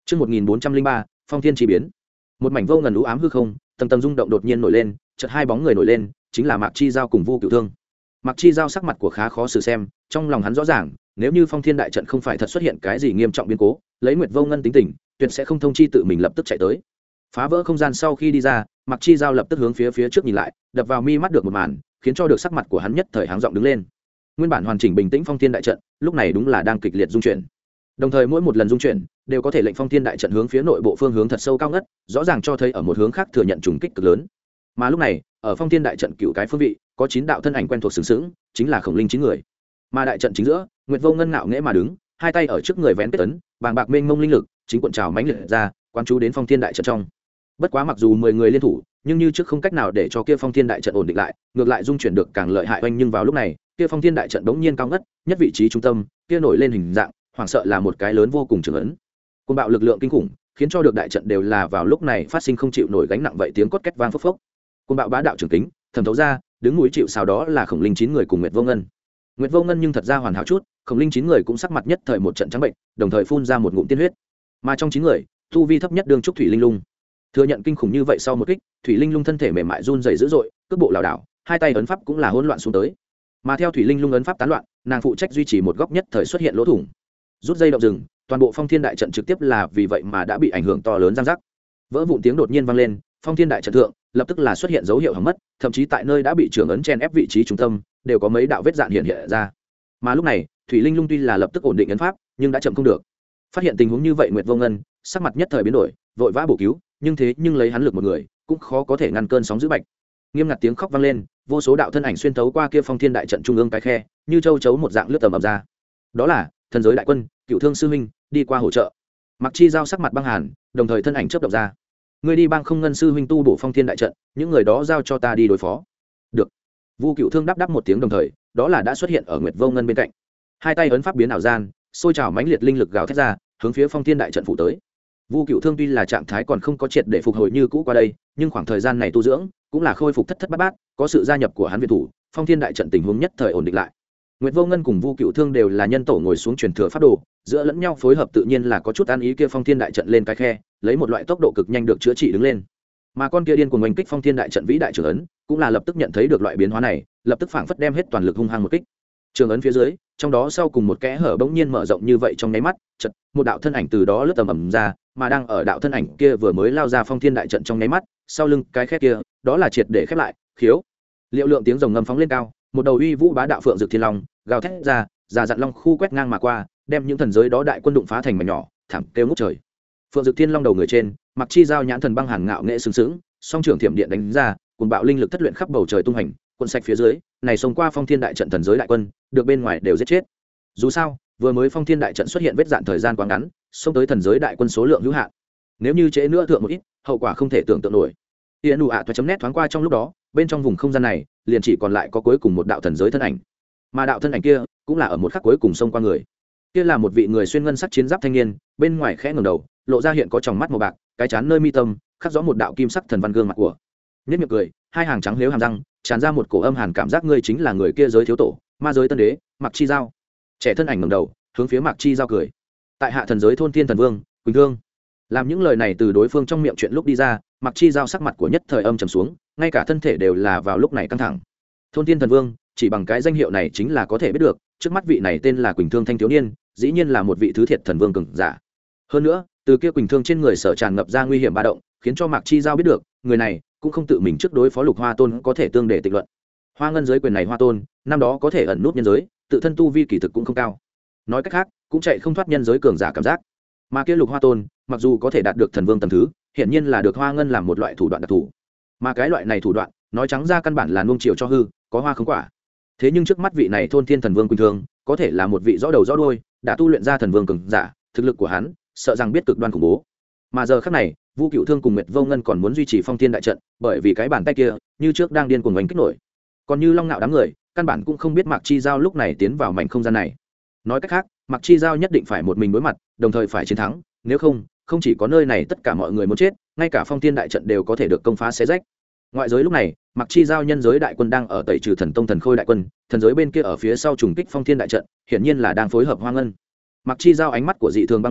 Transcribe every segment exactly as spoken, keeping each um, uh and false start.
Chương một nghìn bốn trăm linh ba, Phong Thiên Chi biến. Một mảnh vô ngần u ám hư không, tầng tầng rung động đột nhiên nổi lên, chợt hai bóng người nổi lên, chính là Mạc Chi Giao cùng Vu Cửu Thương. Mạc Chi Giao sắc mặt của khá khó xử xem, trong lòng hắn rõ ràng, nếu như Phong Thiên đại trận không phải thật xuất hiện cái gì nghiêm trọng biến cố, lấy Nguyệt Vô Ngân tính tình, tuyệt sẽ không thông chi tự mình lập tức chạy tới. Phá vỡ không gian sau khi đi ra, Mạc Chi Giao lập tức hướng phía phía trước nhìn lại, đập vào mi mắt được một màn, khiến cho được sắc mặt của hắn nhất thời háng giọng đứng lên. Nguyên bản hoàn chỉnh bình tĩnh Phong Thiên đại trận, lúc này đúng là đang kịch liệt rung chuyển. Đồng thời mỗi một lần rung chuyển đều có thể lệnh Phong Thiên đại trận hướng phía nội bộ phương hướng thật sâu cao ngất, rõ ràng cho thấy ở một hướng khác thừa nhận trùng kích cực lớn. Mà lúc này, ở Phong Thiên đại trận cựu cái phương vị, có chín đạo thân ảnh quen thuộc sừng sững, chính là khổng linh chín người. Mà đại trận chính giữa, Nguyệt Vô Ngân ngạo nghễ mà đứng, hai tay ở trước người vén kết ấn, bàng bạc mênh mông linh lực, chính cuộn trào mãnh liệt ra, quán chú đến Phong Thiên đại trận trong. Bất quá mặc dù mười người liên thủ, nhưng như trước không cách nào để cho kia Phong Thiên đại trận ổn định lại, ngược lại dung chuyển được càng lợi hại oanh, nhưng vào lúc này, kia Phong Thiên đại trận bỗng nhiên cao ngất, nhất vị trí trung tâm, kia nổi lên hình dạng, hoảng sợ là một cái lớn vô cùng trường ấn. Cơn bạo lực lượng kinh khủng, khiến cho được đại trận đều là vào lúc này phát sinh không chịu nổi gánh nặng vậy tiếng cốt két vang phốc phốc. Cơn bạo bá đạo trường kính, thẩm thấu ra, đứng núi chịu sào đó là Khổng Linh chín người cùng Nguyệt Vô Ngân. Nguyệt Vô Ngân nhưng thật ra hoàn hảo chút, Khổng Linh chín người cũng sắc mặt nhất thời một trận trắng bệnh, đồng thời phun ra một ngụm tiên huyết. Mà trong chín người, tu vi thấp nhất đương trúc Thủy Linh Lung. Thừa nhận kinh khủng như vậy sau một kích, Thủy Linh Lung thân thể mềm mại run rẩy dữ dội, cước bộ lảo đảo, hai tay ấn pháp cũng là hỗn loạn xuống tới. Mà theo Thủy Linh Lung ấn pháp tán loạn, nàng phụ trách duy trì một góc nhất thời xuất hiện lỗ thủng. Rút dây động rừng, toàn bộ Phong Thiên đại trận trực tiếp là vì vậy mà đã bị ảnh hưởng to lớn răng rắc. Vỡ vụn tiếng đột nhiên vang lên, Phong Thiên đại trận thượng lập tức là xuất hiện dấu hiệu hỏng mất, thậm chí tại nơi đã bị trưởng ấn chen ép vị trí trung tâm, đều có mấy đạo vết dạn hiện hiện ra. Mà lúc này, Thủy Linh Lung tuy là lập tức ổn định ấn pháp, nhưng đã chậm không được. Phát hiện tình huống như vậy, Nguyệt Vô Ngân sắc mặt nhất thời biến đổi, vội vã bổ cứu, nhưng thế nhưng lấy hắn lực một người, cũng khó có thể ngăn cơn sóng dữ bạch. Nghiêm ngặt tiếng khóc vang lên, vô số đạo thân ảnh xuyên thấu qua kia Phong Thiên đại trận trung ương cái khe, như châu chấu một dạng lướt tầm ầm ra. Đó là thần giới đại quân, Cựu Thương sư huynh đi qua hỗ trợ. Mặc Chi Giao sắc mặt băng hàn, đồng thời thân ảnh chớp động ra. Ngươi đi bang Không Ngân sư huynh tu bổ Phong Thiên đại trận, những người đó giao cho ta đi đối phó. Được. Vu Cựu Thương đáp đáp một tiếng, đồng thời, đó là đã xuất hiện ở Nguyệt Vô Ngân bên cạnh. Hai tay ấn pháp biến ảo gian, sôi trào mãnh liệt linh lực gào thét ra, hướng phía Phong Thiên đại trận phủ tới. Vu Cựu Thương tuy là trạng thái còn không có triệt để phục hồi như cũ qua đây, nhưng khoảng thời gian này tu dưỡng cũng là khôi phục thất thất bát bát, có sự gia nhập của hắn viện thủ, Phong Thiên đại trận tình huống nhất thời ổn định lại. Nguyệt Vô Ngân cùng Vu Cựu Thương đều là nhân tổ ngồi xuống truyền thừa pháp đồ, giữa lẫn nhau phối hợp tự nhiên là có chút ăn ý, kia Phong Thiên đại trận lên cái khe, lấy một loại tốc độ cực nhanh được chữa trị đứng lên. Mà con kia điên cuồng oanh kích Phong Thiên đại trận vĩ đại trưởng ấn, cũng là lập tức nhận thấy được loại biến hóa này, lập tức phảng phất đem hết toàn lực hung hăng một kích. Trường ấn phía dưới, trong đó sau cùng một kẽ hở bỗng nhiên mở rộng như vậy trong nháy mắt, chợt một đạo thân ảnh từ đó lướt tầm ầm ra, mà đang ở đạo thân ảnh kia vừa mới lao ra Phong Thiên đại trận trong nháy mắt, sau lưng cái khe kia, đó là triệt để khép lại, khiếu. Liệu lượng tiếng rồng ngâm phóng lên cao, một đầu uy vũ bá đạo phượng dược thiên long, gào thét ra, già dặn long khu quét ngang mà qua, đem những thần giới đó đại quân đụng phá thành mảnh nhỏ, thảm kêu ngút trời. Phượng dược thiên long đầu người trên, Mặc Chi Giao nhãn thần băng hàn ngạo nghệ sừng sững, song trưởng thiểm điện đánh ra, cuồng bạo linh lực thất luyện khắp bầu trời tung hành, quân sạch phía dưới, này xông qua Phong Thiên đại trận thần giới đại quân, được bên ngoài đều giết chết. Dù sao, vừa mới Phong Thiên đại trận xuất hiện vết dạn thời gian quá ngắn, xông tới thần giới đại quân số lượng hữu hạn. Nếu như trễ nữa thượng một ít, hậu quả không thể tưởng tượng nổi. Tiễn đủ ạ toa chấm nét thoáng qua trong lúc đó, bên trong vùng không gian này, liền chỉ còn lại có cuối cùng một đạo thần giới thân ảnh. Mà đạo thân ảnh kia, cũng là ở một khắc cuối cùng xông qua người. Kia là một vị người xuyên ngân sắc chiến giáp thanh niên, bên ngoài khẽ ngẩng đầu, lộ ra hiện có tròng mắt màu bạc, cái trán nơi mi tâm, khắc rõ một đạo kim sắc thần văn gương mặt của. Nhếch miệng cười, hai hàng trắng liếu hàm răng, tràn ra một cổ âm hàn cảm giác, ngươi chính là người kia giới thiếu tổ, ma giới tân đế, Mạc Chi Giao. Trẻ thân ảnh ngẩng đầu, hướng phía Mạc Chi Giao cười. Tại hạ thần giới thôn thiên thần vương, Quỳnh Thương. Làm những lời này từ đối phương trong miệng chuyện lúc đi ra, Mạc Chi Giao sắc mặt của nhất thời âm trầm xuống, ngay cả thân thể đều là vào lúc này căng thẳng. Thôn thiên thần vương, chỉ bằng cái danh hiệu này chính là có thể biết được, trước mắt vị này tên là Quỳnh Thương thanh thiếu niên, dĩ nhiên là một vị thứ thiệt thần vương cường giả. Hơn nữa, từ kia Quỳnh Thương trên người sở tràn ngập ra nguy hiểm ba động, khiến cho Mạc Chi Giao biết được, người này cũng không tự mình trước đối phó Lục Hoa Tôn có thể tương để tịch luận. Hoa ngân giới quyền này Hoa Tôn, năm đó có thể ẩn nút nhân giới, tự thân tu vi kỳ thực cũng không cao. Nói cách khác, cũng chạy không thoát nhân giới cường giả cảm giác. Mà kia Lục Hoa Tôn, mặc dù có thể đạt được thần vương tầng thứ, hiển nhiên là được Hoa ngân làm một loại thủ đoạn đặc thù. Mà cái loại này thủ đoạn, nói trắng ra căn bản là nuông chiều cho hư, có hoa không quả. Thế nhưng trước mắt vị này thôn thiên thần vương Quỳnh Thương, có thể là một vị rõ đầu rõ đuôi, đã tu luyện ra thần vương cường giả, thực lực của hắn, sợ rằng biết cực đoan khủng bố. Mà giờ khắc này, Vu Cựu Thương cùng Nguyệt Vô Ngân còn muốn duy trì Phong Thiên đại trận, bởi vì cái bàn tay kia, như trước đang điên cuồng oanh kích nổi. Còn như Long Nạo đám người, căn bản cũng không biết Mạc Chi Giao lúc này tiến vào mảnh không gian này. Nói cách khác, Mạc Chi Giao nhất định phải một mình đối mặt, đồng thời phải chiến thắng, nếu không, không chỉ có nơi này tất cả mọi người muốn chết, ngay cả Phong Thiên đại trận đều có thể được công phá xé rách. Ngoại giới lúc này, Mạc Chi Giao nhân giới đại quân đang ở tẩy trừ thần tông thần khôi đại quân, thần giới bên kia ở phía sau trùng kích Phong Thiên đại trận, hiển nhiên là đang phối hợp Hoa Ngân. Mạc Chi Giao ánh mắt của dị thường băng lãnh,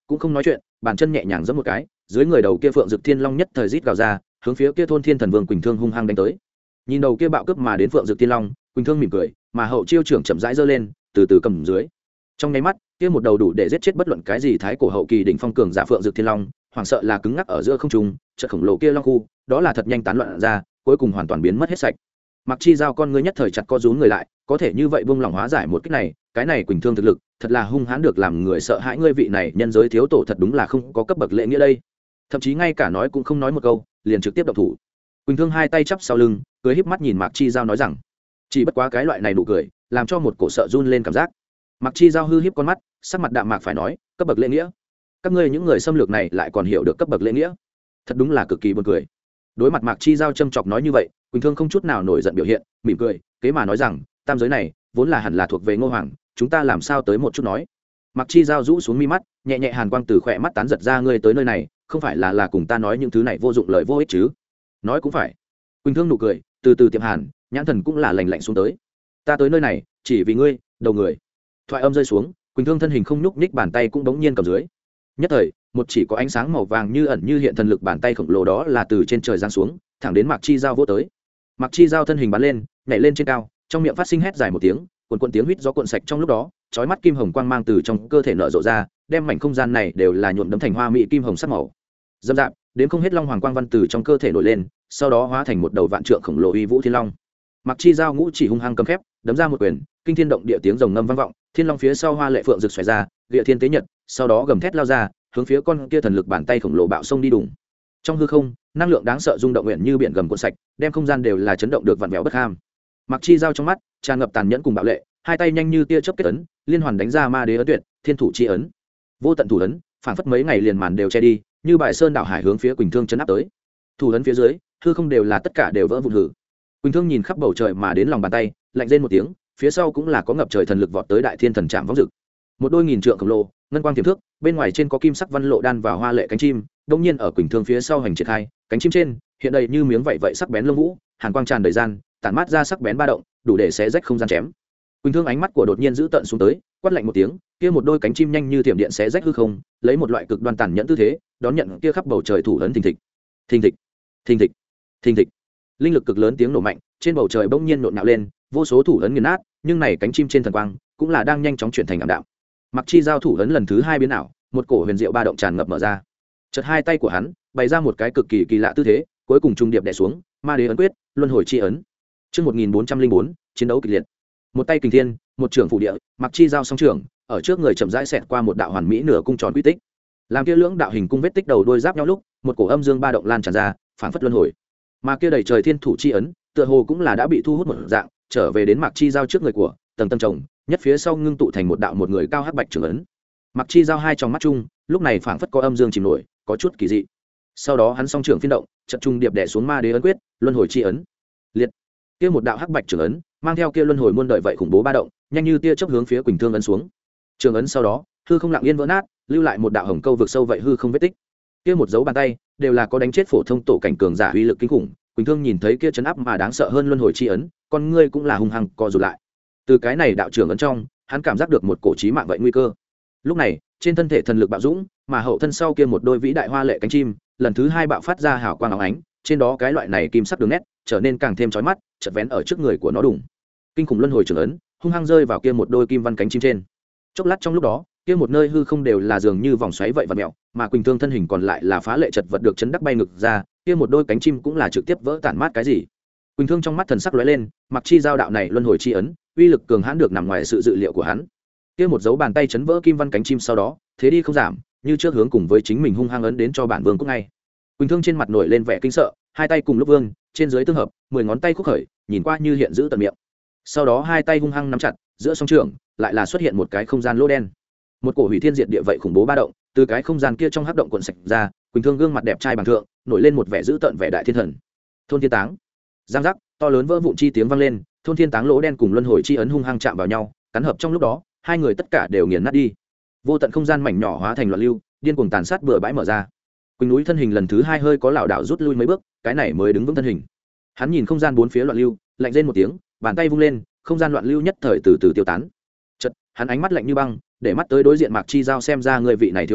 cũng không nói chuyện, bàn chân nhẹ nhàng giẫm một cái, dưới người đầu kia phượng dực thiên long nhất thời rít gào ra, hướng phía kia thôn thiên thần vương Quỳnh Thương hung hăng đánh tới. Nhìn đầu kia bạo cướp mà đến phượng dực thiên long, Quỳnh Thương mỉm cười, mà hậu chiêu trưởng chậm rãi giơ lên, từ từ cầm dưới. Trong nháy mắt, kia một đầu đủ để giết chết bất luận cái gì thái cổ hậu kỳ đỉnh phong cường giả phượng dực thiên long, hoảng sợ là cứng ngắc ở giữa không trung, chợt khổng lồ kia long khu, đó là thật nhanh tán loạn ra, cuối cùng hoàn toàn biến mất hết sạch. Mặc Chi Giao con ngươi nhất thời chặt co rúm người lại, có thể như vậy buông lỏng hóa giải một kích này, cái này Quỳnh Thương thực lực, thật là hung hãn được làm người sợ hãi, ngươi vị này nhân giới thiếu tổ thật đúng là không có cấp bậc lễ nghĩa đây. Thậm chí ngay cả nói cũng không nói một câu, liền trực tiếp động thủ. Quỳnh Thương hai tay chắp sau lưng, cười híp mắt nhìn Mạc Chi Giao nói rằng, chỉ bất quá cái loại này nụ cười, làm cho một cổ sợ run lên cảm giác. Mạc Chi Giao hư híp con mắt, sắc mặt đạm mạc phải nói, cấp bậc lễ nghĩa? Các ngươi những người xâm lược này lại còn hiểu được cấp bậc lễ nghĩa? Thật đúng là cực kỳ buồn cười. Đối mặt Mạc Chi Giao châm chọc nói như vậy, Quỳnh Thương không chút nào nổi giận biểu hiện, mỉm cười, kế mà nói rằng, tam giới này vốn là hẳn là thuộc về Ngô Hoàng, chúng ta làm sao tới một chút nói. Mạc Chi Giao rũ xuống mi mắt, nhẹ nhẹ hàn quang từ khỏe mắt tán giật ra, ngươi tới nơi này, không phải là là cùng ta nói những thứ này vô dụng lời vô ích chứ? Nói cũng phải. Quỳnh Thương nụ cười, từ từ tiệm hàn, nhãn thần cũng là lạnh lạnh xuống tới. Ta tới nơi này, chỉ vì ngươi, đầu người. Thoại âm rơi xuống, Quỳnh Thương thân hình không nhúc nhích, bàn tay cũng đống nhiên cầm dưới. Nhất thời, một chỉ có ánh sáng màu vàng như ẩn như hiện thần lực bàn tay khổng lồ đó là từ trên trời giáng xuống, thẳng đến Mạc Chi Giao vỗ tới. Mạc Chi Giao thân hình bắn lên, nhảy lên trên cao, trong miệng phát sinh hét dài một tiếng, cuồn cuộn tiếng huýt gió cuộn sạch trong lúc đó, chói mắt kim hồng quang mang từ trong cơ thể nở rộ ra, đem mảnh không gian này đều là nhuộm đẫm thành hoa mỹ kim hồng sắc màu. Dâm dạp, đến không hết long hoàng quang văn từ trong cơ thể nổi lên, sau đó hóa thành một đầu vạn trượng khổng lồ uy vũ thiên long. Mạc Chi Giao ngũ chỉ hung hăng cầm khép, đấm ra một quyền, kinh thiên động địa tiếng rồng ngâm vang vọng, thiên long phía sau hoa lệ phượng rực xoài ra, địa thiên tế nhật, sau đó gầm thét lao ra, hướng phía con kia thần lực bàn tay khổng lồ bạo sông đi đùng. Trong hư không, năng lượng đáng sợ rung động nguyện như biển gầm cuộn sạch, đem không gian đều là chấn động được vặn vẹo bất ham. Mạc Chi Giao trong mắt tràn ngập tàn nhẫn cùng bạo lệ, hai tay nhanh như tia chớp kết ấn, liên hoàn đánh ra ma đế ấn tuyệt, thiên thủ chi ấn. Vô tận thủ ấn, phảng phất mấy ngày liền màn đều che đi, như bài sơn đảo hải hướng phía Quỳnh Thương chấn áp tới. Thủ ấn phía dưới, hư không đều là tất cả đều vỡ vụn hử. Quỳnh Thương nhìn khắp bầu trời mà đến lòng bàn tay, lạnh rên một tiếng, phía sau cũng là có ngập trời thần lực vọt tới đại thiên thần trạm võng rực. Một đôi nghìn trượng khổng lồ, ngân quang tiềm thước, bên ngoài trên có kim sắc văn lộ đan vào hoa lệ cánh chim, đột nhiên ở Quỳnh Thương phía sau hành triển khai, cánh chim trên hiện đầy như miếng vậy vậy sắc bén lông vũ, hàn quang tràn đầy gian, tản mát ra sắc bén ba động, đủ để xé rách không gian chém. Quỳnh Thương ánh mắt của đột nhiên giữ tận xuống tới, quát lạnh một tiếng, kia một đôi cánh chim nhanh như thiểm điện xé rách hư không, lấy một loại cực đoan tàn nhẫn tư thế, đón nhận kia khắp bầu trời thủ ấn thình thịch. Thình thịch, thình thịch, thình thịch. Linh lực cực lớn tiếng nổ mạnh, trên bầu trời bỗng nhiên nhộn nhạo lên, vô số thủ ấn nghiền nát, nhưng này cánh chim trên thần quang cũng là đang nhanh chóng chuyển thành ảm đạm. Mặc Chi Giao thủ ấn lần thứ hai biến ảo, một cổ huyền diệu ba động tràn ngập mở ra. Chợt hai tay của hắn bày ra một cái cực kỳ kỳ lạ tư thế, cuối cùng trung điệp đè xuống, ma đế ấn quyết, luân hồi chi ấn. Chương một nghìn bốn trăm linh bốn, chiến đấu kịch liệt. Một tay kình thiên, một trưởng phủ địa, Mặc Chi Giao song trưởng, ở trước người chậm rãi xẹt qua một đạo hoàn mỹ nửa cung tròn quy tích. Làm kia lưỡng đạo hình cung vết tích đầu đuôi giáp nhau lúc, một cổ âm dương ba động lan tràn ra, phản phất luân hồi. Mà kia đầy trời thiên thủ chi ấn, tựa hồ cũng là đã bị thu hút một dạng, trở về đến Mặc Chi Giao trước người của, tầng tầng chồng, nhất phía sau ngưng tụ thành một đạo một người cao hắc bạch trưởng ấn. Mặc Chi Giao hai trong mắt chung, lúc này phảng phất có âm dương chìm nổi, có chút kỳ dị. Sau đó hắn song trưởng phiên động, trận trung điệp đè xuống ma đế ấn quyết, luân hồi chi ấn. Liệt. Kia một đạo hắc bạch trưởng ấn, mang theo kia luân hồi muôn đời vậy khủng bố ba động, nhanh như tia chớp hướng phía Quỳnh Thương ấn xuống. Trường ấn sau đó, hư không lặng yên vỡ nát, lưu lại một đạo hồng câu vực sâu vậy hư không vết tích. Kia một dấu bàn tay, đều là có đánh chết phổ thông tổ cảnh cường giả uy lực kinh khủng. Quỳnh Thương nhìn thấy kia chấn áp mà đáng sợ hơn luân hồi chi ấn, con ngươi cũng là hung hăng co rụt lại. Từ cái này đạo trưởng ấn trong, hắn cảm giác được một cổ chí mạng vậy nguy cơ. Lúc này, trên thân thể thần lực bạo dũng, mà hậu thân sau kia một đôi vĩ đại hoa lệ cánh chim, lần thứ hai bạo phát ra hào quang óng ánh, trên đó cái loại này kim sắc đường nét, trở nên càng thêm chói mắt, chợt vén ở trước người của nó đùng. Kinh khủng luân hồi trưởng ấn, hung hăng rơi vào kia một đôi kim văn cánh chim trên. Chốc lát trong lúc đó, kia một nơi hư không đều là dường như vòng xoáy vậy vặn mèo, mà Quỳnh Thương thân hình còn lại là phá lệ chật vật được chấn đắc bay ngực ra, kia một đôi cánh chim cũng là trực tiếp vỡ tản mát cái gì. Quỳnh Thương trong mắt thần sắc lóe lên, Mặc Chi Giao đạo này luân hồi chi ấn, uy lực cường hãn được nằm ngoài sự dự liệu của hắn. Kia một dấu bàn tay chấn vỡ kim văn cánh chim sau đó, thế đi không giảm, như trước hướng cùng với chính mình hung hăng ấn đến cho bản vương cũng ngay. Quỳnh Thương trên mặt nổi lên vẻ kinh sợ, hai tay cùng lúc vương, trên dưới tương hợp, mười ngón tay khúc khởi, nhìn qua như hiện giữ tận miệng. Sau đó hai tay hung hăng nắm chặt, giữa song trường, lại là xuất hiện một cái không gian lỗ đen. Một cổ hủy thiên diệt địa vậy khủng bố ba động, từ cái không gian kia trong hắc động cuộn sạch ra, Quỳnh Thương gương mặt đẹp trai bằng thượng, nổi lên một vẻ dữ tợn vẻ đại thiên thần. Thôn thiên táng. Giang giác, to lớn vỡ vụn chi tiếng vang lên, thôn thiên táng lỗ đen cùng luân hồi chi ấn hung hăng chạm vào nhau, cắn hợp trong lúc đó, hai người tất cả đều nghiền nát đi. Vô tận không gian mảnh nhỏ hóa thành loạn lưu, điên cuồng tàn sát bừa bãi mở ra. Quỳnh núi thân hình lần thứ hai hơi có lảo đảo rút lui mấy bước, cái này mới đứng vững thân hình. Hắn nhìn không gian bốn phía loạn lưu, lạnh rên một tiếng, bàn tay vung lên, không gian loạn lưu nhất thời từ từ tiêu tán. Chợt, hắn ánh mắt lạnh như băng, để mắt tới đối diện Mạc Chi Giao xem ra người vị này thiếu tổ,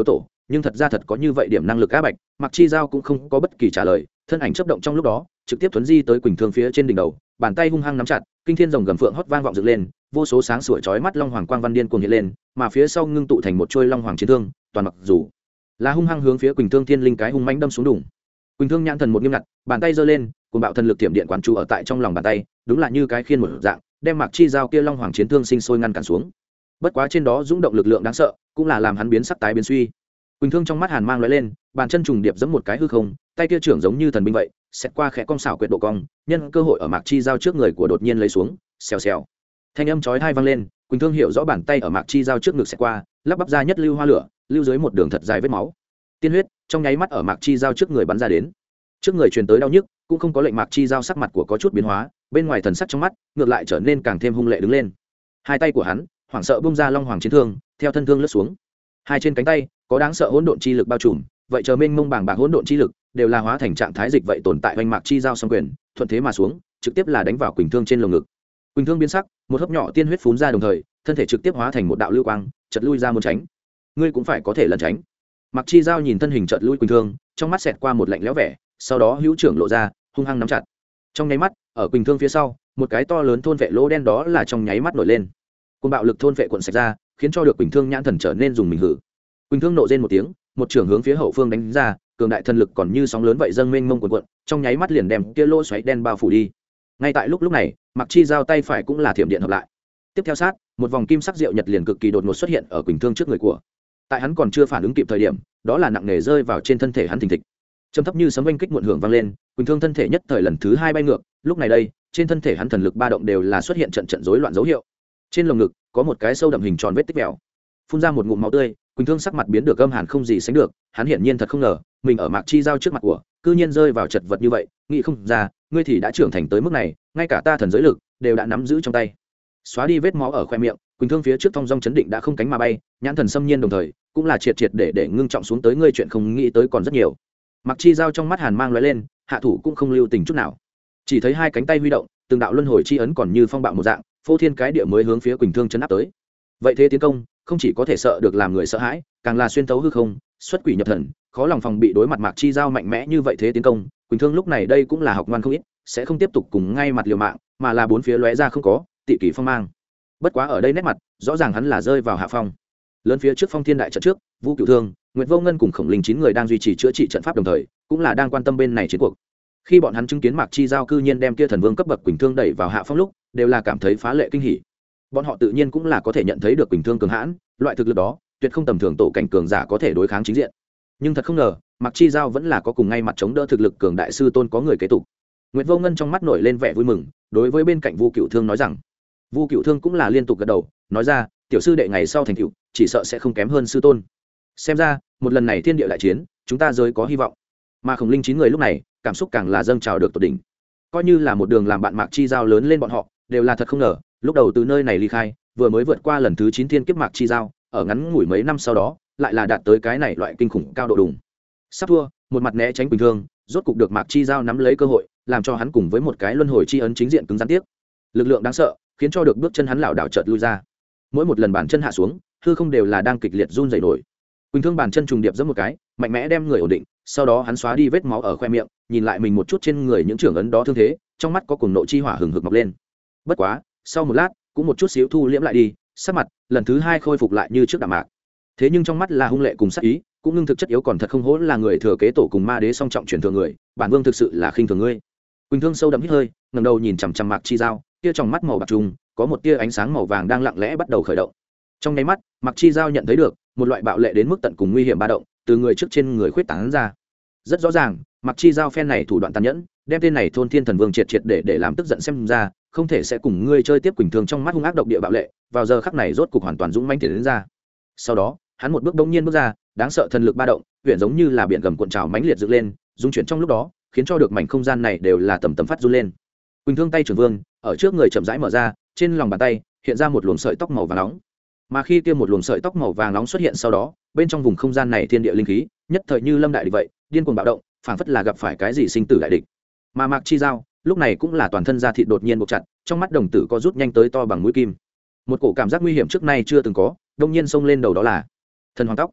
nhưng thật ra thật có như vậy điểm năng lực á bạch. Mặc chi giao cũng không có bất kỳ trả lời, thân ảnh chấp động trong lúc đó trực tiếp thuấn di tới quỳnh thương phía trên đỉnh đầu, bàn tay hung hăng nắm chặt, kinh thiên rồng gầm phượng hót vang vọng dựng lên, vô số sáng sủa chói mắt long hoàng quang văn điên cuồng hiện lên, mà phía sau ngưng tụ thành một trôi long hoàng chiến thương, toàn mặc dù là hung hăng hướng phía quỳnh thương thiên linh cái hung mãnh đâm xuống đủng. Quỳnh thương nhãn thần một nghiêm ngặt, bàn tay giơ lên, cuồng bạo thần lực tiệm điện quán trụ ở tại trong lòng bàn tay, đúng là như cái khiên một dạng, đem Mạc Chi Giao kia long hoàng chiến thương sinh sôi ngăn cản xuống. Bất quá trên đó dũng động lực lượng đáng sợ, cũng là làm hắn biến sắc tái biến suy. Quỳnh thương trong mắt hàn mang lóe lên, bàn chân trùng điệp giẫm một cái hư không, tay kia trưởng giống như thần binh vậy, xét qua khẽ cong xảo quyệt độ cong, nhân cơ hội ở Mạc Chi Giao trước người của đột nhiên lấy xuống, xèo xèo. Thanh âm chói tai vang lên, Quỳnh thương hiểu rõ bàn tay ở Mạc Chi Giao trước ngực xét qua, lắp bắp ra nhất lưu hoa lửa, lưu dưới một đường thật dài vết máu. Tiên huyết trong nháy mắt ở Mạc Chi Giao trước người bắn ra đến. Trước người truyền tới đau nhức, cũng không có lệnh Mạc Chi Giao sắc mặt của có chút biến hóa, bên ngoài thần sắc trong mắt, ngược lại trở nên càng thêm hung lệ đứng lên. Hai tay của hắn, hoảng sợ bung ra long hoàng chiến thương, theo thân thương lướt xuống. Hai trên cánh tay, có đáng sợ hỗn độn chi lực bao trùm, vậy chờ mênh mông bàng bạc hỗn độn chi lực, đều là hóa thành trạng thái dịch vậy tồn tại hoành Mạc Chi Giao song quyền, thuận thế mà xuống, trực tiếp là đánh vào Quỳnh thương trên lồng ngực. Quỳnh thương biến sắc, một hớp nhỏ tiên huyết phún ra đồng thời, thân thể trực tiếp hóa thành một đạo lưu quang, chợt lui ra muốn tránh. Ngươi cũng phải có thể lẩn tránh. Mạc Chi Giao nhìn thân hình chợt lui Quỳnh thương, trong mắt xẹt qua một lạnh lẽo vẻ, sau đó hữu trưởng lộ ra, hung hăng nắm chặt. Trong nháy mắt, ở Quỳnh thương phía sau, một cái to lớn thôn vệ lỗ đen đó là trong nháy mắt nổi lên. Cơn bạo lực thôn vệ cuộn sạch ra, khiến cho được Quỳnh thương nhãn thần trở nên dùng mình hử. Quỳnh thương nộ rên một tiếng, một trường hướng phía hậu phương đánh ra, cường đại thần lực còn như sóng lớn vậy dâng mênh mông cuộn cuộn, trong nháy mắt liền đem kia lỗ xoáy đen bao phủ đi. Ngay tại lúc lúc này, Mạc Chi Giao tay phải cũng là thiểm điện hợp lại. Tiếp theo sát, một vòng kim sắc diệu nhật liền cực kỳ đột ngột xuất hiện ở Quỳnh thương trước người của. Tại hắn còn chưa phản ứng kịp thời điểm, đó là nặng nề rơi vào trên thân thể hắn thình thịch. Trầm thấp như sấm oanh kích muộn hưởng vang lên, Quỳnh thương thân thể nhất thời lần thứ hai bay ngược, lúc này đây, trên thân thể hắn thần lực ba động đều là xuất hiện trận trận rối loạn dấu hiệu. Trên lồng ngực có một cái sâu đậm hình tròn vết tích vẹo, phun ra một ngụm máu tươi. Quỳnh thương sắc mặt biến được âm hàn không gì sánh được, hắn hiển nhiên thật không ngờ mình ở Mạc Chi Giao trước mặt của cư nhiên rơi vào chật vật như vậy, nghĩ không ra ngươi thì đã trưởng thành tới mức này, ngay cả ta thần giới lực đều đã nắm giữ trong tay. Xóa đi vết máu ở khoe miệng, Quỳnh thương phía trước thong dong chấn định đã không cánh mà bay, nhãn thần xâm nhiên đồng thời cũng là triệt triệt để để ngưng trọng xuống tới ngươi chuyện không nghĩ tới còn rất nhiều. Mạc Chi Giao trong mắt hàn mang lóe lên, hạ thủ cũng không lưu tình chút nào, chỉ thấy hai cánh tay huy động, từng đạo luân hồi chi ấn còn như phong bạo một dạng, phô thiên cái địa mới hướng phía Quỳnh thương chấn áp tới. Vậy thế tiến công không chỉ có thể sợ được làm người sợ hãi, càng là xuyên thấu hư không, xuất quỷ nhập thần, khó lòng phòng bị đối mặt Mạc Chi Giao mạnh mẽ như vậy thế tiến công. Quỳnh thương lúc này đây cũng là học ngoan không ít, sẽ không tiếp tục cùng ngay mặt liều mạng, mà là bốn phía lóe ra không có tị kỷ phong mang. Bất quá ở đây nét mặt rõ ràng hắn là rơi vào hạ phong. Lớn phía trước phong thiên đại trận trước, Vu Cửu Thương, Nguyệt Vô Ngân cùng Khổng Linh chín người đang duy trì chữa trị trận pháp đồng thời, cũng là đang quan tâm bên này chiến cuộc. Khi bọn hắn chứng kiến Mạc Chi Giao cư nhiên đem kia thần vương cấp bậc Quỳnh thương đẩy vào hạ phong lúc, đều là cảm thấy phá lệ kinh hỉ. Bọn họ tự nhiên cũng là có thể nhận thấy được Quỳnh thương cường hãn, loại thực lực đó tuyệt không tầm thường tổ cảnh cường giả có thể đối kháng chính diện. Nhưng thật không ngờ, Mạc Chi Giao vẫn là có cùng ngay mặt chống đỡ thực lực cường đại sư tôn có người kế tục. Nguyệt Vô Ngân trong mắt nổi lên vẻ vui mừng, đối với bên cạnh Vu Cửu Thương nói rằng, Vu Cửu Thương cũng là liên tục gật đầu, nói ra, tiểu sư đệ ngày sau thành tựu, chỉ sợ sẽ không kém hơn sư tôn. Xem ra, một lần này thiên địa đại chiến, chúng ta giới có hy vọng. Mà Khổng Linh chín người lúc này, cảm xúc càng là dâng trào được tột đỉnh. Coi như là một đường làm bạn Mạc Chi Giao lớn lên bọn họ, đều là thật không ngờ, lúc đầu từ nơi này ly khai, vừa mới vượt qua lần thứ chín thiên kiếp Mạc Chi Giao, ở ngắn ngủi mấy năm sau đó, lại là đạt tới cái này loại kinh khủng cao độ đùng. Sắp thua, một mặt né tránh Quỳnh thương, rốt cục được Mạc Chi Giao nắm lấy cơ hội, làm cho hắn cùng với một cái luân hồi chi ấn chính diện cứng rắn tiếp. Lực lượng đáng sợ, khiến cho được bước chân hắn lảo đảo chợt lui ra. Mỗi một lần bàn chân hạ xuống, hư không đều là đang kịch liệt run rẩy nổi. Quỳnh thương bàn chân trùng điệp giẫm một cái, mạnh mẽ đem người ổn định, sau đó hắn xóa đi vết máu ở khoe miệng, nhìn lại mình một chút trên người những trưởng ấn đó thương thế, trong mắt có cuồng nộ chi hỏa hừng hực mọc lên. Bất quá, sau một lát, cũng một chút xíu thu liễm lại đi, sắc mặt lần thứ hai khôi phục lại như trước đạm mạc. Thế nhưng trong mắt là hung lệ cùng sát ý, cũng ngưng thực chất yếu còn thật không hổ là người thừa kế tổ cùng ma đế song trọng truyền thừa người, bản vương thực sự là khinh thường ngươi. Quỳnh thương sâu đậm hít hơi, ngẩng đầu nhìn chằm chằm Mạc Chi Giao, tia trong mắt màu bạc trùng, có một tia ánh sáng màu vàng đang lặng lẽ bắt đầu khởi động. Trong nháy mắt, Mạc Chi Giao nhận thấy được một loại bạo lệ đến mức tận cùng nguy hiểm ba động từ người trước trên người khuyết tán ra. Rất rõ ràng, Mạc Chi Giao phen này thủ đoạn tàn nhẫn, đem tên này thôn thiên thần vương triệt triệt để để làm tức giận xem ra, không thể sẽ cùng ngươi chơi tiếp. Quỳnh thương trong mắt hung ác độc địa bạo lệ, vào giờ khắc này rốt cục hoàn toàn dũng mãnh tiến đến ra. Sau đó, hắn một bước bỗng nhiên bước ra, đáng sợ thần lực ba động, huyền giống như là biển gầm cuộn trào mãnh liệt dựng lên, dung chuyển trong lúc đó, khiến cho được mảnh không gian này đều là tầm tầm phát run lên. Quỳnh thương tay trưởng vương ở trước người chậm rãi mở ra, trên lòng bàn tay hiện ra một luồng sợi tóc màu vàng nóng. Mà khi kia một luồng sợi tóc màu vàng nóng xuất hiện sau đó, bên trong vùng không gian này thiên địa linh khí nhất thời như lâm đại địch vậy, điên cuồng bạo động, phảng phất là gặp phải cái gì sinh tử đại địch. Mà Mạc Chi Giao lúc này cũng là toàn thân da thịt đột nhiên buộc chặt, trong mắt đồng tử có rút nhanh tới to bằng mũi kim. Một cổ cảm giác nguy hiểm trước nay chưa từng có, đông nhiên xông lên đầu, đó là thần hoàng tóc.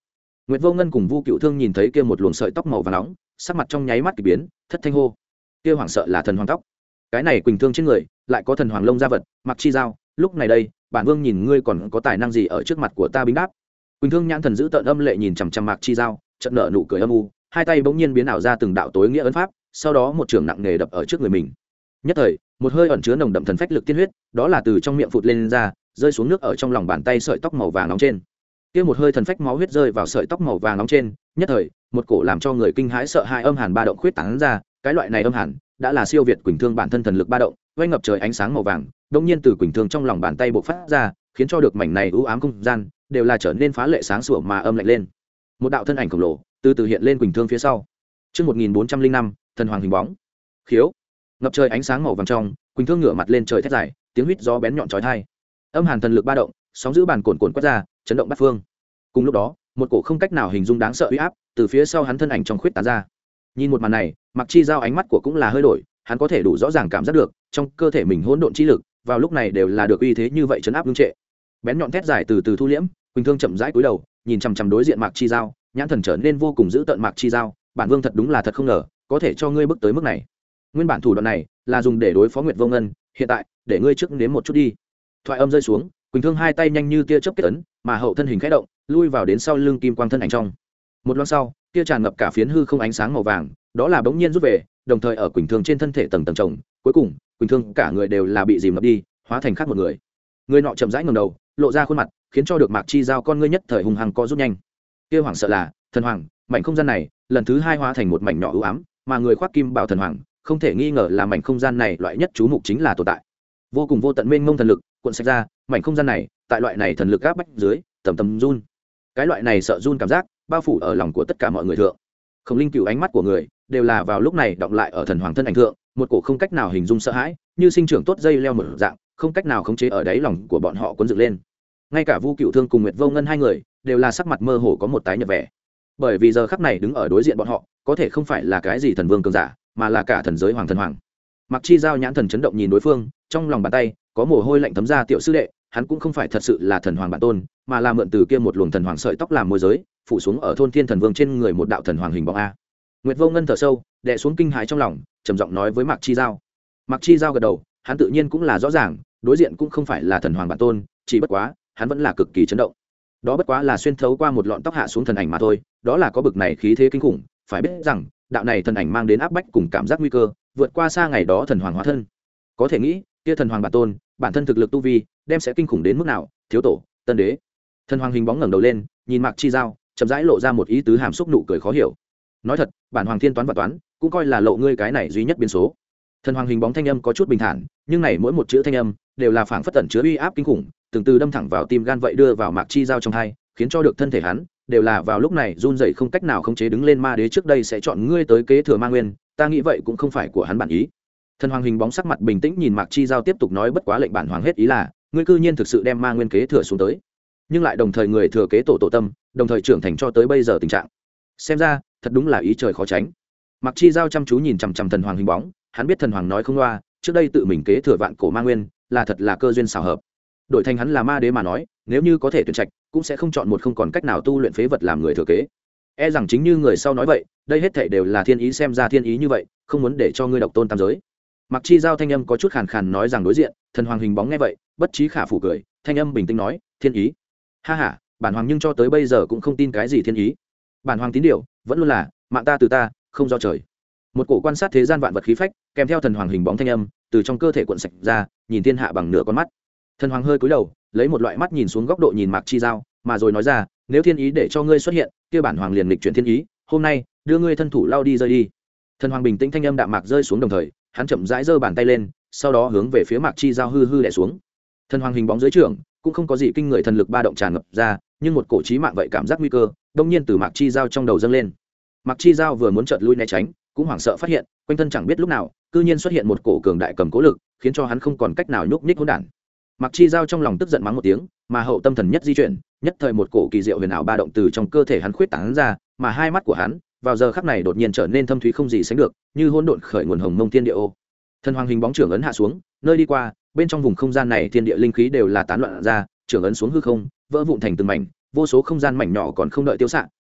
Nguyệt Vô Ngân cùng Vu Cựu Thương nhìn thấy kia một luồng sợi tóc màu vàng nóng, sắc mặt trong nháy mắt kỳ biến, thất thanh hô: kia hoảng sợ là thần hoàng tóc. Cái này Quỳnh Thương trên người lại có thần hoàng lông da vật, Mặc Chi Giao, lúc này đây, bản vương nhìn ngươi còn có tài năng gì ở trước mặt của ta bính đáp. Quỳnh Thương nhãn thần giữ tợn âm lệ nhìn chằm chằm Mạc Chi Giao, chợt nở nụ cười âm u, hai tay bỗng nhiên biến ảo ra từng đạo tối nghĩa ấn pháp, sau đó một trường nặng nề đập ở trước người mình. Nhất thời, một hơi ẩn chứa nồng đậm thần phách lực tiên huyết, đó là từ trong miệng phụt lên, lên ra, rơi xuống nước ở trong lòng bàn tay sợi tóc màu vàng nóng trên. Kia một hơi thần phách máu huyết rơi vào sợi tóc màu vàng nóng trên, nhất thời, một cổ làm cho người kinh hãi sợ hãi âm hàn ba động khuyết tán ra, cái loại này âm hàn đã là siêu việt Quỳnh Thương bản thân thần lực ba động, vây ngập trời ánh sáng màu vàng, đột nhiên từ Quỳnh Thương trong lòng bàn tay bộc phát ra, khiến cho được mảnh này u ám không gian đều là trở nên phá lệ sáng sủa mà âm lạnh lên. Một đạo thân ảnh khổng lồ từ từ hiện lên Quỳnh Thương phía sau. Chương một nghìn bốn trăm linh năm, thần hoàng hình bóng. Khiếu. Ngập trời ánh sáng màu vàng trong, Quỳnh Thương ngửa mặt lên trời thét dài, tiếng huýt gió bén nhọn chói tai. Âm hàn thần lực ba động, sóng giữ bàn cồn cồn quét ra, chấn động bát phương. Cùng lúc đó, một cổ không cách nào hình dung đáng sợ uy áp từ phía sau hắn thân ảnh trong khuyết tán ra. Nhìn một màn này, Mặc Chi Giao ánh mắt của cũng là hơi đổi, hắn có thể đủ rõ ràng cảm giác được, trong cơ thể mình hỗn độn chi lực, vào lúc này đều là được uy thế như vậy chấn áp ngưng trệ. Bén nhọn thét dài từ từ thu liễm, Quỳnh Thương chậm rãi cúi đầu, nhìn chằm chằm đối diện Mạc Chi Giao, nhãn thần trở nên vô cùng dữ tợn. Mạc Chi Giao, bản vương thật đúng là thật không ngờ, có thể cho ngươi bước tới mức này. Nguyên bản thủ đoạn này là dùng để đối phó Nguyệt Vô Ngân, hiện tại, để ngươi trước nếm một chút đi. Thoại âm rơi xuống, Quỳnh Thương hai tay nhanh như tia chớp kết ấn, mà hậu thân hình khẽ động, lui vào đến sau lưng kim quang thân ảnh trong. Một lát sau, tia tràn ngập cả phiến hư không ánh sáng màu vàng, đó là bỗng nhiên rút về, đồng thời ở Quỳnh Thương trên thân thể tầng tầng chồng, cuối cùng, Quỳnh Thương cả người đều là bị dìm ngập đi, hóa thành khác một người. Người nọ chậm rãi ngẩng đầu, lộ ra khuôn mặt, khiến cho được Mạc Chi Giao con ngươi nhất thời hung hăng co rút nhanh. Kia hoảng sợ là thần hoàng, mảnh không gian này lần thứ hai hóa thành một mảnh nhỏ u ám, mà người khoác kim bảo thần hoàng, không thể nghi ngờ là mảnh không gian này loại nhất chú mục chính là tồn tại. Vô cùng vô tận mênh mông thần lực, cuộn sạch ra, mảnh không gian này, tại loại này thần lực áp bách dưới, tầm tầm run. Cái loại này sợ run cảm giác, bao phủ ở lòng của tất cả mọi người thượng. Không linh cửu ánh mắt của người, đều là vào lúc này đọng lại ở thần hoàng thân ảnh thượng, một cổ không cách nào hình dung sợ hãi, như sinh trưởng tốt dây leo một dạng, không cách nào khống chế ở đáy lòng của bọn họ cuốn dựng lên. Ngay cả Vu Cựu Thương cùng Nguyệt Vô Ngân hai người, đều là sắc mặt mơ hồ có một tái nhợt vẻ. Bởi vì giờ khắc này đứng ở đối diện bọn họ, có thể không phải là cái gì thần vương cường giả, mà là cả thần giới hoàng thần hoàng. Mặc Chi Giao nhãn thần chấn động nhìn đối phương, trong lòng bàn tay có mồ hôi lạnh thấm ra. Tiểu sư đệ, hắn cũng không phải thật sự là thần hoàng bản tôn, mà là mượn từ kia một luồng thần hoàng sợi tóc làm môi giới, phủ xuống ở thôn thiên thần vương trên người một đạo thần hoàng hình bóng a. Nguyệt Vô Ngân thở sâu, đè xuống kinh hãi trong lòng, trầm giọng nói với Mạc Chi Giao. Mạc Chi Giao gật đầu, hắn tự nhiên cũng là rõ ràng, đối diện cũng không phải là thần hoàng bản tôn, chỉ bất quá, hắn vẫn là cực kỳ chấn động. Đó bất quá là xuyên thấu qua một lọn tóc hạ xuống thần ảnh mà thôi, đó là có bực này khí thế kinh khủng, phải biết rằng, đạo này thần ảnh mang đến áp bách cùng cảm giác nguy cơ, vượt qua xa ngày đó thần hoàng hóa thân. Có thể nghĩ, kia thần hoàng bản tôn, bản thân thực lực tu vi, đem sẽ kinh khủng đến mức nào, thiếu tổ, tân đế. Thần hoàng hình bóng ngẩng đầu lên, nhìn Mạc Chi Giao, chậm rãi lộ ra một ý tứ hàm xúc nụ cười khó hiểu. Nói thật, bản hoàng thiên toán và toán, cũng coi là lộ ngươi cái này duy nhất biến số. Thần hoàng hình bóng thanh âm có chút bình thản, nhưng này mỗi một chữ thanh âm đều là phảng phất tẩn chứa uy áp kinh khủng, từng từ đâm thẳng vào tim gan vậy đưa vào Mạc Chi Giao trong hai, khiến cho được thân thể hắn đều là vào lúc này run rẩy không cách nào khống chế đứng lên. Ma đế trước đây sẽ chọn ngươi tới kế thừa Ma Nguyên, ta nghĩ vậy cũng không phải của hắn bản ý. Thần hoàng hình bóng sắc mặt bình tĩnh nhìn Mạc Chi Giao tiếp tục nói, bất quá lệnh bản hoàng hết ý là, ngươi cư nhiên thực sự đem Ma Nguyên kế thừa xuống tới, nhưng lại đồng thời người thừa kế tổ tổ tâm, đồng thời trưởng thành cho tới bây giờ tình trạng. Xem ra, thật đúng là ý trời khó tránh. Mạc Chi Giao chăm chú nhìn chằm chằm thần hoàng hình bóng, hắn biết thần hoàng nói không loa, trước đây tự mình kế thừa vạn cổ Ma Nguyên, là thật là cơ duyên xảo hợp. Đổi thành hắn là ma đế mà nói, nếu như có thể tuyển trạch, cũng sẽ không chọn một không còn cách nào tu luyện phế vật làm người thừa kế. E rằng chính như người sau nói vậy, đây hết thảy đều là thiên ý, xem ra thiên ý như vậy, không muốn để cho ngươi độc tôn tam giới. Mạc Chi Giao thanh âm có chút khàn khàn nói rằng đối diện, thần hoàng hình bóng nghe vậy, bất trí khả phủ cười, thanh âm bình tĩnh nói, thiên ý. Ha ha, bản hoàng nhưng cho tới bây giờ cũng không tin cái gì thiên ý. Bản hoàng tín điều vẫn luôn là mạng ta từ ta, không do trời. Một cổ quan sát thế gian vạn vật khí phách, kèm theo thần hoàng hình bóng thanh âm, từ trong cơ thể cuộn sạch ra, nhìn thiên hạ bằng nửa con mắt. Thần hoàng hơi cúi đầu, lấy một loại mắt nhìn xuống góc độ nhìn Mạc Chi Giao, mà rồi nói ra, nếu thiên ý để cho ngươi xuất hiện, kia bản hoàng liền nghịch chuyển thiên ý, hôm nay đưa ngươi thân thủ lao đi rơi đi. Thần hoàng bình tĩnh thanh âm đạm mạc rơi xuống, đồng thời hắn chậm rãi giơ bàn tay lên, sau đó hướng về phía Mạc Chi Giao hư hư đè xuống. Thần hoàng hình bóng dưới trưởng cũng không có gì kinh người thần lực ba động tràn ngập ra, nhưng một cổ chí mạng vậy cảm giác nguy cơ đông nhiên từ Mạc Chi Giao trong đầu dâng lên. Mạc Chi Giao vừa muốn chợt lui né tránh, cũng hoảng sợ phát hiện quanh thân chẳng biết lúc nào cư nhiên xuất hiện một cổ cường đại cầm cố lực, khiến cho hắn không còn cách nào nhúc nhích hỗn đản. Mạc Chi Giao trong lòng tức giận mắng một tiếng, mà hậu tâm thần nhất di chuyển, nhất thời một cổ kỳ diệu huyền ảo ba động từ trong cơ thể hắn khuyết tán ra, mà hai mắt của hắn vào giờ khắc này đột nhiên trở nên thâm thúy không gì sánh được, như hỗn độn khởi nguồn hồng mông thiên địa ô. Thần hoàng hình bóng trưởng ấn hạ xuống, nơi đi qua, bên trong vùng không gian này thiên địa linh khí đều là tán loạn ra, trưởng ấn xuống hư không, vỡ vụn thành từng mảnh, vô số không gian mảnh nhỏ còn không đợi tiêu xạ,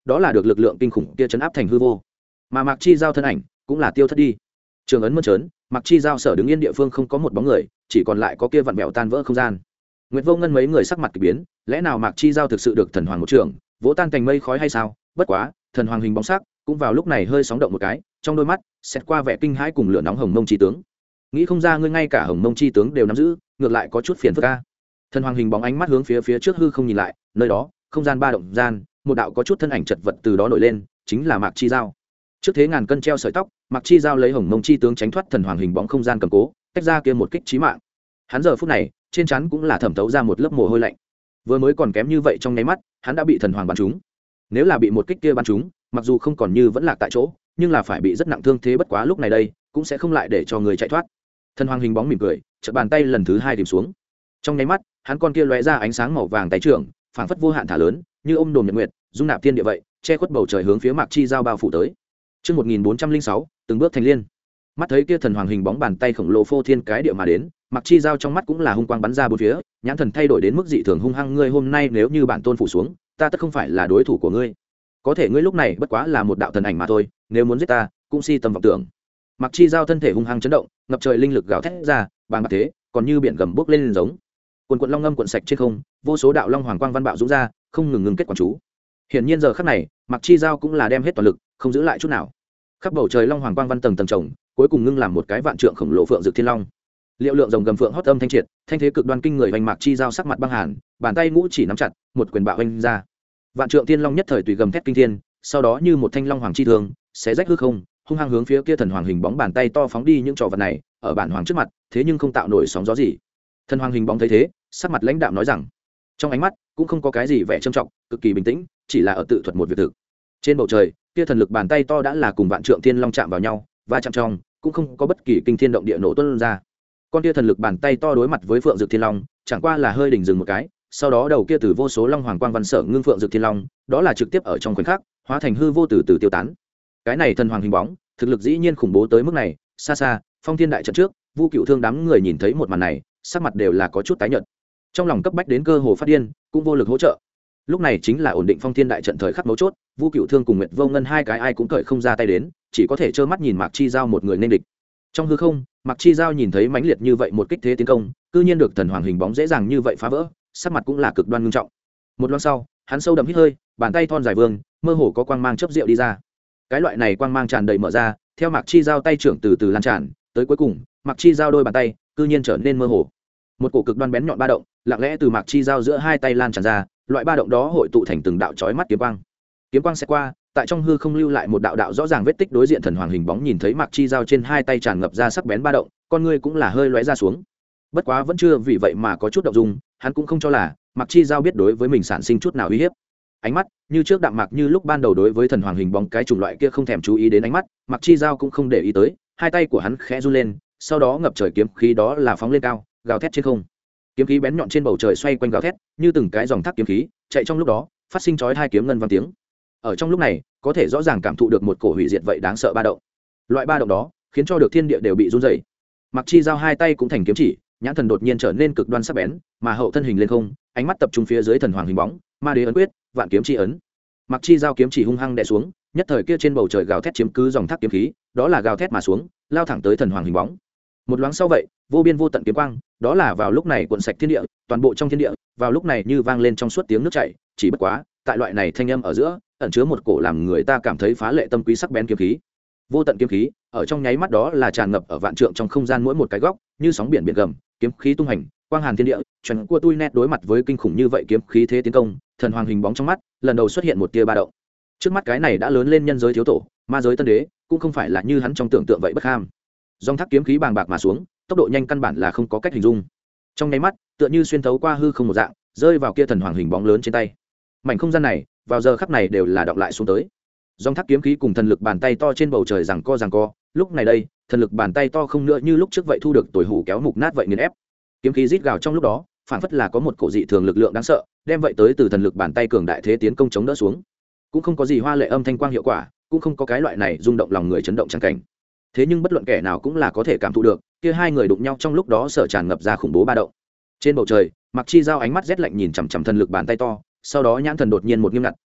đó là được lực lượng kinh khủng kia chấn áp thành hư vô, mà Mạc Chi Giao thân ảnh cũng là tiêu thất đi. Trường ấn mơn trớn, Mạc Chi Giao sở đứng yên địa phương không có một bóng người, chỉ còn lại có kia vặn vẹo tan vỡ không gian. Nguyệt Vô Ngân mấy người sắc mặt kỳ biến, lẽ nào Mạc Chi Giao thực sự được thần hoàng một trường vỗ tan thành mây khói hay sao? Bất quá, thần hoàng hình bóng sắc cũng vào lúc này hơi sóng động một cái, trong đôi mắt xét qua vẻ kinh hãi cùng lửa nóng hồng mông chi tướng. Nghĩ không ra ngươi ngay cả hồng mông chi tướng đều nắm giữ, ngược lại có chút phiền phức a. Thần hoàng hình bóng ánh mắt hướng phía phía trước hư không nhìn lại, nơi đó, không gian ba động gian, một đạo có chút thân ảnh chật vật từ đó nổi lên, chính là Mạc Chi Giao. Trước thế ngàn cân treo sợi tóc, Mạc Chi Giao lấy hồng mông chi tướng tránh thoát thần hoàng hình bóng không gian cầm cố, tách ra kia một kích chí mạng. Hắn giờ phút này, trên trán cũng là thẩm thấu ra một lớp mồ hôi lạnh. Vừa mới còn kém như vậy trong nháy mắt, hắn đã bị thần hoàng bắn trúng. Nếu là bị một kích kia bắn trúng, mặc dù không còn như vẫn lạc tại chỗ, nhưng là phải bị rất nặng thương thế, bất quá lúc này đây, cũng sẽ không lại để cho người chạy thoát. Thần hoàng hình bóng mỉm cười, chợt bàn tay lần thứ hai tìm xuống. Trong nháy mắt, hắn con kia lóe ra ánh sáng màu vàng tay trưởng, phảng phất vô hạn thả lớn, như ôm đồm nhật nguyệt, dung nạp thiên địa vậy, che khuất bầu trời hướng phía Mạc Chi Giao bao phủ tới. Chương một nghìn bốn trăm linh sáu, từng bước thành liên. Mắt thấy kia thần hoàng hình bóng bàn tay khổng lồ phô thiên cái địa mà đến, Mạc Chi Giao trong mắt cũng là hung quang bắn ra bốn phía, nhãn thần thay đổi đến mức dị thường hung hăng, ngươi hôm nay nếu như bản tôn phủ xuống, ta tất không phải là đối thủ của ngươi. Có thể ngươi lúc này bất quá là một đạo thần ảnh mà thôi, nếu muốn giết ta, cũng si tầm vọng tưởng. Mạc Chi Giao thân thể hung hăng chấn động, ngập trời linh lực gào thét ra, bàng bạc thế, còn như biển gầm bốc lên giống. Quần quần long ngâm cuộn sạch trên không, vô số đạo long hoàng quang văn bạo dũng ra, không ngừng ngừng kết quả chú. Hiển nhiên giờ khắc này, Mạc Chi Giao cũng là đem hết toàn lực, không giữ lại chút nào. Khắp bầu trời long hoàng quang văn tầng tầng chồng, cuối cùng ngưng làm một cái vạn trượng khổng lồ phượng dược thiên long. Liệu lượng rồng gầm phượng hót âm thanh triệt, thanh thế cực đoan kinh người, vành Mạc Chi Giao sắc mặt băng hàn, bàn tay ngũ chỉ nắm chặt, một quyền bạo vung ra. Vạn trượng thiên long nhất thời tùy gầm thét kinh thiên, sau đó như một thanh long hoàng chi thường, xé rách hư không, hung hăng hướng phía kia thần hoàng hình bóng bàn tay to phóng đi. Những trò vật này ở bản hoàng trước mặt, thế nhưng không tạo nổi sóng gió gì. Thần hoàng hình bóng thấy thế, sắc mặt lãnh đạm nói rằng, trong ánh mắt cũng không có cái gì vẻ trầm trọng, cực kỳ bình tĩnh, chỉ là ở tự thuật một việc thực. Trên bầu trời, kia thần lực bàn tay to đã là cùng vạn trượng thiên long chạm vào nhau, và chạm trong cũng không có bất kỳ kinh thiên động địa nổ tuôn ra. Con kia thần lực bàn tay to đối mặt với phượng dược thiên long, chẳng qua là hơi đỉnh dừng một cái, sau đó đầu kia từ vô số long hoàng quang văn sở ngưng phượng dược thiên long, đó là trực tiếp ở trong khoảnh khắc hóa thành hư vô từ từ tiêu tán. Cái này thần hoàng hình bóng, thực lực dĩ nhiên khủng bố tới mức này, xa xa, phong thiên đại trận trước, Vu Cựu Thương đám người nhìn thấy một màn này, sắc mặt đều là có chút tái nhợt. Trong lòng cấp bách đến cơ hồ phát điên, cũng vô lực hỗ trợ. Lúc này chính là ổn định phong thiên đại trận thời khắc mấu chốt, Vu Cựu Thương cùng Nguyệt Vô Ngân hai cái ai cũng cởi không ra tay đến, chỉ có thể trơ mắt nhìn Mạc Chi Giao một người nên địch. Trong hư không, Mạc Chi Giao nhìn thấy mãnh liệt như vậy một kích thế tiến công, cư nhiên được thần hoàng hình bóng dễ dàng như vậy phá vỡ, sắc mặt cũng là cực đoan nghiêm trọng. Một lát sau, hắn sâu đậm hít hơi, bàn tay thon dài vương, mơ hồ có quang mang chớp rượu đi ra. Cái loại này quang mang tràn đầy mở ra, theo Mạc Chi Giao tay trưởng từ từ lan tràn, tới cuối cùng, Mạc Chi Giao đôi bàn tay, cư nhiên trở nên mơ hồ. Một cổ cực đoan bén nhọn ba động, lặng lẽ từ Mạc Chi Giao giữa hai tay lan tràn ra, loại ba động đó hội tụ thành từng đạo chói mắt kiếm quang. Kiếm quang sẽ qua, tại trong hư không lưu lại một đạo đạo rõ ràng vết tích, đối diện thần hoàng hình bóng nhìn thấy Mạc Chi Giao trên hai tay tràn ngập ra sắc bén ba động, con ngươi cũng là hơi lóe ra xuống. Bất quá vẫn chưa vì vậy mà có chút động dung, hắn cũng không cho là Mạc Chi Giao biết đối với mình sản sinh chút nào uy hiếp. Ánh mắt như trước đạm mạc như lúc ban đầu đối với thần hoàng hình bóng cái chủng loại kia không thèm chú ý đến ánh mắt, Mạc Chi Giao cũng không để ý tới, hai tay của hắn khẽ run lên, sau đó ngập trời kiếm khí đó là phóng lên cao, gào thét trên không. Kiếm khí bén nhọn trên bầu trời xoay quanh gào thét, như từng cái dòng thác kiếm khí, chạy trong lúc đó, phát sinh chói hai kiếm ngân vang tiếng. Ở trong lúc này, có thể rõ ràng cảm thụ được một cổ hủy diệt vậy đáng sợ ba động. Loại ba động đó, khiến cho được thiên địa đều bị run rẩy. Mạc Chi Giao hai tay cũng thành kiếm chỉ, nhãn thần đột nhiên trở nên cực đoan sắc bén, mà hậu thân hình lên không, ánh mắt tập trung phía dưới thần hoàng hình bóng, ma đế ấn quyết, vạn kiếm chi ấn. Mạc Chi Giao kiếm chỉ hung hăng đè xuống, nhất thời kia trên bầu trời gào thét chiếm cứ dòng thác kiếm khí, đó là gào thét mà xuống, lao thẳng tới thần hoàng hình bóng. Một loáng sau vậy, vô biên vô tận kiếm quang, đó là vào lúc này cuộn sạch thiên địa, toàn bộ trong thiên địa, vào lúc này như vang lên trong suốt tiếng nước chảy, chỉ bất quá, tại loại này thanh âm ở giữa, ẩn chứa một cổ làm người ta cảm thấy phá lệ tâm quý sắc bén kiếm khí. Vô tận kiếm khí, ở trong nháy mắt đó là tràn ngập ở vạn trượng trong không gian mỗi một cái góc, như sóng biển biển gầm, kiếm khí tung hành, quang hàn thiên địa, chuẩn cua tui nét đối mặt với kinh khủng như vậy kiếm khí thế tiến công, thần hoàng hình bóng trong mắt, lần đầu xuất hiện một tia ba động. Trước mắt cái này đã lớn lên nhân giới thiếu tổ, ma giới tân đế, cũng không phải là như hắn trong tưởng tượng vậy bất ham. Dòng thác kiếm khí bàng bạc mà xuống, tốc độ nhanh căn bản là không có cách hình dung. Trong nháy mắt, tựa như xuyên thấu qua hư không một dạng, rơi vào kia thần hoàng hình bóng lớn trên tay. Mảnh không gian này, vào giờ khắc này đều là đọng lại xuống tới. Dòng thác kiếm khí cùng thần lực bàn tay to trên bầu trời giằng co giằng co, lúc này đây, thần lực bàn tay to không nữa như lúc trước vậy thu được tồi hủ kéo mục nát vậy nghiền ép. Kiếm khí rít gào trong lúc đó, phản phất là có một cổ dị thường lực lượng đáng sợ, đem vậy tới từ thần lực bàn tay cường đại thế tiến công chống đỡ xuống. Cũng không có gì hoa lệ âm thanh quang hiệu quả, cũng không có cái loại này rung động lòng người chấn động chẳng cảnh. Thế nhưng bất luận kẻ nào cũng là có thể cảm thụ được, kia hai người đụng nhau trong lúc đó sở tràn ngập ra khủng bố ba động. Trên bầu trời, Mạc Chi Giao ánh mắt rét lạnh nhìn chằm chằm thần lực bàn tay to, sau đó nhãn thần đột nhiên một nghiêm ngặt,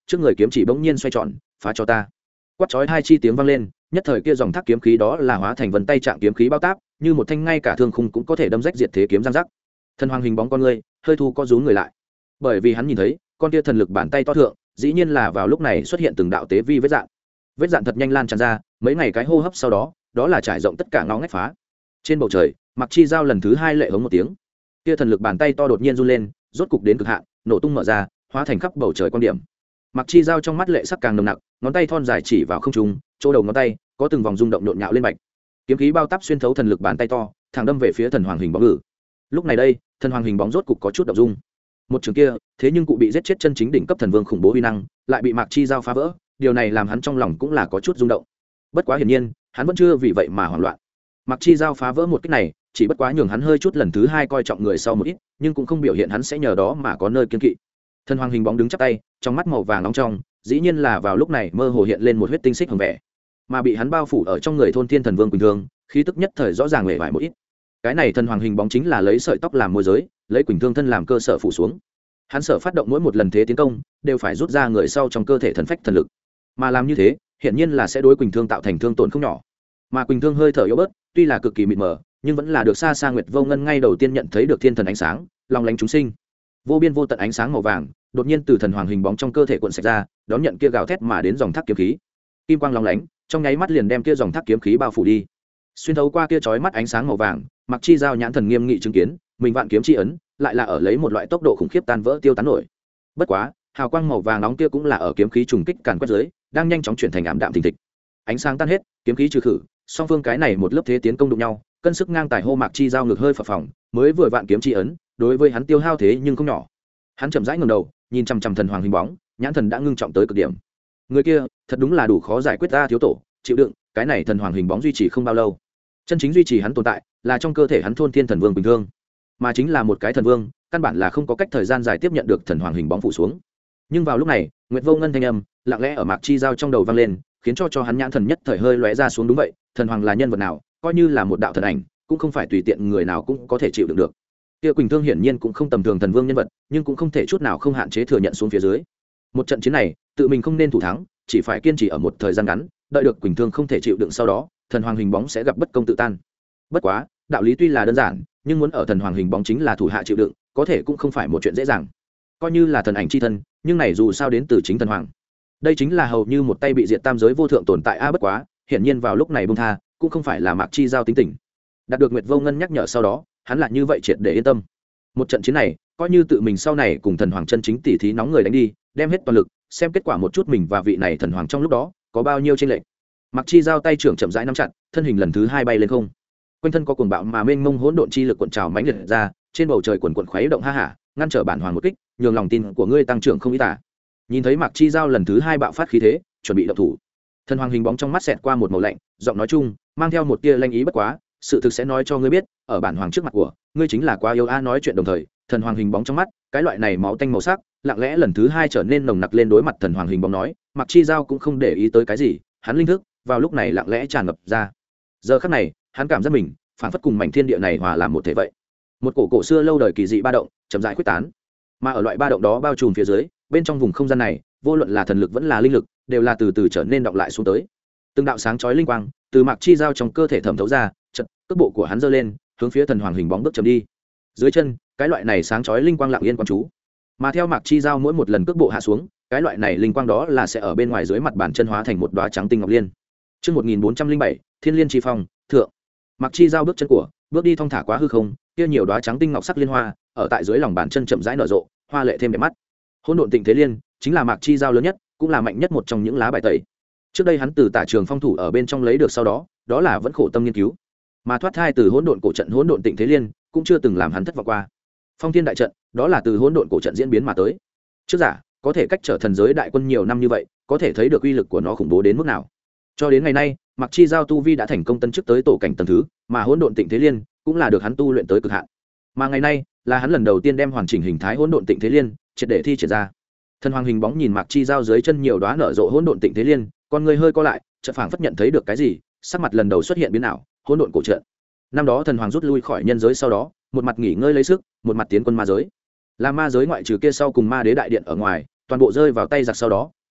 trước người kiếm chỉ bỗng nhiên xoay tròn, phá cho ta. Quát chói hai chi tiếng vang lên, nhất thời kia dòng thác kiếm khí đó là hóa thành vân tay trạng kiếm khí bao táp, như một thanh ngay cả thương khung cũng có thể đâm rách diệt thế kiếm giang rắc. Thần hoàng hình bóng con người hơi thu có rú người lại, bởi vì hắn nhìn thấy con kia thần lực bàn tay to thượng, dĩ nhiên là vào lúc này xuất hiện từng đạo tế vi vết dạn. Vết dạn thật nhanh lan tràn ra, mấy ngày cái hô hấp sau đó, đó là trải rộng tất cả ngõ ngách phá. Trên bầu trời, Mặc Chi Giao lần thứ hai lệ hống một tiếng, kia thần lực bàn tay to đột nhiên run lên, rốt cục đến cực hạn, nổ tung mở ra, hóa thành khắp bầu trời quan điểm. Mặc Chi Giao trong mắt lệ sắc càng nồng nặc, ngón tay thon dài chỉ vào không trung, chỗ đầu ngón tay có từng vòng rung động nhộn nhạo lên bạch. Kiếm khí bao táp xuyên thấu thần lực bàn tay to, thẳng đâm về phía thần hoàng hình bóng ngự. Lúc này đây, thần hoàng hình bóng rốt cục có chút động dung. Một trường kia, thế nhưng cụ bị giết chết chân chính đỉnh cấp thần vương khủng bố uy năng, lại bị Mạc Chi Giao phá vỡ, điều này làm hắn trong lòng cũng là có chút rung động. Bất quá hiển nhiên, hắn vẫn chưa vì vậy mà hoảng loạn. Mạc Chi Giao phá vỡ một kích này, chỉ bất quá nhường hắn hơi chút lần thứ hai coi trọng người sau một ít, nhưng cũng không biểu hiện hắn sẽ nhờ đó mà có nơi kiên kỵ. Thần hoàng hình bóng đứng chắp tay, trong mắt màu vàng nóng trong, dĩ nhiên là vào lúc này mơ hồ hiện lên một huyết tinh xích hồng vẻ, mà bị hắn bao phủ ở trong người thôn thiên thần vương bình thường, khí tức nhất thời rõ ràng lệ vải một ít. Cái này thần hoàng hình bóng chính là lấy sợi tóc làm môi giới, lấy quỳnh thương thân làm cơ sở phủ xuống. Hắn sở phát động mỗi một lần thế tiến công, đều phải rút ra người sau trong cơ thể thần phách thần lực, mà làm như thế, hiển nhiên là sẽ đối quỳnh thương tạo thành thương tổn không nhỏ. Mà quỳnh thương hơi thở yếu bớt, tuy là cực kỳ mịt mờ, nhưng vẫn là được xa xa Nguyệt Vô Ngân ngay đầu tiên nhận thấy được thiên thần ánh sáng, long lánh chúng sinh. Vô biên vô tận ánh sáng màu vàng, đột nhiên từ thần hoàng hình bóng trong cơ thể cuộn sạch ra, đón nhận kia gào thét mà đến dòng thác kiếm khí. Kim quang long lánh, trong nháy mắt liền đem kia dòng thác kiếm khí bao phủ đi. Xuyên thấu qua kia chói mắt ánh sáng màu vàng, Mặc Chi Giao nhãn thần nghiêm nghị chứng kiến, mình vạn kiếm chi ấn, lại là ở lấy một loại tốc độ khủng khiếp tan vỡ tiêu tán nổi. Bất quá, hào quang màu vàng nóng kia cũng là ở kiếm khí trùng kích càn quét dưới, đang nhanh chóng chuyển thành ảm đạm thình thịch. Ánh sáng tan hết, kiếm khí trừ khử, song phương cái này một lớp thế tiến công đụng nhau, cân sức ngang tài hô Mạc Chi Giao ngực hơi phập phồng, mới vừa vạn kiếm chi ấn, đối với hắn tiêu hao thế nhưng không nhỏ. Hắn chậm rãi ngẩng đầu, nhìn chằm chằm thần hoàng hình bóng, nhãn thần đã ngưng trọng tới cực điểm. Người kia, thật đúng là đủ khó giải quyết ta thiếu tổ, chịu đựng, cái này thần hoàng hình bóng duy trì không bao lâu. Chân chính duy trì hắn tồn tại, là trong cơ thể hắn thôn thiên thần vương bình thường, mà chính là một cái thần vương, căn bản là không có cách thời gian dài tiếp nhận được thần hoàng hình bóng phủ xuống. Nhưng vào lúc này, Nguyệt Vô Ngân thanh âm lặng lẽ ở Mạc Chi Giao trong đầu vang lên, khiến cho cho hắn nhãn thần nhất thời hơi lóe ra xuống. Đúng vậy, thần hoàng là nhân vật nào, coi như là một đạo thần ảnh, cũng không phải tùy tiện người nào cũng có thể chịu đựng được. Kia Quỳnh Thương hiển nhiên cũng không tầm thường thần vương nhân vật, nhưng cũng không thể chút nào không hạn chế thừa nhận xuống phía dưới. Một trận chiến này, tự mình không nên thủ thắng, chỉ phải kiên trì ở một thời gian ngắn, đợi được Quỳnh Thương không thể chịu đựng sau đó, thần hoàng hình bóng sẽ gặp bất công tự tan. Bất quá, đạo lý tuy là đơn giản, nhưng muốn ở thần hoàng hình bóng chính là thủ hạ chịu đựng, có thể cũng không phải một chuyện dễ dàng. Coi như là thần ảnh chi thân, nhưng này dù sao đến từ chính thần hoàng. Đây chính là hầu như một tay bị diệt tam giới vô thượng tồn tại a. Bất quá, hiển nhiên vào lúc này buông tha, cũng không phải là Mạc Chi Giao tính tình. Đạt được Nguyệt Vô Ngân nhắc nhở sau đó, hắn lại như vậy triệt để yên tâm. Một trận chiến này, coi như tự mình sau này cùng thần hoàng chân chính tỉ thí nóng người đánh đi, đem hết toàn lực, xem kết quả một chút mình và vị này thần hoàng trong lúc đó có bao nhiêu chênh lệch. Mạc Chi Giao tay trưởng chậm rãi nắm chặt, thân hình lần thứ hai bay lên không. Quanh thân có cuồng bạo mà mênh mông hỗn độn chi lực cuộn trào mãnh liệt ra, trên bầu trời cuồn cuộn khuấy động ha hả, ngăn trở bản hoàng một kích, nhường lòng tin của ngươi tăng trưởng không ít tả. Nhìn thấy Mạc Chi Giao lần thứ hai bạo phát khí thế, chuẩn bị động thủ. Thần hoàng hình bóng trong mắt xẹt qua một màu lạnh, giọng nói chung mang theo một tia lanh ý. Bất quá, sự thực sẽ nói cho ngươi biết, ở bản hoàng trước mặt của ngươi chính là quá yếu a. Nói chuyện đồng thời, thần hoàng hình bóng trong mắt, cái loại này máu tanh màu sắc, lặng lẽ lần thứ hai trở nên nồng nặc lên. Đối mặt thần hoàng hình bóng nói, Mạc Chi Giao cũng không để ý tới cái gì, hắn linh thức vào lúc này lặng lẽ tràn ngập ra. Giờ khắc này, hắn cảm giác mình phản phất cùng mảnh thiên địa này hòa làm một thể vậy. Một cổ cổ xưa lâu đời kỳ dị ba động chậm rãi quyết tán, mà ở loại ba động đó bao trùm phía dưới, bên trong vùng không gian này, vô luận là thần lực vẫn là linh lực, đều là từ từ trở nên đọng lại xuống tới. Từng đạo sáng chói linh quang từ Mạc Chi Giao trong cơ thể thẩm thấu ra, chợt cước bộ của hắn giơ lên, hướng phía thần hoàng hình bóng bước chậm đi. Dưới chân, cái loại này sáng chói linh quang lặng yên quan chú, mà theo Mạc Chi Giao mỗi một lần cước bộ hạ xuống, cái loại này linh quang đó là sẽ ở bên ngoài dưới mặt bàn chân hóa thành một đóa trắng tinh ngọc liên. Chương một nghìn bốn trăm linh bảy, Thiên Liên Chi Phong, thượng. Mạc Chi Giao bước chân của, bước đi thong thả quá hư không, kia nhiều đóa trắng tinh ngọc sắc liên hoa, ở tại dưới lòng bàn chân chậm rãi nở rộ, hoa lệ thêm đẹp mắt. Hỗn độn tịnh thế liên, chính là Mạc Chi Giao lớn nhất, cũng là mạnh nhất một trong những lá bài tẩy. Trước đây hắn từ Tả Trường Phong thủ ở bên trong lấy được sau đó, đó là vẫn khổ tâm nghiên cứu, mà thoát thai từ hỗn độn cổ trận hỗn độn tịnh thế liên, cũng chưa từng làm hắn thất vọng qua. Phong Thiên đại trận, đó là từ hỗn độn cổ trận diễn biến mà tới. Trước giả, có thể cách trở thần giới đại quân nhiều năm như vậy, có thể thấy được uy lực của nó khủng bố đến mức nào. Cho đến ngày nay, Mạc Chi Giao tu vi đã thành công tân chức tới tổ cảnh tầng thứ, mà hỗn độn tịnh thế liên cũng là được hắn tu luyện tới cực hạn. Mà ngày nay, là hắn lần đầu tiên đem hoàn chỉnh hình thái hỗn độn tịnh thế liên triệt để thi triển ra. Thần hoàng hình bóng nhìn Mạc Chi Giao dưới chân nhiều đóa nở rộ hỗn độn tịnh thế liên, con người hơi co lại, chợt phảng phất nhận thấy được cái gì, sắc mặt lần đầu xuất hiện biến ảo. Hỗn độn cổ trận. Năm đó thần hoàng rút lui khỏi nhân giới sau đó, một mặt nghỉ ngơi lấy sức, một mặt tiến quân ma giới. Là ma giới ngoại trừ kia sau cùng ma đế đại điện ở ngoài, toàn bộ rơi vào tay giặc sau đó,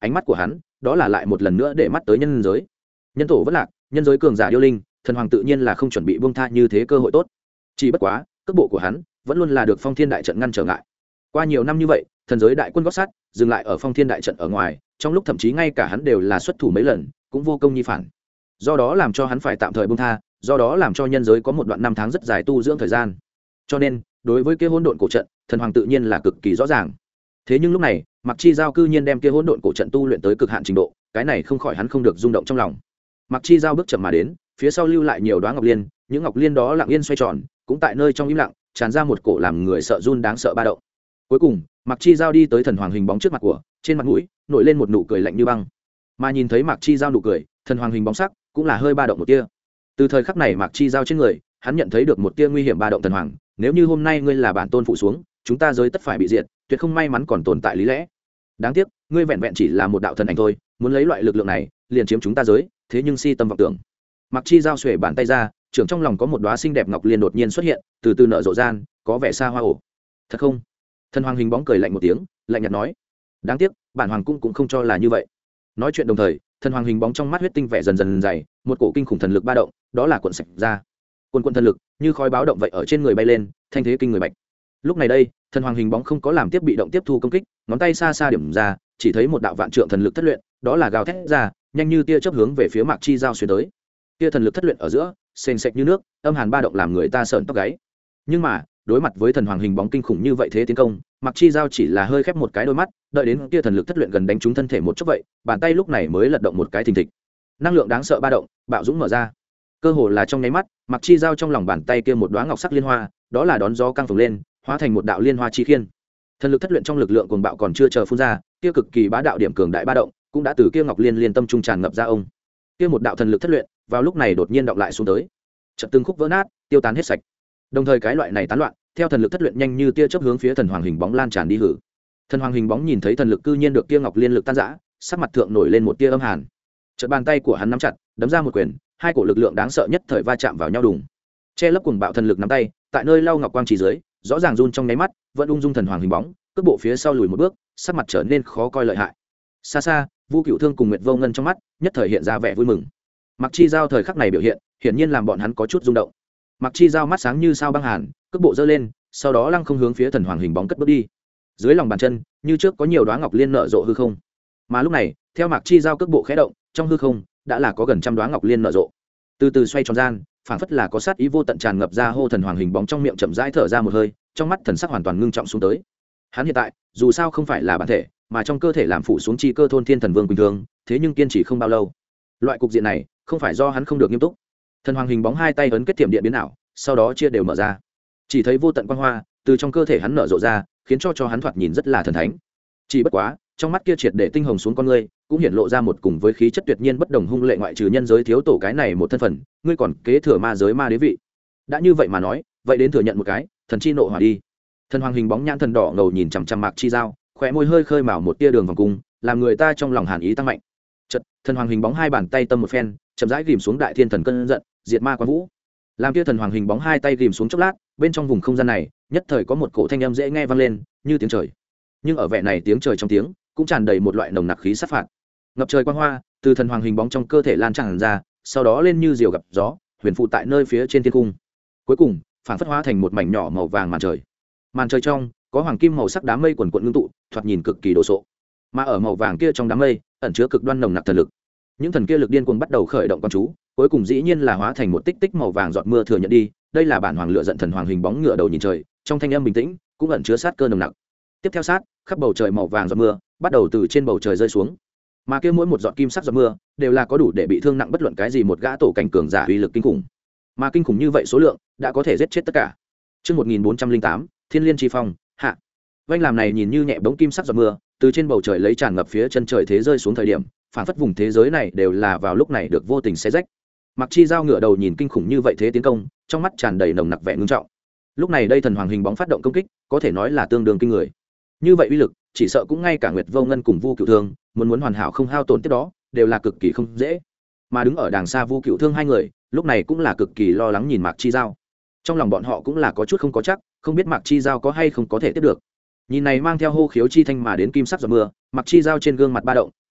ánh mắt của hắn đó là lại một lần nữa để mắt tới nhân giới. Nhân tổ vẫn lạc, nhân giới cường giả điêu linh, thần hoàng tự nhiên là không chuẩn bị buông tha như thế cơ hội tốt. Chỉ bất quá cước bộ của hắn vẫn luôn là được phong thiên đại trận ngăn trở ngại. Qua nhiều năm như vậy, thần giới đại quân gót sát dừng lại ở phong thiên đại trận ở ngoài, trong lúc thậm chí ngay cả hắn đều là xuất thủ mấy lần cũng vô công nhi phản, do đó làm cho hắn phải tạm thời buông tha, do đó làm cho nhân giới có một đoạn năm tháng rất dài tu dưỡng thời gian. Cho nên đối với kia hỗn độn cổ trận, thần hoàng tự nhiên là cực kỳ rõ ràng. Thế nhưng lúc này Mạc Chi Giao cư nhiên đem kia hỗn độn cổ trận tu luyện tới cực hạn trình độ, cái này không khỏi hắn không được rung động trong lòng. Mạc Chi Giao bước chậm mà đến, phía sau lưu lại nhiều đóa ngọc liên, những ngọc liên đó lặng yên xoay tròn, cũng tại nơi trong im lặng tràn ra một cổ làm người sợ run đáng sợ ba động. Cuối cùng Mạc Chi Giao đi tới thần hoàng hình bóng trước mặt của, trên mặt mũi nổi lên một nụ cười lạnh như băng. Mà nhìn thấy Mạc Chi Giao nụ cười, thần hoàng hình bóng sắc cũng là hơi ba động một tia. Từ thời khắc này Mạc Chi Giao trên người, hắn nhận thấy được một tia nguy hiểm ba động. Thần hoàng, nếu như hôm nay ngươi là bản tôn phụ xuống, chúng ta giới tất phải bị diệt, tuyệt không may mắn còn tồn tại lý lẽ. Đáng tiếc ngươi vẹn vẹn chỉ là một đạo thần ảnh thôi, muốn lấy loại lực lượng này liền chiếm chúng ta giới, thế nhưng si tâm vọng tưởng. Mạc Chi Giao xuề bàn tay ra, trưởng trong lòng có một đóa xinh đẹp ngọc liên đột nhiên xuất hiện, từ từ nở rộ gian, có vẻ xa hoa ổ. Thật không? Thần hoàng hình bóng cười lạnh một tiếng, lạnh nhạt nói. Đáng tiếc bản hoàng cũng cũng không cho là như vậy. Nói chuyện đồng thời, thần hoàng hình bóng trong mắt huyết tinh vẻ dần dần dày, một cổ kinh khủng thần lực ba động đó là cuộn sạch ra. Cuồn cuộn thần lực như khói báo động vậy ở trên người bay lên, thanh thế kinh người bạch. Lúc này đây thần hoàng hình bóng không có làm tiếp bị động tiếp thu công kích, ngón tay xa xa điểm ra, chỉ thấy một đạo vạn trượng thần lực thất luyện đó là gào thét ra, nhanh như tia chớp hướng về phía Mạc Chi Giao xuyên tới. Tia thần lực thất luyện ở giữa sền sệt như nước, âm hàn ba động làm người ta sởn tóc gáy. Nhưng mà đối mặt với thần hoàng hình bóng kinh khủng như vậy thế tiến công, Mạc Chi Giao chỉ là hơi khép một cái đôi mắt, đợi đến tia thần lực thất luyện gần đánh trúng thân thể một chút vậy, bàn tay lúc này mới lật động một cái thình thịch. Năng lượng đáng sợ ba động bạo dũng mở ra, cơ hồ là trong nháy mắt, Mạc Chi Giao trong lòng bàn tay kia một đóa ngọc sắc liên hoa đó là đón gió căng phồng lên, hóa thành một đạo liên hoa chi khiên. Thần lực thất luyện trong lực lượng cuồng bạo còn chưa chờ phun ra, kia cực kỳ bá đạo điểm cường đại ba động cũng đã từ kia ngọc liên liên tâm trung tràn ngập ra ông. Kia một đạo thần lực thất luyện vào lúc này đột nhiên động lại xuống tới, chợt từng khúc vỡ nát, tiêu tán hết sạch. Đồng thời cái loại này tán loạn, theo thần lực thất luyện nhanh như tia chớp hướng phía thần hoàng hình bóng lan tràn đi hử. Thần hoàng hình bóng nhìn thấy thần lực cư nhiên được kia ngọc liên lực tan rã, sắc mặt thượng nổi lên một tia âm hàn. Chợt bàn tay của hắn nắm chặt, đấm ra một quyền, hai cổ lực lượng đáng sợ nhất thời va chạm vào nhau đùng. Che lấp cuồng bạo thần lực nắm tay, tại nơi lau ngọc quang chỉ dưới, rõ ràng run trong nháy mắt, vẫn ung dung thần hoàng hình bóng, cước bộ phía sau lùi một bước, sắc mặt trở nên khó coi lợi hại. Xa xa, Vu Cửu Thương cùng Nguyệt Vô Ngân trong mắt nhất thời hiện ra vẻ vui mừng. Mạc Chi Giao thời khắc này biểu hiện, hiển nhiên làm bọn hắn có chút rung động. Mạc Chi Giao mắt sáng như sao băng hàn, cước bộ giơ lên, sau đó lăng không hướng phía thần hoàng hình bóng cất bước đi. Dưới lòng bàn chân, như trước có nhiều đóa ngọc liên nở rộ hư không. Mà lúc này, theo Mạc Chi Giao cước bộ khẽ động, trong hư không đã là có gần trăm đóa ngọc liên nở rộ. Từ từ xoay tròn gian, phảng phất là có sát ý vô tận tràn ngập ra, hô thần hoàng hình bóng trong miệng chậm rãi thở ra một hơi, trong mắt thần sắc hoàn toàn ngưng trọng xuống tới. Hắn hiện tại, dù sao không phải là bản thể, mà trong cơ thể làm phụ xuống chi cơ thôn thiên thần vương bình thường, thế nhưng kiên trì không bao lâu. Loại cục diện này, không phải do hắn không được nghiêm túc. Thần hoàng hình bóng hai tay ấn kết tiệm điện biến ảo, sau đó chia đều mở ra. Chỉ thấy vô tận quang hoa từ trong cơ thể hắn nở rộ ra, khiến cho cho hắn thoạt nhìn rất là thần thánh. Chỉ bất quá, trong mắt kia triệt để tinh hồng xuống con ngươi, cũng hiện lộ ra một cùng với khí chất tuyệt nhiên bất đồng hung lệ, ngoại trừ nhân giới thiếu tổ cái này một thân phận, ngươi còn kế thừa ma giới ma đế vị. Đã như vậy mà nói, vậy đến thừa nhận một cái, thần chi nộ hỏa đi. Thần hoàng hình bóng nhãn thần đỏ ngầu nhìn chằm chằm Mạc Chi Giao, khóe môi hơi khơi mào một tia đường vòng cung, làm người ta trong lòng hàn ý tăng mạnh. Chợt, thần hoàng hình bóng hai bàn tay tâm một phen, chậm rãi ghim xuống đại thiên thần cơn giận, diệt ma quan vũ. Làm kia thần hoàng hình bóng hai tay ghim xuống chốc lát, bên trong vùng không gian này, nhất thời có một cổ thanh âm dễ nghe vang lên, như tiếng trời. Nhưng ở vẻ này tiếng trời trong tiếng, cũng tràn đầy một loại nồng nặc khí sát phạt. Ngập trời quang hoa, từ thần hoàng hình bóng trong cơ thể lan tràn ra, sau đó lên như diều gặp gió, huyền phụ tại nơi phía trên thiên cung. Cuối cùng, phản phất hóa thành một mảnh nhỏ màu vàng màn trời. Màn trời trong có hoàng kim màu sắc đám mây quần quần ngưng tụ, thoạt nhìn cực kỳ đồ sộ. Mà ở màu vàng kia trong đám mây, ẩn chứa cực đoan nồng nặc thần lực. Những thần kia lực điên cuồng bắt đầu khởi động con chú, cuối cùng dĩ nhiên là hóa thành một tích tích màu vàng giọt mưa thừa nhận đi. Đây là bản hoàng lựa giận thần hoàng hình bóng ngửa đầu nhìn trời, trong thanh âm bình tĩnh, cũng ẩn chứa sát cơ nồng nặc. Tiếp theo sát, khắp bầu trời màu vàng giọt mưa bắt đầu từ trên bầu trời rơi xuống. Mà kia mỗi một giọt kim sắc giọt mưa đều là có đủ để bị thương nặng bất luận cái gì một gã tổ cảnh cường giả uy lực kinh khủng. Mà kinh khủng như vậy số lượng, đã có thể giết chết tất cả. Chương một nghìn bốn trăm linh tám, Thiên Liên chi phong, hạ. Vành làm này nhìn như nhẹ bóng kim sắc giọt mưa, từ trên bầu trời lấy tràn ngập phía chân trời thế rơi xuống thời điểm, phản phất vùng thế giới này đều là vào lúc này được vô tình xé rách. Mạc Chi Giao ngửa đầu nhìn kinh khủng như vậy thế tiến công, trong mắt tràn đầy nồng nặc vẻ ngưng trọng. Lúc này đây thần hoàng hình bóng phát động công kích, có thể nói là tương đương kinh người. Như vậy uy lực, chỉ sợ cũng ngay cả Nguyệt Vô Ngân cùng Vu Cửu Thương, muốn muốn hoàn hảo không hao tổn tiếp đó, đều là cực kỳ không dễ. Mà đứng ở đàng xa Vu Cửu Thương hai người, lúc này cũng là cực kỳ lo lắng nhìn Mạc Chi Giao. Trong lòng bọn họ cũng là có chút không có chắc, không biết Mạc Chi Giao có hay không có thể tiếp được. Nhìn này mang theo hô khiếu chi thanh mà đến kim sắc giọt mưa, Mạc Chi Giao trên gương mặt ba động,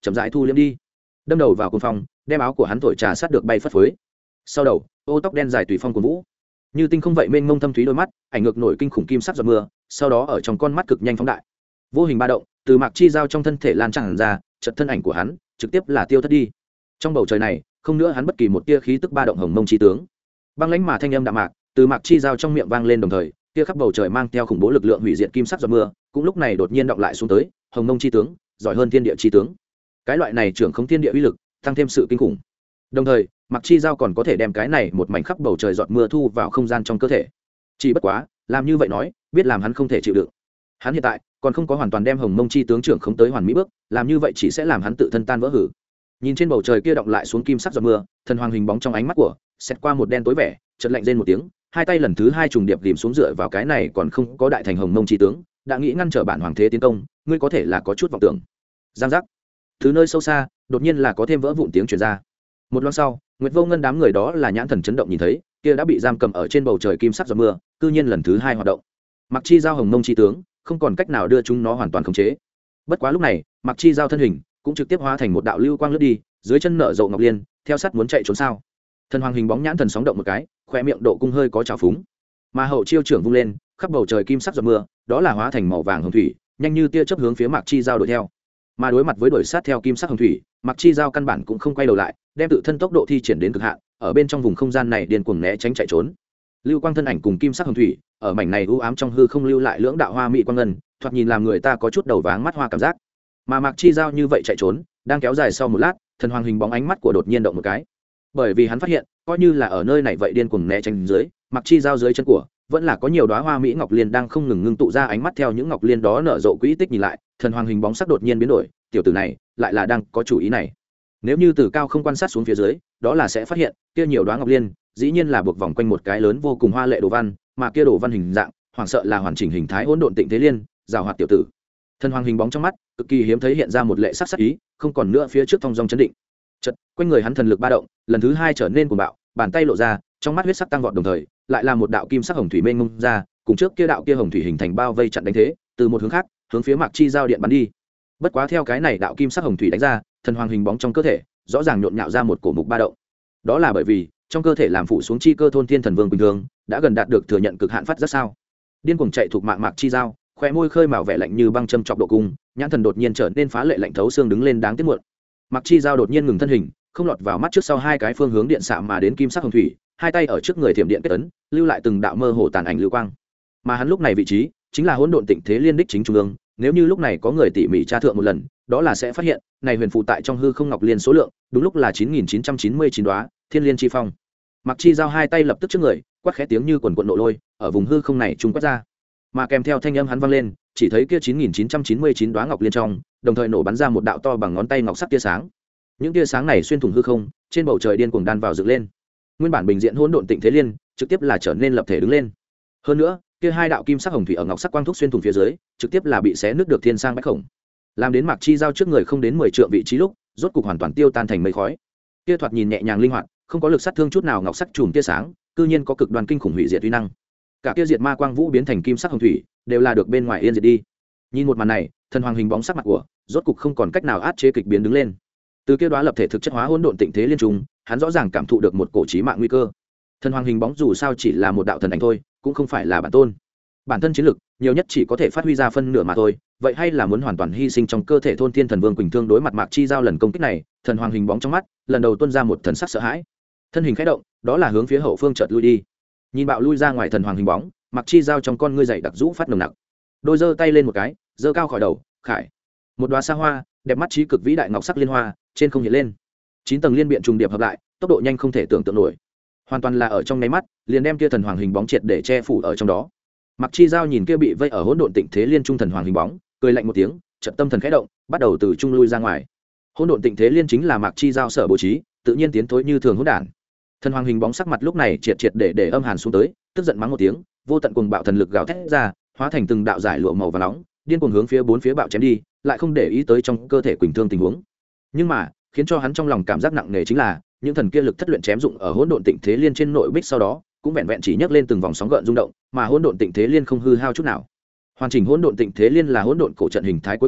chậm rãi thu liễm đi, đâm đầu vào cuồng phong, đem áo của hắn thổi trà sát được bay phất phới. Sau đầu ô tóc đen dài tùy phong cuồng vũ, như tinh không vậy mênh mông thâm thúy đôi mắt ảnh ngược nổi kinh khủng kim sắc giọt mưa, sau đó ở trong con mắt cực nhanh phóng đại, vô hình ba động từ Mạc Chi Giao trong thân thể lan tràn ra, chợt thân ảnh của hắn trực tiếp là tiêu thất đi. Trong bầu trời này không nữa hắn bất kỳ một tia khí tức ba động hồng mông chi tướng. Băng lãnh mà thanh âm đạm mạc từ Mạc Chi Giao trong miệng vang lên, đồng thời kia khắp bầu trời mang theo khủng bố lực lượng hủy diệt kim sắc giọt mưa cũng lúc này đột nhiên động lại xuống tới. Hồng mông chi tướng giỏi hơn thiên địa chi tướng, cái loại này trưởng không thiên địa uy lực tăng thêm sự kinh khủng, đồng thời Mạc Chi Giao còn có thể đem cái này một mảnh khắp bầu trời giọt mưa thu vào không gian trong cơ thể. Chỉ bất quá làm như vậy nói biết làm hắn không thể chịu đựng. Hắn hiện tại còn không có hoàn toàn đem hồng mông chi tướng trưởng không tới hoàn mỹ bước, làm như vậy chỉ sẽ làm hắn tự thân tan vỡ hử. Nhìn trên bầu trời kia động lại xuống kim sắc giọt mưa, thần hoàng hình bóng trong ánh mắt của xét qua một đen tối vẻ, chợt lạnh rên một tiếng, hai tay lần thứ hai trùng điệp ghìm xuống dựa vào cái này còn không có đại thành hồng mông chi tướng, đã nghĩ ngăn trở bản hoàng thế tiến công, ngươi có thể là có chút vọng tưởng. Giang giác, từ nơi sâu xa đột nhiên là có thêm vỡ vụn tiếng truyền ra. Một loang sau, Nguyệt Vô Ngân đám người đó là nhãn thần chấn động nhìn thấy, kia đã bị giam cầm ở trên bầu trời kim sắc giọt mưa, cư nhiên lần thứ hai hoạt động. Mạc Chi Giao hồng mông chi tướng không còn cách nào đưa chúng nó hoàn toàn khống chế. Bất quá lúc này Mạc Chi Giao thân hình cũng trực tiếp hóa thành một đạo lưu quang lướt đi, dưới chân nở rộ ngọc liên, theo sát muốn chạy trốn sao. Thần hoàng hình bóng nhãn thần sóng động một cái, khoe miệng độ cung hơi có trào phúng, mà hậu chiêu trưởng vung lên, khắp bầu trời kim sắc giọt mưa đó là hóa thành màu vàng hồng thủy, nhanh như tia chớp hướng phía Mạc Chi Giao đuổi theo. Mà đối mặt với đuổi sát theo kim sắc hồng thủy, Mạc Chi Giao căn bản cũng không quay đầu lại, đem tự thân tốc độ thi triển đến cực hạn, ở bên trong vùng không gian này điên cuồng né tránh chạy trốn. Lưu quang thân ảnh cùng kim sắc hồng thủy ở mảnh này u ám trong hư không lưu lại lưỡng đạo hoa mỹ quang ngân, thoạt nhìn làm người ta có chút đầu váng mắt hoa cảm giác. Mà Mạc Chi Giao như vậy chạy trốn đang kéo dài sau một lát, thần hoàng hình bóng ánh mắt của đột nhiên động một cái, bởi vì hắn phát hiện coi như là ở nơi này vậy điên cuồng né tránh dưới, Mạc Chi Giao dưới chân của vẫn là có nhiều đóa hoa mỹ ngọc liên đang không ngừng ngưng tụ ra ánh mắt theo những ngọc liên đó nở rộ quỹ tích nhìn lại, thần hoàng hình bóng sắc đột nhiên biến đổi, tiểu tử này lại là đang có chủ ý này. Nếu như từ cao không quan sát xuống phía dưới, đó là sẽ phát hiện kia nhiều đóa ngọc liên dĩ nhiên là buộc vòng quanh một cái lớn vô cùng hoa lệ đồ văn, mà kia đồ văn hình dạng hoảng sợ là hoàn chỉnh hình thái hỗn độn tịnh thế liên, giảo hoạt tiểu tử. Thần hoàng hình bóng trong mắt cực kỳ hiếm thấy hiện ra một lệ sắc sắc ý, không còn nữa phía trước thong dong chấn định. Chợt quanh người hắn thần lực ba động lần thứ hai trở nên cuồng bạo, bàn tay lộ ra, trong mắt huyết sắc tăng vọt, đồng thời lại là một đạo kim sắc hồng thủy mênh mông ra, cùng trước kia đạo kia hồng thủy hình thành bao vây chặn đánh thế, từ một hướng khác hướng phía Mạc Chi Giao điện bắn đi. Bất quá theo cái này đạo kim sắc hồng thủy đánh ra, thần hoàng hình bóng trong cơ thể rõ ràng nhộn nhạo ra một cổ mục ba động. Đó là bởi vì trong cơ thể làm phụ xuống chi cơ thôn thiên thần vương bình thường đã gần đạt được thừa nhận cực hạn phát rất sao. Điên cuồng chạy thuộc mạng Mạc Chi Giao, khóe môi khơi mào vẻ lạnh như băng châm chọc độ cung, nhãn thần đột nhiên trở nên phá lệ lạnh thấu xương, đứng lên đáng tiếc muộn. Mạc Chi Giao đột nhiên ngừng thân hình, không lọt vào mắt trước sau hai cái phương hướng điện xạ mà đến kim sắc hồng thủy, hai tay ở trước người thiểm điện kết ấn, lưu lại từng đạo mơ hồ tàn ảnh lưu quang. Mà hắn lúc này vị trí chính là hỗn độn tịnh thế liên đích chính trung ương, nếu như lúc này có người tỉ mỉ tra thượng một lần, đó là sẽ phát hiện này huyền phù tại trong hư không ngọc liên số lượng đúng lúc là chín nghìn chín trăm chín mươi chín đóa thiên liên chi phong. Mạc Chi Giao hai tay lập tức trước người, quát khẽ tiếng như quần quần nộ lôi ở vùng hư không này trung quét ra, mà kèm theo thanh âm hắn vang lên, chỉ thấy kia chín nghìn chín trăm chín mươi chín đóa ngọc liên trong đồng thời nổ bắn ra một đạo to bằng ngón tay ngọc sắc tia sáng. Những tia sáng này xuyên thủng hư không, trên bầu trời điên cuồng đan vào dựng lên, nguyên bản bình diện hỗn độn tịnh thế liên trực tiếp là trở nên lập thể đứng lên. Hơn nữa kia hai đạo kim sắc hồng thủy ở ngọc sắc quang thúc xuyên thủng phía dưới, trực tiếp là bị xé nứt được thiên sang bách khổng, làm đến Mạc Chi Giao trước người không đến mười trượng vị trí lúc rốt cục hoàn toàn tiêu tan thành mây khói. Kia thoạt nhìn nhẹ nhàng linh hoạt, không có lực sát thương chút nào ngọc sắc chùm tia sáng, cư nhiên có cực đoan kinh khủng hủy diệt uy năng. Cả kia diệt ma quang vũ biến thành kim sắc hồng thủy đều là được bên ngoài yên diệt đi. Nhìn một màn này, thần hoàng hình bóng sắc mặt của rốt cục không còn cách nào át chế kịch biến đứng lên. Từ kia đóa lập thể thực chất hóa hỗn độn tịnh thế liên trùng, hắn rõ ràng cảm thụ được một cổ chí mạng nguy cơ. Thần hoàng hình bóng dù sao chỉ là một đạo thần ảnh thôi, cũng không phải là bản tôn. Bản thân chiến lực nhiều nhất chỉ có thể phát huy ra phân nửa mà thôi, vậy hay là muốn hoàn toàn hy sinh trong cơ thể thôn thiên thần vương quỳnh thương. Đối mặt Mạc Chi Giao lần công kích này, thần hoàng hình bóng trong mắt lần đầu tuôn ra một thần sắc sợ hãi, thân hình khẽ động, đó là hướng phía hậu phương chợt lui đi. Nhìn bạo lui ra ngoài thần hoàng hình bóng, Mạc Chi Giao trong con ngươi dày đặc rũ phát nồng nặc, đôi giơ tay lên một cái, giơ cao khỏi đầu, khải một đóa xa hoa đẹp mắt trí cực vĩ đại ngọc sắc liên hoa trên không hiện lên, chín tầng liên biện trùng điệp hợp lại, tốc độ nhanh không thể tưởng tượng nổi, hoàn toàn là ở trong nháy mắt liền đem kia thần hoàng hình bóng triệt để che phủ ở trong đó. Mạc Chi Giao nhìn kia bị vây ở hỗn độn tịnh thế liên trung thần hoàng hình bóng, cười lạnh một tiếng, chợt tâm thần khẽ động, bắt đầu từ trung lui ra ngoài. Hỗn độn tịnh thế liên chính là Mạc Chi Giao sở bố trí, tự nhiên tiến thối như thường hỗn đản. Thần hoàng hình bóng sắc mặt lúc này triệt triệt để để âm hàn xuống tới, tức giận mắng một tiếng, vô tận cuồng bạo thần lực gào thét ra, hóa thành từng đạo giải lụa màu vàng nóng, điên cuồng hướng phía bốn phía bạo chém đi, lại không để ý tới trong cơ thể quỳnh thương tình huống. Nhưng mà khiến cho hắn trong lòng cảm giác nặng nề chính là những thần kia lực thất luyện chém dụng ở hỗn độn tịnh thế liên trên nội bích, sau đó cũng vẹn vẹn chỉ nhấc lên từng vòng sóng gợn rung động, mà hỗn độn tịnh thế liên không hư hao chút nào. Hoàn chỉnh hỗn độn tịnh thế liên là hỗn độn cổ trận hình thái cuối cùng,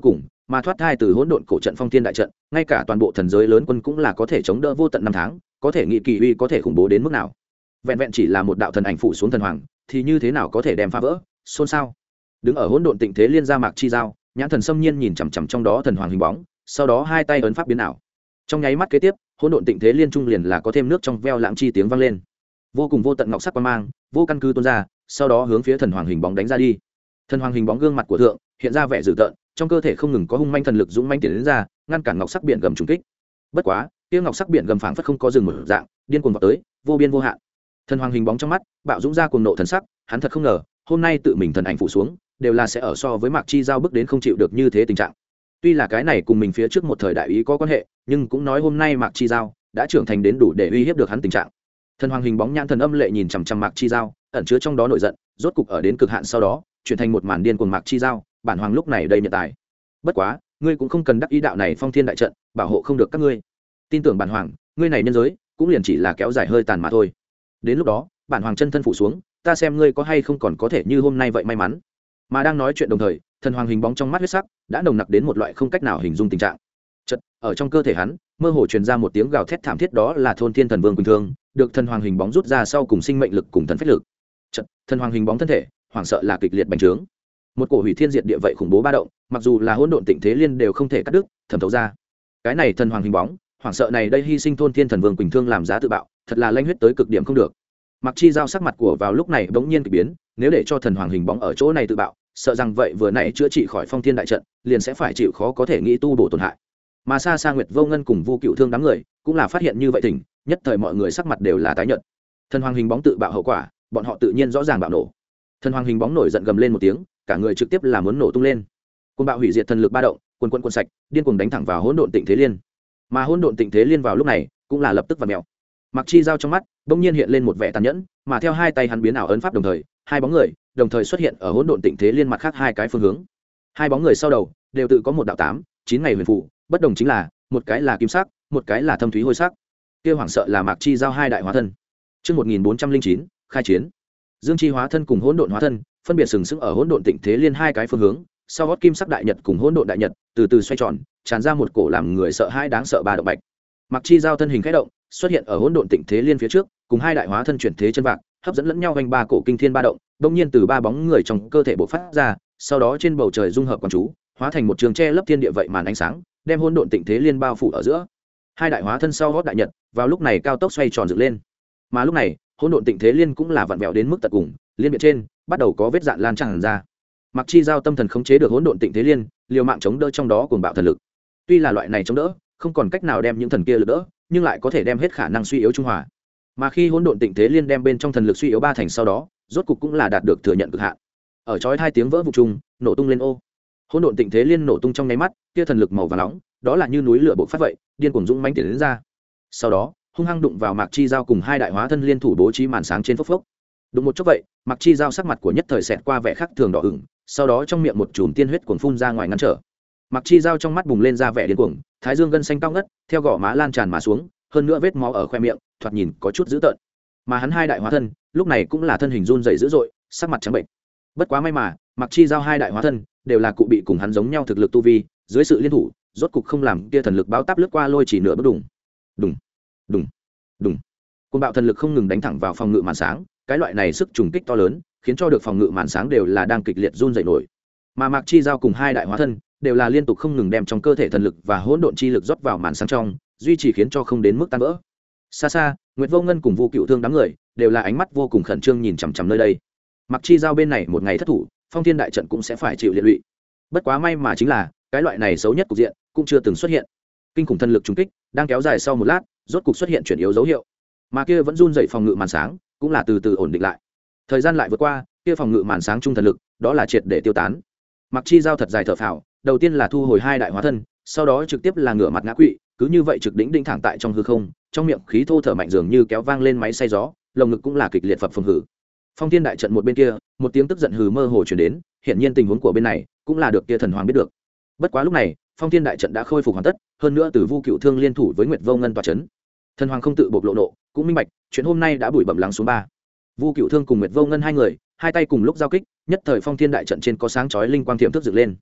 mà thoát thai từ hỗn độn cổ trận phong thiên đại trận, ngay cả toàn bộ thần giới lớn quân cũng là có thể chống đỡ vô tận năm tháng, có thể nghĩ kỳ uy có thể khủng bố đến mức nào. Vẹn vẹn chỉ là một đạo thần ảnh phụ xuống thần hoàng, thì như thế nào có thể đem phá vỡ? Xôn xao. Đứng ở hỗn độn tịnh thế liên gia Mạc Chi Giao, nhãn thần xâm nhiên nhìn chằm chằm trong đó thần hoàng hình bóng, sau đó hai tay ấn pháp biến ảo. Trong nháy mắt kế tiếp, hỗn độn tịnh thế liên trung liền là có thêm nước trong veo lãng chi tiếng vang lên. Vô cùng vô tận ngọc sắc quang mang, vô căn cứ tuôn ra, sau đó hướng phía thần hoàng hình bóng đánh ra đi. Thần hoàng hình bóng gương mặt của thượng hiện ra vẻ dữ tợn, trong cơ thể không ngừng có hung manh thần lực dũng manh tiến đến ra, ngăn cản ngọc sắc biển gầm trùng kích. Bất quá, kia ngọc sắc biển gầm phảng phất không có dừng một dạng, điên cuồng vọt tới, vô biên vô hạn. Thần hoàng hình bóng trong mắt bạo dũng ra cuồng nộ thần sắc, hắn thật không ngờ, hôm nay tự mình thần ảnh phụ xuống, đều là sẽ ở so với Mạc Chi Giao bước đến không chịu được như thế tình trạng. Tuy là cái này cùng mình phía trước một thời đại ý có quan hệ, nhưng cũng nói hôm nay Mạc Chi Giao đã trưởng thành đến đủ để uy hiếp được hắn tình trạng. Thần hoàng hình bóng nhãn thần âm lệ nhìn chằm chằm Mạc Chi Giao, ẩn chứa trong đó nổi giận, rốt cục ở đến cực hạn sau đó, chuyển thành một màn điên cuồng Mạc Chi Giao, bản hoàng lúc này đây nhận tài. Bất quá, ngươi cũng không cần đắc ý đạo này phong thiên đại trận, bảo hộ không được các ngươi. Tin tưởng bản hoàng, ngươi này nhân giới cũng liền chỉ là kéo dài hơi tàn mà thôi. Đến lúc đó, bản hoàng chân thân phủ xuống, ta xem ngươi có hay không còn có thể như hôm nay vậy may mắn. Mà đang nói chuyện đồng thời, thần hoàng hình bóng trong mắt huyết sắc đã nồng nặc đến một loại không cách nào hình dung tình trạng. Chợt, ở trong cơ thể hắn, mơ hồ truyền ra một tiếng gào thét thảm thiết, đó là thôn thiên thần vương bình thường, được thần hoàng hình bóng rút ra sau cùng sinh mệnh lực cùng thần phách lực. Chợt, thần hoàng hình bóng thân thể, hoảng sợ là kịch liệt bành trướng. Một cổ hủy thiên diệt địa vậy khủng bố ba động, mặc dù là hỗn độn tịnh thế liên đều không thể cắt đứt, thẩm thấu ra. Cái này thần hoàng hình bóng, hoảng sợ này đây hy sinh thôn thiên thần vương quỳnh thương làm giá tự bạo, thật là lanh huyết tới cực điểm không được. Mặc Chi Giao sắc mặt của vào lúc này bỗng nhiên kỳ biến, nếu để cho thần hoàng hình bóng ở chỗ này tự bạo, sợ rằng vậy vừa nãy chữa trị khỏi phong thiên đại trận, liền sẽ phải chịu khó có thể nghĩ tu bổ tổn hại. Mà xa xa Nguyệt Vô Ngân cùng Vu Cựu Thương đám người, cũng là phát hiện như vậy thỉnh, nhất thời mọi người sắc mặt đều là tái nhợt. Thần hoàng hình bóng tự bạo hậu quả, bọn họ tự nhiên rõ ràng bạo nổ. Thần hoàng hình bóng nổi giận gầm lên một tiếng, cả người trực tiếp là muốn nổ tung lên. Cơn bạo hủy diệt thần lực ba động, quần quần cuộn sạch, điên cuồng đánh thẳng vào hỗn độn tịnh thế liên. Mà hỗn độn tịnh thế liên vào lúc này, cũng là lập tức vặn mèo. Mặc Chi Giao trong mắt bỗng nhiên hiện lên một vẻ tàn nhẫn, mà theo hai tay hắn biến ảo ấn pháp đồng thời, hai bóng người đồng thời xuất hiện ở hỗn độn tịnh thế liên mặt khác hai cái phương hướng. Hai bóng người sau đầu đều tự có một đạo tám, chín ngày huyền phù, bất đồng chính là, một cái là kim sắc, một cái là thâm thúy hôi sắc. Kia hoảng sợ là Mạc Chi Giao hai đại hóa thân. Chương một nghìn bốn trăm linh chín, khai chiến. Dương Chi hóa thân cùng hỗn độn hóa thân, phân biệt sừng sững ở hỗn độn tịnh thế liên hai cái phương hướng, sau gót kim sắc đại nhật cùng hỗn độn đại nhật, từ từ xoay tròn, tràn ra một cổ làm người sợ hãi đáng sợ ba động bạch. Mạc Chi Giao thân hình khẽ động, xuất hiện ở hỗn độn tịnh thế liên phía trước, cùng hai đại hóa thân chuyển thế chân vạc, hấp dẫn lẫn nhau quanh ba cổ kinh thiên ba động, đột nhiên từ ba bóng người trong cơ thể bộc phát ra, sau đó trên bầu trời dung hợp quang chú, hóa thành một trường che lấp thiên địa vậy màn ánh sáng, đem hỗn độn tịnh thế liên bao phủ ở giữa. Hai đại hóa thân sau gót đại nhật, vào lúc này cao tốc xoay tròn dựng lên. Mà lúc này, hỗn độn tịnh thế liên cũng là vặn vẹo đến mức tận cùng, liên miệng trên bắt đầu có vết dạn lan tràn ra. Mặc Chi Giao tâm thần khống chế được hỗn độn tịnh thế liên, liều mạng chống đỡ trong đó cuồng bạo thần lực. Tuy là loại này chống đỡ, không còn cách nào đem những thần kia lực đỡ, nhưng lại có thể đem hết khả năng suy yếu trung hòa. Mà khi hỗn độn tịnh thế liên đem bên trong thần lực suy yếu ba thành sau đó, rốt cục cũng là đạt được thừa nhận cực hạn. Ở chói hai tiếng vỡ vụ trùng, nổ tung lên ô. Hỗn độn tịnh thế liên nổ tung trong nháy mắt, kia thần lực màu vàng nóng, đó là như núi lửa bộc phát vậy, điên cuồng dũng mãnh tiến đến ra. Sau đó, hung hăng đụng vào Mạc Chi Giao cùng hai đại hóa thân liên thủ bố trí màn sáng trên phốc phốc. Đụng một chút vậy, Mạc Chi Giao sắc mặt của nhất thời xẹt qua vẻ khác thường đỏ ửng, sau đó trong miệng một chùm tiên huyết cuồng phun ra ngoài ngăn trở. Mạc Chi Giao trong mắt bùng lên ra vẻ điên cuồng, thái dương gân xanh cao ngất, theo gò má lan tràn mà xuống, hơn nữa vết máu ở khoe miệng, thoạt nhìn có chút dữ tợn. Mà hắn hai đại hóa thân, lúc này cũng là thân hình run rẩy dữ dội, sắc mặt trắng bệnh. Bất quá may mà, Mạc Chi Giao hai đại hóa thân đều là cụ bị cùng hắn giống nhau thực lực tu vi, dưới sự liên thủ, rốt cục không làm kia thần lực báo táp lướt qua lôi chỉ nửa bước đùng. Đùng, đùng, đùng. Cơn bạo thần lực không ngừng đánh thẳng vào phòng ngự màn sáng, cái loại này sức trùng kích to lớn, khiến cho được phòng ngự màn sáng đều là đang kịch liệt run rẩy nổi. Mà Mạc Chi Giao cùng hai đại hóa thân đều là liên tục không ngừng đem trong cơ thể thần lực và hỗn độn chi lực rót vào màn sáng trong, duy trì khiến cho không đến mức tan vỡ. Xa xa, Nguyệt Vô Ngân cùng Vu Cựu Thương đám người đều là ánh mắt vô cùng khẩn trương nhìn chằm chằm nơi đây. Mạc Chi Giao bên này một ngày thất thủ, phong thiên đại trận cũng sẽ phải chịu liệt lụy. Bất quá may mà chính là, cái loại này xấu nhất cục diện cũng chưa từng xuất hiện. Kinh khủng thần lực trùng kích đang kéo dài sau một lát, rốt cục xuất hiện chuyển yếu dấu hiệu. Mà kia vẫn run rẩy phòng ngự màn sáng, cũng là từ từ ổn định lại. Thời gian lại vượt qua, kia phòng ngự màn sáng trung thần lực, đó là triệt để tiêu tán. Mạc Chi Giao thật dài thở phào, đầu tiên là thu hồi hai đại hóa thân, sau đó trực tiếp là ngửa mặt ngã quỵ, cứ như vậy trực đỉnh đỉnh thẳng tại trong hư không, trong miệng khí thô thở mạnh dường như kéo vang lên máy xay gió, lồng ngực cũng là kịch liệt phập phồng hử. Phong thiên đại trận một bên kia, một tiếng tức giận hừ mơ hồ truyền đến, hiện nhiên tình huống của bên này cũng là được kia thần hoàng biết được. Bất quá lúc này, phong thiên đại trận đã khôi phục hoàn tất, hơn nữa từ Vu Cựu Thương liên thủ với Nguyệt Vô Ngân tọa chấn. Thần hoàng không tự bộc lộ nộ, cũng minh bạch, chuyện hôm nay đã bụi bặm lắng xuống ba. Vu Cựu Thương cùng Nguyệt Vô Ngân hai người, hai tay cùng lúc giao kích, nhất thời phong thiên đại trận trên có sáng chói linh quang tiềm thức dựng lên.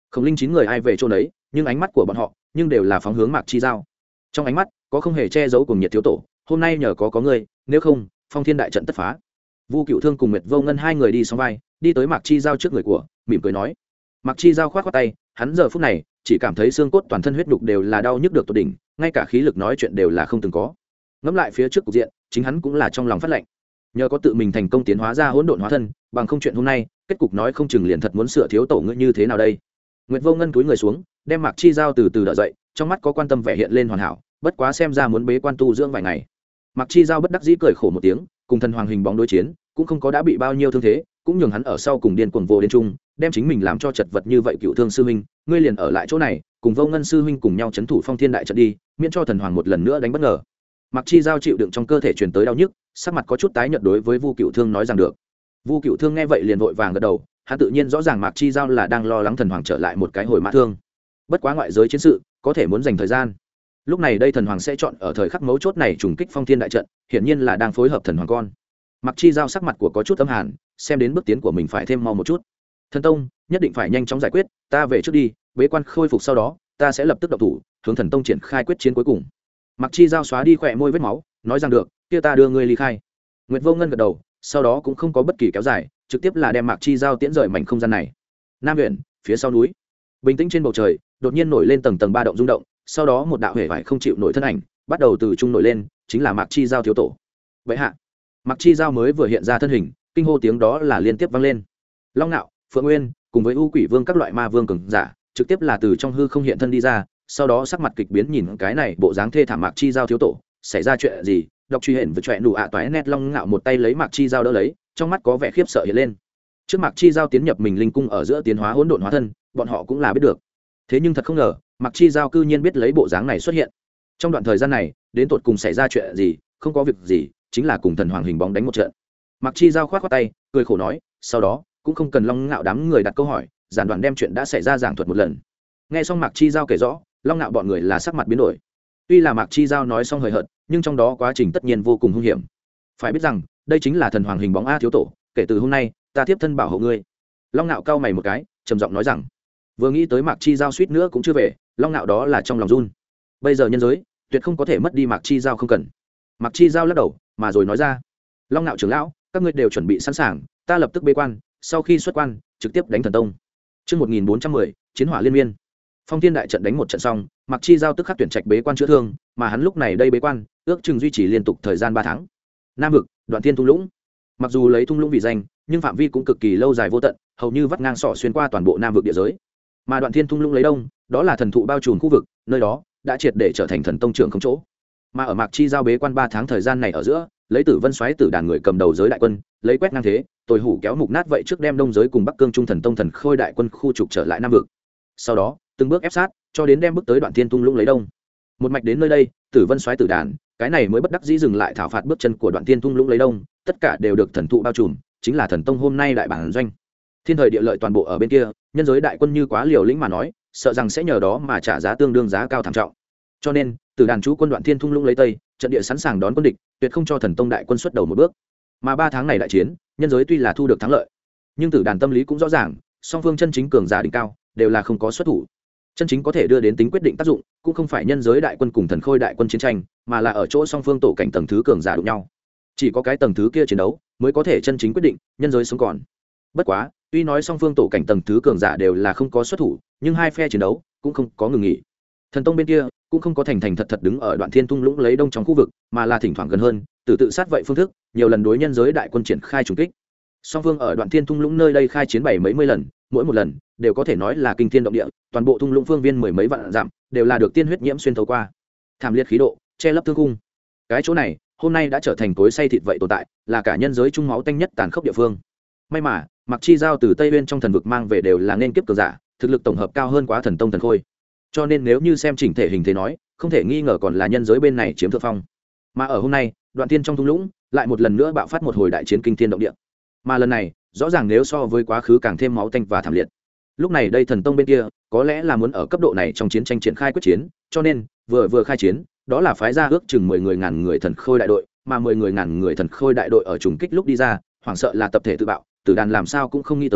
Khổng linh chín người ai về chỗ đấy, nhưng ánh mắt của bọn họ nhưng đều là phóng hướng Mạc Chi Giao. Trong ánh mắt có không hề che giấu cùng nhiệt thiếu tổ, hôm nay nhờ có có ngươi, nếu không phong thiên đại trận tất phá. Vu Cựu Thương cùng Nguyệt Vô Ngân hai người đi song vai đi tới Mạc Chi Giao trước người của, mỉm cười nói. Mạc Chi Giao khoát khoát tay, hắn giờ phút này chỉ cảm thấy xương cốt toàn thân huyết đục đều là đau nhức được tột đỉnh, ngay cả khí lực nói chuyện đều là không từng có. Ngẫm lại phía trước cục diện, chính hắn cũng là trong lòng phát lạnh. Nhờ có tự mình thành công tiến hóa ra hỗn độn hóa thân, bằng không chuyện hôm nay kết cục nói không chừng liền thật muốn sửa thiếu tổ ngươi như thế nào đây. Nguyệt Vô Ngân cúi người xuống, đem Mạc Chi Giao từ từ đỡ dậy, trong mắt có quan tâm vẻ hiện lên hoàn hảo, bất quá xem ra muốn bế quan tu dưỡng vài ngày. Mạc Chi Giao bất đắc dĩ cười khổ một tiếng, cùng thần hoàng hình bóng đối chiến, cũng không có đã bị bao nhiêu thương thế, cũng nhường hắn ở sau cùng điên cuồng vô điên trung, đem chính mình làm cho chật vật như vậy. Cựu Thương sư huynh, ngươi liền ở lại chỗ này, cùng Vô Ngân sư huynh cùng nhau chấn thủ Phong Thiên đại trận đi, miễn cho thần hoàng một lần nữa đánh bất ngờ. Mạc Chi Giao chịu đựng trong cơ thể truyền tới đau nhức, sắc mặt có chút tái nhợt đối với Vu Cựu Thương nói rằng được. Vu Cựu Thương nghe vậy liền vội vàng gật đầu, hắn tự nhiên rõ ràng Mạc Chi Giao là đang lo lắng thần hoàng trở lại một cái hồi mã thương. Bất quá ngoại giới chiến sự, có thể muốn dành thời gian. Lúc này đây thần hoàng sẽ chọn ở thời khắc mấu chốt này trùng kích Phong Thiên đại trận, hiển nhiên là đang phối hợp thần hoàng con. Mạc Chi Giao sắc mặt của có chút âm hàn, xem đến bước tiến của mình phải thêm mau một chút. Thần tông nhất định phải nhanh chóng giải quyết, ta về trước đi, bế quan khôi phục sau đó, ta sẽ lập tức động thủ, hướng thần tông triển khai quyết chiến cuối cùng. Mạc Chi Giao xóa đi khỏe môi vết máu, nói rằng được, kia ta đưa ngươi ly khai. Nguyệt Vô Ngân gật đầu, sau đó cũng không có bất kỳ kéo dài, trực tiếp là đem Mạc Chi Giao tiễn rời mảnh không gian này. Nam huyện, phía sau núi, bình tĩnh trên bầu trời, đột nhiên nổi lên tầng tầng ba động rung động, sau đó một đạo hể vải không chịu nổi thân ảnh, bắt đầu từ trung nổi lên, chính là Mạc Chi Giao thiếu tổ. Vậy hạ, Mạc Chi Giao mới vừa hiện ra thân hình, kinh hô tiếng đó là liên tiếp vang lên. Long Nạo, Phượng Nguyên, cùng với U Quỷ Vương các loại ma vương cường giả, trực tiếp là từ trong hư không hiện thân đi ra, sau đó sắc mặt kịch biến nhìn cái này bộ dáng thê thảm Mạc Chi Giao thiếu tổ, xảy ra chuyện gì? Đọc truy hển vừa choẹ nụ ạ toái nét. Long Ngạo một tay lấy Mạc Chi Giao đỡ lấy, trong mắt có vẻ khiếp sợ hiện lên. Trước Mạc Chi Giao tiến nhập mình linh cung ở giữa tiến hóa hỗn độn hóa thân, bọn họ cũng là biết được. Thế nhưng thật không ngờ, Mạc Chi Giao cư nhiên biết lấy bộ dáng này xuất hiện. Trong đoạn thời gian này, đến tột cùng xảy ra chuyện gì? Không có việc gì, chính là cùng thần hoàng hình bóng đánh một trận. Mạc Chi Giao khoát khoát tay, cười khổ nói, sau đó cũng không cần Long Ngạo đám người đặt câu hỏi, giản đoạn đem chuyện đã xảy ra giảng thuật một lần. Nghe xong Mạc Chi Giao kể rõ, Long Ngạo bọn người là sắc mặt biến đổi. Tuy là Mạc Chi Giao nói xong hời hợt, nhưng trong đó quá trình tất nhiên vô cùng hung hiểm. Phải biết rằng, đây chính là thần hoàng hình bóng a thiếu tổ, kể từ hôm nay, ta tiếp thân bảo hộ ngươi. Long Nạo cau mày một cái, trầm giọng nói rằng, vừa nghĩ tới Mạc Chi Giao suýt nữa cũng chưa về, Long Nạo đó là trong lòng run. Bây giờ nhân giới, tuyệt không có thể mất đi Mạc Chi Giao không cần. Mạc Chi Giao lắc đầu, mà rồi nói ra, Long Nạo trưởng lão, các ngươi đều chuẩn bị sẵn sàng, ta lập tức bế quan, sau khi xuất quan, trực tiếp đánh thần tông. Chương một nghìn bốn trăm mười, chiến hỏa liên miên. Phong Thiên đại trận đánh một trận xong, Mạc Chi Giao tức khắc tuyển trạch bế quan chữa thương, mà hắn lúc này đây bế quan, ước chừng duy trì liên tục thời gian ba tháng. Nam vực, Đoạn Thiên Thung Lũng. Mặc dù lấy thung lũng vì danh, nhưng phạm vi cũng cực kỳ lâu dài vô tận, hầu như vắt ngang sỏ xuyên qua toàn bộ Nam vực địa giới. Mà Đoạn Thiên Thung Lũng lấy đông, đó là thần thụ bao trùm khu vực, nơi đó đã triệt để trở thành thần tông trưởng không chỗ. Mà ở Mạc Chi Giao bế quan ba tháng thời gian này ở giữa, lấy Tử Vân Soái Tử đàn người cầm đầu giới đại quân, lấy quét ngang thế, tồi hủ kéo mục nát vậy trước đem đông giới cùng Bắc Cương Trung thần tông thần khôi đại quân khu trục trở lại Nam vực. Sau đó, từng bước ép sát, cho đến đem bước tới Đoạn Thiên Thung Lũng lấy đông. Một mạch đến nơi đây, Tử Vân Soái Tử đàn, cái này mới bất đắc dĩ dừng lại thảo phạt bước chân của Đoạn Thiên Thung Lũng lấy đông, tất cả đều được thần thụ bao trùm, chính là thần tông hôm nay đại bản doanh. Thiên thời địa lợi toàn bộ ở bên kia, nhân giới đại quân như quá liều lĩnh mà nói, sợ rằng sẽ nhờ đó mà trả giá tương đương giá cao thảm trọng. Cho nên, Tử đàn chú quân Đoạn Thiên Thung Lũng lấy tây, trận địa sẵn sàng đón quân địch, tuyệt không cho thần tông đại quân xuất đầu một bước. Mà ba tháng này đại chiến, nhân giới tuy là thu được thắng lợi, nhưng Tử đàn tâm lý cũng rõ ràng, song phương chân chính cường giả đỉnh cao đều là không có xuất thủ. Chân chính có thể đưa đến tính quyết định tác dụng, cũng không phải nhân giới đại quân cùng thần khôi đại quân chiến tranh, mà là ở chỗ song phương tổ cảnh tầng thứ cường giả đụng nhau. Chỉ có cái tầng thứ kia chiến đấu mới có thể chân chính quyết định nhân giới sống còn. Bất quá, tuy nói song phương tổ cảnh tầng thứ cường giả đều là không có xuất thủ, nhưng hai phe chiến đấu cũng không có ngừng nghỉ. Thần tông bên kia cũng không có thành thành thật thật đứng ở Đoạn Thiên Thung Lũng lấy đông trong khu vực, mà là thỉnh thoảng gần hơn, từ tự sát vậy phương thức, nhiều lần đối nhân giới đại quân triển khai trùng kích. Song phương ở Đoạn Thiên Thung Lũng nơi đây khai chiến bảy mấy mươi lần, mỗi một lần đều có thể nói là kinh thiên động địa, toàn bộ thung lũng phương viên mười mấy vạn dặm đều là được tiên huyết nhiễm xuyên thấu qua, thảm liệt khí độ che lấp thương cung. Cái chỗ này hôm nay đã trở thành cối xay thịt vậy tồn tại, là cả nhân giới trung máu tanh nhất tàn khốc địa phương. May mà Mạc Chi Giao từ Tây Nguyên trong thần vực mang về đều là nên kiếp cường giả, thực lực tổng hợp cao hơn quá thần tông thần khôi, cho nên nếu như xem chỉnh thể hình thế nói, không thể nghi ngờ còn là nhân giới bên này chiếm thượng phong. Mà ở hôm nay, Đoạn Thiên trong thung lũng lại một lần nữa bạo phát một hồi đại chiến kinh thiên động địa, mà lần này rõ ràng nếu so với quá khứ càng thêm máu tanh và thảm liệt. Lúc này đây thần tông bên kia có lẽ là muốn ở cấp độ này trong chiến tranh triển khai quyết chiến, cho nên vừa vừa khai chiến, đó là phái ra ước chừng mười người ngàn người thần khôi đại đội, mà mười người ngàn người thần khôi đại đội ở trùng kích lúc đi ra, hoảng sợ là tập thể tự bạo, Tử đàn làm sao cũng không nghĩ tới,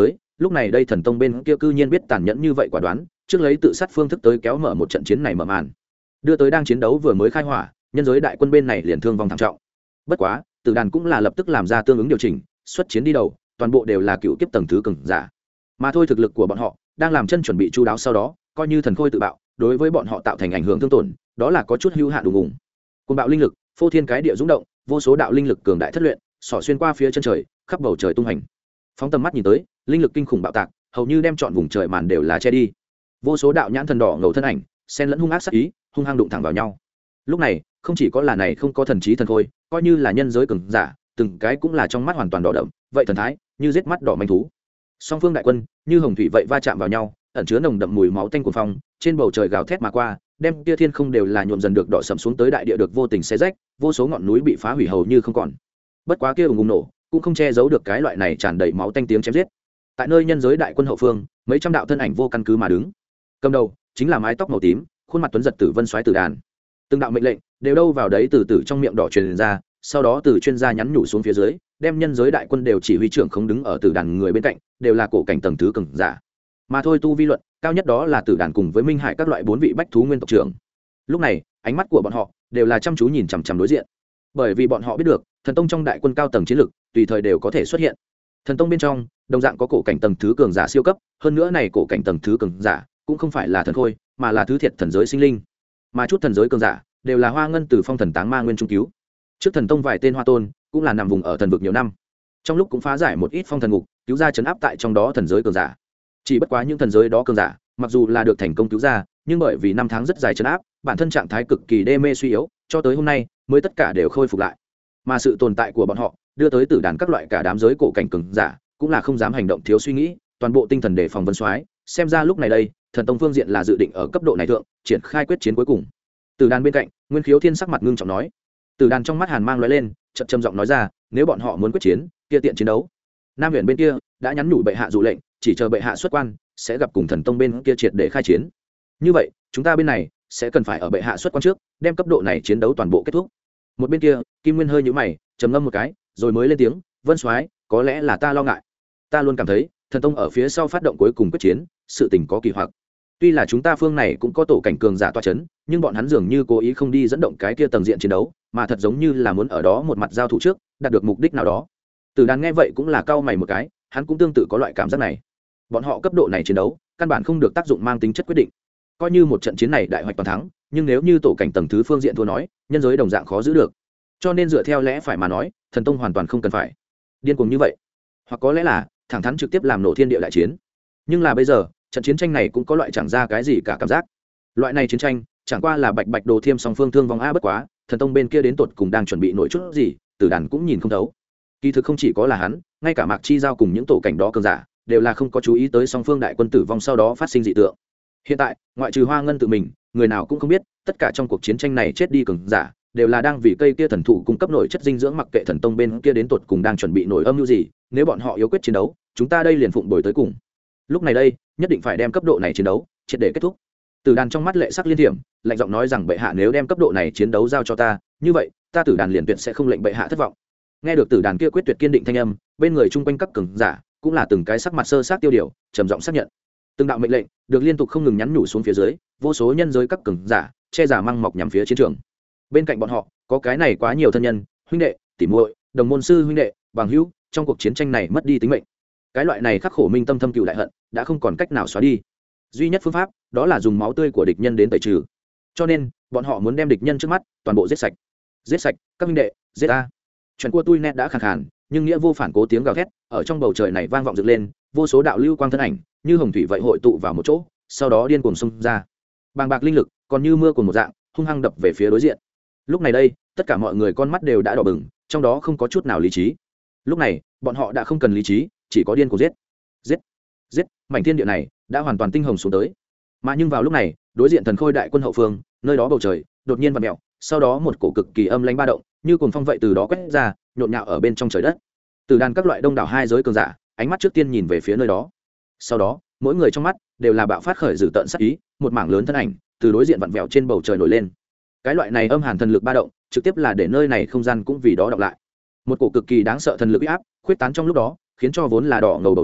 lúc này đây thần tông bên kia cư nhiên biết tàn nhẫn như vậy quả đoán, trước lấy tự sát phương thức tới kéo mở một trận chiến này mở màn, đưa tới đang chiến đấu vừa mới khai hỏa, nhân giới đại quân bên này liền thương vong thảm trọng. Bất quá Tử Đàn cũng là lập tức làm ra tương ứng điều chỉnh, xuất chiến đi đầu, toàn bộ đều là cựu kiếp tầng thứ cường giả, mà thôi thực lực của bọn họ đang làm chân chuẩn bị chu đáo, sau đó coi như thần khôi tự bạo đối với bọn họ tạo thành ảnh hưởng thương tổn, đó là có chút hữu hạn đủ ngùng. Cuồng bạo linh lực phô thiên cái địa rung động, vô số đạo linh lực cường đại thất luyện xỏ xuyên qua phía chân trời, khắp bầu trời tung hành. Phóng tầm mắt nhìn tới, linh lực kinh khủng bạo tạc hầu như đem trọn vùng trời màn đều là che đi. Vô số đạo nhãn thần đỏ ngầu thân ảnh xen lẫn hung ác sát ý, hung hăng đụng thẳng vào nhau. Lúc này không chỉ có là này không có thần trí thần khôi, coi như là nhân giới cường giả, từng cái cũng là trong mắt hoàn toàn đỏ đậm, vậy thần thái như giết mắt đỏ manh thú. Song phương đại quân như hồng thủy vậy va chạm vào nhau, ẩn chứa nồng đậm mùi máu tanh cuồng phong, trên bầu trời gào thét mà qua, đem tia thiên không đều là nhuộm dần được đỏ sẫm xuống tới đại địa được vô tình xé rách, vô số ngọn núi bị phá hủy hầu như không còn. Bất quá kia ùng ùng nổ cũng không che giấu được cái loại này tràn đầy máu tanh tiếng chém giết. Tại nơi nhân giới đại quân hậu phương, mấy trăm đạo thân ảnh vô căn cứ mà đứng. Cầm đầu chính là mái tóc màu tím, khuôn mặt tuấn giật Tử Vân Soái Tử Đàn. Từng đạo mệnh lệnh đều đâu vào đấy từ từ trong miệng đỏ truyền ra, sau đó từ chuyên gia nhắn nhủ xuống phía dưới, đem nhân giới đại quân đều chỉ huy trưởng không đứng ở Tử Đàn người bên cạnh, đều là cổ cảnh tầng thứ cường giả. Mà thôi tu vi luận, cao nhất đó là Tử Đàn cùng với Minh Hải các loại bốn vị bách thú nguyên tộc trưởng. Lúc này, ánh mắt của bọn họ đều là chăm chú nhìn chằm chằm đối diện. Bởi vì bọn họ biết được, thần tông trong đại quân cao tầng chiến lực, tùy thời đều có thể xuất hiện. Thần tông bên trong, đồng dạng có cổ cảnh tầng thứ cường giả siêu cấp, hơn nữa này cổ cảnh tầng thứ cường giả cũng không phải là thần khôi, mà là thứ thiệt thần giới sinh linh. Mà chút thần giới cường giả đều là Hoa Ngân từ Phong Thần Táng Ma Nguyên trung cứu. Trước thần tông vài tên hoa tôn cũng là nằm vùng ở thần vực nhiều năm, trong lúc cũng phá giải một ít phong thần ngục, cứu ra chấn áp tại trong đó thần giới cường giả. Chỉ bất quá những thần giới đó cường giả, mặc dù là được thành công cứu ra, nhưng bởi vì năm tháng rất dài chấn áp, bản thân trạng thái cực kỳ đê mê suy yếu, cho tới hôm nay mới tất cả đều khôi phục lại. Mà sự tồn tại của bọn họ đưa tới Tử Đàn các loại cả đám giới cổ cảnh cường giả cũng là không dám hành động thiếu suy nghĩ, toàn bộ tinh thần đề phòng Vân Soái. Xem ra lúc này đây thần tông phương diện là dự định ở cấp độ này thượng triển khai quyết chiến cuối cùng. Tử Đàn bên cạnh, Nguyên Khiếu Thiên sắc mặt ngưng trọng nói. Tử Đàn trong mắt hàn mang lóe lên, chậm trầm giọng nói ra, nếu bọn họ muốn quyết chiến, kia tiện chiến đấu. Nam Huyền bên kia đã nhắn nhủ bệ hạ dụ lệnh, chỉ chờ bệ hạ xuất quan, sẽ gặp cùng thần tông bên kia triệt để khai chiến. Như vậy, chúng ta bên này sẽ cần phải ở bệ hạ xuất quan trước, đem cấp độ này chiến đấu toàn bộ kết thúc. Một bên kia, Kim Nguyên hơi nhíu mày, trầm ngâm một cái, rồi mới lên tiếng, "Vân Soái, có lẽ là ta lo ngại. Ta luôn cảm thấy, thần tông ở phía sau phát động cuối cùng quyết chiến, sự tình có kỳ hoặc. Tuy là chúng ta phương này cũng có tổ cảnh cường giả tọa chấn, nhưng bọn hắn dường như cố ý không đi dẫn động cái kia tầng diện chiến đấu, mà thật giống như là muốn ở đó một mặt giao thủ trước, đạt được mục đích nào đó." Tử Đàn nghe vậy cũng là cau mày một cái, hắn cũng tương tự có loại cảm giác này. Bọn họ cấp độ này chiến đấu, căn bản không được tác dụng mang tính chất quyết định. Coi như một trận chiến này đại hoạch toàn thắng, nhưng nếu như tổ cảnh tầng thứ phương diện thua nói, nhân giới đồng dạng khó giữ được. Cho nên dựa theo lẽ phải mà nói, thần tông hoàn toàn không cần phải điên cuồng như vậy, hoặc có lẽ là thẳng thắn trực tiếp làm nổ thiên địa đại chiến. Nhưng là bây giờ, trận chiến tranh này cũng có loại chẳng ra cái gì cả cảm giác. Loại này chiến tranh chẳng qua là bạch bạch đồ thiêm song phương thương vong a, bất quá thần tông bên kia đến tột cùng đang chuẩn bị nổi chút gì, Tử Đàn cũng nhìn không thấu. Kỳ thực không chỉ có là hắn, ngay cả Mạc Chi Giao cùng những tổ cảnh đó cường giả đều là không có chú ý tới song phương đại quân tử vong sau đó phát sinh dị tượng. Hiện tại, ngoại trừ Hoa Ngân tự mình, người nào cũng không biết, tất cả trong cuộc chiến tranh này chết đi cường giả đều là đang vì cây kia thần thụ cung cấp nổi chất dinh dưỡng, mặc kệ thần tông bên kia đến tột cùng đang chuẩn bị nổi âm mưu gì, nếu bọn họ yếu quyết chiến đấu, chúng ta đây liền phụng bồi tới cùng. Lúc này đây, nhất định phải đem cấp độ này chiến đấu triệt để kết thúc. Tử Đàn trong mắt lệ sắc liên thiểm, lạnh giọng nói rằng bệ hạ nếu đem cấp độ này chiến đấu giao cho ta, như vậy, ta Tử Đàn liền tuyệt sẽ không lệnh bệ hạ thất vọng. Nghe được Tử Đàn kia quyết tuyệt kiên định thanh âm, bên người chung quanh các cường giả cũng là từng cái sắc mặt sơ sát tiêu điều, trầm giọng xác nhận. Từng đạo mệnh lệnh được liên tục không ngừng nhắn nhủ xuống phía dưới, vô số nhân giới các cường giả che giả măng mọc nhằm phía chiến trường. Bên cạnh bọn họ có cái này quá nhiều thân nhân, huynh đệ, tỉ muội, đồng môn sư huynh đệ, bằng hữu, trong cuộc chiến tranh này mất đi tính mệnh. Cái loại này khắc khổ minh tâm thâm cừu đại hận đã không còn cách nào xóa đi. Duy nhất phương pháp đó là dùng máu tươi của địch nhân đến tẩy trừ. Cho nên bọn họ muốn đem địch nhân trước mắt toàn bộ giết sạch. Giết sạch các huynh đệ, giết ta. Chuyện của tôi net đã khàn khàn, nhưng nghĩa vô phản cố tiếng gào thét ở trong bầu trời này vang vọng dựng lên, vô số đạo lưu quang thân ảnh như hồng thủy vậy hội tụ vào một chỗ, sau đó điên cuồng xông ra. Bàng bạc linh lực còn như mưa của một dạng hung hăng đập về phía đối diện. Lúc này đây, tất cả mọi người con mắt đều đã đỏ bừng, trong đó không có chút nào lý trí. Lúc này, bọn họ đã không cần lý trí, chỉ có điên cuồng giết. Giết, giết, mảnh thiên địa này đã hoàn toàn tinh hồng xuống tới. Mà nhưng vào lúc này, đối diện thần khôi đại quân hậu phương, nơi đó bầu trời đột nhiên vặn mèo, sau đó một cổ cực kỳ âm lãnh ba động, như cuồng phong vậy từ đó quét ra, nhộn nhạo ở bên trong trời đất. Từ đàn các loại đông đảo hai giới cường giả, ánh mắt trước tiên nhìn về phía nơi đó. Sau đó, mỗi người trong mắt đều là bạo phát khởi dữ tợn sát ý, một mảng lớn thân ảnh từ đối diện vặn vẹo trên bầu trời nổi lên. Cái loại này âm hàn thần lực ba động, trực tiếp là để nơi này không gian cũng vì đó đọc lại. Một cổ cực kỳ đáng sợ thần lực uy áp, khuyết tán trong lúc đó, khiến cho vốn là đỏ ngầu bầu trời,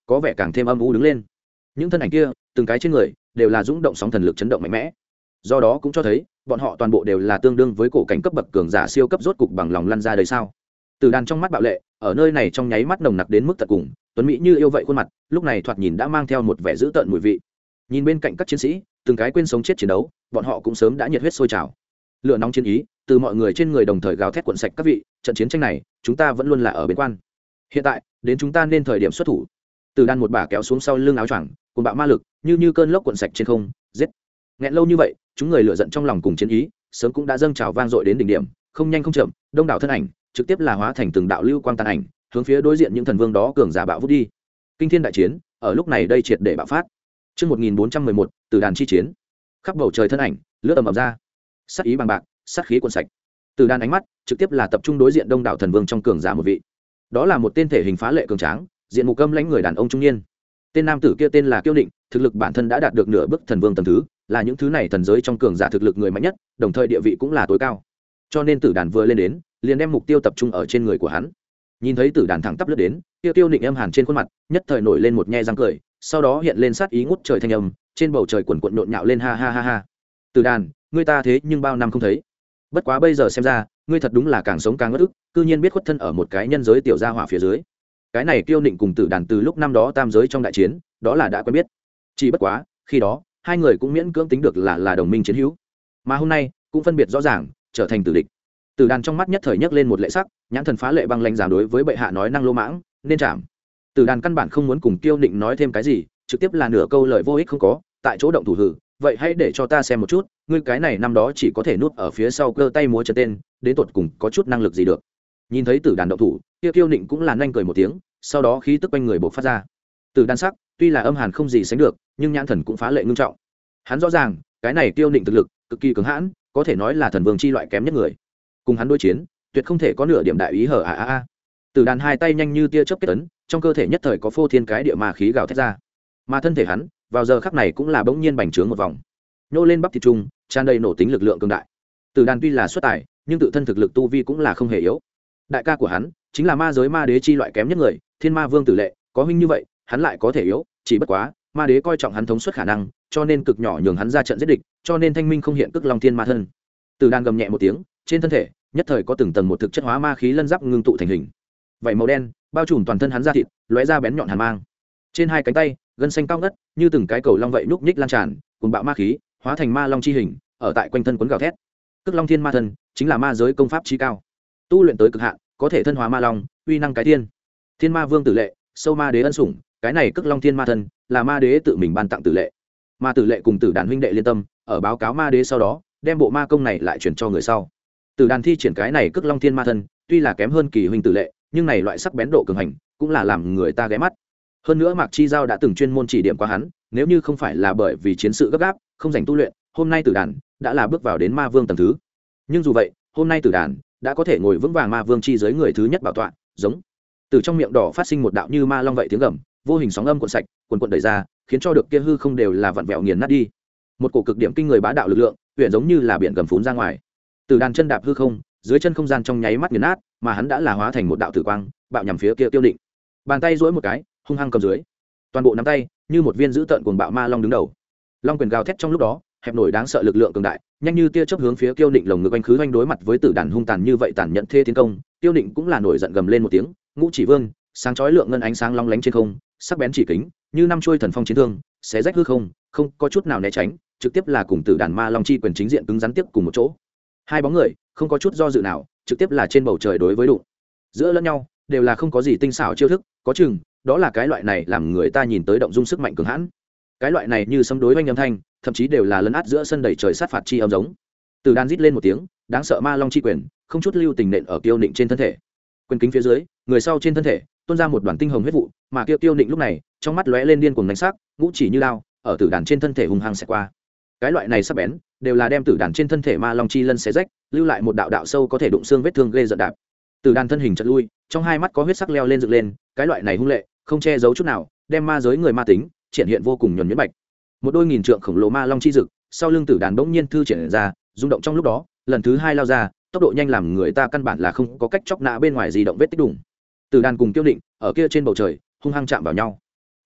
có vẻ càng thêm âm u đứng lên. Những thân ảnh kia từng cái trên người đều là rung động sóng thần lực chấn động mạnh mẽ, do đó cũng cho thấy bọn họ toàn bộ đều là tương đương với cổ cảnh cấp bậc cường giả siêu cấp, rốt cục bằng lòng lăn ra đời sao. Tử đàn trong mắt bạo lệ ở nơi này trong nháy mắt nồng nặc đến mức tận cùng, tuấn mỹ như yêu vậy khuôn mặt lúc này thoạt nhìn đã mang theo một vẻ dữ tợn mùi vị. Nhìn bên cạnh các chiến sĩ từng cái quên sống chết chiến đấu, bọn họ cũng sớm đã nhiệt huyết sôi trào, lửa nóng chiến ý từ mọi người trên người đồng thời gào thét cuộn sạch. Các vị, trận chiến tranh này chúng ta vẫn luôn là ở bên quan, hiện tại đến chúng ta nên thời điểm xuất thủ. Tử đàn một bà kéo xuống sau lưng áo choàng, cùng bạo ma lực như như cơn lốc cuộn sạch trên không, giết. Nghẹn lâu như vậy, chúng người lửa giận trong lòng cùng chiến ý sớm cũng đã dâng trào vang dội đến đỉnh điểm, không nhanh không chậm, đông đảo thân ảnh trực tiếp là hóa thành từng đạo lưu quang tàn ảnh, hướng phía đối diện những thần vương đó cường giả bạo vút đi. Kinh thiên đại chiến ở lúc này đây triệt để bạo phát. Chương một nghìn bốn trăm mười một, Tử đàn chi chiến. Khắp bầu trời thân ảnh lướt ầm ầm ra, sát ý bằng bạc, sát khí cuồn sạch. Tử đàn ánh mắt trực tiếp là tập trung đối diện đông đảo thần vương trong cường giả một vị. Đó là một tên thể hình phá lệ cường tráng, diện mục câm lãnh người đàn ông trung niên. Tên nam tử kia tên là Kiêu Định, thực lực bản thân đã đạt được nửa bước thần vương tầng thứ, là những thứ này thần giới trong cường giả thực lực người mạnh nhất, đồng thời địa vị cũng là tối cao. Cho nên Tử đàn vừa lên đến, liền đem mục tiêu tập trung ở trên người của hắn. Nhìn thấy Tử đàn thẳng tắp lướt đến, Tiêu Tiêu Định âm hàn trên khuôn mặt nhất thời nổi lên một nhe răng cười, sau đó hiện lên sát ý ngút trời thanh âm, trên bầu trời quần quần nhộn nhạo lên, ha ha ha ha. Tử đàn, ngươi ta thế nhưng bao năm không thấy, bất quá bây giờ xem ra, ngươi thật đúng là càng sống càng ngất ức, cư nhiên biết khuất thân ở một cái nhân giới tiểu gia hỏa phía dưới. Cái này Tiêu Định cùng Tử đàn từ lúc năm đó tam giới trong đại chiến, đó là đã quen biết. Chỉ bất quá, khi đó, hai người cũng miễn cưỡng tính được là là đồng minh chiến hữu, mà hôm nay cũng phân biệt rõ ràng, trở thành tử địch. Tử đàn trong mắt nhất thời nhấc lên một lệ sắc, nhãn thần phá lệ băng lãnh giảm đối với bệ hạ nói năng lô mãng, nên chạm. Tử đàn căn bản không muốn cùng Tiêu Định nói thêm cái gì, trực tiếp là nửa câu lời vô ích không có, tại chỗ động thủ hử, vậy hãy để cho ta xem một chút, ngươi cái này năm đó chỉ có thể nuốt ở phía sau cơ tay múa chân tên, đến tột cùng có chút năng lực gì được. Nhìn thấy Tử đàn động thủ, Tiêu Tiêu Định cũng là nhanh cười một tiếng, sau đó khí tức quanh người bộc phát ra. Tử đàn sắc tuy là âm hàn không gì sánh được, nhưng nhãn thần cũng phá lệ ngưng trọng. Hắn rõ ràng, cái này Tiêu Định thực lực cực kỳ cứng hãn, có thể nói là thần vương chi loại kém nhất người. Cùng hắn đối chiến, tuyệt không thể có nửa điểm đại ý hở a a a. Tử đàn hai tay nhanh như tia chớp kết ấn, trong cơ thể nhất thời có phô thiên cái địa ma khí gào thét ra. Mà thân thể hắn, vào giờ khắc này cũng là bỗng nhiên bành trướng một vòng, nhô lên bắp thịt trung, tràn đầy nổ tính lực lượng cường đại. Tử đàn tuy là xuất tài, nhưng tự thân thực lực tu vi cũng là không hề yếu. Đại ca của hắn chính là ma giới ma đế chi loại kém nhất người, Thiên Ma Vương Tử Lệ, có huynh như vậy, hắn lại có thể yếu, chỉ bất quá, ma đế coi trọng hắn thống suất khả năng, cho nên cực nhỏ nhường hắn ra trận giết địch, cho nên thanh minh không hiện Cực Long Thiên Ma thân. Tử đàn gầm nhẹ một tiếng, trên thân thể nhất thời có từng tầng một thực chất hóa ma khí lân giáp ngưng tụ thành hình, vảy màu đen bao trùm toàn thân hắn da thịt, lóe ra bén nhọn hàn mang. Trên hai cánh tay gân xanh cao ngất, như từng cái cầu long vậy núp nhích lan tràn, cùng bạo ma khí hóa thành ma long chi hình, ở tại quanh thân cuốn gào thét. Cực Long Thiên Ma thân chính là ma giới công pháp chí cao, tu luyện tới cực hạn có thể thân hóa ma long, uy năng cái thiên. Thiên Ma Vương Tử Lệ, sâu ma đế ân sủng, cái này Cực Long Thiên Ma thân là ma đế tự mình ban tặng Tử Lệ. Ma Tử Lệ cùng Tử đàn huynh đệ liên tâm, ở báo cáo ma đế sau đó, đem bộ ma công này lại chuyển cho người sau. Tử đàn thi triển cái này Cực Long Thiên Ma thân, tuy là kém hơn kỳ huynh Tử Lệ, nhưng này loại sắc bén độ cường hành cũng là làm người ta ghé mắt. Hơn nữa Mạc Chi Giao đã từng chuyên môn chỉ điểm qua hắn, nếu như không phải là bởi vì chiến sự gấp gáp, không dành tu luyện, hôm nay Tử đàn đã là bước vào đến ma vương tầng thứ. Nhưng dù vậy, hôm nay Tử đàn đã có thể ngồi vững vàng ma vương chi giới người thứ nhất bảo tọa, giống. Từ trong miệng đỏ phát sinh một đạo như ma long vậy tiếng gầm, vô hình sóng âm cuộn sạch, cuồn cuộn đẩy ra, khiến cho được kia hư không đều là vặn vẹo nghiền nát đi. Một cổ cực điểm kinh người bá đạo lực lượng, huyền giống như là biển gầm phún ra ngoài. Tử đàn chân đạp hư không, dưới chân không gian trong nháy mắt nghiền nát, mà hắn đã là hóa thành một đạo tử quang, bạo nhằm phía kia Tiêu Định. Bàn tay duỗi một cái, hung hăng cầm dưới. Toàn bộ nắm tay như một viên dữ tợn cuồng bạo ma long đứng đầu. Long quyền gào thét trong lúc đó, hẹp nổi đáng sợ lực lượng cường đại, nhanh như tia chớp hướng phía Tiêu Định lồng ngực anh khứ anh đối mặt với Tử đàn hung tàn như vậy tàn nhẫn thê tiến công, Tiêu Định cũng là nổi giận gầm lên một tiếng, ngũ chỉ vương, sáng chói lượng ngân ánh sáng long lánh trên không, sắc bén chỉ kính, như năm chuôi thần phong chiến thương, xé rách hư không, không có chút nào né tránh, trực tiếp là cùng Tử đàn ma long chi quyền chính diện cứng rắn tiếp cùng một chỗ. Hai bóng người không có chút do dự nào, trực tiếp là trên bầu trời đối với đụng. Giữa lẫn nhau đều là không có gì tinh xảo chiêu thức, có chừng đó là cái loại này làm người ta nhìn tới động dung sức mạnh cường hãn. Cái loại này như sấm đối oanh âm thanh, thậm chí đều là lấn át giữa sân đầy trời sát phạt chi âm giống. Tử đàn rít lên một tiếng, đáng sợ ma long chi quyền, không chút lưu tình nện ở Tiêu Định trên thân thể. Quyền kính phía dưới, người sau trên thân thể tuôn ra một đoàn tinh hồng huyết vụ, mà Tiêu Tiêu Định lúc này, trong mắt lóe lên điên cuồng đánh sắc, ngũ chỉ như lao, ở Tử đàn trên thân thể hung hăng xẹt qua. Cái loại này sắc bén, đều là đem Tử đàn trên thân thể ma long chi lân xé rách, lưu lại một đạo đạo sâu có thể đụng xương vết thương ghê rợn đạp. Tử đàn thân hình chợt lui, trong hai mắt có huyết sắc leo lên dựng lên, cái loại này hung lệ, không che giấu chút nào, đem ma giới người ma tính triển hiện vô cùng nhuần nhuyễn bạch. Một đôi nghìn trượng khổng lồ ma long chi dực, sau lưng Tử đàn bỗng nhiên thư triển ra, rung động trong lúc đó, lần thứ hai lao ra, tốc độ nhanh làm người ta căn bản là không có cách chọc nã bên ngoài di động vết tích đủng. Tử đàn cùng Tiêu Định ở kia trên bầu trời hung hăng chạm vào nhau.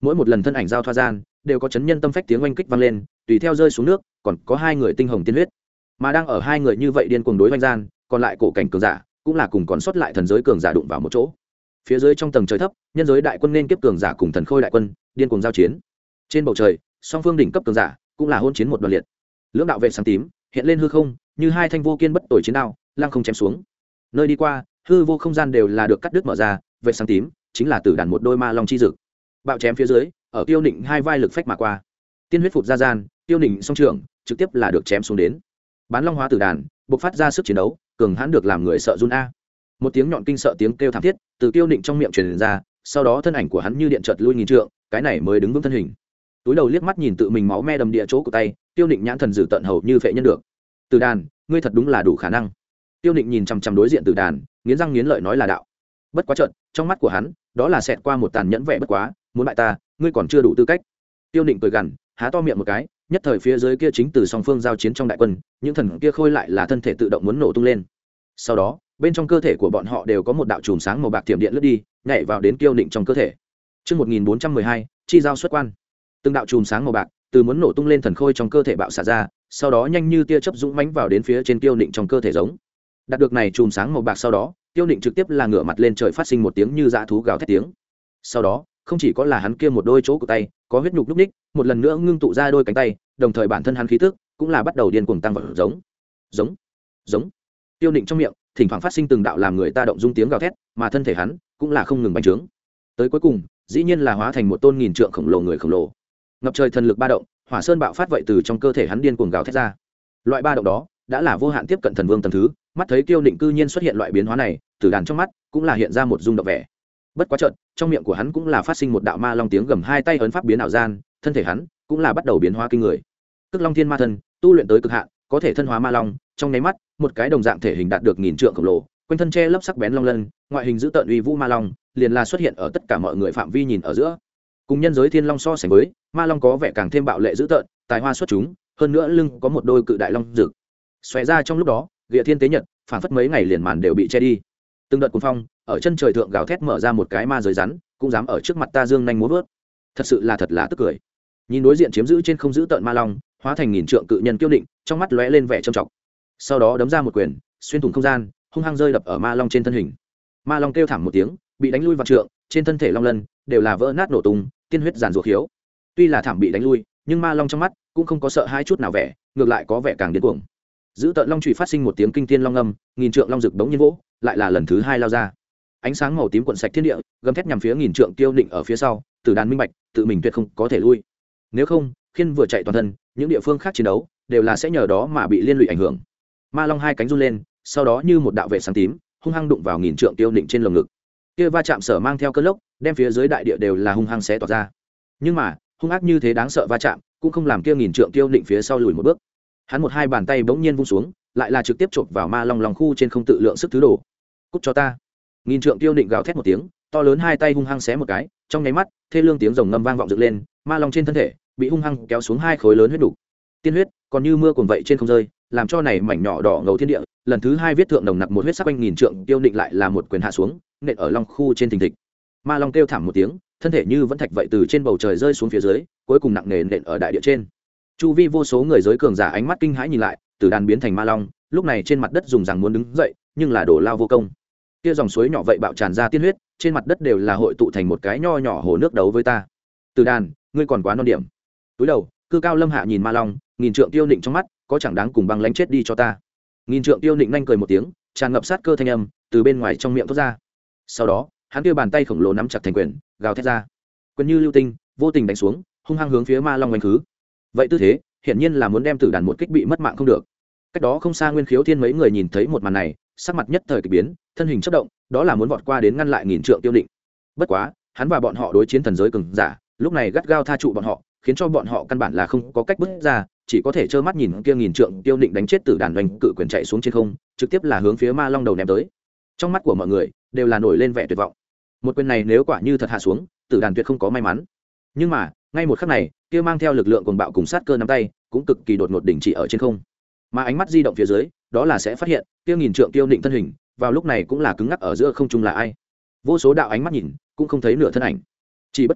mỗi một lần thân ảnh giao thoa gian đều có chấn nhân tâm phách tiếng oanh kích vang lên, tùy theo rơi xuống nước còn có hai người tinh hồng tiên huyết. Mà đang ở hai người như vậy điên cuồng đối oanh gian, còn lại cổ cảnh cường giả cũng là cùng còn sót lại thần giới cường giả đụng vào một chỗ. Phía dưới trong tầng trời thấp, nhân giới đại quân nên kiếp cường giả cùng thần khôi đại quân điên cuồng giao chiến. Trên bầu trời, song phương đỉnh cấp cường giả cũng là hôn chiến một đoàn liệt. Lưỡng đạo vệ sáng tím hiện lên hư không, như hai thanh vô kiên bất tồi chiến đao, lăng không chém xuống. Nơi đi qua, hư vô không gian đều là được cắt đứt mở ra, vệ sáng tím chính là tử đàn một đôi ma long chi dực. Bạo chém phía dưới, ở Tiêu Nịnh hai vai lực phách mà qua. Tiên huyết phụt ra gian, Tiêu Nịnh song trường trực tiếp là được chém xuống đến. Bán long hóa tử đàn, bộc phát ra sức chiến đấu, cường hãn được làm người sợ run a. Một tiếng nhọn kinh sợ tiếng kêu thảm thiết từ Tiêu Nịnh trong miệng truyền ra, sau đó thân ảnh của hắn như điện chợt lui nghìn trượng, cái này mới đứng vững thân hình. Túi đầu liếc mắt nhìn tự mình máu me đầm địa chỗ của tay, Tiêu Nịnh nhãn thần dữ tận hầu như phệ nhân được. Tử đàn, ngươi thật đúng là đủ khả năng. Tiêu Nịnh nhìn chằm chằm đối diện Tử đàn, nghiến răng nghiến lợi nói là đạo. Bất quá trận, trong mắt của hắn, đó là xẹt qua một tàn nhẫn vẻ bất quá, muốn bại ta, ngươi còn chưa đủ tư cách. Tiêu Nịnh cười gằn, há to miệng một cái, nhất thời phía dưới kia chính từ song phương giao chiến trong đại quân, những thần kia khôi lại là thân thể tự động muốn nổ tung lên. Sau đó, bên trong cơ thể của bọn họ đều có một đạo chùm sáng màu bạc tiềm điện lướt đi, nhảy vào đến Tiêu Nịnh trong cơ thể. Chương một nghìn bốn trăm mười hai, chi giao xuất quan. Từng đạo chùm sáng màu bạc từ muốn nổ tung lên thần khôi trong cơ thể bạo xạ ra, sau đó nhanh như tia chớp dũng mãnh vào đến phía trên Tiêu Nịnh trong cơ thể giống. Đạt được này chùm sáng màu bạc sau đó, Tiêu Nịnh trực tiếp là ngửa mặt lên trời phát sinh một tiếng như dã thú gào thét tiếng. Sau đó, không chỉ có là hắn kia một đôi chỗ của tay có huyết nhục lúc ních, một lần nữa ngưng tụ ra đôi cánh tay, đồng thời bản thân hắn khí tức cũng là bắt đầu điên cuồng tăng vọt giống, giống, giống. Tiêu Nịnh trong miệng thỉnh thoảng phát sinh từng đạo làm người ta động dung tiếng gào thét, mà thân thể hắn cũng là không ngừng bành trướng. Tới cuối cùng, dĩ nhiên là hóa thành một tôn nghìn trượng khổng lồ người khổng lồ. Ngập trời thần lực ba động, hỏa sơn bạo phát vậy từ trong cơ thể hắn điên cuồng gào thét ra. Loại ba động đó đã là vô hạn tiếp cận thần vương tầng thứ, mắt thấy Tiêu Nịnh cư nhiên xuất hiện loại biến hóa này, Tử đàn trong mắt cũng là hiện ra một rung động vẻ. Bất quá chợt, trong miệng của hắn cũng là phát sinh một đạo ma long tiếng gầm, hai tay ấn pháp biến ảo gian, thân thể hắn cũng là bắt đầu biến hóa kinh người. Cực Long Thiên Ma Thân, tu luyện tới cực hạn, có thể thân hóa ma long, trong nháy mắt, một cái đồng dạng thể hình đạt được nghìn trượng khổng lồ, quanh thân che lấp sắc bén long lân, ngoại hình dữ tợn uy vũ ma long, liền là xuất hiện ở tất cả mọi người phạm vi nhìn ở giữa. Cùng nhân giới thiên long so sánh với, ma long có vẻ càng thêm bạo lệ dữ tợn, tài hoa xuất chúng, hơn nữa lưng có một đôi cự đại long rực. Xòe ra trong lúc đó, Địa Thiên tế nhật, phản phất mấy ngày liền màn đều bị che đi. Từng đợt cuồng phong ở chân trời thượng gào thét mở ra một cái ma giới rắn, cũng dám ở trước mặt ta dương nhanh múa vớt. Thật sự là thật là tức cười. Nhìn đối diện chiếm giữ trên không giữ tợn ma long, hóa thành nghìn trượng cự nhân Kiêu Định, trong mắt lóe lên vẻ trầm trọng. Sau đó đấm ra một quyền, xuyên thủng không gian, hung hăng rơi đập ở ma long trên thân hình. Ma long kêu thảm một tiếng, bị đánh lui vạn trượng, trên thân thể long lân đều là vỡ nát nổ tung, tiên huyết giàn ruột khiếu. Tuy là thảm bị đánh lui, nhưng ma long trong mắt cũng không có sợ hãi chút nào vẻ, ngược lại có vẻ càng điên cuồng. Giữ tợn long chùy phát sinh một tiếng kinh thiên long âm, nghìn trượng long rực bỗng nhiên vỗ, lại là lần thứ hai lao ra. Ánh sáng màu tím cuộn sạch thiên địa, gầm thét nhằm phía nghìn trượng Kiêu Định ở phía sau, Tử đàn minh bạch, tự mình tuyệt không có thể lui. Nếu không, khiên vừa chạy toàn thân, những địa phương khác chiến đấu đều là sẽ nhờ đó mà bị liên lụy ảnh hưởng. Ma long hai cánh run lên, sau đó như một đạo vệ sáng tím, hung hăng đụng vào nghìn trượng Kiêu Định trên lồng ngực. Kia va chạm sở mang theo cơn lốc, đem phía dưới đại địa đều là hung hăng xé toạc ra. Nhưng mà, hung ác như thế đáng sợ va chạm, cũng không làm kia nghìn trượng Kiêu Định phía sau lùi một bước. Hắn một hai bàn tay bỗng nhiên vung xuống, lại là trực tiếp chộp vào ma long lòng khu trên không tự lượng sức thứ đồ. Cút cho ta. Nghìn trượng Kiêu Định gào thét một tiếng, to lớn hai tay hung hăng xé một cái, trong nháy mắt, thê lương tiếng rồng ngâm vang vọng dựng lên, ma long trên thân thể bị hung hăng kéo xuống hai khối lớn huyết đủ. Tiên huyết còn như mưa cuồng vậy trên không rơi, làm cho này mảnh nhỏ đỏ ngầu thiên địa, lần thứ hai viết thượng nồng nặc một huyết sắc quanh nghìn trượng Kiêu Định lại là một quyền hạ xuống, nện ở long khu trên thình thịch. Ma long kêu thảm một tiếng, thân thể như vẫn thạch vậy từ trên bầu trời rơi xuống phía dưới, cuối cùng nặng nề nện ở đại địa trên. Chu vi vô số người giới cường giả ánh mắt kinh hãi nhìn lại, Tử đàn biến thành ma long, lúc này trên mặt đất dùng rằng muốn đứng dậy, nhưng là đổ lao vô công. Kia dòng suối nhỏ vậy bạo tràn ra tiên huyết, trên mặt đất đều là hội tụ thành một cái nho nhỏ hồ nước đấu với ta. Tử đàn, ngươi còn quá non điểm. Túi đầu, cư cao lâm hạ nhìn ma long, nghìn trượng Kiêu Định trong mắt có chẳng đáng cùng băng lánh chết đi cho ta. Nghìn trượng Kiêu Định nhanh cười một tiếng, tràn ngập sát cơ thanh âm từ bên ngoài trong miệng thoát ra. Sau đó, hắn kia bàn tay khổng lồ nắm chặt thành quyền, gào thét ra. Quyền như lưu tinh, vô tình đánh xuống, hung hăng hướng phía ma long đánh khứ. Vậy tư thế, hiển nhiên là muốn đem Tử đàn một kích bị mất mạng không được. Cách đó không xa Nguyên Khiếu Thiên mấy người nhìn thấy một màn này, sắc mặt nhất thời kỳ biến, thân hình chớp động, đó là muốn vọt qua đến ngăn lại nghìn trượng Kiêu Định. Bất quá, hắn và bọn họ đối chiến thần giới cường giả, lúc này gắt gao tha trụ bọn họ, khiến cho bọn họ căn bản là không có cách bước ra, chỉ có thể trơ mắt nhìn kia nghìn trượng Kiêu Định đánh chết Tử đàn doanh cự quyền chạy xuống trên không, trực tiếp là hướng phía ma long đầu ném tới. Trong mắt của mọi người đều là nổi lên vẻ tuyệt vọng. Một quyền này nếu quả như thật hạ xuống, Tử đàn tuyệt không có may mắn. Nhưng mà, ngay một khắc này, kia mang theo lực lượng cuồng bạo cùng sát cơ nắm tay, cũng cực kỳ đột ngột đỉnh chỉ ở trên không. Mà ánh mắt di động phía dưới, đó là sẽ phát hiện, kia nghìn trượng Kiêu Định thân hình, vào lúc này cũng là cứng ngắc ở giữa không trung là ai. Vô số đạo ánh mắt nhìn, cũng không thấy nửa thân ảnh. Chỉ bất quá,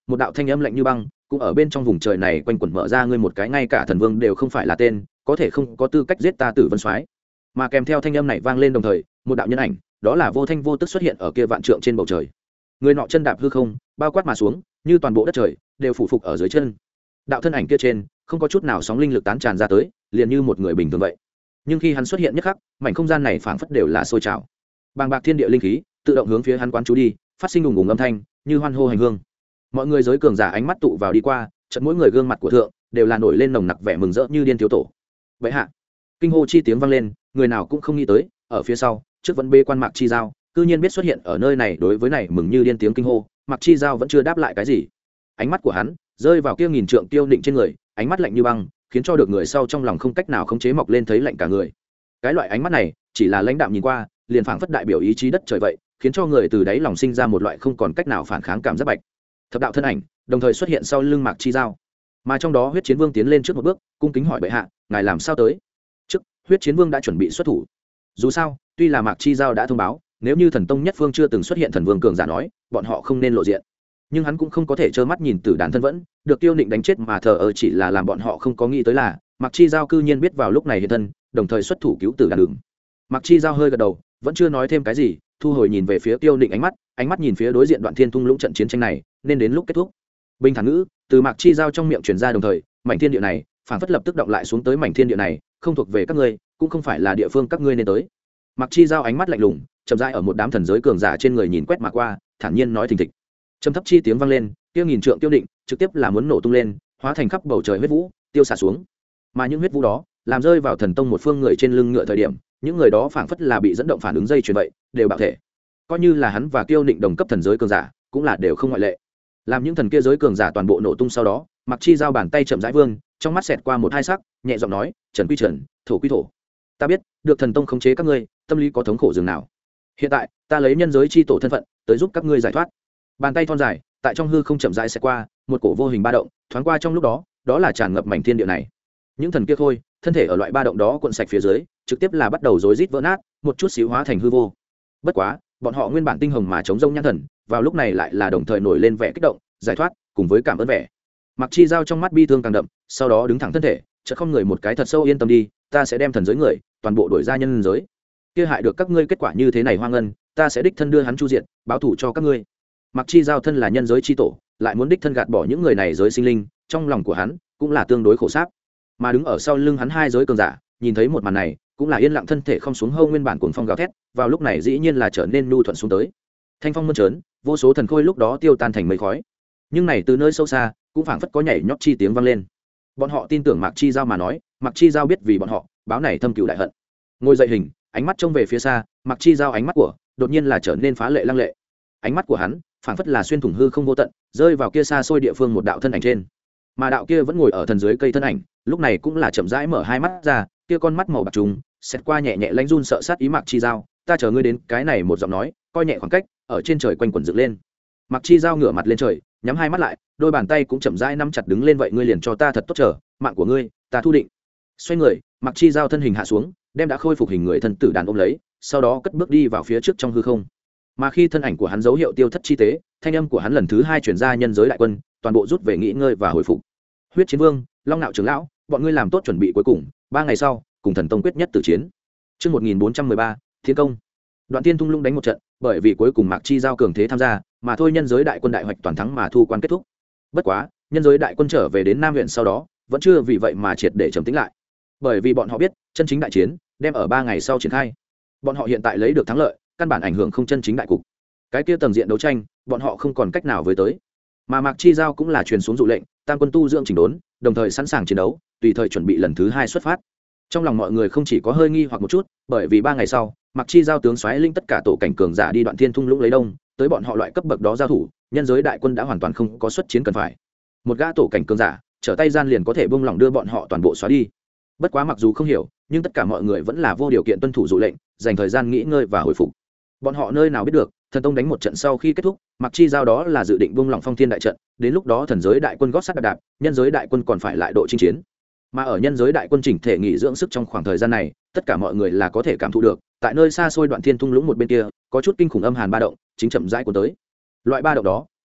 một đạo thanh âm lạnh như băng cũng ở bên trong vùng trời này quanh quẩn mở ra, ngươi một cái ngay cả thần vương đều không phải là tên, có thể không có tư cách giết ta Tử Vân Soái. Mà kèm theo thanh âm này vang lên đồng thời, một đạo nhân ảnh, đó là vô thanh vô tức xuất hiện ở kia vạn trượng trên bầu trời. Người nọ chân đạp hư không, bao quát mà xuống, như toàn bộ đất trời đều phủ phục ở dưới chân. Đạo thân ảnh kia trên không có chút nào sóng linh lực tán tràn ra tới, liền như một người bình thường vậy. Nhưng khi hắn xuất hiện nhất khắc, mảnh không gian này phảng phất đều là sôi trào. Bàng bạc thiên địa linh khí tự động hướng phía hắn quán chú đi, phát sinh ùng ùng âm thanh, như hoan hô hành hương. Mọi người giới cường giả ánh mắt tụ vào đi qua, chợt mỗi người gương mặt của thượng đều là nổi lên nồng nặc vẻ mừng rỡ như điên thiếu tổ. Vậy hạ, kinh hô chi tiếng vang lên, người nào cũng không nghĩ tới, ở phía sau, trước vẫn bê quan Mạc Chi Giao, cư nhiên biết xuất hiện ở nơi này, đối với này mừng như điên tiếng kinh hô, Mạc Chi Giao vẫn chưa đáp lại cái gì. Ánh mắt của hắn rơi vào kia nghìn trượng tiêu định trên người, ánh mắt lạnh như băng, khiến cho được người sau trong lòng không cách nào khống chế mọc lên thấy lạnh cả người. Cái loại ánh mắt này, chỉ là lãnh đạm nhìn qua, liền phảng phất đại biểu ý chí đất trời vậy, khiến cho người từ đáy lòng sinh ra một loại không còn cách nào phản kháng cảm giác bạch. Thập đạo thân ảnh đồng thời xuất hiện sau lưng Mạc Chi Giao, mà trong đó huyết chiến vương tiến lên trước một bước, cung kính hỏi bệ hạ, ngài làm sao tới? Trước, huyết chiến vương đã chuẩn bị xuất thủ. Dù sao, tuy là Mạc Chi Giao đã thông báo, nếu như thần tông nhất phương chưa từng xuất hiện thần vương cường giả nói, bọn họ không nên lộ diện. Nhưng hắn cũng không có thể trơ mắt nhìn tử đàn thân vẫn được Tiêu Nịnh đánh chết mà thờ ơ, chỉ là làm bọn họ không có nghĩ tới là Mạc Chi Giao cư nhiên biết vào lúc này hiện thân, đồng thời xuất thủ cứu tử đàn đường. Mạc Chi Giao hơi gật đầu, vẫn chưa nói thêm cái gì, thu hồi nhìn về phía Tiêu Nịnh ánh mắt, ánh mắt nhìn phía đối diện Đoạn Thiên Thung Lũng trận chiến tranh này, nên đến lúc kết thúc. Bình thản ngữ từ Mạc Chi Giao trong miệng truyền ra, đồng thời mảnh thiên địa này phản phất lập tức động lại xuống tới, mảnh thiên địa này không thuộc về các ngươi, cũng không phải là địa phương các ngươi nên tới. Mạc Chi Giao ánh mắt lạnh lùng, chậm rãi ở một đám thần giới cường giả trên người nhìn quét mà qua, thản nhiên nói thình thịch. Trầm thấp chi tiếng vang lên, kia nghìn trượng tiêu định trực tiếp là muốn nổ tung lên, hóa thành khắp bầu trời huyết vũ tiêu xả xuống. Mà những huyết vũ đó làm rơi vào thần tông một phương người trên lưng ngựa thời điểm, những người đó phảng phất là bị dẫn động phản ứng dây chuyền vậy, đều bạo thể. Coi như là hắn và Tiêu Nịnh đồng cấp thần giới cường giả, cũng là đều không ngoại lệ. Làm những thần kia giới cường giả toàn bộ nổ tung sau đó, Mạc Chi Giao bàn tay chậm rãi vươn, trong mắt xẹt qua một hai sắc, nhẹ giọng nói, "Trần quy trần, thổ quy thổ. Ta biết, được thần tông khống chế các ngươi, tâm lý có thống khổ dường nào. Hiện tại, ta lấy nhân giới chi tổ thân phận, tới giúp các ngươi giải thoát." Bàn tay thon dài, tại trong hư không chậm rãi xẹt qua, một cổ vô hình ba động, thoáng qua trong lúc đó, đó là tràn ngập mảnh thiên địa này. Những thần kia thôi, thân thể ở loại ba động đó cuộn sạch phía dưới, trực tiếp là bắt đầu rối rít vỡ nát, một chút xíu hóa thành hư vô. Bất quá, bọn họ nguyên bản tinh hồng mà chống rông nhãn thần, vào lúc này lại là đồng thời nổi lên vẻ kích động, giải thoát, cùng với cảm ơn vẻ. Mạc Chi Giao trong mắt bi thương càng đậm, sau đó đứng thẳng thân thể, chợt không người một cái thật sâu, yên tâm đi, ta sẽ đem thần giới người toàn bộ đổi ra nhân giới. Kia hại được các ngươi kết quả như thế này hoang ngân, ta sẽ đích thân đưa hắn chu diện, báo thù cho các ngươi. Mạc Chi Giao thân là nhân giới chi tổ, lại muốn đích thân gạt bỏ những người này giới sinh linh, trong lòng của hắn cũng là tương đối khổ sáp. Mà đứng ở sau lưng hắn hai giới cường giả, nhìn thấy một màn này, cũng là yên lặng, thân thể không xuống hâu nguyên bản cuồng phong gào thét, vào lúc này dĩ nhiên là trở nên nhu thuận xuống tới. Thanh phong mơn trớn, vô số thần khôi lúc đó tiêu tan thành mây khói. Nhưng này từ nơi sâu xa, cũng phảng phất có nhảy nhót chi tiếng vang lên. Bọn họ tin tưởng Mạc Chi Giao mà nói, Mạc Chi Giao biết vì bọn họ, báo này thâm cừu đại hận. Ngồi dậy hình, ánh mắt trông về phía xa, Mạc Chi Giao ánh mắt của, đột nhiên là trở nên phá lệ lăng lệ. Ánh mắt của hắn, phảng phất là xuyên thủng hư không vô tận, rơi vào kia xa xôi địa phương một đạo thân ảnh trên. Mà đạo kia vẫn ngồi ở thần dưới cây thân ảnh, lúc này cũng là chậm rãi mở hai mắt ra, kia con mắt màu bạc trùng, xét qua nhẹ nhẹ lãnh run sợ sát ý Mạc Chi Giao, ta chờ ngươi đến, cái này một giọng nói, coi nhẹ khoảng cách, ở trên trời quanh quẩn dựng lên. Mạc Chi Giao ngửa mặt lên trời, nhắm hai mắt lại, đôi bàn tay cũng chậm rãi nắm chặt đứng lên, vậy ngươi liền cho ta thật tốt chờ, mạng của ngươi, ta thu định. Xoay người, Mạc Chi Giao thân hình hạ xuống, đem đã khôi phục hình người thân tử đàn ôm lấy, sau đó cất bước đi vào phía trước trong hư không. Mà khi thân ảnh của hắn dấu hiệu tiêu thất chi tế, thanh âm của hắn lần thứ hai chuyển ra nhân giới đại quân, toàn bộ rút về nghỉ ngơi và hồi phục. Huyết Chiến Vương, Long Nạo trưởng lão, bọn ngươi làm tốt chuẩn bị cuối cùng, ba ngày sau, cùng thần tông quyết nhất tử chiến. Chương một nghìn bốn trăm mười ba, Thiên công. Đoạn Tiên Thung Lũng đánh một trận, bởi vì cuối cùng Mạc Chi Giao cường thế tham gia, mà thôi nhân giới đại quân đại hoạch toàn thắng mà thu quan kết thúc. Bất quá, nhân giới đại quân trở về đến Nam huyện sau đó, vẫn chưa vì vậy mà triệt để trầm tĩnh lại. Bởi vì bọn họ biết, chân chính đại chiến đem ở ba ngày sau triển khai. Bọn họ hiện tại lấy được thắng lợi, căn bản ảnh hưởng không chân chính đại cục. Cái kia tầng diện đấu tranh, bọn họ không còn cách nào với tới. Mà Mạc Chi Giao cũng là truyền xuống dụ lệnh, tam quân tu dưỡng chỉnh đốn, đồng thời sẵn sàng chiến đấu, tùy thời chuẩn bị lần thứ hai xuất phát. Trong lòng mọi người không chỉ có hơi nghi hoặc một chút, bởi vì ba ngày sau, Mạc Chi Giao tướng xoáy linh tất cả tổ cảnh cường giả đi Đoạn Thiên Thung Lũng lấy đông, tới bọn họ loại cấp bậc đó giao thủ, nhân giới đại quân đã hoàn toàn không có xuất chiến cần phải. Một gã tổ cảnh cường giả, trở tay gian liền có thể buông lỏng đưa bọn họ toàn bộ xóa đi. Bất quá mặc dù không hiểu, nhưng tất cả mọi người vẫn là vô điều kiện tuân thủ dụ lệnh, dành thời gian nghỉ ngơi và hồi phục. Bọn họ nơi nào biết được, thần tông đánh một trận sau khi kết thúc, Mạc Chi Giao đó là dự định buông lỏng Phong Thiên đại trận, đến lúc đó thần giới đại quân gót sắt đạp đạp, nhân giới đại quân còn phải lại độ chinh chiến. Mà ở nhân giới đại quân chỉnh thể nghỉ dưỡng sức trong khoảng thời gian này, tất cả mọi người là có thể cảm thụ được, tại nơi xa xôi Đoạn Thiên Thung Lũng một bên kia, có chút kinh khủng âm hàn ba động, chính chậm rãi của tới. Loại ba động đó,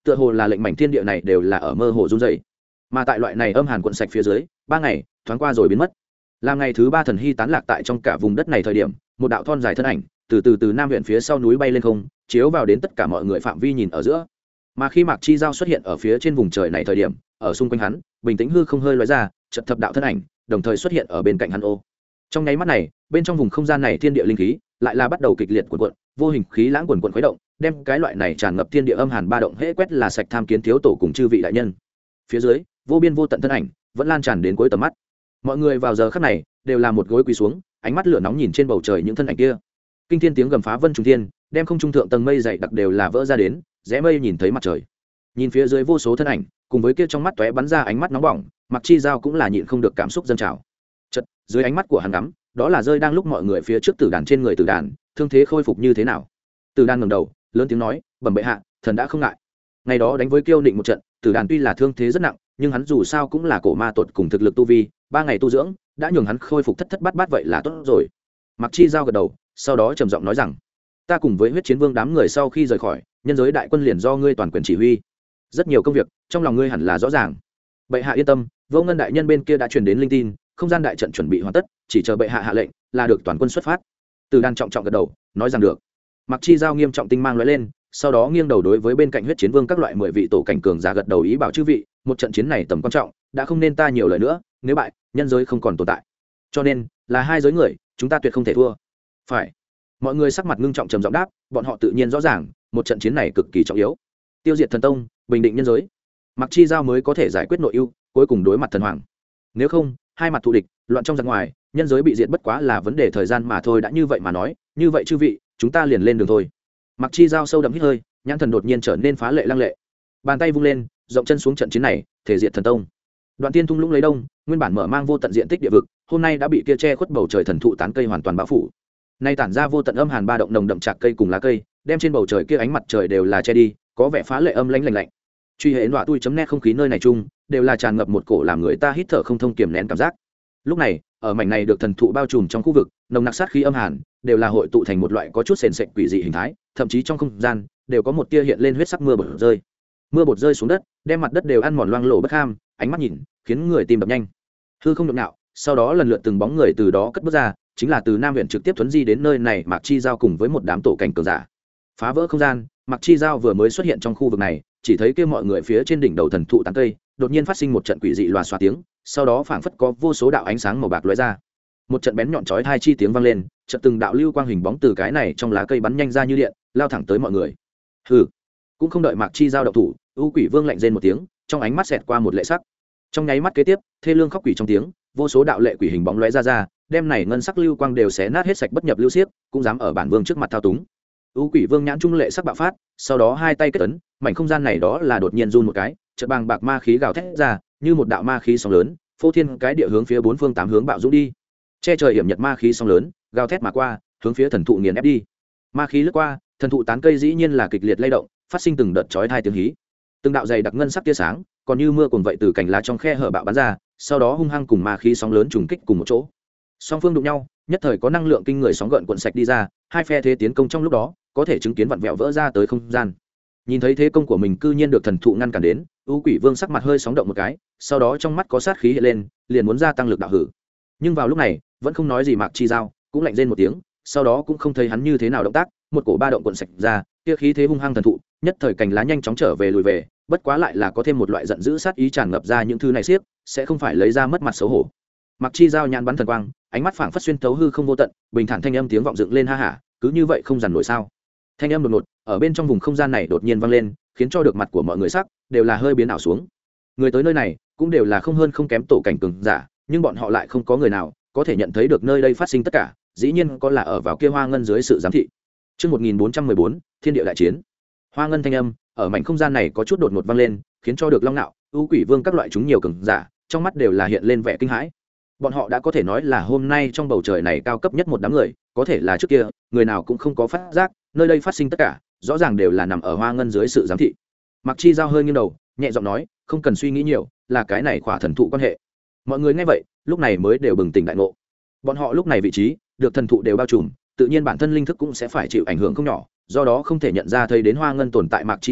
tựa hồ là lệnh mảnh thiên địa này đều là ở mơ hồ run dày. Mà tại loại này âm hàn cuộn sạch phía dưới, ba ngày thoáng qua rồi biến mất. Làm ngày thứ ba thần hy tán lạc tại trong cả vùng đất này thời điểm, một đạo thon dài thân ảnh từ từ từ nam huyện phía sau núi bay lên không, chiếu vào đến tất cả mọi người phạm vi nhìn ở giữa. Mà khi Mạc Chi Giao xuất hiện ở phía trên vùng trời này thời điểm, ở xung quanh hắn bình tĩnh hư không hơi lóe ra, chợt thập đạo thân ảnh đồng thời xuất hiện ở bên cạnh hắn ô. Trong nháy mắt này, bên trong vùng không gian này thiên địa linh khí lại là bắt đầu kịch liệt cuộn cuộn, vô hình khí lãng cuộn cuộn khuấy động, đem cái loại này tràn ngập thiên địa âm hàn ba động hễ quét là sạch tham kiến thiếu tổ cùng chư vị đại nhân. Phía dưới, vô biên vô tận thân ảnh vẫn lan tràn đến cuối tầm mắt. Mọi người vào giờ khắc này đều là một gối quỳ xuống, ánh mắt lửa nóng nhìn trên bầu trời những thân ảnh kia. Kinh thiên tiếng gầm phá vân trùng thiên, đem không trung thượng tầng mây dày đặc đều là vỡ ra đến, rẽ mây nhìn thấy mặt trời. Nhìn phía dưới vô số thân ảnh, cùng với kia trong mắt tóe bắn ra ánh mắt nóng bỏng, Mạc Chi Giao cũng là nhịn không được cảm xúc dâng trào. Chợt, dưới ánh mắt của hắn ngắm, đó là rơi đang lúc mọi người phía trước tử đàn trên người tử đàn, thương thế khôi phục như thế nào? Tử đàn ngẩng đầu, lớn tiếng nói, bẩm bệ hạ, thần đã không ngại. Ngày đó đánh với Kiêu Định một trận, tử đàn tuy là thương thế rất nặng, nhưng hắn dù sao cũng là cổ ma tuột cùng thực lực tu vi, ba ngày tu dưỡng đã nhường hắn khôi phục thất thất bát bát vậy là tốt rồi. Mạc Chi Giao gật đầu, sau đó trầm giọng nói rằng, ta cùng với huyết chiến vương đám người sau khi rời khỏi, nhân giới đại quân liền do ngươi toàn quyền chỉ huy. Rất nhiều công việc trong lòng ngươi hẳn là rõ ràng. Bệ hạ yên tâm, Vô Ngân đại nhân bên kia đã truyền đến linh tin, không gian đại trận chuẩn bị hoàn tất, chỉ chờ bệ hạ hạ lệnh là được toàn quân xuất phát. Từ đan trọng trọng gật đầu, nói rằng được. Mạc Chi Giao nghiêm trọng tinh mang lóe lên, sau đó nghiêng đầu đối với bên cạnh huyết chiến vương các loại mười vị tổ cảnh cường giả gật đầu ý bảo chư vị, một trận chiến này tầm quan trọng, đã không nên ta nhiều lời nữa, nếu bại, nhân giới không còn tồn tại. Cho nên, là hai giới người, chúng ta tuyệt không thể thua. Phải. Mọi người sắc mặt ngưng trọng trầm giọng đáp, bọn họ tự nhiên rõ ràng, một trận chiến này cực kỳ trọng yếu. Tiêu diệt thần tông, bình định nhân giới. Mạc Chi Giao mới có thể giải quyết nội ưu, cuối cùng đối mặt thần hoàng. Nếu không, hai mặt thù địch, loạn trong giặc ngoài, nhân giới bị diệt bất quá là vấn đề thời gian mà thôi, đã như vậy mà nói, như vậy chư vị, chúng ta liền lên đường thôi. Mạc Chi Giao sâu đậm hít hơi, nhãn thần đột nhiên trở nên phá lệ lăng lệ. Bàn tay vung lên, rộng chân xuống trận chiến này, thể diệt thần tông. Đoạn Tiên thung lũng lấy đông, nguyên bản mở mang vô tận diện tích địa vực, hôm nay đã bị kia che khuất bầu trời thần thụ tán cây hoàn toàn bao phủ. Nay tản ra vô tận âm hàn ba động nồng đậm chạc cây cùng lá cây, đem trên bầu trời kia ánh mặt trời đều là che đi, có vẻ phá lệ âm lãnh lạnh lạnh. Truy hệ nọa tui chấm nét không khí nơi này chung, đều là tràn ngập một cổ làm người ta hít thở không thông kiềm nén cảm giác. Lúc này, ở mảnh này được thần thụ bao trùm trong khu vực, nồng nặc sát khí âm hàn, đều là hội tụ thành một loại có chút sền sệt quỷ dị hình thái, thậm chí trong không gian đều có một tia hiện lên huyết sắc mưa bột rơi. Mưa bột rơi xuống đất, đem mặt đất đều ăn mòn loang lổ bất ham, ánh mắt nhìn, khiến người tim đập nhanh. Hư không động nạo, sau đó lần lượt từng bóng người từ đó cất bước ra, chính là từ Nam huyện trực tiếp thuấn di đến nơi này, Mạc Chi Giao cùng với một đám tổ cảnh cường giả. Phá vỡ không gian, Mạc Chi Giao vừa mới xuất hiện trong khu vực này, chỉ thấy kia mọi người phía trên đỉnh đầu thần thụ tán cây, đột nhiên phát sinh một trận quỷ dị loà xoa tiếng, sau đó phảng phất có vô số đạo ánh sáng màu bạc lóe ra. Một trận bén nhọn chói tai chi tiếng vang lên, chợt từng đạo lưu quang hình bóng từ cái này trong lá cây bắn nhanh ra như điện, lao thẳng tới mọi người. Hừ, cũng không đợi Mạc Chi Giao động thủ, U Quỷ Vương lạnh rên một tiếng, trong ánh mắt xẹt qua một lệ sắc. Trong nháy mắt kế tiếp, thê lương khóc quỷ trong tiếng, vô số đạo lệ quỷ hình bóng lóe ra ra, đem này ngân sắc lưu quang đều xé nát hết sạch bất nhập lưu xiếc, cũng dám ở bản vương trước mặt thao túng. U Quỷ Vương nhãn trung lệ sắc bạo phát, sau đó hai tay kết ấn, mảnh không gian này đó là đột nhiên run một cái, chợt bàng bạc ma khí gào thét ra, như một đạo ma khí sóng lớn, phô thiên cái địa hướng phía bốn phương tám hướng bạo dũng đi. Che trời hiểm nhật ma khí sóng lớn, gào thét mà qua, hướng phía thần thụ nghiền ép đi. Ma khí lướt qua, thần thụ tán cây dĩ nhiên là kịch liệt lay động, phát sinh từng đợt chói tai tiếng hí. Từng đạo dày đặc ngân sắc tia sáng, còn như mưa cuồng vậy từ cành lá trong khe hở bạo bắn ra, sau đó hung hăng cùng ma khí sóng lớn trùng kích cùng một chỗ. Song phương đụng nhau, nhất thời có năng lượng kinh người sóng gợn cuộn sạch đi ra, hai phe thế tiến công trong lúc đó, có thể chứng kiến vặn vẹo vỡ ra tới không gian. Nhìn thấy thế công của mình cư nhiên được thần thụ ngăn cản đến, U Quỷ Vương sắc mặt hơi sóng động một cái, sau đó trong mắt có sát khí hiện lên, liền muốn gia tăng lực đạo hử. Nhưng vào lúc này, vẫn không nói gì Mạc Chi Giao, cũng lạnh rên một tiếng, sau đó cũng không thấy hắn như thế nào động tác, một cổ ba động cuộn sạch ra, kia khí thế hung hăng thần thụ, nhất thời cành lá nhanh chóng trở về lùi về, bất quá lại là có thêm một loại giận dữ sát ý tràn ngập ra những thứ này xiếc, sẽ không phải lấy ra mất mặt xấu hổ. Mạc Chi Giao nhãn bắn thần quang, ánh mắt phảng phất xuyên thấu hư không vô tận, bình thản thanh âm tiếng vọng dựng lên ha hả, cứ như vậy không dằn nổi sao? Thanh âm đột ngột, ở bên trong vùng không gian này đột nhiên vang lên, khiến cho được mặt của mọi người sắc đều là hơi biến ảo xuống. Người tới nơi này cũng đều là không hơn không kém tổ cảnh cường giả, nhưng bọn họ lại không có người nào có thể nhận thấy được nơi đây phát sinh tất cả, dĩ nhiên có là ở vào kia Hoa Ngân dưới sự giám thị. Chương một nghìn bốn trăm mười bốn, Thiên địa đại chiến. Hoa Ngân thanh âm ở mảnh không gian này có chút đột ngột vang lên, khiến cho được Long Nạo, U Quỷ Vương các loại chúng nhiều cường giả, trong mắt đều là hiện lên vẻ kinh hãi. Bọn họ đã có thể nói là hôm nay trong bầu trời này cao cấp nhất một đám người, có thể là trước kia người nào cũng không có phát giác, nơi đây phát sinh tất cả rõ ràng đều là nằm ở Hoa Ngân dưới sự giám thị. Mạc Chi Giao hơi nghiêng đầu, nhẹ giọng nói, không cần suy nghĩ nhiều, là cái này khỏa thần thụ quan hệ. Mọi người nghe vậy, lúc này mới đều bừng tỉnh đại ngộ. Bọn họ lúc này vị trí được thần thụ đều bao trùm, tự nhiên bản thân linh thức cũng sẽ phải chịu ảnh hưởng không nhỏ, do đó không thể nhận ra thấy đến Hoa Ngân tồn tại Mạc Chi Giao,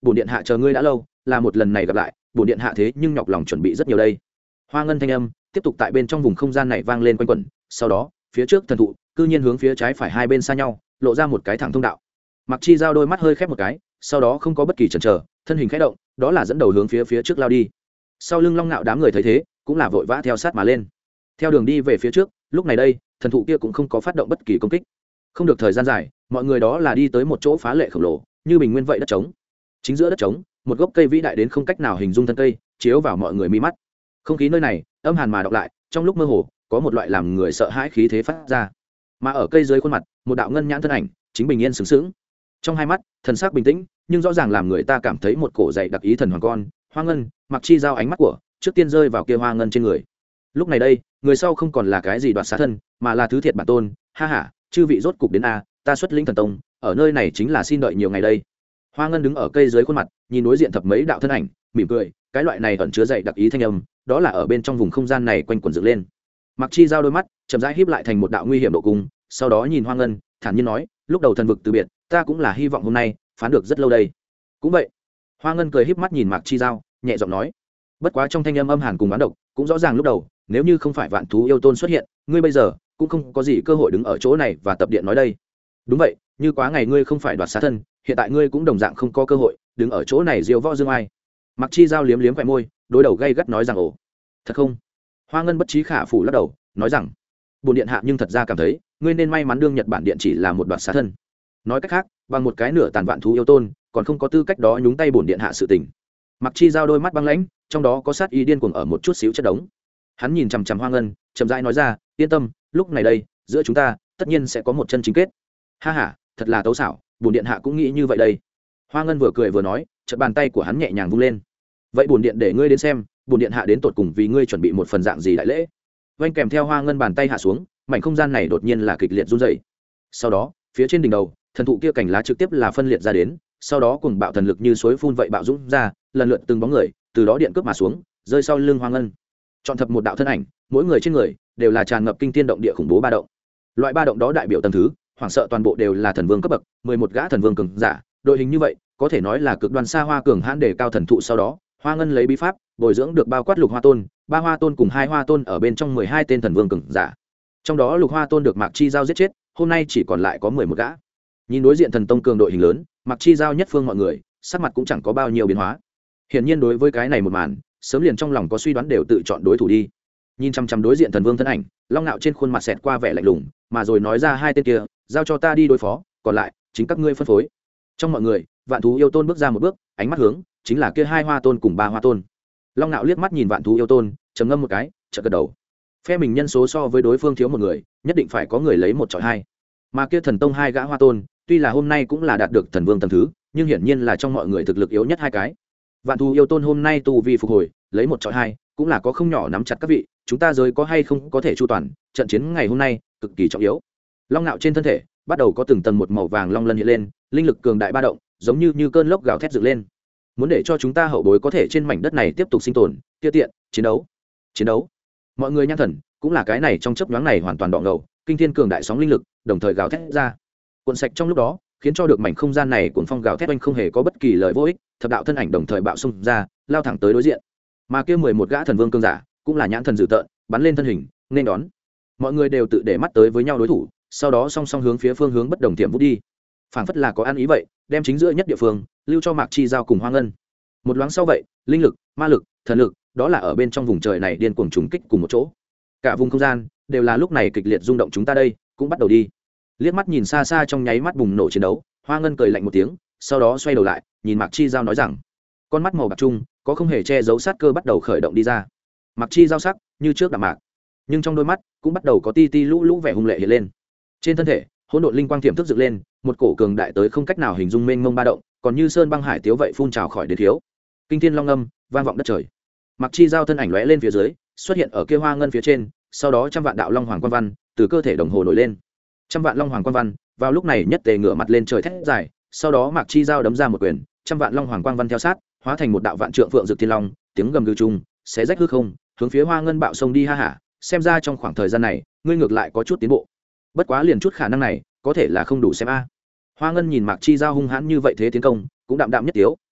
bổn điện hạ chờ ngươi đã lâu, là một lần này gặp lại, bổn điện hạ thế nhưng nhọc lòng chuẩn bị rất nhiều đây. Hoa ngân thanh âm tiếp tục tại bên trong vùng không gian này vang lên quanh quẩn, sau đó phía trước thần thụ cư nhiên hướng phía trái phải hai bên xa nhau lộ ra một cái thẳng thông đạo. Mặc Chi Giao đôi mắt hơi khép một cái, sau đó không có bất kỳ chần chờ, thân hình khẽ động, đó là dẫn đầu hướng phía phía trước lao đi. Sau lưng Long Nạo đám người thấy thế cũng là vội vã theo sát mà lên, theo đường đi về phía trước. Lúc này đây thần thụ kia cũng không có phát động bất kỳ công kích. Không được thời gian dài, mọi người đó là đi tới một chỗ phá lệ khổng lồ như bình nguyên vậy đất trống. Chính giữa đất trống, một gốc cây vĩ đại đến không cách nào hình dung thân cây chiếu vào mọi người mi mắt. Không khí nơi này âm hàn mà đọc lại, trong lúc mơ hồ có một loại làm người sợ hãi khí thế phát ra. Mà ở cây dưới khuôn mặt, một đạo ngân nhãn thân ảnh chính bình yên sướng sướng, trong hai mắt thần sắc bình tĩnh, nhưng rõ ràng làm người ta cảm thấy một cổ dày đặc ý thần hoàng con. Hoa ngân, Mặc Chi Giao ánh mắt của trước tiên rơi vào kia hoa ngân trên người. Lúc này đây người sau không còn là cái gì đoạt xá thân, mà là thứ thiệt bản tôn. Ha ha, chư vị rốt cục đến a, ta xuất lĩnh thần tông ở nơi này chính là xin đợi nhiều ngày đây. Hoa ngân đứng ở cây dưới khuôn mặt, nhìn đối diện thập mấy đạo thân ảnh, mỉm cười. Cái loại này ẩn chứa dày đặc ý thanh âm, đó là ở bên trong vùng không gian này quanh quẩn dựng lên. Mặc Chi Giao đôi mắt chậm rãi híp lại thành một đạo nguy hiểm độ cung, sau đó nhìn Hoa ngân thản nhiên nói, lúc đầu thần vực từ biệt, ta cũng là hy vọng hôm nay phán được rất lâu đây. Cũng vậy. Hoa ngân cười híp mắt nhìn Mạc Chi Giao, nhẹ giọng nói. Bất quá trong thanh âm âm hàn cùng bán độc, cũng rõ ràng lúc đầu, nếu như không phải vạn thú yêu tôn xuất hiện, ngươi bây giờ cũng không có gì cơ hội đứng ở chỗ này và tập điện nói đây. Đúng vậy, như quá ngày ngươi không phải đoạt xá thân, hiện tại ngươi cũng đồng dạng không có cơ hội đứng ở chỗ này diêu võ dương ai. Mạc Chi Giao liếm liếm khóe môi, đối đầu gay gắt nói rằng ồ, thật không? Hoa ngân bất trí khả phủ lắc đầu, nói rằng, bổn điện hạ nhưng thật ra cảm thấy, ngươi nên may mắn đương Nhật Bản điện chỉ là một đoạt xá thân. Nói cách khác, bằng một cái nửa tàn vạn thú yêu tôn, còn không có tư cách đó nhúng tay bổn điện hạ sự tình. Mặc Chi Giao đôi mắt băng lãnh, trong đó có sát ý điên cuồng ở một chút xíu chất đống. Hắn nhìn chằm chằm Hoa ngân, chậm rãi nói ra, yên tâm, lúc này đây, giữa chúng ta tất nhiên sẽ có một chân chính kết. Ha ha, thật là tấu xảo, bổn điện hạ cũng nghĩ như vậy đây. Hoa ngân vừa cười vừa nói, chợt bàn tay của hắn nhẹ nhàng vung lên. Vậy bổn điện để ngươi đến xem, bổn điện hạ đến tột cùng vì ngươi chuẩn bị một phần dạng gì đại lễ. Vành kèm theo Hoa ngân bàn tay hạ xuống, mảnh không gian này đột nhiên là kịch liệt run rẩy. Sau đó, phía trên đỉnh đầu, thần thụ kia cành lá trực tiếp là phân liệt ra đến, sau đó cùng bạo thần lực như suối phun vậy bạo dũng ra, lần lượt từng bóng người từ đó điện cướp mà xuống, rơi sau lưng Hoa ngân. Chọn thập một đạo thân ảnh, mỗi người trên người đều là tràn ngập kinh thiên động địa khủng bố ba động. Loại ba động đó đại biểu tầng thứ, hoảng sợ toàn bộ đều là thần vương cấp bậc, mười một gã thần vương cường giả, đội hình như vậy, có thể nói là cực đoan xa hoa cường hãn để cao thần thụ. Sau đó, Hoa ngân lấy bí pháp bồi dưỡng được bao quát lục hoa tôn, ba hoa tôn cùng hai hoa tôn ở bên trong mười hai tên thần vương cường giả. Trong đó lục hoa tôn được Mạc Chi Giao giết chết, hôm nay chỉ còn lại có mười một gã. Nhìn đối diện thần tông cường đội hình lớn, Mạc Chi Giao nhất phương mọi người, sắc mặt cũng chẳng có bao nhiêu biến hóa. Hiển nhiên đối với cái này một màn, sớm liền trong lòng có suy đoán đều tự chọn đối thủ đi. Nhìn chăm chăm đối diện thần vương thân ảnh, Long Nạo trên khuôn mặt xẹt qua vẻ lạnh lùng, mà rồi nói ra hai tên kia, giao cho ta đi đối phó, còn lại chính các ngươi phân phối. Trong mọi người, Vạn thú yêu tôn bước ra một bước, ánh mắt hướng chính là kia hai hoa tôn cùng ba hoa tôn. Long Nạo liếc mắt nhìn Vạn thú yêu tôn, trầm ngâm một cái, chợt gật đầu. Phe mình nhân số so với đối phương thiếu một người, nhất định phải có người lấy một chọi hai. Mà kia thần tông hai gã hoa tôn, tuy là hôm nay cũng là đạt được thần vương tầng thứ, nhưng hiển nhiên là trong mọi người thực lực yếu nhất hai cái. Vạn thú yêu tôn hôm nay tu vi phục hồi, lấy một chọi hai, cũng là có không nhỏ nắm chặt các vị, chúng ta giới có hay không có thể chu toàn, trận chiến ngày hôm nay cực kỳ trọng yếu. Long Nạo trên thân thể bắt đầu có từng tầng một màu vàng long lân hiện lên, linh lực cường đại ba động, giống như như cơn lốc gào thét dựng lên. Muốn để cho chúng ta hậu bối có thể trên mảnh đất này tiếp tục sinh tồn, tiêu tiện, chiến đấu. Chiến đấu. Mọi người nhãn thần cũng là cái này trong chớp nhoáng này hoàn toàn đọ ngầu, kinh thiên cường đại sóng linh lực, đồng thời gào thét ra. Cuộn sạch trong lúc đó, khiến cho được mảnh không gian này cuộn phong gào thét oanh không hề có bất kỳ lời vô ích, thập đạo thân ảnh đồng thời bạo xung ra, lao thẳng tới đối diện. Mà kia mười một gã thần vương cường giả, cũng là nhãn thần dữ tợn, bắn lên thân hình, nên đón. Mọi người đều tự để mắt tới với nhau đối thủ, sau đó song song hướng phía phương hướng bất đồng tiệm vút đi. Phảng phất là có ăn ý vậy, đem chính giữa nhất địa phương lưu cho Mạc Chi Giao cùng Hoa ngân. Một loáng sau vậy, linh lực, ma lực, thần lực, đó là ở bên trong vùng trời này điên cuồng trùng kích cùng một chỗ. Cả vùng không gian đều là lúc này kịch liệt rung động, chúng ta đây cũng bắt đầu đi. Liếc mắt nhìn xa xa trong nháy mắt bùng nổ chiến đấu, Hoa ngân cười lạnh một tiếng, sau đó xoay đầu lại, nhìn Mạc Chi Giao nói rằng, con mắt màu bạc trung có không hề che giấu sát cơ bắt đầu khởi động đi ra. Mạc Chi Giao sắc như trước đạm mạc, nhưng trong đôi mắt cũng bắt đầu có ti ti lũ lũ vẻ hung lệ hiện lên. Trên thân thể hỗn độn linh quang tiềm thức dựng lên, một cổ cường đại tới không cách nào hình dung mênh mông ba động, còn như sơn băng hải tiếu vậy phun trào khỏi đế thiếu. Kinh thiên long âm vang vọng đất trời. Mạc Chi Giao thân ảnh lóe lên phía dưới, xuất hiện ở kia hoa ngân phía trên, sau đó trăm vạn đạo long hoàng quan văn từ cơ thể đồng hồ nổi lên. Trăm vạn long hoàng quan văn vào lúc này nhất tề ngửa mặt lên trời thét dài, sau đó Mạc Chi Giao đấm ra một quyền, trăm vạn long hoàng quan văn theo sát, hóa thành một đạo vạn trượng phượng dược thiên long, tiếng gầm gừ chung xé rách hư không, hướng phía hoa ngân bạo sông đi. Ha hả, xem ra trong khoảng thời gian này ngươi ngược lại có chút tiến bộ, bất quá liền chút khả năng này có thể là không đủ xem a. Hoa ngân nhìn Mạc Chi Giao hung hãn như vậy thế tiến công, cũng đạm đạm nhất tiếu,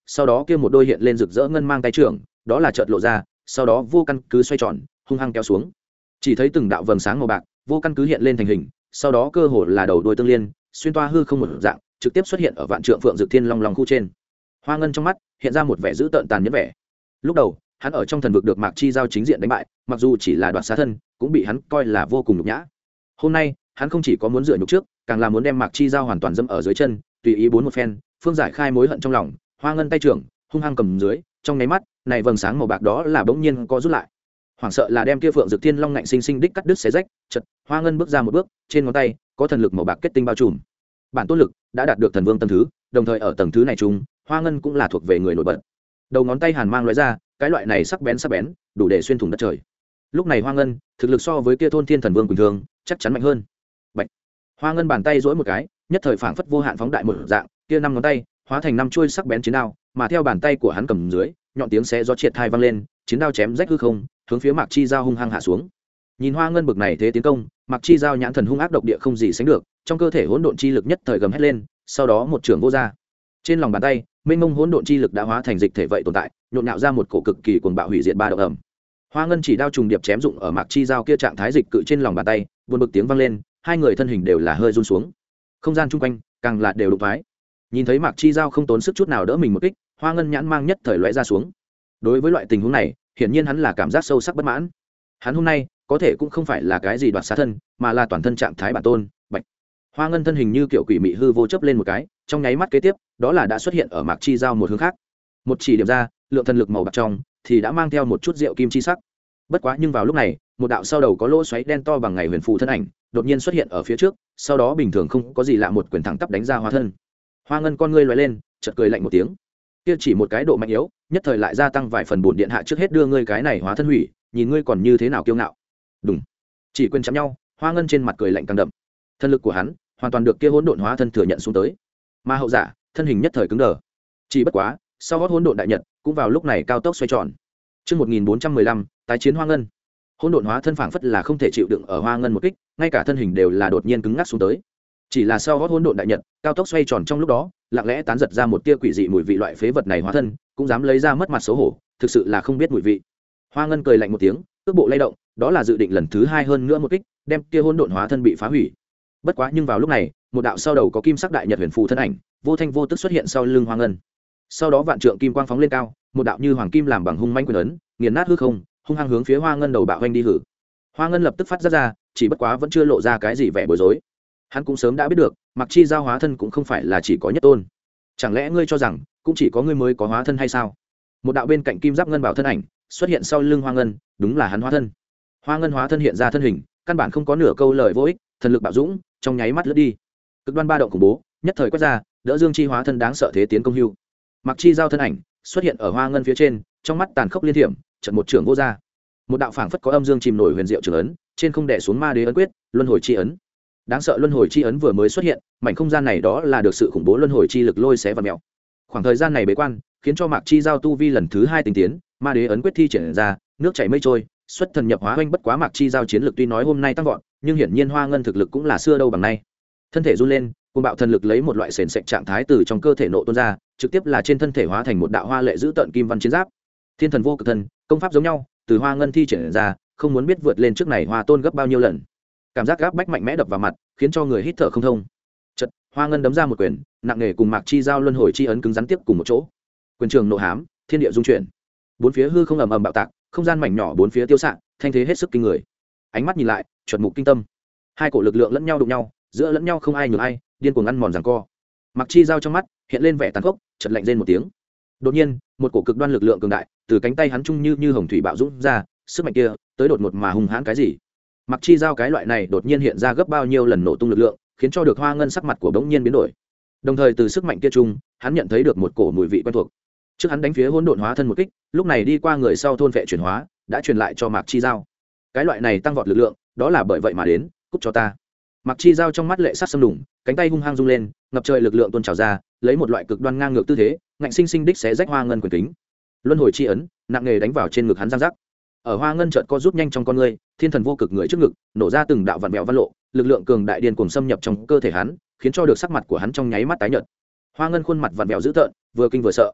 sau đó kia một đôi hiện lên rực rỡ ngân mang tay trưởng đó là chợt lộ ra, sau đó vô căn cứ xoay tròn hung hăng kéo xuống, chỉ thấy từng đạo vầng sáng màu bạc vô căn cứ hiện lên thành hình, sau đó cơ hồ là đầu đuôi tương liên xuyên toa hư không một dạng trực tiếp xuất hiện ở vạn trượng phượng dược thiên long long khu trên. Hoa Ngân trong mắt hiện ra một vẻ dữ tợn tàn nhẫn vẻ. Lúc đầu hắn ở trong thần vực được Mạc Chi Giao chính diện đánh bại, mặc dù chỉ là đoạt xá thân cũng bị hắn coi là vô cùng nhục nhã. Hôm nay hắn không chỉ có muốn dựa nhục trước, càng là muốn đem Mạc Chi Giao hoàn toàn dẫm ở dưới chân, tùy ý bốn một phen phương giải khai mối hận trong lòng. Hoa Ngân tay trưởng hung hăng cầm dưới, trong nháy mắt này vầng sáng màu bạc đó là bỗng nhiên co rút lại, hoảng sợ là đem kia phượng dược thiên long ngạnh sinh sinh đích cắt đứt xé rách. Chật Hoa Ngân bước ra một bước, trên ngón tay có thần lực màu bạc kết tinh bao trùm, bản tôn lực đã đạt được thần vương tầng thứ, đồng thời ở tầng thứ này chung Hoa Ngân cũng là thuộc về người nổi bật. Đầu ngón tay hàn mang lóe ra, cái loại này sắc bén sắc bén đủ để xuyên thủng đất trời. Lúc này Hoa Ngân thực lực so với kia thôn thiên thần vương bình thường chắc chắn mạnh hơn. Bạch. Hoa Ngân bàn tay duỗi một cái, nhất thời phảng phất vô hạn phóng đại một dạng, kia năm ngón tay hóa thành năm chuôi sắc bén chiến đao, mà theo bàn tay của hắn cầm dưới, nhọn tiếng xé gió triệt thai vang lên, chiến đao chém rách hư không, hướng phía Mạc Chi Giao hung hăng hạ xuống. Nhìn Hoa Ngân bực này thế tiến công, Mạc Chi Giao nhãn thần hung ác độc địa không gì sánh được, trong cơ thể hỗn độn chi lực nhất thời gầm hét lên, sau đó một trường vô ra. Trên lòng bàn tay, mênh mông hỗn độn chi lực đã hóa thành dịch thể vậy tồn tại, nhộn nhạo ra một cổ cực kỳ cuồng bạo hủy diệt ba động ẩm. Hoa Ngân chỉ đao trùng điệp chém dụng ở Mạc Chi Giao kia trạng thái dịch cự trên lòng bàn tay, buồn bực tiếng vang lên, hai người thân hình đều là hơi run xuống. Không gian chung quanh càng là đều đụng thoái. Nhìn thấy Mạc Chi Giao không tốn sức chút nào đỡ mình một kích, Hoa Ngân nhãn mang nhất thời lóe ra xuống. Đối với loại tình huống này, hiển nhiên hắn là cảm giác sâu sắc bất mãn. Hắn hôm nay có thể cũng không phải là cái gì đoạt xá thân, mà là toàn thân trạng thái bản tôn. Bạch. Hoa Ngân thân hình như kiểu quỷ mị hư vô chớp lên một cái, trong nháy mắt kế tiếp, đó là đã xuất hiện ở Mạc Chi Giao một hướng khác. Một chỉ điểm ra, lượng thần lực màu bạc trong thì đã mang theo một chút rượu kim chi sắc. Bất quá nhưng vào lúc này, một đạo sau đầu có lỗ xoáy đen to bằng ngày huyền phù thân ảnh, đột nhiên xuất hiện ở phía trước, sau đó bình thường không có gì lạ một quyền thẳng tắp đánh ra Hoa thân. Hoa Ngân con ngươi lóe lên, chợt cười lạnh một tiếng. Kia chỉ một cái độ mạnh yếu, nhất thời lại gia tăng vài phần bổn điện hạ trước hết đưa ngươi cái này hóa thân hủy, nhìn ngươi còn như thế nào kiêu ngạo. Đúng. Chỉ quên chạm nhau, Hoa Ngân trên mặt cười lạnh càng đậm. Thân lực của hắn hoàn toàn được kia hỗn độn hóa thân thừa nhận xuống tới. Mà hậu giả, thân hình nhất thời cứng đờ. Chỉ bất quá, sau gót hỗn độn đại nhật cũng vào lúc này cao tốc xoay tròn. Chương một nghìn bốn trăm mười lăm, tái chiến Hoa Ngân. Hỗn độn hóa thân phảng phất là không thể chịu đựng ở Hoa Ngân một kích, ngay cả thân hình đều là đột nhiên cứng ngắc xuống tới. Chỉ là sau gót hỗn độn đại nhật, cao tốc xoay tròn trong lúc đó, lặng lẽ tán giật ra một tia quỷ dị mùi vị loại phế vật này hóa thân, cũng dám lấy ra mất mặt xấu hổ, thực sự là không biết mùi vị. Hoa Ngân cười lạnh một tiếng, cước bộ lay động, đó là dự định lần thứ hai hơn nữa một kích, đem kia hỗn độn hóa thân bị phá hủy. Bất quá nhưng vào lúc này, một đạo sau đầu có kim sắc đại nhật huyền phù thân ảnh, vô thanh vô tức xuất hiện sau lưng Hoa Ngân. Sau đó vạn trượng kim quang phóng lên cao, một đạo như hoàng kim làm bằng hung manh quyền ấn, nghiền nát hư không, hung hăng hướng phía Hoa Ngân đầu bạo hoành đi hử. Hoa Ngân lập tức phát ra ra, chỉ bất quá vẫn chưa lộ ra cái gì vẻ bối rối. Hắn cũng sớm đã biết được, Mạc Chi Giao hóa thân cũng không phải là chỉ có nhất tôn. Chẳng lẽ ngươi cho rằng cũng chỉ có ngươi mới có hóa thân hay sao? Một đạo bên cạnh kim giáp ngân bảo thân ảnh xuất hiện sau lưng Hoa Ngân, đúng là hắn hóa thân. Hoa Ngân hóa thân hiện ra thân hình, căn bản không có nửa câu lời vô ích, thần lực bạo dũng, trong nháy mắt lướt đi. Cực đoan ba động khủng bố, nhất thời quét ra, đỡ Dương Chi hóa thân đáng sợ thế tiến công hưu. Mạc Chi Giao thân ảnh xuất hiện ở Hoa Ngân phía trên, trong mắt tàn khốc liên hiểm, chợt một trường vô ra. Một đạo phảng phất có âm dương chìm nổi huyền diệu trường ấn, trên không đè xuống ma đế ấn quyết, luân hồi chi ấn. Đáng sợ luân hồi chi ấn vừa mới xuất hiện, mảnh không gian này đó là được sự khủng bố luân hồi chi lực lôi xé và mèo. Khoảng thời gian này bế quan, khiến cho Mạc Chi Giao tu vi lần thứ hai tinh tiến, ma đế ấn quyết thi triển ra, nước chảy mây trôi, xuất thần nhập hóa hoành bất quá Mạc Chi Giao chiến lực tuy nói hôm nay tăng vọt, nhưng hiển nhiên Hoa Ngân thực lực cũng là xưa đâu bằng nay. Thân thể run lên, cuồng bạo thần lực lấy một loại sền sệt trạng thái từ trong cơ thể nộ tuôn ra, trực tiếp là trên thân thể hóa thành một đạo hoa lệ giữ tận kim văn chiến giáp. Thiên thần vô cực thần, công pháp giống nhau, từ Hoa Ngân thi triển ra, không muốn biết vượt lên trước này Hoa Tôn gấp bao nhiêu lần. Cảm giác gáp bách mạnh mẽ đập vào mặt, khiến cho người hít thở không thông. Chợt, Hoa Ngân đấm ra một quyền, nặng nề cùng Mạc Chi Giao luân hồi chi ấn cứng rắn tiếp cùng một chỗ. Quyền trường nộ hám, thiên địa dung chuyển. Bốn phía hư không ầm ầm bạo tạc, không gian mảnh nhỏ bốn phía tiêu xạ, thanh thế hết sức kinh người. Ánh mắt nhìn lại, chuẩn mục kinh tâm. Hai cổ lực lượng lẫn nhau đụng nhau, giữa lẫn nhau không ai nhường ai, điên cuồng ăn mòn giằng co. Mạc Chi Giao trong mắt hiện lên vẻ tàn khốc, chợt lạnh rên một tiếng. Đột nhiên, một cổ cực đoan lực lượng cường đại từ cánh tay hắn trung như như hồng thủy bạo dũng ra, sức mạnh kia tới đột ngột mà hung hãn cái gì? Mạc Chi Giao cái loại này đột nhiên hiện ra gấp bao nhiêu lần nổ tung lực lượng, khiến cho được Hoa Ngân sắc mặt của bỗng nhiên biến đổi. Đồng thời từ sức mạnh kia trung, hắn nhận thấy được một cổ mùi vị quen thuộc. Trước hắn đánh phía hỗn độn hóa thân một kích, lúc này đi qua người sau thôn vệ chuyển hóa, đã truyền lại cho Mạc Chi Giao. Cái loại này tăng vọt lực lượng, đó là bởi vậy mà đến, cút cho ta. Mạc Chi Giao trong mắt lệ sắc xâm đủng, cánh tay hung hăng rung lên, ngập trời lực lượng tuôn trào ra, lấy một loại cực đoan ngang ngược tư thế, ngạnh sinh sinh đích xé rách Hoa Ngân quyền kính. Luân hồi chi ấn, nặng nề đánh vào trên ngực hắn giang rắc. Ở Hoa Ngân chợt co rút nhanh trong con ngươi, thiên thần vô cực người trước ngực, nổ ra từng đạo vạn mèo văn lộ, lực lượng cường đại điên cuồng xâm nhập trong cơ thể hắn, khiến cho được sắc mặt của hắn trong nháy mắt tái nhợt. Hoa Ngân khuôn mặt vặn vẹo dữ tợn, vừa kinh vừa sợ.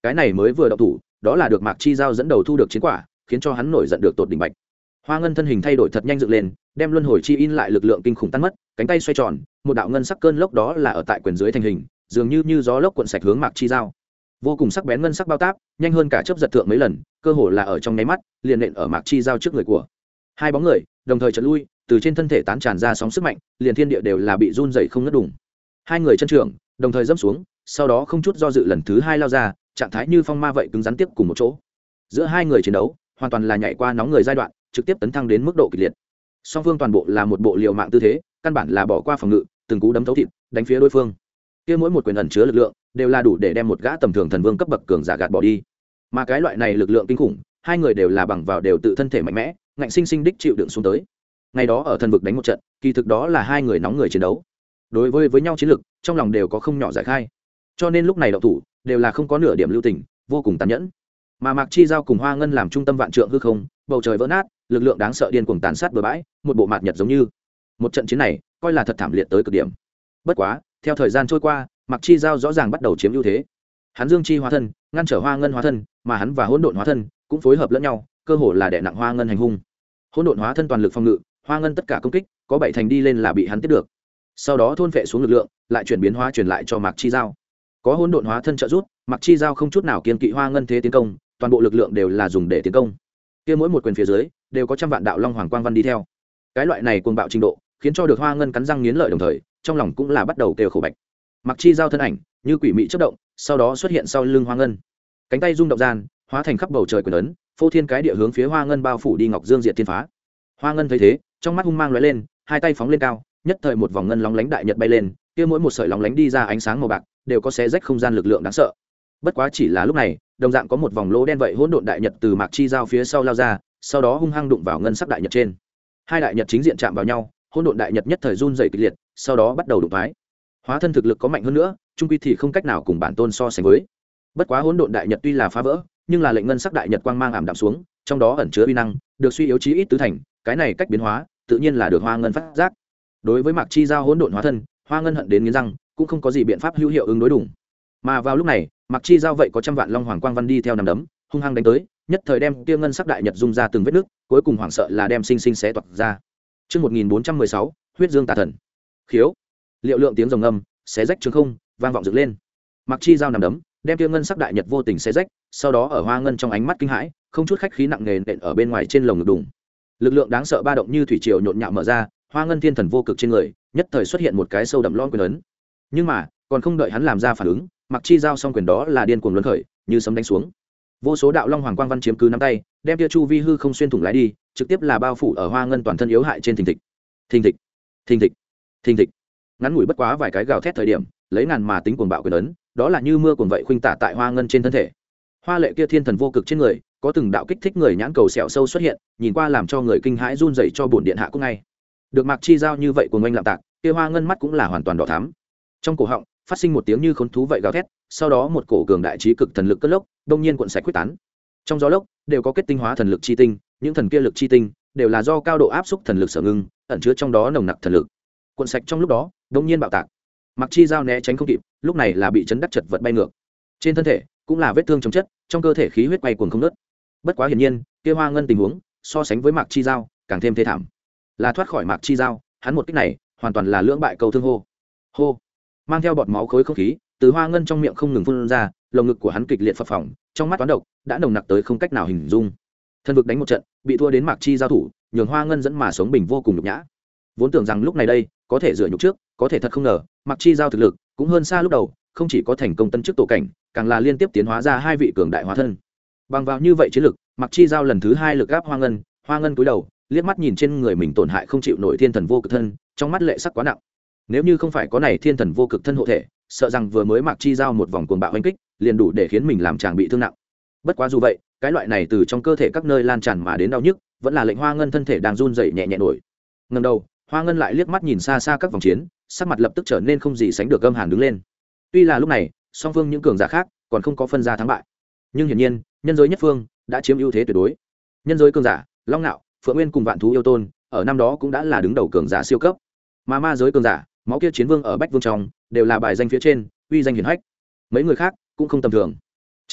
cái này mới vừa động thủ đó là được Mạc Chi Giao dẫn đầu thu được chiến quả, khiến cho hắn nổi giận được tột đỉnh bạch. Hoa ngân thân hình thay đổi thật nhanh dựng lên, đem luân hồi chi in lại lực lượng kinh khủng tan mất, cánh tay xoay tròn, một đạo ngân sắc cơn lốc đó là ở tại quyền dưới thành hình, dường như như gió lốc cuộn sạch hướng Mạc Chi Giao. Vô cùng sắc bén ngân sắc bao táp, nhanh hơn cả chớp giật thượng mấy lần, cơ hồ là ở trong nháy mắt, liền nện ở Mạc Chi Giao trước người của. Hai bóng người đồng thời chợt lui, từ trên thân thể tán tràn ra sóng sức mạnh, liền thiên địa đều là bị run rẩy không ngớt đùng. Hai người chân trưởng đồng thời dẫm xuống, sau đó không chút do dự lần thứ hai lao ra, trạng thái như phong ma vậy cứng rắn tiếp cùng một chỗ. Giữa hai người chiến đấu hoàn toàn là nhảy qua nóng người giai đoạn, trực tiếp tấn thăng đến mức độ kịch liệt. Song phương toàn bộ là một bộ liều mạng tư thế, căn bản là bỏ qua phòng ngự, từng cú đấm thấu thịt, đánh phía đối phương. Kia mỗi một quyền ẩn chứa lực lượng, đều là đủ để đem một gã tầm thường thần vương cấp bậc cường giả gạt bỏ đi. Mà cái loại này lực lượng kinh khủng, hai người đều là bằng vào đều tự thân thể mạnh mẽ, ngạnh sinh sinh đích chịu đựng xuống tới. Ngày đó ở thần vực đánh một trận, kỳ thực đó là hai người nóng người chiến đấu. Đối với với nhau chiến lực, trong lòng đều có không nhỏ giải khai. Cho nên lúc này động thủ, đều là không có nửa điểm lưu tình, vô cùng tàn nhẫn. Mà Mạc Chi Giao cùng Hoa Ngân làm trung tâm vạn trượng hư không, bầu trời vỡ nát, lực lượng đáng sợ điên cuồng tàn sát bừa bãi, một bộ mạt nhật giống như. Một trận chiến này, coi là thật thảm liệt tới cực điểm. Bất quá, theo thời gian trôi qua, Mạc Chi Giao rõ ràng bắt đầu chiếm ưu thế. Hắn dương chi hóa thân, ngăn trở Hoa Ngân hóa thân, mà hắn và hỗn độn hóa thân cũng phối hợp lẫn nhau, cơ hồ là đè nặng Hoa Ngân hành hung. Hỗn độn hóa thân toàn lực phòng ngự, Hoa Ngân tất cả công kích, có bảy thành đi lên là bị hắn tiếp được. Sau đó thôn phệ xuống lực lượng, lại chuyển biến hóa truyền lại cho Mạc Chi Giao. Có hỗn độn hóa thân trợ giúp, Mạc Chi Giao không chút nào kiêng kỵ Hoa Ngân thế tiến công, toàn bộ lực lượng đều là dùng để tiến công. Kia mỗi một quyền phía dưới đều có trăm vạn đạo long hoàng quang văn đi theo. Cái loại này cuồng bạo trình độ, khiến cho được Hoa Ngân cắn răng nghiến lợi đồng thời, trong lòng cũng là bắt đầu kêu khổ bạch. Mạc Chi Giao thân ảnh như quỷ mị chớp động, sau đó xuất hiện sau lưng Hoa Ngân. Cánh tay rung động gian, hóa thành khắp bầu trời quyền ấn, phô thiên cái địa hướng phía Hoa Ngân bao phủ đi Ngọc Dương Diệt Thiên Phá. Hoa Ngân thấy thế, trong mắt hung mang lóe lên, hai tay phóng lên cao, nhất thời một vòng ngân lóng lánh đại nhật bay lên, kia mỗi một sợi lóng lánh đi ra ánh sáng màu bạc, đều có xé rách không gian lực lượng đáng sợ. Bất quá chỉ là lúc này, đồng dạng có một vòng lỗ đen vậy hỗn độn đại nhật từ Mạc Chi Giao phía sau lao ra, sau đó hung hăng đụng vào ngân sắc đại nhật trên. Hai đại nhật chính diện chạm vào nhau, hỗn độn đại nhật nhất thời run rẩy kịch liệt, sau đó bắt đầu đụng phái. Hóa thân thực lực có mạnh hơn nữa, trung quy thì không cách nào cùng bản tôn so sánh với. Bất quá hỗn độn đại nhật tuy là phá vỡ, nhưng là lệnh ngân sắc đại nhật quang mang ảm đạm xuống, trong đó ẩn chứa uy năng, được suy yếu chí ít tứ thành, cái này cách biến hóa, tự nhiên là được Hoa Ngân phát giác. Đối với Mạc Chi Giao hỗn độn hóa thân, Hoa Ngân hận đến nghiến răng, cũng không có gì biện pháp hữu hiệu ứng đối đủng. Mà vào lúc này, Mạc Chi Giao vậy có trăm vạn long hoàng quang văn đi theo nằm đấm, hung hăng đánh tới, nhất thời đem kia ngân sắc đại nhật dung ra từng vết nứt, cuối cùng hoảng sợ là đem sinh sinh xé toạc ra. Chương một nghìn bốn trăm mười sáu, huyết dương tà thần. Khiếu. Liệu lượng tiếng rồng ngâm, xé rách trường không, vang vọng dựng lên. Mạc Chi Giao nằm đấm, đem kia ngân sắc đại nhật vô tình xé rách, sau đó ở Hoa Ngân trong ánh mắt kinh hãi, không chút khách khí nặng nề nện ở bên ngoài trên lồng ngực đùng. Lực lượng đáng sợ ba động như thủy triều nhộn nhạo mở ra, Hoa Ngân thiên thần vô cực trên người, nhất thời xuất hiện một cái sâu đậm lõm quyền ấn. Nhưng mà, còn không đợi hắn làm ra phản ứng, Mạc Chi Giao song quyền đó là điên cuồng luân khởi, như sấm đánh xuống. Vô số đạo long hoàng quang văn chiếm cứ nắm tay, đem kia chu vi hư không xuyên thủng lái đi, trực tiếp là bao phủ ở Hoa Ngân toàn thân yếu hại trên thình thịch. Thình thịch, thình thịch, thình thịch. Ngắn ngủi bất quá vài cái gào thét thời điểm, lấy ngàn mà tính cuồng bạo quyền ấn, đó là như mưa cuồng vậy khuynh tả tại Hoa Ngân trên thân thể. Hoa lệ kia thiên thần vô cực trên người, có từng đạo kích thích người nhãn cầu sẹo sâu xuất hiện, nhìn qua làm cho người kinh hãi run rẩy cho bổn điện hạ cũng ngay. Được Mạc Chi Giao như vậy cuồng oanh lạm tạc, kia Hoa Ngân mắt cũng là hoàn toàn đỏ thắm. Trong cổ họng phát sinh một tiếng như khốn thú vậy gào thét, sau đó một cổ cường đại trí cực thần lực cất lốc, đông nhiên cuộn sạch quyết tán. Trong gió lốc đều có kết tinh hóa thần lực chi tinh, những thần kia lực chi tinh đều là do cao độ áp xúc thần lực sở ngưng, ẩn chứa trong đó nồng nặc thần lực. Cuộn sạch trong lúc đó, đông nhiên bạo tạc. Mạc Chi Giao né tránh không kịp, lúc này là bị chấn đắc chật vật bay ngược. Trên thân thể cũng là vết thương chồng chất, trong cơ thể khí huyết quay cuồng không ngớt. Bất quá hiển nhiên, kia Hoa Ngân tình huống so sánh với Mạc Chi Giao càng thêm thê thảm. Là thoát khỏi Mạc Chi Giao, hắn một kích này hoàn toàn là lưỡng bại cầu thương hô. Hô. Mang theo bọt máu khối không khí, từ Hoa Ngân trong miệng không ngừng phun ra, lồng ngực của hắn kịch liệt phập phồng, trong mắt toán độc đã nồng nặc tới không cách nào hình dung. Thân vực đánh một trận, bị thua đến Mạc Chi Giao thủ, nhường Hoa Ngân dẫn mà sống bình vô cùng nhục nhã. Vốn tưởng rằng lúc này đây có thể rửa nhục trước, có thể thật không ngờ, Mạc Chi Giao thực lực cũng hơn xa lúc đầu, không chỉ có thành công tân chức tổ cảnh, càng là liên tiếp tiến hóa ra hai vị cường đại hóa thân. Bằng vào như vậy chiến lực, Mạc Chi Giao lần thứ hai lực áp Hoa Ngân, Hoa Ngân cúi đầu, liếc mắt nhìn trên người mình tổn hại không chịu nổi thiên thần vô cực thân, trong mắt lệ sắc quá nặng. Nếu như không phải có này thiên thần vô cực thân hộ thể, sợ rằng vừa mới Mạc Chi Giao một vòng cuồng bạo đánh kích, liền đủ để khiến mình làm chàng bị thương nặng. Bất quá dù vậy, cái loại này từ trong cơ thể các nơi lan tràn mà đến đau nhức, vẫn là lệnh Hoa Ngân thân thể đang run rẩy nhẹ nhẹ nổi. Ngẩng đầu, Hoa Ngân lại liếc mắt nhìn xa xa các vòng chiến, sắc mặt lập tức trở nên không gì sánh được gâm hàn đứng lên. Tuy là lúc này, song phương những cường giả khác còn không có phân ra thắng bại, nhưng hiển nhiên, nhân giới nhất phương đã chiếm ưu thế tuyệt đối. Nhân giới cường giả, Long Nạo, Phượng Nguyên cùng Vạn Thú yêu tôn, ở năm đó cũng đã là đứng đầu cường giả siêu cấp. Mà ma giới cường giả, máu kia chiến vương ở Bách Vương trong, đều là bài danh phía trên, uy danh hiển hách. Mấy người khác cũng không tầm thường.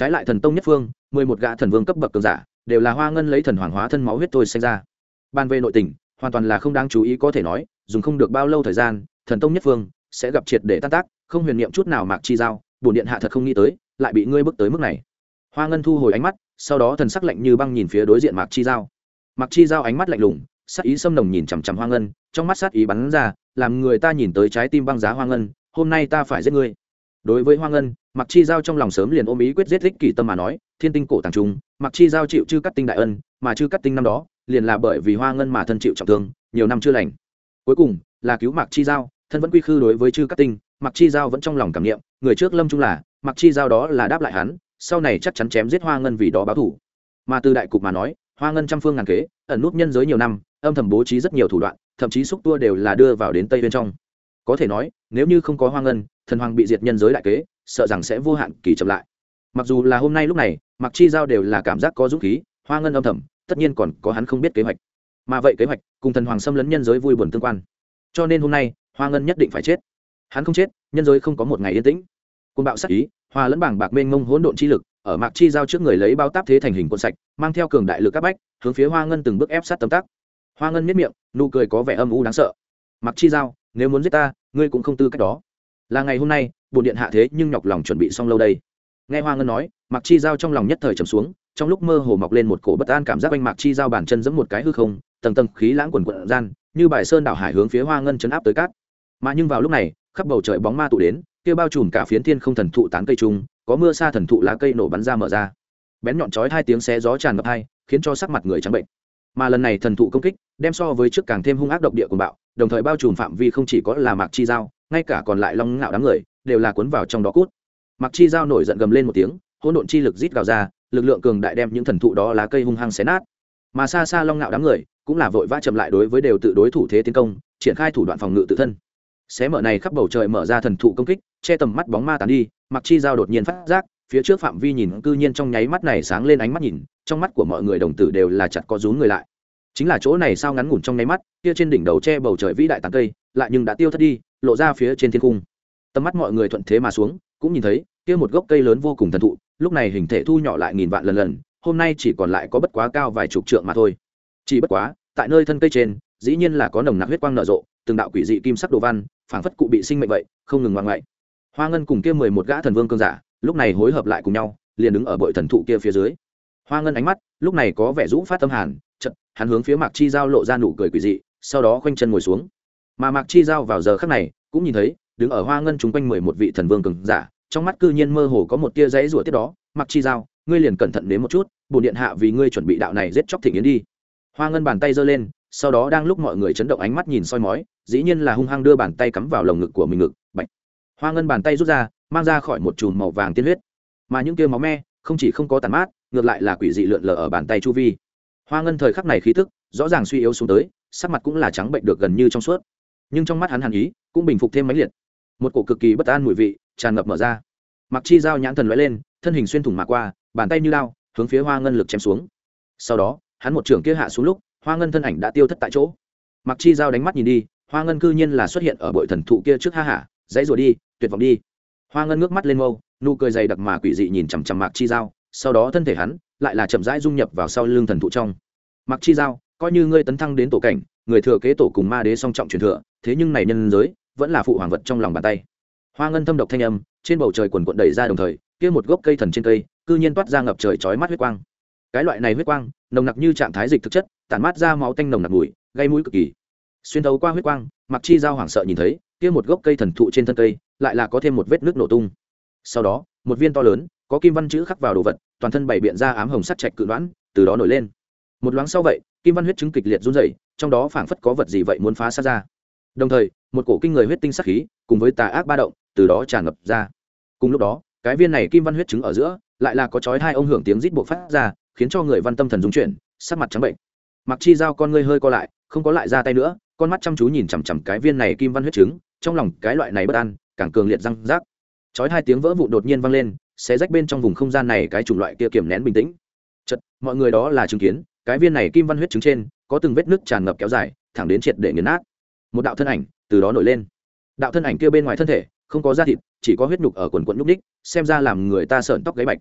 trái lại thần tông nhất phương mười một gã thần vương cấp bậc cường giả đều là Hoa Ngân lấy thần hoàng hóa thân máu huyết tôi sinh ra. Ban về nội tình hoàn toàn là không đáng chú ý, có thể nói dùng không được bao lâu thời gian thần tông nhất phương sẽ gặp triệt để tan tác, không huyền niệm chút nào. Mạc Chi Giao, bổn điện hạ thật không nghĩ tới lại bị ngươi bước tới mức này. Hoa Ngân thu hồi ánh mắt, sau đó thần sắc lạnh như băng nhìn phía đối diện Mạc Chi Giao. Mạc Chi Giao ánh mắt lạnh lùng, sát ý xâm nồng nhìn chằm chằm Hoa Ngân, trong mắt sát ý bắn ra, làm người ta nhìn tới trái tim băng giá. Hoa Ngân, hôm nay ta phải giết ngươi. Đối với Hoa Ngân, Mạc Chi Giao trong lòng sớm liền ôm ý quyết giết Lịch Kỳ Tâm mà nói, thiên tinh cổ tàng trung, Mạc Chi Giao chịu Chư Cắt Tinh đại ân, mà Chư Cắt Tinh năm đó liền là bởi vì Hoa Ngân mà thân chịu trọng thương, nhiều năm chưa lành. Cuối cùng là cứu Mạc Chi Giao, thân vẫn quy khư. Đối với Chư Cắt Tinh, Mạc Chi Giao vẫn trong lòng cảm niệm, người trước lâm chung là Mạc Chi Giao, đó là đáp lại hắn, sau này chắc chắn chém giết Hoa Ngân vì đó báo thù. Mà từ đại cục mà nói, Hoa Ngân trăm phương ngàn kế, ẩn núp nhân giới nhiều năm, âm thầm bố trí rất nhiều thủ đoạn, thậm chí xúc tua đều là đưa vào đến Tây bên trong. Có thể nói, nếu như không có Hoa Ngân, thần hoàng bị diệt nhân giới đại kế, sợ rằng sẽ vô hạn kỳ chậm lại. Mặc dù là hôm nay lúc này, Mạc Chi Giao đều là cảm giác có dũng khí, Hoa Ngân âm thầm, tất nhiên còn có hắn không biết kế hoạch. Mà vậy kế hoạch cùng thần hoàng xâm lấn nhân giới vui buồn tương quan. Cho nên hôm nay, Hoa Ngân nhất định phải chết. Hắn không chết, nhân giới không có một ngày yên tĩnh. Côn bạo sát ý, hòa lẫn bảng bạc mênh mông hỗn độn chi lực, ở Mạc Chi Giao trước người lấy bao táp thế thành hình cuộn sạch, mang theo cường đại lực áp bách, hướng phía Hoa Ngân từng bước ép sát tấm tắc. Hoa Ngân miết miệng, nụ cười có vẻ âm u đáng sợ. Mạc Chi Giao, nếu muốn giết ta, ngươi cũng không tư cách đó. Là ngày hôm nay, bổn điện hạ thế nhưng nhọc lòng chuẩn bị xong lâu đây. Nghe Hoa Ngân nói, Mạc Chi Giao trong lòng nhất thời trầm xuống, trong lúc mơ hồ mọc lên một cổ bất an cảm giác. Anh Mạc Chi Giao bàn chân giẫm một cái hư không, tầng tầng khí lãng quần quần gian, như bài sơn đảo hải hướng phía Hoa Ngân chấn áp tới cát. Mà nhưng vào lúc này, khắp bầu trời bóng ma tụ đến, kia bao trùm cả phiến thiên không thần thụ tán cây trung, có mưa sa thần thụ lá cây nổ bắn ra mở ra. Bén nhọn chói hai tiếng xé gió tràn ngập hai, khiến cho sắc mặt người trắng bệnh. Mà lần này thần thụ công kích, đem so với trước càng thêm hung ác độc địa cuồng bạo, đồng thời bao trùm phạm vi không chỉ có là Mạc Chi Giao, ngay cả còn lại long ngạo đám người đều là cuốn vào trong đó cút. Mạc Chi Giao nổi giận gầm lên một tiếng, hỗn độn chi lực rít gào ra, lực lượng cường đại đem những thần thụ đó lá cây hung hăng xé nát. Mà xa xa long ngạo đám người cũng là vội vã chậm lại, đối với đều tự đối thủ thế tiến công, triển khai thủ đoạn phòng ngự tự thân. Xé mở này khắp bầu trời mở ra thần thụ công kích, che tầm mắt bóng ma tán đi. Mạc Chi Giao đột nhiên phát giác, phía trước phạm vi nhìn cư nhiên trong nháy mắt này sáng lên ánh mắt nhìn, trong mắt của mọi người đồng tử đều là chặt có rúm người lại. Chính là chỗ này sao ngắn ngủn trong nháy mắt, kia trên đỉnh đầu che bầu trời vĩ đại tán cây, lại nhưng đã tiêu thất đi, lộ ra phía trên thiên cung. Tầm mắt mọi người thuận thế mà xuống, cũng nhìn thấy kia một gốc cây lớn vô cùng thần thụ, lúc này hình thể thu nhỏ lại nghìn vạn lần lần, hôm nay chỉ còn lại có bất quá cao vài chục trượng mà thôi. Chỉ bất quá, tại nơi thân cây trên, dĩ nhiên là có nồng nặc huyết quang nở rộ, từng đạo quỷ dị kim sắc đồ văn, phảng phất cụ bị sinh mệnh vậy, không ngừng ngoạn ngoại. Hoa Ngân cùng kia mười một gã thần vương cương giả, lúc này hối hợp lại cùng nhau, liền đứng ở bội thần thụ kia phía dưới. Hoa Ngân ánh mắt lúc này có vẻ rũ phát tâm hàn, chợt hắn hướng phía Mạc Chi Giao lộ ra nụ cười quỷ dị, sau đó khoanh chân ngồi xuống. Mà Mạc Chi Giao vào giờ khắc này cũng nhìn thấy, đứng ở Hoa Ngân chúng quanh mười một vị thần vương cường giả, trong mắt cư nhiên mơ hồ có một tia giãy giụa tiếp đó. Mạc Chi Giao, ngươi liền cẩn thận đến một chút, bổn điện hạ vì ngươi chuẩn bị đạo này giết chóc thịnh yến đi. Hoa Ngân bàn tay giơ lên, sau đó đang lúc mọi người chấn động ánh mắt nhìn soi mói, dĩ nhiên là hung hăng đưa bàn tay cắm vào lồng ngực của mình ngực, bạch. Hoa Ngân bàn tay rút ra, mang ra khỏi một chùm màu vàng tiên huyết, mà những kia máu me không chỉ không có tàn mát, ngược lại là quỷ dị lượn lờ ở bàn tay chu vi. Hoa Ngân thời khắc này khí tức rõ ràng suy yếu xuống tới, sắc mặt cũng là trắng bệnh được gần như trong suốt, nhưng trong mắt hắn hàn ý cũng bình phục thêm mãnh liệt, một cổ cực kỳ bất an mùi vị tràn ngập mở ra. Mạc Chi Giao nhãn thần lóe lên, thân hình xuyên thủng mà qua, bàn tay như lao hướng phía Hoa Ngân lực chém xuống. Sau đó hắn một trường kia hạ xuống lúc, Hoa Ngân thân ảnh đã tiêu thất tại chỗ. Mạc Chi Giao đánh mắt nhìn đi, Hoa Ngân cư nhiên là xuất hiện ở bội thần thụ kia trước. Ha hả, dãy rồi đi, tuyệt vọng đi. Hoa Ngân ngước mắt lên mâu, nụ cười dày đặc mà quỷ dị nhìn chằm chằm Mạc Chi Giao, sau đó thân thể hắn lại là chậm rãi dung nhập vào sau lưng thần thụ trong. Mạc Chi Giao, coi như ngươi tấn thăng đến tổ cảnh, người thừa kế tổ cùng ma đế song trọng truyền thừa, thế nhưng này nhân giới vẫn là phụ hoàng vật trong lòng bàn tay. Hoa Ngân thâm độc thanh âm trên bầu trời quần quần đẩy ra, đồng thời kia một gốc cây thần trên cây cư nhiên toát ra ngập trời chói mắt huyết quang. Cái loại này huyết quang nồng nặc như trạng thái dịch thực chất, tản mát ra máu tanh nồng nặc mùi, gây mũi cực kỳ. Xuyên thấu qua huyết quang, Mạc Chi Giao hoảng sợ nhìn thấy kia một gốc cây thần thụ trên thân cây lại là có thêm một vết nước nổ tung. Sau đó một viên to lớn có kim văn chữ khắc vào đồ vật, toàn thân bảy biện ra ám hồng sắt trạch cự đoán, từ đó nổi lên. Một loáng sau vậy, kim văn huyết chứng kịch liệt run rẩy, trong đó phảng phất có vật gì vậy muốn phá sát ra. Đồng thời một cổ kinh người huyết tinh sắc khí cùng với tà ác ba động từ đó tràn ngập ra. Cùng lúc đó, cái viên này kim văn huyết chứng ở giữa lại là có chói hai ông hưởng tiếng rít buộc phát ra, khiến cho người văn tâm thần rung chuyển, sắc mặt trắng bệnh. Mạc Chi Giao con ngươi hơi co lại, không có lại ra tay nữa, con mắt chăm chú nhìn chằm chằm cái viên này kim văn huyết chứng, trong lòng cái loại này bất an càng cường liệt răng rác. Chói hai tiếng vỡ vụn đột nhiên vang lên, xé rách bên trong vùng không gian này cái chủng loại kia kiềm nén bình tĩnh. Chợt, mọi người đó là chứng kiến, cái viên này kim văn huyết chứng trên có từng vết nứt tràn ngập kéo dài, thẳng đến triệt để nghiền nát. Một đạo thân ảnh từ đó nổi lên. Đạo thân ảnh kia bên ngoài thân thể không có da thịt, chỉ có huyết nhục ở quần quần nhúc nhích, xem ra làm người ta sởn tóc gáy bạch.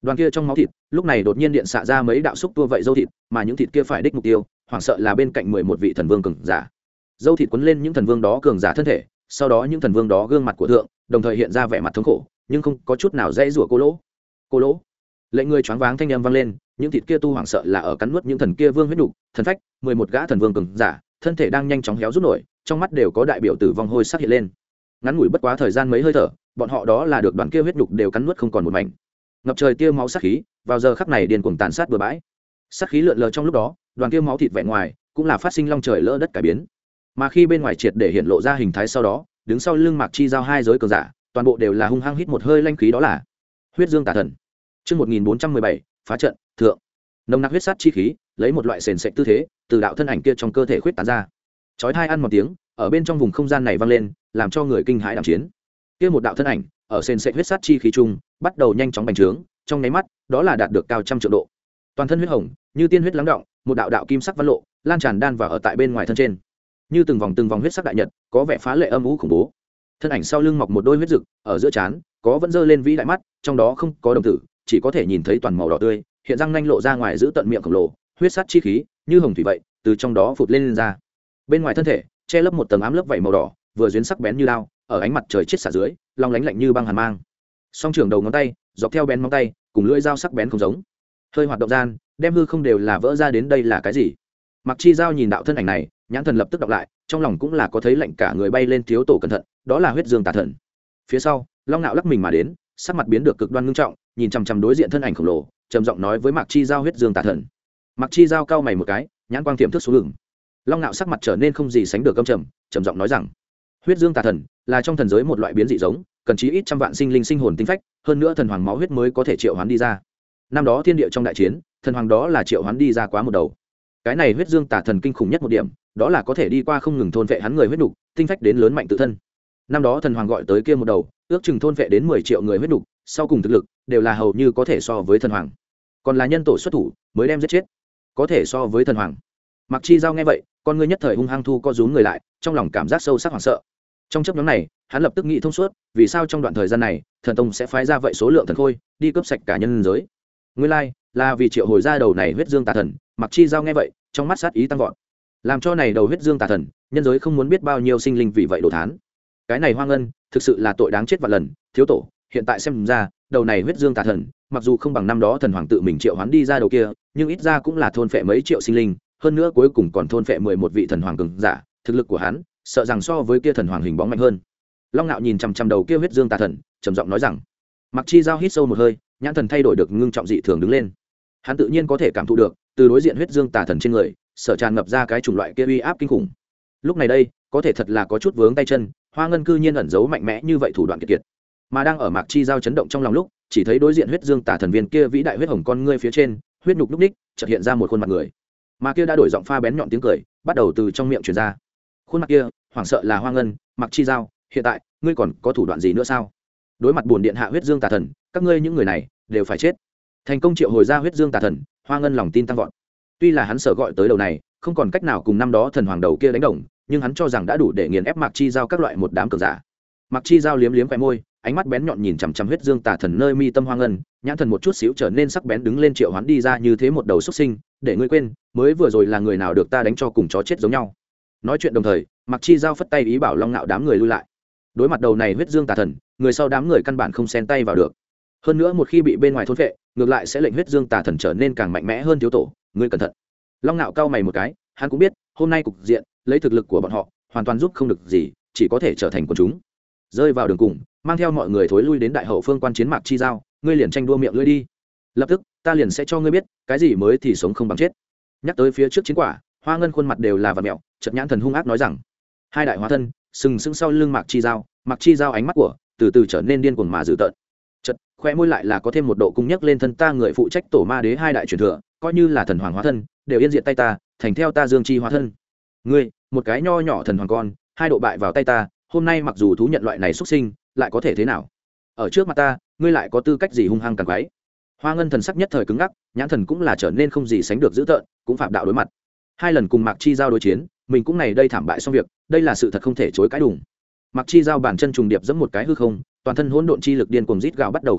đoàn kia trong máu thịt lúc này đột nhiên điện xạ ra mấy đạo xúc tua vậy dâu thịt, mà những thịt kia phải đích mục tiêu hoảng sợ là bên cạnh mười một vị thần vương cường giả. Dâu thịt quấn lên những thần vương đó cường giả thân thể, sau đó những thần vương đó gương mặt của thượng đồng thời hiện ra vẻ mặt thống khổ, nhưng không có chút nào dễ rủa cô lỗ cô lỗ lệnh người choáng váng thanh âm vang lên. Những thịt kia tu hoảng sợ là ở cắn nuốt những thần kia vương huyết nục thần phách. Mười một gã thần vương cường giả thân thể đang nhanh chóng héo rút nổi, trong mắt đều có đại biểu tử vong hôi sắc hiện lên. Ngắn ngủi bất quá thời gian mấy hơi thở, bọn họ đó là được đoàn kia huyết nục đều cắn nuốt không còn một mảnh. Ngập trời tia máu sát khí vào giờ khắc này điên cuồng tàn sát bừa bãi. Sát khí lượn lờ trong lúc đó, đoàn kia máu thịt vẹn ngoài cũng là phát sinh long trời lỡ đất cải biến. Mà khi bên ngoài triệt để hiện lộ ra hình thái sau đó, đứng sau lưng Mạc Chi Giao hai giới cường giả toàn bộ đều là hung hăng hít một hơi lanh khí, đó là huyết dương tà thần. Chương một nghìn bốn trăm mười bảy, phá trận thượng. Nồng nặc huyết sát chi khí lấy một loại sền sệt tư thế từ đạo thân ảnh kia trong cơ thể khuyết tán ra. Chói tai ăn một tiếng ở bên trong vùng không gian này vang lên, làm cho người kinh hãi đảm chiến. Kia một đạo thân ảnh ở sền sệt huyết sát chi khí trung bắt đầu nhanh chóng bành trướng, trong nháy mắt đó là đạt được cao trăm triệu độ. Toàn thân huyết hồng như tiên huyết lắng động, một đạo đạo kim sắc văn lộ lan tràn đan vào ở tại bên ngoài thân trên, như từng vòng từng vòng huyết sắc đại nhật, có vẻ phá lệ âm u khủng bố. Thân ảnh sau lưng mọc một đôi huyết rực, ở giữa trán có vẫn dơ lên vĩ đại mắt, trong đó không có đồng tử, chỉ có thể nhìn thấy toàn màu đỏ tươi, hiện răng nanh lộ ra ngoài giữ tận miệng khổng lồ, huyết sắc chi khí như hồng thủy vậy từ trong đó phụt lên, lên ra. Bên ngoài thân thể che lấp một tầng ám lớp vảy màu đỏ, vừa duyên sắc bén như lao, ở ánh mặt trời chiết xạ dưới long lánh lạnh như băng hàn mang. Song trưởng đầu ngón tay dọc theo bén móng tay cùng lưỡi dao sắc bén không giống, hơi hoạt động gian đem hư không đều là vỡ ra. Đến đây là cái gì? Mặc Chi Giao nhìn đạo thân ảnh này, nhãn thần lập tức đọc lại, trong lòng cũng là có thấy lạnh cả người bay lên. Thiếu tổ cẩn thận, đó là huyết dương tà thần. Phía sau long nạo lắc mình mà đến, sắc mặt biến được cực đoan ngưng trọng, nhìn chằm chằm đối diện thân ảnh khổng lồ, trầm giọng nói với Mạc Chi Giao: huyết dương tà thần. Mạc Chi Giao cau mày một cái, nhãn quang tiềm thức xuống lửng. Long nạo sắc mặt trở nên không gì sánh được căm trầm, trầm giọng nói rằng: huyết dương tà thần là trong thần giới một loại biến dị giống, cần chí ít trăm vạn sinh linh sinh hồn tinh phách, hơn nữa thần hoàng máu huyết mới có thể triệu hoán đi ra. Năm đó thiên địa trong đại chiến, thần hoàng đó là triệu hoán đi ra quá một đầu. Cái này huyết dương tà thần kinh khủng nhất một điểm, đó là có thể đi qua không ngừng thôn vệ hắn người huyết nục, tinh phách đến lớn mạnh tự thân. Năm đó thần hoàng gọi tới kia một đầu, ước chừng thôn vệ đến mười triệu người huyết nục, sau cùng thực lực đều là hầu như có thể so với thần hoàng. Còn là nhân tổ xuất thủ mới đem giết chết, có thể so với thần hoàng. Mặc Chi Giao nghe vậy, con ngươi nhất thời hung hăng thu co rúm người lại, trong lòng cảm giác sâu sắc hoảng sợ. Trong chấp nhóm này, hắn lập tức nghĩ thông suốt, vì sao trong đoạn thời gian này, thần tông sẽ phái ra vậy số lượng thần khôi đi cướp sạch cả nhân giới. Nguyên lai like, là vì triệu hồi ra đầu này huyết dương tà thần. Mặc Chi Giao nghe vậy, trong mắt sát ý tăng vọt, làm cho này đầu huyết dương tà thần, nhân giới không muốn biết bao nhiêu sinh linh vì vậy đổ thán. Cái này Hoang Ngân thực sự là tội đáng chết vạn lần. Thiếu tổ, hiện tại xem ra đầu này huyết dương tà thần mặc dù không bằng năm đó thần hoàng tự mình triệu hoán đi ra đầu kia, nhưng ít ra cũng là thôn phệ mấy triệu sinh linh, hơn nữa cuối cùng còn thôn phệ mười một vị thần hoàng cường giả. Thực lực của hắn sợ rằng so với kia thần hoàng hình bóng mạnh hơn. Long Nạo nhìn chằm chằm đầu kia huyết dương tà thần, trầm giọng nói rằng. Mặc Chi Giao hít sâu một hơi, nhãn thần thay đổi được ngưng trọng dị thường đứng lên. Hắn tự nhiên có thể cảm thụ được từ đối diện huyết dương tà thần trên người sở tràn ngập ra cái chủng loại kia uy áp kinh khủng. Lúc này đây có thể thật là có chút vướng tay chân, Hoa Ngân cư nhiên ẩn giấu mạnh mẽ như vậy thủ đoạn kiệt kiệt. Mà đang ở Mạc Chi Giao chấn động trong lòng lúc, chỉ thấy đối diện huyết dương tà thần viên kia vĩ đại huyết hồng con ngươi phía trên, huyết nhục lúc ních chợt hiện ra một khuôn mặt người. Mà kia đã đổi giọng pha bén nhọn tiếng cười bắt đầu từ trong miệng truyền ra. Khuôn mặt kia hoảng sợ là Hoa Ngân: Mạc Chi Giao, hiện tại ngươi còn có thủ đoạn gì nữa sao? Đối mặt buồn điện hạ huyết dương tà thần, các ngươi những người này đều phải chết. Thành công triệu hồi ra huyết dương tà thần, Hoa Ngân lòng tin tăng vọt. Tuy là hắn sở gọi tới đầu này không còn cách nào cùng năm đó thần hoàng đầu kia đánh đồng, nhưng hắn cho rằng đã đủ để nghiền ép Mạc Chi Giao các loại một đám cường giả. Mạc Chi Giao liếm liếm khóe môi, ánh mắt bén nhọn nhìn chằm chằm huyết dương tà thần nơi mi tâm Hoa Ngân, nhãn thần một chút xíu trở nên sắc bén, đứng lên triệu hoán đi ra như thế một đầu xuất sinh, để ngươi quên, mới vừa rồi là người nào được ta đánh cho cùng chó chết giống nhau. Nói chuyện đồng thời, Mạc Chi Giao phất tay ý bảo Long Nạo đám người lui lại. Đối mặt đầu này huyết dương tà thần, người sau đám người căn bản không xen tay vào được. Hơn nữa một khi bị bên ngoài thôn phệ, ngược lại sẽ lệnh huyết dương tà thần trở nên càng mạnh mẽ hơn. Thiếu tổ, ngươi cẩn thận. Long Nạo cau mày một cái, hắn cũng biết hôm nay cục diện lấy thực lực của bọn họ hoàn toàn giúp không được gì, chỉ có thể trở thành quần chúng rơi vào đường cùng, mang theo mọi người thối lui đến đại hậu phương quan chiến. Mạc Chi Giao, ngươi liền tranh đua miệng lưỡi đi, lập tức ta liền sẽ cho ngươi biết cái gì mới thì sống không bằng chết. Nhắc tới phía trước chiến quả, Hoa Ngân khuôn mặt đều là vặn mẹo, chợt nhãn thần hung ác nói rằng. Hai đại hóa thân sừng sững sau lưng Mạc Chi Giao, Mạc Chi Giao ánh mắt của từ từ trở nên điên cuồng mà dữ tợn, chợt khoe môi lại là có thêm một độ cung nhắc lên thân ta người phụ trách tổ ma đế hai đại truyền thừa, coi như là thần hoàng hóa thân đều yên diện tay ta, thành theo ta dương chi hóa thân. Ngươi một cái nho nhỏ thần hoàng con, hai độ bại vào tay ta, hôm nay mặc dù thú nhận loại này xuất sinh, lại có thể thế nào? Ở trước mặt ta, ngươi lại có tư cách gì hung hăng càng quái? Hoa Ngân thần sắc nhất thời cứng ngắc, nhãn thần cũng là trở nên không gì sánh được dữ tợn, cũng phạm đạo đối mặt. Hai lần cùng Mạc Chi Giao đối chiến, mình cũng này đây thảm bại xong việc, đây là sự thật không thể chối cãi đùng. Mạc Chi Giao bản chân trùng điệp giẫm một cái hư không, toàn thân hỗn độn chi lực điên cuồng rít gào bắt đầu khởi động,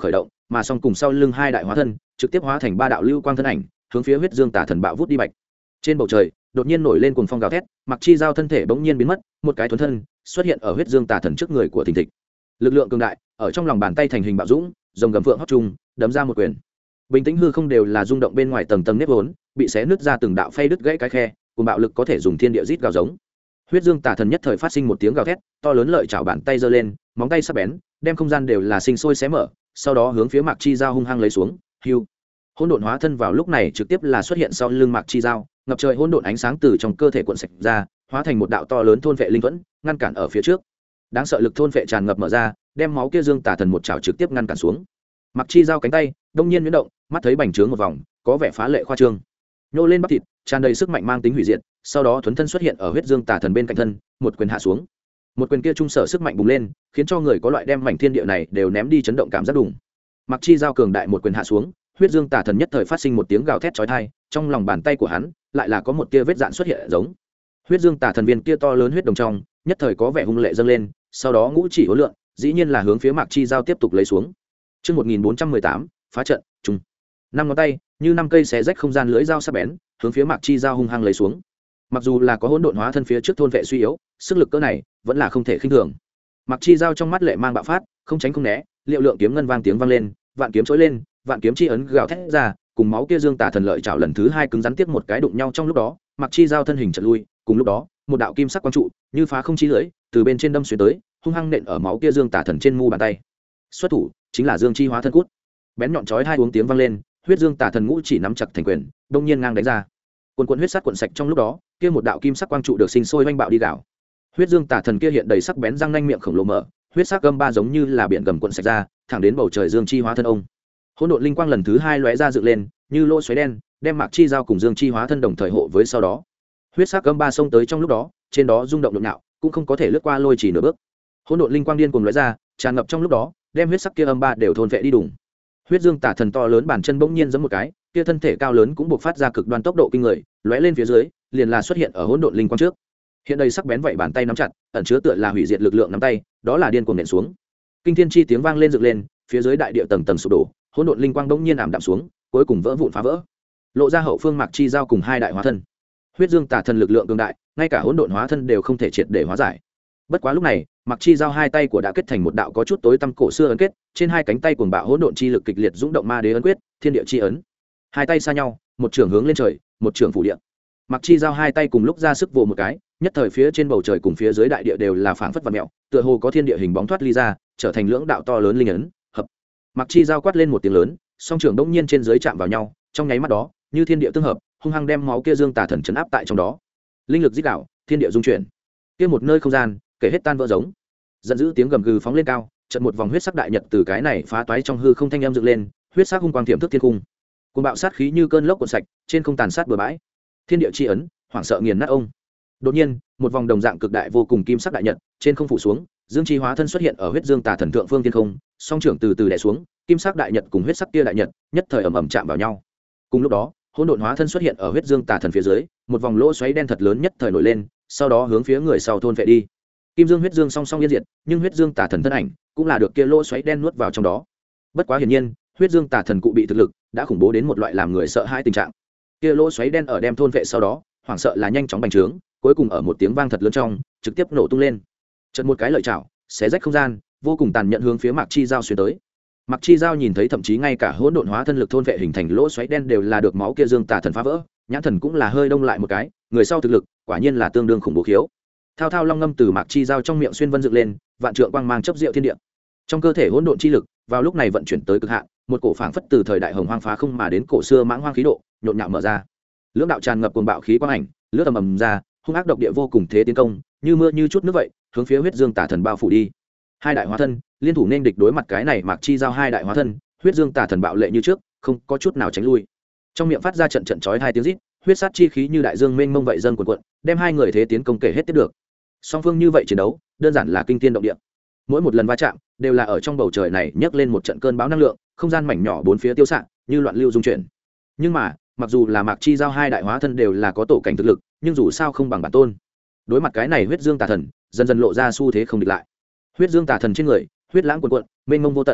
mà song cùng sau lưng hai đại hóa thân trực tiếp hóa thành ba đạo lưu quang thân ảnh hướng phía huyết dương tả thần bạo vút đi bạch. Trên bầu trời đột nhiên nổi lên cuồng phong gào thét, Mặc Chi Giao thân thể bỗng nhiên biến mất, một cái thuần thân xuất hiện ở huyết dương tả thần trước người của Thình Thịch. Lực lượng cường đại ở trong lòng bàn tay thành hình bạo dũng, rồng gầm phượng hót trung, đấm ra một quyền. Bình tĩnh hư không đều là rung động bên ngoài tầng tầng nếp vốn, bị xé nứt ra từng đạo phay đứt gãy cái khe, cùng bạo lực có thể dùng thiên địa rít gào giống. Huyết dương tả thần nhất thời phát sinh một tiếng gào thét, to lớn lợi chảo bàn tay giơ lên, móng tay sắc bén, đem không gian đều là sinh sôi xé mở, sau đó hướng phía Mạc Chi Giao hung hăng lấy xuống. Hưu. Hỗn độn hóa thân vào lúc này trực tiếp là xuất hiện sau lưng Mạc Chi Giao, ngập trời hỗn độn ánh sáng từ trong cơ thể cuộn sạch ra, hóa thành một đạo to lớn thôn vệ linh thuẫn, ngăn cản ở phía trước. Đáng sợ lực thôn vệ tràn ngập mở ra, đem máu kia dương tả thần một chảo trực tiếp ngăn cản xuống. Mạc Chi Giao cánh tay đông nhiên biến động, mắt thấy bành trướng một vòng, có vẻ phá lệ khoa trương. Nhô lên bắp thịt, tràn đầy sức mạnh mang tính hủy diệt, sau đó thuấn thân xuất hiện ở huyết dương tả thần bên cạnh thân, một quyền hạ xuống. Một quyền kia trung sở sức mạnh bùng lên, khiến cho người có loại đem mảnh thiên địa này đều ném đi chấn động cảm giác đùng. Mạc Chi Giao cường đại một quyền hạ xuống, huyết dương tả thần nhất thời phát sinh một tiếng gào thét chói tai, trong lòng bàn tay của hắn lại là có một tia vết dạn xuất hiện giống. Huyết dương tả thần viên kia to lớn huyết đồng trong, nhất thời có vẻ hung lệ dâng lên, sau đó ngũ chỉ hối lượng, dĩ nhiên là hướng phía Mạc Chi Giao tiếp tục lấy xuống. Chương một nghìn bốn trăm mười tám, phá trận, trùng. Năm ngón tay, như năm cây xé rách không gian lưỡi dao sắc bén, hướng phía Mạc Chi Giao hung hăng lấy xuống. Mặc dù là có hỗn độn hóa thân phía trước thôn vệ suy yếu, sức lực cỡ này vẫn là không thể khinh thường. Mạc Chi Giao trong mắt lệ mang bạo phát, không tránh không né, liệu lượng kiếm ngân vang tiếng vang lên, vạn kiếm chối lên, vạn kiếm chi ấn gào thét ra, cùng máu kia dương tả thần lợi chảo lần thứ hai cứng rắn tiếp một cái đụng nhau trong lúc đó, Mạc Chi Giao thân hình chợt lui, cùng lúc đó, một đạo kim sắc quang trụ, như phá không chi lưỡi, từ bên trên đâm xuyên tới, hung hăng nện ở máu kia dương tả thần trên mu bàn tay. Xuất thủ, chính là Dương Chi hóa thân cút. Bén nhọn chói hai uống tiếng vang lên, huyết dương tả thần ngũ chỉ nắm chặt thành quyền, đông nhiên ngang đánh ra. Cuồn cuộn huyết sát cuộn sạch trong lúc đó, kia một đạo kim sắc quang trụ được sinh sôi oanh bạo đi gạo. Huyết dương tả thần kia hiện đầy sắc bén răng nanh miệng khổng lồ mở, huyết sắc gầm ba giống như là biển gầm cuộn sạch ra, thẳng đến bầu trời Dương Chi hóa thân ông. Hỗn độn linh quang lần thứ hai lóe ra dựng lên, như lỗ xoáy đen, đem Mạc Chi Giao cùng Dương Chi hóa thân đồng thời hộ với sau đó. Huyết sắc gầm ba xông tới trong lúc đó, trên đó rung động nhộn nhạo, cũng không có thể lướt qua lôi chỉ nửa bước. Hỗn độn linh quang điên cuồng lóe ra, tràn ngập trong lúc đó, đem huyết sắc kia âm ba đều thôn vệ đi đùng. Huyết dương tả thần to lớn bàn chân bỗng nhiên giẫm một cái, kia thân thể cao lớn cũng buộc phát ra cực đoan tốc độ kinh người, lóe lên phía dưới, liền là xuất hiện ở hỗn độn linh quang trước. Hiện đây sắc bén vậy bàn tay nắm chặt, ẩn chứa tựa là hủy diệt lực lượng nắm tay, đó là điên cuồng nện xuống. Kinh thiên chi tiếng vang lên dựng lên, phía dưới đại địa tầng tầng sụp đổ, hỗn độn linh quang bỗng nhiên ảm đạm xuống, cuối cùng vỡ vụn phá vỡ. Lộ ra hậu phương Mạc Chi Giao cùng hai đại hóa thân. Huyết dương tả thần lực lượng cường đại, ngay cả hỗn độn hóa thân đều không thể triệt để hóa giải. Bất quá lúc này, Mạc Chi Giao hai tay của đã kết thành một đạo có chút tối tăm cổ xưa ấn kết, trên hai cánh tay cuồng bạo hỗn độn chi lực kịch liệt dũng động ma đế ấn quyết, thiên địa chi ấn. Hai tay xa nhau, một trường hướng lên trời, một trường phủ địa. Mạc Chi Giao hai tay cùng lúc ra sức vồ một cái, nhất thời phía trên bầu trời cùng phía dưới đại địa đều là phảng phất vặn mèo, tựa hồ có thiên địa hình bóng thoát ly ra, trở thành lưỡng đạo to lớn linh ấn, hợp. Mạc Chi Giao quát lên một tiếng lớn, song trường đông nhiên trên dưới chạm vào nhau, trong nháy mắt đó, như thiên địa tương hợp, hung hăng đem máu kia dương tà thần trấn áp tại trong đó. Linh lực rít đảo, thiên địa dung chuyển. Kia một nơi không gian, kể hết tan vỡ giống. Giận dữ tiếng gầm gừ phóng lên cao, trận một vòng huyết sắc đại nhật từ cái này phá toái trong hư không thanh âm dựng lên, huyết sắc hung quang tiềm thức thiên cung. Cuồng bạo sát khí như cơn lốc cuộn sạch, trên không tàn sát bừa bãi. Thiên địa chi ấn, hoảng sợ nghiền nát ông. Đột nhiên, một vòng đồng dạng cực đại vô cùng kim sắc đại nhật, trên không phủ xuống, Dương Chi hóa thân xuất hiện ở huyết dương tà thần thượng phương thiên không, song trưởng từ từ đè xuống, kim sắc đại nhật cùng huyết sắc kia đại nhật, nhất thời ầm ầm chạm vào nhau. Cùng lúc đó, hỗn độn hóa thân xuất hiện ở huyết dương tà thần phía dưới, một vòng lỗ xoáy đen thật lớn nhất thời nổi lên, sau đó hướng phía người sau thôn vệ đi. Kim dương huyết dương song song yên diệt, nhưng huyết dương tà thần thân ảnh cũng là được kia lỗ xoáy đen nuốt vào trong đó. Bất quá hiển nhiên, huyết dương tà thần cụ bị thực lực đã khủng bố đến một loại làm người sợ hãi tình trạng. Kia lỗ xoáy đen ở đem thôn vệ sau đó, hoảng sợ là nhanh chóng bành trướng, cuối cùng ở một tiếng vang thật lớn trong, trực tiếp nổ tung lên. Chợt một cái lợi chảo, xé rách không gian, vô cùng tàn nhẫn hướng phía Mạc Chi Giao xuyên tới. Mạc Chi Giao nhìn thấy thậm chí ngay cả hỗn độn hóa thân lực thôn vệ hình thành lỗ xoáy đen đều là được máu kia dương tà thần phá vỡ, nhãn thần cũng là hơi đông lại một cái, người sau thực lực quả nhiên là tương đương khủng bố khiếu. Thao thao long ngâm từ Mạc Chi Giao trong miệng xuyên vân dựng lên, vạn trượng quang mang chấp diệu thiên địa. Trong cơ thể hỗn độn chi lực, vào lúc này vận chuyển tới cực hạn, một cổ phảng phất từ thời đại hồng hoang phá không mà đến cổ xưa mãng hoang khí độ, nhộn nhạo mở ra. Lưỡng đạo tràn ngập cuồng bạo khí quang ảnh, lướt ầm ầm ra, hung ác độc địa vô cùng thế tiến công, như mưa như chút nước vậy, hướng phía huyết dương tà thần bao phủ đi. Hai đại hóa thân liên thủ nên địch đối mặt cái này Mạc Chi Giao hai đại hóa thân, huyết dương tà thần bạo lệ như trước, không có chút nào tránh lui. Trong miệng phát ra trận trận chói hai tiếng rít, huyết sát chi khí như đại dương mênh mông vậy dâng cuộn cuộn, đem hai người thế tiến công kể hết tiếp được. Song phương như vậy chiến đấu, đơn giản là kinh thiên động địa. Mỗi một lần va chạm, đều là ở trong bầu trời này nhấc lên một trận cơn bão năng lượng, không gian mảnh nhỏ bốn phía tiêu xạ, như loạn lưu dung chuyển. Nhưng mà, mặc dù là Mạc Chi Giao hai đại hóa thân đều là có tổ cảnh thực lực, nhưng dù sao không bằng bản tôn. Đối mặt cái này huyết dương tà thần, dần dần lộ ra xu thế không địch lại. Huyết dương tà thần trên người, huyết lãng cuồn cuộn, mênh mông vô tận.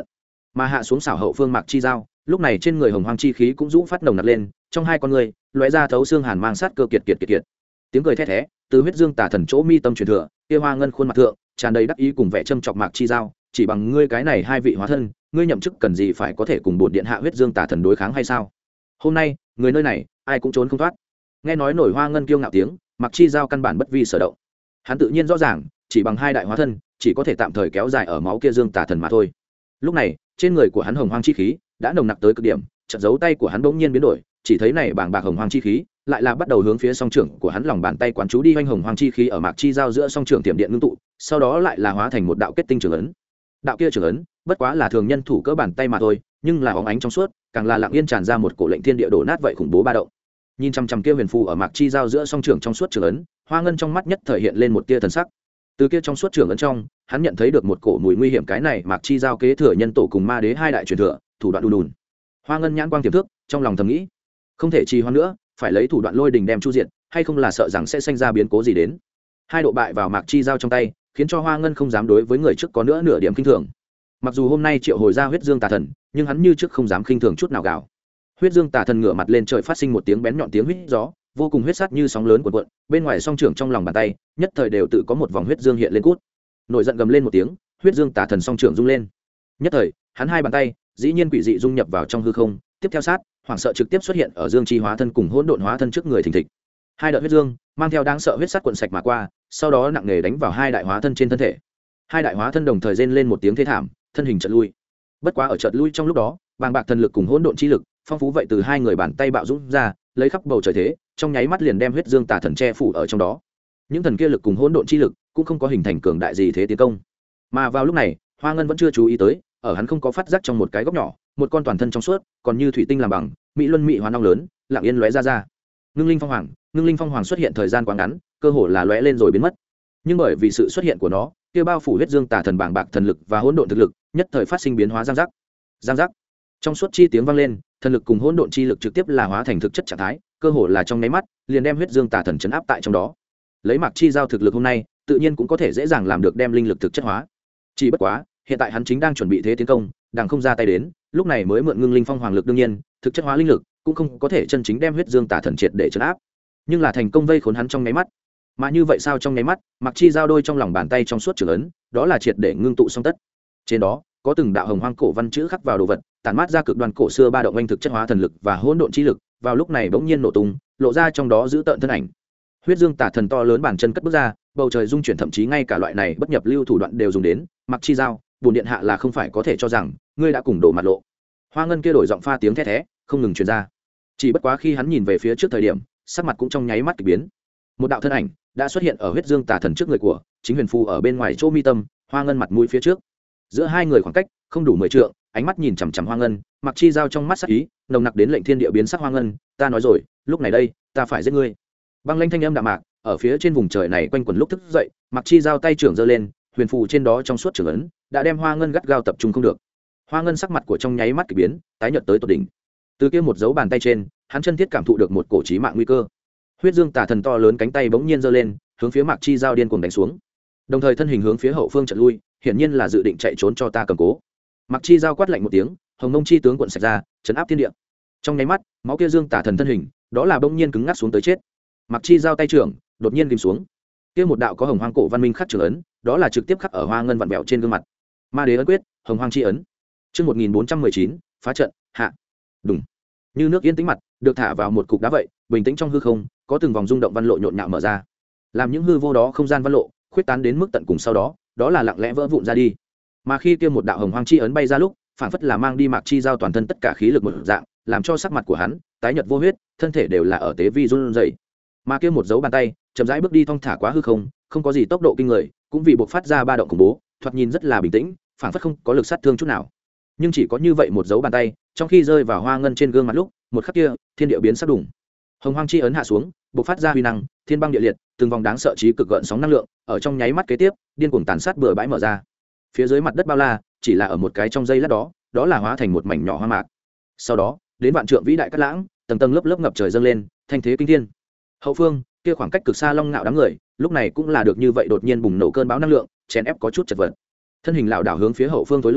mà hạ xuống xảo hậu phương Mạc Chi Giao, lúc này trên người hồng hoang chi khí cũng rũ phát nồng nặc lên, trong hai con người lóe ra thấu xương hàn mang sát cơ kiệt kiệt kiệt kiệt. Tiếng cười thét thé từ huyết dương tả thần chỗ mi tâm truyền thừa, kia hoa ngân khuôn mặt thượng tràn đầy đắc ý cùng vẻ châm chọc Mạc Chi Giao, chỉ bằng ngươi cái này hai vị hóa thân, ngươi nhậm chức cần gì phải có thể cùng bổn điện hạ huyết dương tả thần đối kháng hay sao? Hôm nay người nơi này ai cũng trốn không thoát. Nghe nói nổi hoa ngân kiêu ngạo tiếng, Mạc Chi Giao căn bản bất vi sở động. Hắn tự nhiên rõ ràng, chỉ bằng hai đại hóa thân chỉ có thể tạm thời kéo dài ở máu kia dương tả thần mà thôi. Lúc này trên người của hắn hồng hoang chi khí đã nồng nặc tới cực điểm, chợt dấu tay của hắn bỗng nhiên biến đổi, chỉ thấy này bàng bạc hồng hoang chi khí lại là bắt đầu hướng phía song trưởng của hắn lòng bàn tay quán chú đi, hoành hồng hoang chi khí ở Mạc Chi Giao giữa song trưởng tiềm điện ngưng tụ, sau đó lại là hóa thành một đạo kết tinh trường ấn. Đạo kia trường ấn bất quá là thường nhân thủ cỡ bàn tay mà thôi, nhưng là óng ánh trong suốt, càng là lặng yên tràn ra một cổ lệnh thiên địa đổ nát vậy khủng bố ba động. Nhìn chăm chăm kia huyền phù ở Mạc Chi Giao giữa song trưởng trong suốt trường ấn, Hoa Ngân trong mắt nhất thời hiện lên một tia thần sắc. Từ kia trong suốt trường ấn trong, hắn nhận thấy được một cổ mùi nguy hiểm, cái này Mạc Chi Giao kế thừa nhân tổ cùng ma đế hai đại truyền thừa, thủ đoạn đùn đùn. Hoa Ngân nhãn quang tiềm thức, trong lòng thầm nghĩ, không thể trì hoãn nữa, phải lấy thủ đoạn lôi đình đem chu diện, hay không là sợ rằng sẽ sinh ra biến cố gì đến. Hai độ bại vào Mạc Chi Giao trong tay, khiến cho Hoa Ngân không dám đối với người trước có nữa nửa điểm khinh thường. Mặc dù hôm nay triệu hồi ra huyết dương tà thần, nhưng hắn như trước không dám khinh thường chút nào gào. Huyết dương tà thần ngửa mặt lên trời phát sinh một tiếng bén nhọn tiếng huýt gió, vô cùng huyết sát như sóng lớn cuộn cuộn, bên ngoài song trưởng trong lòng bàn tay nhất thời đều tự có một vòng huyết dương hiện lên cút. Nổi giận gầm lên một tiếng, huyết dương tà thần song trưởng rung lên, nhất thời hắn hai bàn tay dĩ nhiên quỷ dị dung nhập vào trong hư không, tiếp theo sát hoảng sợ trực tiếp xuất hiện ở dương chi hóa thân cùng hỗn độn hóa thân trước người thình thịch. Hai đợt huyết dương mang theo đáng sợ huyết sát cuộn sạch mà qua, sau đó nặng nề đánh vào hai đại hóa thân trên thân thể. Hai đại hóa thân đồng thời rên lên một tiếng thê thảm, thân hình chợt lui. Bất quá ở chợt lui trong lúc đó, bàng bạc thần lực cùng hỗn độn chi lực phong phú vậy từ hai người bàn tay bạo dũng ra, lấy khắp bầu trời thế, trong nháy mắt liền đem huyết dương tà thần che phủ ở trong đó. Những thần kia lực cùng hỗn độn chi lực cũng không có hình thành cường đại gì thế tiến công. Mà vào lúc này, Hoa Ngân vẫn chưa chú ý tới, ở hắn không có phát giác trong một cái góc nhỏ, một con toàn thân trong suốt, còn như thủy tinh làm bằng, mỹ luân mỹ hóa ong lớn, lặng yên lóe ra ra. Ngưng linh phong hoàng, ngưng linh phong hoàng xuất hiện thời gian quá ngắn, cơ hồ là lóe lên rồi biến mất. Nhưng bởi vì sự xuất hiện của nó, kia bao phủ huyết dương tà thần bàng bạc thần lực và hỗn độn thực lực, nhất thời phát sinh biến hóa giang giác. Giang giác. Trong suốt chi tiếng vang lên, thần lực cùng hỗn độn chi lực trực tiếp là hóa thành thực chất trạng thái, cơ hồ là trong nháy mắt, liền đem huyết dương tà thần trấn áp tại trong đó. Lấy Mạc Chi Giao thực lực hôm nay, tự nhiên cũng có thể dễ dàng làm được đem linh lực thực chất hóa. Chỉ bất quá, hiện tại hắn chính đang chuẩn bị thế tiến công, đang không ra tay đến, lúc này mới mượn ngưng linh phong hoàng lực, đương nhiên, thực chất hóa linh lực cũng không có thể chân chính đem huyết dương tà thần triệt để trấn áp, nhưng là thành công vây khốn hắn trong nháy mắt. Mà như vậy sao trong nháy mắt, Mạc Chi Giao đôi trong lòng bàn tay trong suốt trường ấn, đó là triệt để ngưng tụ xong tất. Trên đó có từng đạo hồng hoang cổ văn chữ khắc vào đồ vật, tản mát ra cực đoan cổ xưa ba động anh thực chất hóa thần lực và hỗn độn chi lực, vào lúc này bỗng nhiên nổ tung, lộ ra trong đó giữ tợn thân ảnh. Huyết dương tà thần to lớn bàn chân cất bước ra, bầu trời rung chuyển, thậm chí ngay cả loại này bất nhập lưu thủ đoạn đều dùng đến. Mạc Chi Giao, bổn điện hạ là không phải có thể cho rằng ngươi đã cùng đổ mặt lộ. Hoa Ngân kia đổi giọng pha tiếng thét thé, không ngừng truyền ra. Chỉ bất quá khi hắn nhìn về phía trước thời điểm, sắc mặt cũng trong nháy mắt kỳ biến. Một đạo thân ảnh đã xuất hiện ở huyết dương tà thần trước người của chính huyền phù ở bên ngoài chỗ mi tâm. Hoa Ngân mặt mũi phía trước, giữa hai người khoảng cách không đủ mười trượng, ánh mắt nhìn chằm chằm Hoa Ngân. Mạc Chi Giao trong mắt sắc ý nồng nặc đến lệnh thiên địa biến sắc. Hoa Ngân, ta nói rồi, lúc này đây ta phải giết ngươi. Băng lanh thanh âm đạm mạc ở phía trên vùng trời này quanh quẩn lúc thức dậy. Mạc Chi Giao tay trưởng giơ lên, huyền phù trên đó trong suốt trường ấn đã đem Hoa Ngân gắt gao tập trung không được. Hoa Ngân sắc mặt của trong nháy mắt kỳ biến, tái nhợt tới tột đỉnh. Từ kia một dấu bàn tay trên, hắn chân thiết cảm thụ được một cổ chí mạng nguy cơ. Huyết dương tà thần to lớn cánh tay bỗng nhiên giơ lên, hướng phía Mạc Chi Giao điên cuồng đánh xuống, đồng thời thân hình hướng phía hậu phương chợt lui, hiển nhiên là dự định chạy trốn cho ta cầm cố. Mạc Chi Giao quát lạnh một tiếng, hồng mông chi tướng cuộn sạch ra, chấn áp thiên địa. Trong nháy mắt, máu kia dương tà thần thân hình đó là bỗng nhiên cứng ngắc xuống tới chết. Mạc Chi Giao tay trưởng đột nhiên ghim xuống, kia một đạo có hồng hoang cổ văn minh khắc trường ấn, đó là trực tiếp khắc ở Hoa Ngân vặn vẹo trên gương mặt. Ma đế ấn quyết, hồng hoang chi ấn. Chương một nghìn bốn trăm mười chín, phá trận, hạ. Đùng. Như nước yên tĩnh mặt, được thả vào một cục đá vậy, bình tĩnh trong hư không, có từng vòng rung động văn lộ nhộn nhạo mở ra. Làm những hư vô đó không gian văn lộ khuyết tán đến mức tận cùng, sau đó, đó là lặng lẽ vỡ vụn ra đi. Mà khi kia một đạo hồng hoang chi ấn bay ra lúc, phản phất là mang đi Mạc Chi Giao toàn thân tất cả khí lực một dạng, làm cho sắc mặt của hắn tái nhợt vô huyết, thân thể đều là ở tế vi run rẩy. Mà kia một dấu bàn tay, chậm rãi bước đi thong thả quá hư không, không có gì tốc độ kinh người, cũng vì buộc phát ra ba động khủng bố, thoạt nhìn rất là bình tĩnh, phản phất không có lực sát thương chút nào. Nhưng chỉ có như vậy một dấu bàn tay, trong khi rơi vào Hoa Ngân trên gương mặt lúc, một khắc kia, thiên địa biến sắc đùng. Hồng hoang chi ấn hạ xuống, buộc phát ra huy năng, thiên băng địa liệt, từng vòng đáng sợ trí cực gợn sóng năng lượng, ở trong nháy mắt kế tiếp, điên cuồng tàn sát bừa bãi mở ra. Phía dưới mặt đất bao la, chỉ là ở một cái trong giây lát đó, đó là hóa thành một mảnh nhỏ hoa mạc. Sau đó, đến vạn trượng vĩ đại cát lãng, tầng tầng lớp lớp ngập trời dâng lên, thanh thế kinh thiên. Hậu phương, kia khoảng cách cực xa long ngạo đám người, lúc này cũng là được như vậy đột nhiên bùng nổ cơn bão năng lượng, chèn ép có chút chật vật. Thân hình lảo đảo hướng phía hậu phương tối lui,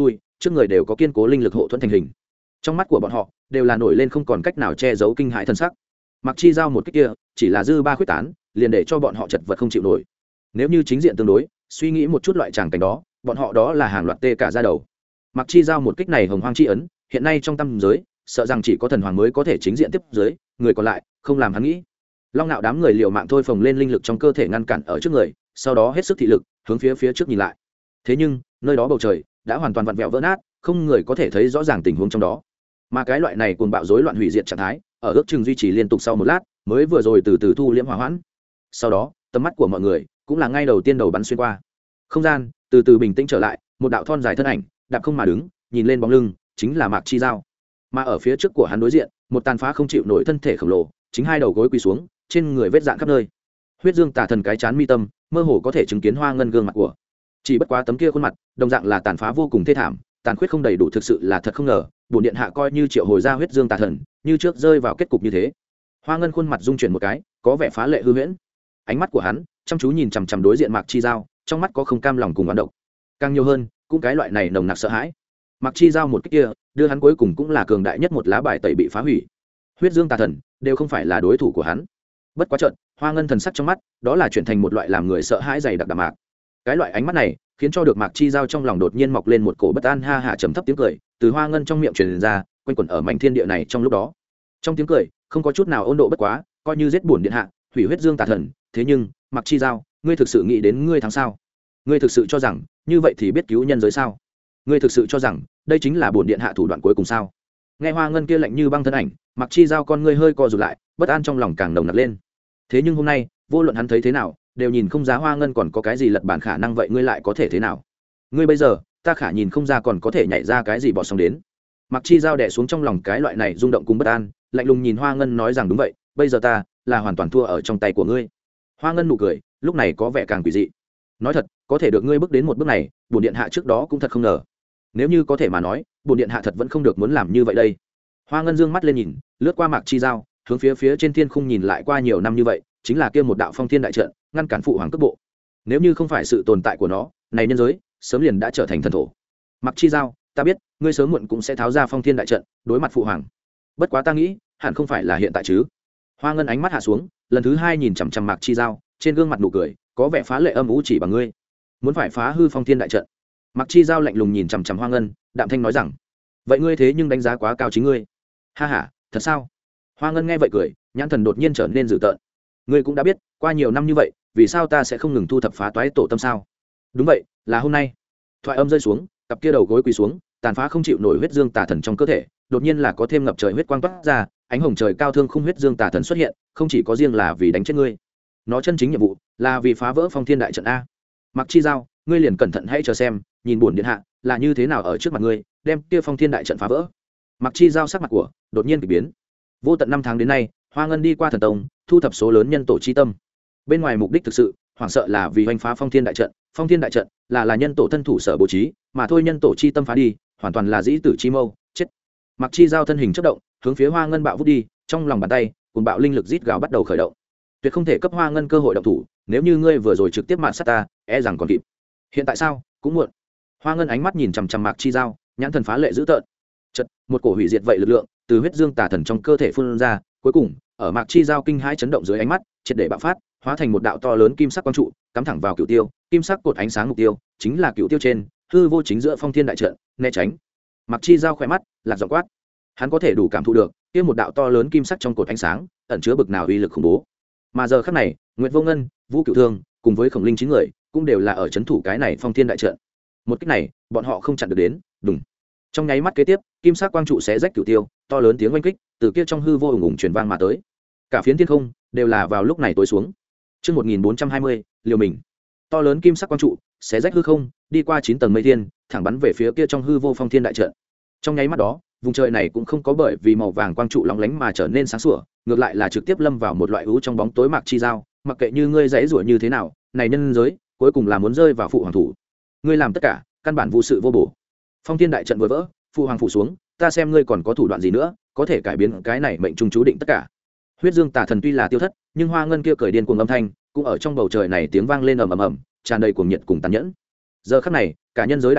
trước người đều có kiên cố linh lực hộ thuẫn thành hình. Trong mắt của bọn họ đều là nổi lên không còn cách nào che giấu kinh hãi thân sắc. Mặc chi giao một kích kia chỉ là dư ba khuyết tán, liền để cho bọn họ chật vật không chịu nổi. Nếu như chính diện tương đối, suy nghĩ một chút loại tràng cảnh đó, bọn họ đó là hàng loạt tê cả da đầu. Mặc chi giao một kích này hồng hoang chi ấn, hiện nay trong tâm giới, sợ rằng chỉ có thần hoàng mới có thể chính diện tiếp giới, người còn lại không làm hắn nghĩ. Long nạo đám người liều mạng thôi phồng lên linh lực trong cơ thể ngăn cản ở trước người, sau đó hết sức thị lực hướng phía phía trước nhìn lại. Thế nhưng nơi đó bầu trời đã hoàn toàn vặn vẹo vỡ nát, không người có thể thấy rõ ràng tình huống trong đó. Mà cái loại này cuồng bạo rối loạn hủy diệt trạng thái, ở ước chừng duy trì liên tục sau một lát, mới vừa rồi từ từ thu liễm hòa hoãn. Sau đó tầm mắt của mọi người cũng là ngay đầu tiên đầu bắn xuyên qua không gian, từ từ bình tĩnh trở lại. Một đạo thon dài thân ảnh đạp không mà đứng, nhìn lên bóng lưng chính là Mạc Chi Giao. Mà ở phía trước của hắn đối diện, một tàn phá không chịu nổi thân thể khổng lồ, chính hai đầu gối quỳ xuống, trên người vết dạn khắp nơi. Huyết Dương Tà Thần cái chán mi tâm, mơ hồ có thể chứng kiến Hoa Ngân gương mặt của. Chỉ bất quá tấm kia khuôn mặt, đồng dạng là tàn phá vô cùng thê thảm, tàn khuyết không đầy đủ, thực sự là thật không ngờ, bổn điện hạ coi như triệu hồi ra Huyết Dương Tà Thần, như trước rơi vào kết cục như thế. Hoa Ngân khuôn mặt rung chuyển một cái, có vẻ phá lệ hư huyễn. Ánh mắt của hắn chăm chú nhìn chằm chằm đối diện Mạc Chi Giao, trong mắt có không cam lòng cùng oán độc, càng nhiều hơn cũng cái loại này nồng nặc sợ hãi. Mạc Chi Giao một cái kia, đưa hắn cuối cùng cũng là cường đại nhất một lá bài tẩy bị phá hủy. Huyết Dương Tà Thần đều không phải là đối thủ của hắn. Bất quá trận, Hoa Ngân thần sắc trong mắt, đó là chuyển thành một loại làm người sợ hãi dày đặc đậm mạc. Cái loại ánh mắt này, khiến cho được Mạc Chi Giao trong lòng đột nhiên mọc lên một cổ bất an, ha ha trầm thấp tiếng cười, từ Hoa Ngân trong miệng truyền ra, quanh quẩn ở mảnh thiên địa này trong lúc đó. Trong tiếng cười, không có chút nào ôn độ bất quá, coi như giết bổn điện hạ, hủy Huyết Dương Tà Thần, thế nhưng, Mạc Chi Giao, ngươi thực sự nghĩ đến ngươi thắng sao? Ngươi thực sự cho rằng, như vậy thì biết cứu nhân giới sao? Ngươi thực sự cho rằng, đây chính là bổn điện hạ thủ đoạn cuối cùng sao? Nghe Hoa Ngân kia lạnh như băng thân ảnh, Mạc Chi Giao con ngươi hơi co rụt lại, bất an trong lòng càng nồng nặc lên. Thế nhưng hôm nay, vô luận hắn thấy thế nào, đều nhìn không ra Hoa Ngân còn có cái gì lật bản khả năng, vậy ngươi lại có thể thế nào? Ngươi bây giờ, ta khả nhìn không ra còn có thể nhảy ra cái gì bỏ xong đến. Mạc Chi Giao đè xuống trong lòng cái loại này rung động cùng bất an, lạnh lùng nhìn Hoa Ngân nói rằng đúng vậy, bây giờ ta là hoàn toàn thua ở trong tay của ngươi. Hoa Ngân nụ cười, lúc này có vẻ càng quỷ dị. Nói thật, có thể được ngươi bước đến một bước này, bổn điện hạ trước đó cũng thật không ngờ. Nếu như có thể mà nói, bổn điện hạ thật vẫn không được muốn làm như vậy đây. Hoa Ngân dương mắt lên nhìn, lướt qua Mạc Chi Giao, hướng phía phía trên thiên khung nhìn lại, qua nhiều năm như vậy, chính là kia một đạo phong thiên đại trận, ngăn cản phụ hoàng cấp bộ. Nếu như không phải sự tồn tại của nó, này nhân giới sớm liền đã trở thành thần thổ. Mạc Chi Giao, ta biết, ngươi sớm muộn cũng sẽ tháo ra phong thiên đại trận, đối mặt phụ hoàng. Bất quá ta nghĩ, hẳn không phải là hiện tại chứ. Hoa Ngân ánh mắt hạ xuống, lần thứ hai nhìn chằm chằm Mạc Chi Giao, trên gương mặt nụ cười có vẻ phá lệ âm u, chỉ bằng ngươi muốn phải phá hư phong thiên đại trận? Mạc Chi Giao lạnh lùng nhìn chằm chằm Hoa Ngân, đạm thanh nói rằng, vậy ngươi thế nhưng đánh giá quá cao chính ngươi. Ha ha, thật sao? Hoa Ngân nghe vậy cười, nhãn thần đột nhiên trở nên dữ tợn. Ngươi cũng đã biết, qua nhiều năm như vậy, vì sao ta sẽ không ngừng thu thập phá toái tổ tâm sao? Đúng vậy, là hôm nay. Thoại âm rơi xuống, cặp kia đầu gối quỳ xuống, tàn phá không chịu nổi Huyết Dương Tà Thần trong cơ thể, đột nhiên là có thêm ngập trời huyết quang toát ra, ánh hồng trời cao thương khung Huyết Dương Tà Thần xuất hiện, không chỉ có riêng là vì đánh chết ngươi, nó chân chính nhiệm vụ là vì phá vỡ phong thiên đại trận a. Mạc Chi Giao, ngươi liền cẩn thận hãy chờ xem, nhìn bổn điện hạ là như thế nào ở trước mặt ngươi đem kia phong thiên đại trận phá vỡ. Mạc Chi Giao sắc mặt của đột nhiên kỳ biến. Vô tận năm tháng đến nay, Hoa Ngân đi qua thần tông, thu thập số lớn nhân tổ chi tâm. Bên ngoài mục đích thực sự, hoảng sợ là vì hoành phá phong thiên đại trận. Phong thiên đại trận là là nhân tổ thân thủ sở bố trí, mà thôi nhân tổ chi tâm phá đi, hoàn toàn là dĩ tử chi mâu, chết. Mạc Chi Giao thân hình chớp động, hướng phía Hoa Ngân bạo vút đi, trong lòng bàn tay, cùng bạo linh lực rít gào bắt đầu khởi động. Tuyệt không thể cấp Hoa Ngân cơ hội động thủ, nếu như ngươi vừa rồi trực tiếp mạn sát ta, e rằng còn kịp. Hiện tại sao, cũng muộn. Hoa Ngân ánh mắt nhìn chằm chằm Mạc Chi Giao, nhãn thần phá lệ dữ tợn. Chợt, một cổ hủy diệt vậy lực lượng từ Huyết Dương Tà Thần trong cơ thể phun ra, cuối cùng, ở Mạc Chi Giao kinh hãi chấn động dưới ánh mắt, triệt để bạo phát, hóa thành một đạo to lớn kim sắc quang trụ, cắm thẳng vào cửu tiêu, kim sắc cột ánh sáng mục tiêu, chính là cửu tiêu trên, hư vô chính giữa phong thiên đại trận, né tránh. Mạc Chi Giao khẽ mắt, lạc giọng quát. Hắn có thể đủ cảm thụ được, kia một đạo to lớn kim sắc trong cột ánh sáng, ẩn chứa bực nào uy lực khủng bố. Mà giờ khắc này, Nguyệt Vô Ngân, Vũ Cửu Thương, cùng với Khổng Linh chín người, cũng đều là ở trấn thủ cái này phong thiên đại trận. Một kích này, bọn họ không chặn được đến, đùng. Trong nháy mắt kế tiếp, kim sắc quang trụ xé rách cửu tiêu, to lớn tiếng oanh kích từ kia trong hư vô ùng ùng truyền vang mà tới. Cả phiến thiên không đều là vào lúc này tối xuống. Chương một nghìn bốn trăm hai mươi, liều mình. To lớn kim sắc quang trụ xé rách hư không, đi qua chín tầng mây thiên, thẳng bắn về phía kia trong hư vô phong thiên đại trận. Trong nháy mắt đó, vùng trời này cũng không có bởi vì màu vàng quang trụ lóng lánh mà trở nên sáng sủa, ngược lại là trực tiếp lâm vào một loại u trong bóng tối. Mạc Chi Giao, mặc kệ như ngươi dãy rủa như thế nào, này nhân giới cuối cùng là muốn rơi vào phụ hoàng thủ. Ngươi làm tất cả, căn bản vô sự vô bổ. Phong thiên đại trận vừa vỡ, phụ hoàng phủ xuống, ta xem ngươi còn có thủ đoạn gì nữa, có thể cải biến cái này mệnh trung chú định tất cả. Huyết Dương Tà Thần tuy là tiêu thất, nhưng Hoa Ngân kia cởi điên cuồng âm thanh, cũng ở trong bầu trời này tiếng vang lên ầm ầm ầm, tràn đầy cuồng nhiệt cùng tàn nhẫn. Giờ khắc này, cả nhân giới đại địa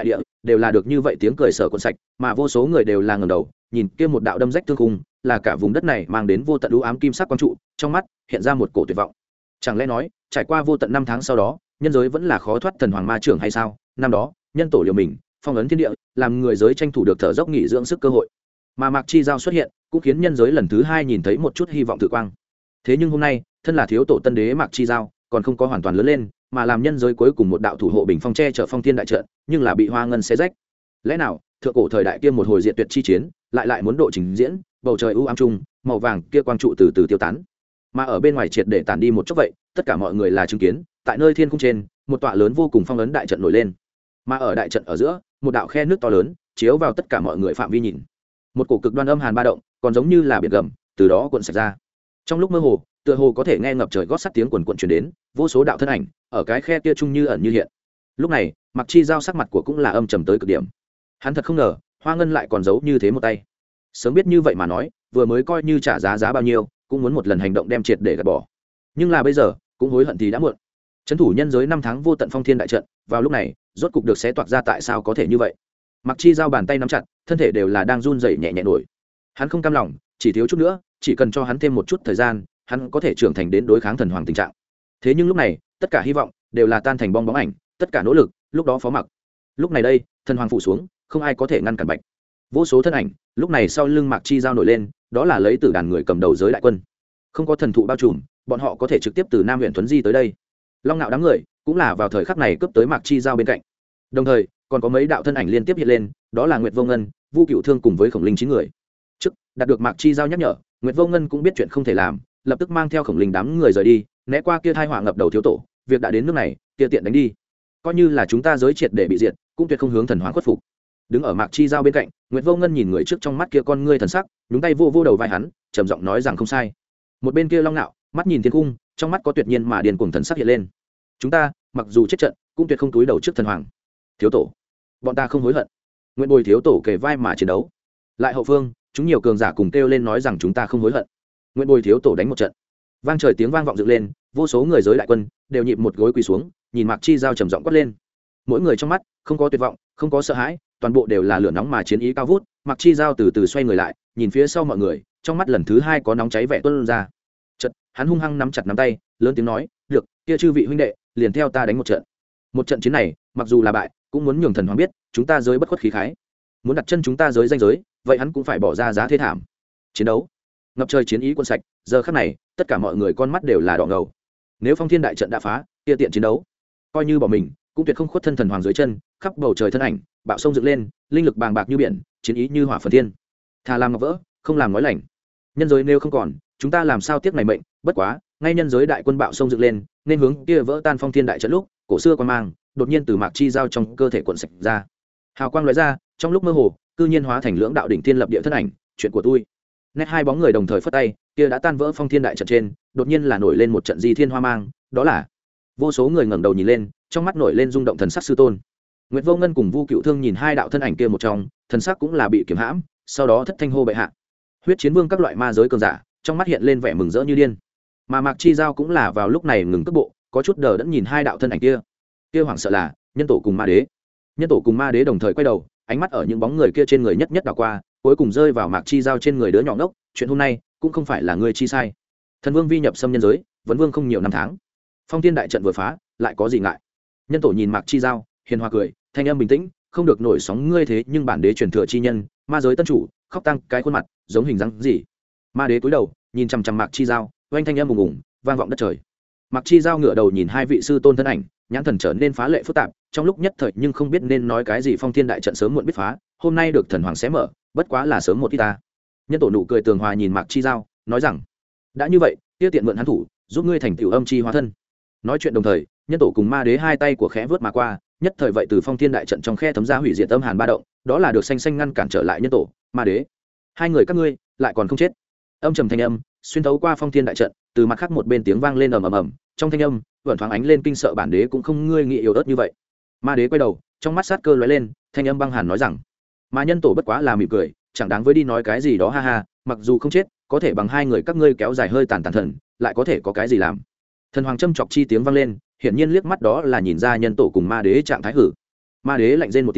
đều là được như vậy tiếng cười sở cuộn sạch, mà vô số người đều là ngẩng đầu nhìn kia một đạo đâm rách thương khung, là cả vùng đất này mang đến vô tận u ám kim sắc quang trụ, trong mắt hiện ra một cổ tuyệt vọng. Chẳng lẽ nói trải qua vô tận năm tháng sau đó, nhân giới vẫn là khó thoát thần hoàng ma trưởng hay sao? Năm đó nhân tổ liều mình phong ấn thiên địa, làm người giới tranh thủ được thở dốc nghỉ dưỡng sức cơ hội, mà Mạc Chi Giao xuất hiện cũng khiến nhân giới lần thứ hai nhìn thấy một chút hy vọng tự quang. Thế nhưng hôm nay thân là thiếu tổ tân đế Mạc Chi Giao còn không có hoàn toàn lớn lên, mà làm nhân giới cuối cùng một đạo thủ hộ bình phong tre chở phong thiên đại trận, nhưng là bị hoa ngân xé rách. Lẽ nào thượng cổ thời đại kia một hồi diệt tuyệt chi chiến lại lại muốn độ trình diễn? Bầu trời u ám trung, màu vàng kia quang trụ từ từ tiêu tán, mà ở bên ngoài triệt để tản đi một chút vậy, tất cả mọi người là chứng kiến tại nơi thiên cung trên một tọa lớn vô cùng phong ấn đại trận nổi lên, mà ở đại trận ở giữa một đạo khe nước to lớn chiếu vào tất cả mọi người phạm vi nhìn. Một cổ cực đoan âm hàn ba động còn giống như là biển gầm từ đó cuộn sạch ra. Trong lúc mơ hồ tựa hồ có thể nghe ngập trời gót sắt tiếng quần quần truyền đến, vô số đạo thân ảnh ở cái khe kia trung như ẩn như hiện. Lúc này Mạc Chi Giao sắc mặt của cũng là âm trầm tới cực điểm. Hắn thật không ngờ hoa ngân lại còn giấu như thế một tay. Sớm biết như vậy mà nói, vừa mới coi như trả giá giá bao nhiêu cũng muốn một lần hành động đem triệt để gạt bỏ. Nhưng là bây giờ cũng hối hận thì đã muộn. Trấn thủ nhân giới năm tháng vô tận phong thiên đại trận, vào lúc này rốt cục được xé toạc ra. Tại sao có thể như vậy? Mạc Chi Giao bàn tay nắm chặt, thân thể đều là đang run rẩy nhẹ nhẹ nổi. Hắn không cam lòng, chỉ thiếu chút nữa, chỉ cần cho hắn thêm một chút thời gian, hắn có thể trưởng thành đến đối kháng thần hoàng tình trạng. Thế nhưng lúc này tất cả hy vọng đều là tan thành bong bóng ảnh, tất cả nỗ lực lúc đó phó mặc. Lúc này đây thần hoàng phủ xuống, không ai có thể ngăn cản bạch. Vô số thân ảnh lúc này sau lưng Mạc Chi Giao nổi lên, đó là lấy tử đàn người cầm đầu giới đại quân. Không có thần thụ bao trùm, bọn họ có thể trực tiếp từ Nam huyện Tuấn Di tới đây. Long Nạo đám người cũng là vào thời khắc này cướp tới Mạc Chi Giao bên cạnh. Đồng thời còn có mấy đạo thân ảnh liên tiếp hiện lên, đó là Nguyệt Vô Ngân, Vu Cựu Thương cùng với Khổng Linh chín người. Trước đạt được Mạc Chi Giao nhắc nhở, Nguyệt Vô Ngân cũng biết chuyện không thể làm, lập tức mang theo Khổng Linh đám người rời đi, né qua kia thai họa ngập đầu thiếu tổ. Việc đã đến nước này, kia tiện đánh đi, coi như là chúng ta giới triệt để bị diệt, cũng tuyệt không hướng thần hoàng khuất phục. Đứng ở Mạc Chi Giao bên cạnh, Nguyệt Vô Ngân nhìn người trước trong mắt kia con ngươi thần sắc, nhúng tay vô vô đầu vai hắn, trầm giọng nói rằng không sai. Một bên kia Long Nạo mắt nhìn thiên cung, trong mắt có tuyệt nhiên mà điền cuồng thần sắc hiện lên. Chúng ta mặc dù chết trận, cũng tuyệt không túi đầu trước thần hoàng. Thiếu tổ, bọn ta không hối hận. Nguyện bồi thiếu tổ kề vai mà chiến đấu. Lại hậu phương chúng nhiều cường giả cùng kêu lên nói rằng chúng ta không hối hận. Nguyện bồi thiếu tổ đánh một trận. Vang trời tiếng vang vọng dựng lên, vô số người giới đại quân đều nhịp một gối quỳ xuống, nhìn Mạc Chi Giao trầm giọng quát lên. Mỗi người trong mắt không có tuyệt vọng, không có sợ hãi, toàn bộ đều là lửa nóng mà chiến ý cao vút. Mạc Chi Giao từ từ xoay người lại, nhìn phía sau mọi người, trong mắt lần thứ hai có nóng cháy vẻ tuôn ra. Chợt hắn hung hăng nắm chặt nắm tay, lớn tiếng nói, được, kia chư vị huynh đệ, liền theo ta đánh một trận. Một trận chiến này mặc dù là bại, cũng muốn nhường thần hoàng biết chúng ta giới bất khuất khí khái, muốn đặt chân chúng ta giới danh giới, vậy hắn cũng phải bỏ ra giá thê thảm. Chiến đấu ngập trời chiến ý quân sạch, giờ khắc này tất cả mọi người con mắt đều là đỏ ngầu. Nếu phong thiên đại trận đã phá, kia tiện chiến đấu coi như bỏ mình cũng tuyệt không khuất thân thần hoàng dưới chân. Khắp bầu trời thân ảnh bạo sông dựng lên, linh lực bàng bạc như biển, chiến ý như hỏa phần thiên. Thà làm ngọc vỡ, không làm nói lành. Nhân giới nếu không còn, chúng ta làm sao tiếc này mệnh. Bất quá ngay nhân giới đại quân bạo sông dựng lên, nên hướng kia vỡ tan phong thiên đại trận lúc, cổ xưa quan mang đột nhiên từ Mạc Chi Giao trong cơ thể cuộn sạch ra, hào quang lóe ra, trong lúc mơ hồ cư nhiên hóa thành lưỡng đạo đỉnh thiên lập địa thân ảnh. Chuyện của tôi. Nét hai bóng người đồng thời phất tay, kia đã tan vỡ phong thiên đại trận trên đột nhiên là nổi lên một trận di thiên hoa mang, đó là vô số người ngẩng đầu nhìn lên, trong mắt nổi lên rung động thần sắc sư tôn. Nguyệt Vô Ngân cùng Vu Cựu Thương nhìn hai đạo thân ảnh kia một trong, thần sắc cũng là bị kiềm hãm, sau đó thất thanh hô bệ hạ. Huyết chiến vương các loại ma giới cường giả trong mắt hiện lên vẻ mừng rỡ như điên, mà Mạc Chi Giao cũng là vào lúc này ngừng cước bộ, có chút đờ đẫn nhìn hai đạo thân ảnh kia. Kia hoảng sợ là nhân tổ cùng ma đế. Nhân tổ cùng ma đế đồng thời quay đầu, ánh mắt ở những bóng người kia trên người nhất nhất đảo qua, cuối cùng rơi vào Mạc Chi Giao trên người đứa nhỏ ngốc. Chuyện hôm nay cũng không phải là ngươi chi sai. Thần vương vi nhập xâm nhân giới, vấn vương không nhiều năm tháng. Phong thiên đại trận vừa phá, lại có gì ngại? Nhân tổ nhìn Mạc Chi Giao, hiền hòa cười, thanh âm bình tĩnh, không được nổi sóng ngươi thế nhưng bản đế truyền thừa chi nhân, ma giới tân chủ, khóc tăng cái khuôn mặt giống hình dáng gì? Ma đế cúi đầu nhìn chằm chằm Mạc Chi Giao, oanh thanh âm ùng ùng vang vọng đất trời. Mạc Chi Giao ngửa đầu nhìn hai vị sư tôn thân ảnh, nhãn thần trở nên phá lệ phức tạp, trong lúc nhất thời nhưng không biết nên nói cái gì. Phong thiên đại trận sớm muộn biết phá, hôm nay được thần hoàng xé mở, bất quá là sớm một ít ta. Nhân tổ nụ cười tường hòa nhìn Mạc Chi Giao, nói rằng đã như vậy, tiêu tiện mượn hắn thủ, giúp ngươi thành tiểu âm chi hóa thân. Nói chuyện đồng thời, nhân tổ cùng ma đế hai tay của khẽ vớt mà qua, nhất thời vậy từ phong thiên đại trận trong khe thấm ra hủy diệt âm hàn ba động, đó là được xanh xanh ngăn cản trở lại nhân tổ, ma đế. Hai người các ngươi lại còn không chết. Âm trầm thanh âm xuyên thấu qua phong thiên đại trận, từ mặt khác một bên tiếng vang lên ầm ầm ầm, trong thanh âm vẫn thoáng ánh lên kinh sợ. Bản đế cũng không ngươi nghĩ yếu ớt như vậy. Ma đế quay đầu, trong mắt sát cơ lóe lên, thanh âm băng hàn nói rằng, mà nhân tổ bất quá là mỉm cười, chẳng đáng với đi nói cái gì đó, ha ha, mặc dù không chết, có thể bằng hai người các ngươi kéo dài hơi tàn tàn thần, lại có thể có cái gì làm. Thần hoàng châm chọc chi tiếng vang lên, hiển nhiên liếc mắt đó là nhìn ra nhân tổ cùng ma đế trạng thái hử. Ma đế lạnh rên một tiếng,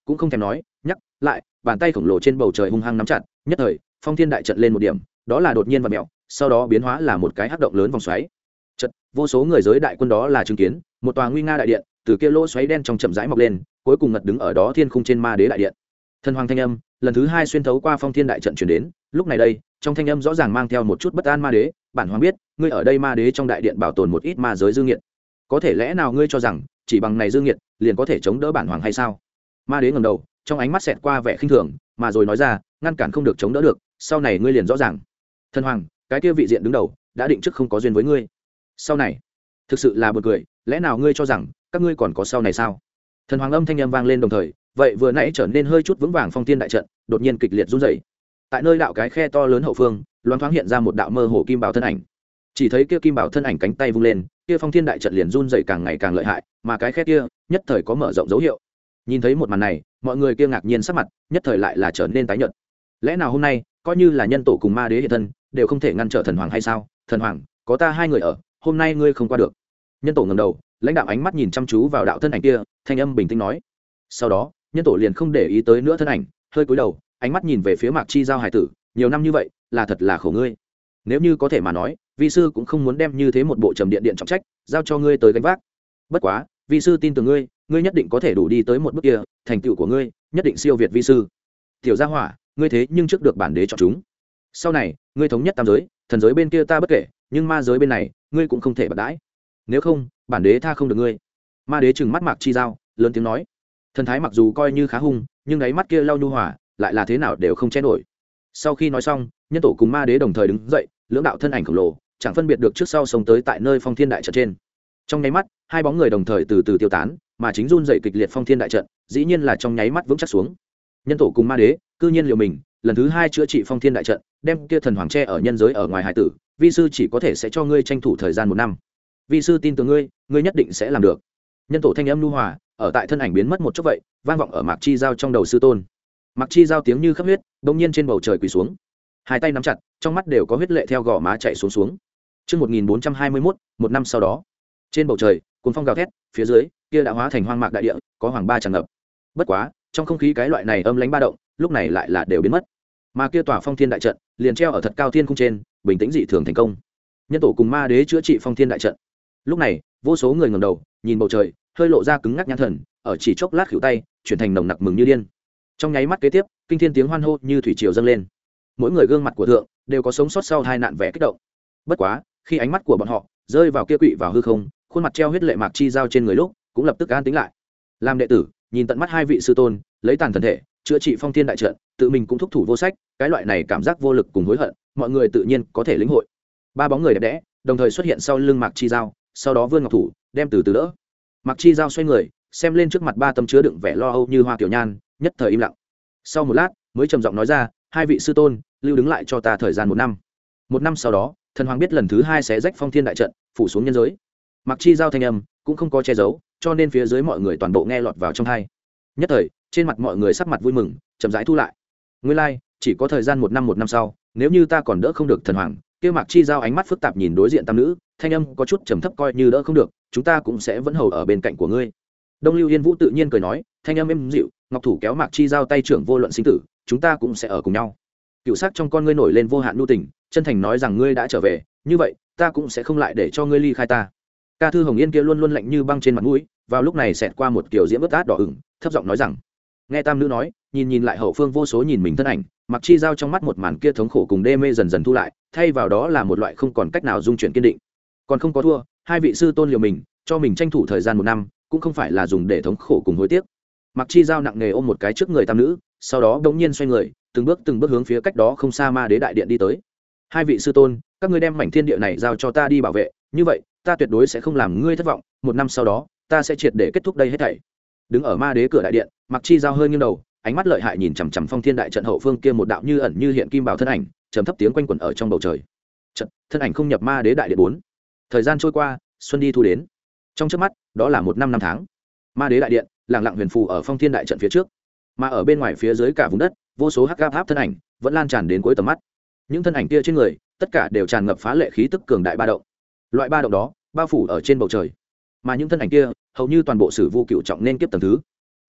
cũng không thèm nói nhắc lại, bàn tay khổng lồ trên bầu trời hung hăng nắm chặt, nhất thời phong thiên đại trận lên một điểm, đó là đột nhiên và mẹo, sau đó biến hóa là một cái hắc động lớn vòng xoáy. Chật, vô số người giới đại quân đó là chứng kiến một tòa nguy nga đại điện từ kia lỗ xoáy đen trong chậm rãi mọc lên, cuối cùng ngật đứng ở đó thiên khung trên ma đế đại điện. Thần hoàng thanh âm lần thứ hai xuyên thấu qua phong thiên đại trận truyền đến, lúc này đây trong thanh âm rõ ràng mang theo một chút bất an. Ma đế, bản hoàng biết ngươi ở đây ma đế trong đại điện bảo tồn một ít ma giới dương nghiệt, có thể lẽ nào ngươi cho rằng chỉ bằng này dương nghiệt liền có thể chống đỡ bản hoàng hay sao? Ma đế ngẩng đầu, trong ánh mắt xẹt qua vẻ khinh thường, mà rồi nói ra, ngăn cản không được chống đỡ được, sau này ngươi liền rõ ràng. Thần hoàng, cái kia vị diện đứng đầu đã định trước không có duyên với ngươi, sau này thực sự là buồn cười, lẽ nào ngươi cho rằng các ngươi còn có sau này sao? Thần hoàng âm thanh âm vang lên đồng thời, vậy vừa nãy trở nên hơi chút vững vàng phong thiên đại trận đột nhiên kịch liệt run rẩy. Tại nơi đạo cái khe to lớn hậu phương, loáng thoáng hiện ra một đạo mơ hồ kim bảo thân ảnh. Chỉ thấy kia kim bảo thân ảnh cánh tay vung lên, kia phong thiên đại trận liền run rẩy càng ngày càng lợi hại, mà cái khe kia nhất thời có mở rộng dấu hiệu. Nhìn thấy một màn này, mọi người kia ngạc nhiên sắc mặt nhất thời lại là trở nên tái nhợt. Lẽ nào hôm nay coi như là nhân tổ cùng ma đế hiện thân đều không thể ngăn trở thần hoàng hay sao? Thần hoàng, có ta hai người ở, hôm nay ngươi không qua được. Nhân tổ ngẩng đầu, lãnh đạo ánh mắt nhìn chăm chú vào đạo thân ảnh kia, thanh âm bình tĩnh nói. Sau đó nhân tổ liền không để ý tới nữa thân ảnh, hơi cúi đầu, ánh mắt nhìn về phía Mạc Chi Giao hải tử, nhiều năm như vậy là thật là khổ ngươi, nếu như có thể mà nói vi sư cũng không muốn đem như thế một bộ trầm điện điện trọng trách giao cho ngươi tới gánh vác. Bất quá vi sư tin tưởng ngươi, ngươi nhất định có thể đủ đi tới một bước kia, thành tựu của ngươi nhất định siêu việt vi sư. Tiểu gia hỏa, ngươi thế nhưng trước được bản đế chọn chúng, sau này ngươi thống nhất tam giới, thần giới bên kia ta bất kể, nhưng ma giới bên này ngươi cũng không thể bạc đãi, nếu không bản đế tha không được ngươi. Ma đế trừng mắt Mạc Chi Giao, lớn tiếng nói. Thần thái mặc dù coi như khá hung, nhưng đáy mắt kia lau nhu hòa lại là thế nào đều không che nổi. Sau khi nói xong, nhân tổ cùng ma đế đồng thời đứng dậy, lưỡng đạo thân ảnh khổng lồ chẳng phân biệt được trước sau sống tới tại nơi phong thiên đại trận trên. Trong nháy mắt hai bóng người đồng thời từ từ tiêu tán, mà chính run dậy kịch liệt phong thiên đại trận dĩ nhiên là trong nháy mắt vững chắc xuống. Nhân tổ cùng ma đế cư nhiên liều mình lần thứ hai chữa trị phong thiên đại trận, đem kia thần hoàng tre ở nhân giới ở ngoài hải tử, vi sư chỉ có thể sẽ cho ngươi tranh thủ thời gian một năm, vi sư tin tưởng ngươi, ngươi nhất định sẽ làm được. Nhân tổ thanh âm nhu hòa ở tại thân ảnh biến mất một chút vậy vang vọng ở Mạc Chi Giao trong đầu sư tôn. Mạc Chi Giao tiếng như khắp huyết, bỗng nhiên trên bầu trời quỳ xuống, hai tay nắm chặt, trong mắt đều có huyết lệ theo gò má chảy xuống xuống. Chương một nghìn bốn trăm hai mươi mốt, một năm sau đó, trên bầu trời cuồng phong gào thét, phía dưới kia đã hóa thành hoang mạc đại địa, có hoàng ba tràn ngập. Bất quá trong không khí cái loại này âm lãnh ba động lúc này lại là đều biến mất, mà kia tòa phong thiên đại trận liền treo ở thật cao thiên khung trên, bình tĩnh dị thường thành công. Nhân tổ cùng ma đế chữa trị phong thiên đại trận. Lúc này vô số người ngẩng đầu nhìn bầu trời, hơi lộ ra cứng ngắc nhãn thần, ở chỉ chốc lát khỉu tay chuyển thành nồng nặc mừng như điên. Trong nháy mắt kế tiếp, kinh thiên tiếng hoan hô như thủy triều dâng lên, mỗi người gương mặt của thượng đều có sống sót sau hai nạn vẻ kích động. Bất quá khi ánh mắt của bọn họ rơi vào kia quỵ vào hư không, khuôn mặt treo huyết lệ Mạc Chi Giao trên người lúc, cũng lập tức an tĩnh lại. Làm đệ tử nhìn tận mắt hai vị sư tôn lấy tàn thần thể chữa trị phong thiên đại trận, tự mình cũng thúc thủ vô sách, cái loại này cảm giác vô lực cùng hối hận mọi người tự nhiên có thể lĩnh hội. Ba bóng người đẹp đẽ đồng thời xuất hiện sau lưng Mạc Chi Giao, sau đó vươn ngọc thủ đem từ từ đỡ. Mạc Chi Giao xoay người xem lên trước mặt ba tấm chứa đựng vẻ lo âu như hoa tiểu nhan, nhất thời im lặng. Sau một lát mới trầm giọng nói ra, hai vị sư tôn lưu đứng lại cho ta thời gian một năm. Một năm sau đó thần hoàng biết lần thứ hai sẽ rách phong thiên đại trận phủ xuống nhân giới. Mạc Chi Giao thanh âm cũng không có che giấu, cho nên phía dưới mọi người toàn bộ nghe lọt vào trong tai. Nhất thời trên mặt mọi người sắc mặt vui mừng chậm rãi thu lại. Nguyên lai like, chỉ có thời gian một năm, một năm sau nếu như ta còn đỡ không được thần hoàng, kia Mạc Chi Giao ánh mắt phức tạp nhìn đối diện tam nữ, thanh âm có chút trầm thấp, coi như đỡ không được chúng ta cũng sẽ vẫn hầu ở bên cạnh của ngươi. Đông Lưu Yên Vũ tự nhiên cười nói, thanh âm êm dịu, ngọc thủ kéo Mạc Chi Giao tay trưởng, vô luận sinh tử chúng ta cũng sẽ ở cùng nhau. Cựu sắc trong con ngươi nổi lên vô hạn nhu tình, chân thành nói rằng ngươi đã trở về, như vậy ta cũng sẽ không lại để cho ngươi ly khai ta. Ca Thư Hồng Yên kia luôn luôn lạnh như băng trên mặt mũi, vào lúc này xẹt qua một kiểu diễm ướt át đỏ ửng, thấp giọng nói rằng. Nghe tam nữ nói, nhìn nhìn lại hậu phương vô số nhìn mình thân ảnh, Mạc Chi Giao trong mắt một màn kia thống khổ cùng đê mê dần dần thu lại, thay vào đó là một loại không còn cách nào dung chuyển kiên định. Còn không có thua, hai vị sư tôn liều mình cho mình tranh thủ thời gian một năm, cũng không phải là dùng để thống khổ cùng hối tiếc. Mạc Chi Giao nặng nề ôm một cái trước người tam nữ, sau đó đống nhiên xoay người, từng bước từng bước hướng phía cách đó không xa ma đế đại điện đi tới. Hai vị sư tôn, các ngươi đem mảnh thiên địa này giao cho ta đi bảo vệ, như vậy ta tuyệt đối sẽ không làm ngươi thất vọng, một năm sau đó ta sẽ triệt để kết thúc đây hết thảy. Đứng ở ma đế cửa đại điện, Mạc Chi Giao hơi nghiêng đầu, ánh mắt lợi hại nhìn chằm chằm phong thiên đại trận hậu phương kia một đạo như ẩn như hiện kim bảo thân ảnh, trầm thấp tiếng quanh quẩn ở trong bầu trời. Trận thân ảnh không nhập ma đế đại điện bốn. Thời gian trôi qua, xuân đi thu đến, trong chớp mắt đó là một năm năm tháng. Ma đế đại điện lặng lặng huyền phù ở phong thiên đại trận phía trước, mà ở bên ngoài phía dưới cả vùng đất vô số hắc áp áp thân ảnh vẫn lan tràn đến cuối tầm mắt. Những thân ảnh kia trên người tất cả đều tràn ngập phá lệ khí tức cường đại ba động, loại ba động đó bao phủ ở trên bầu trời, mà những thân ảnh kia hầu như toàn bộ sử vu cựu trọng nên kiếp tầng thứ.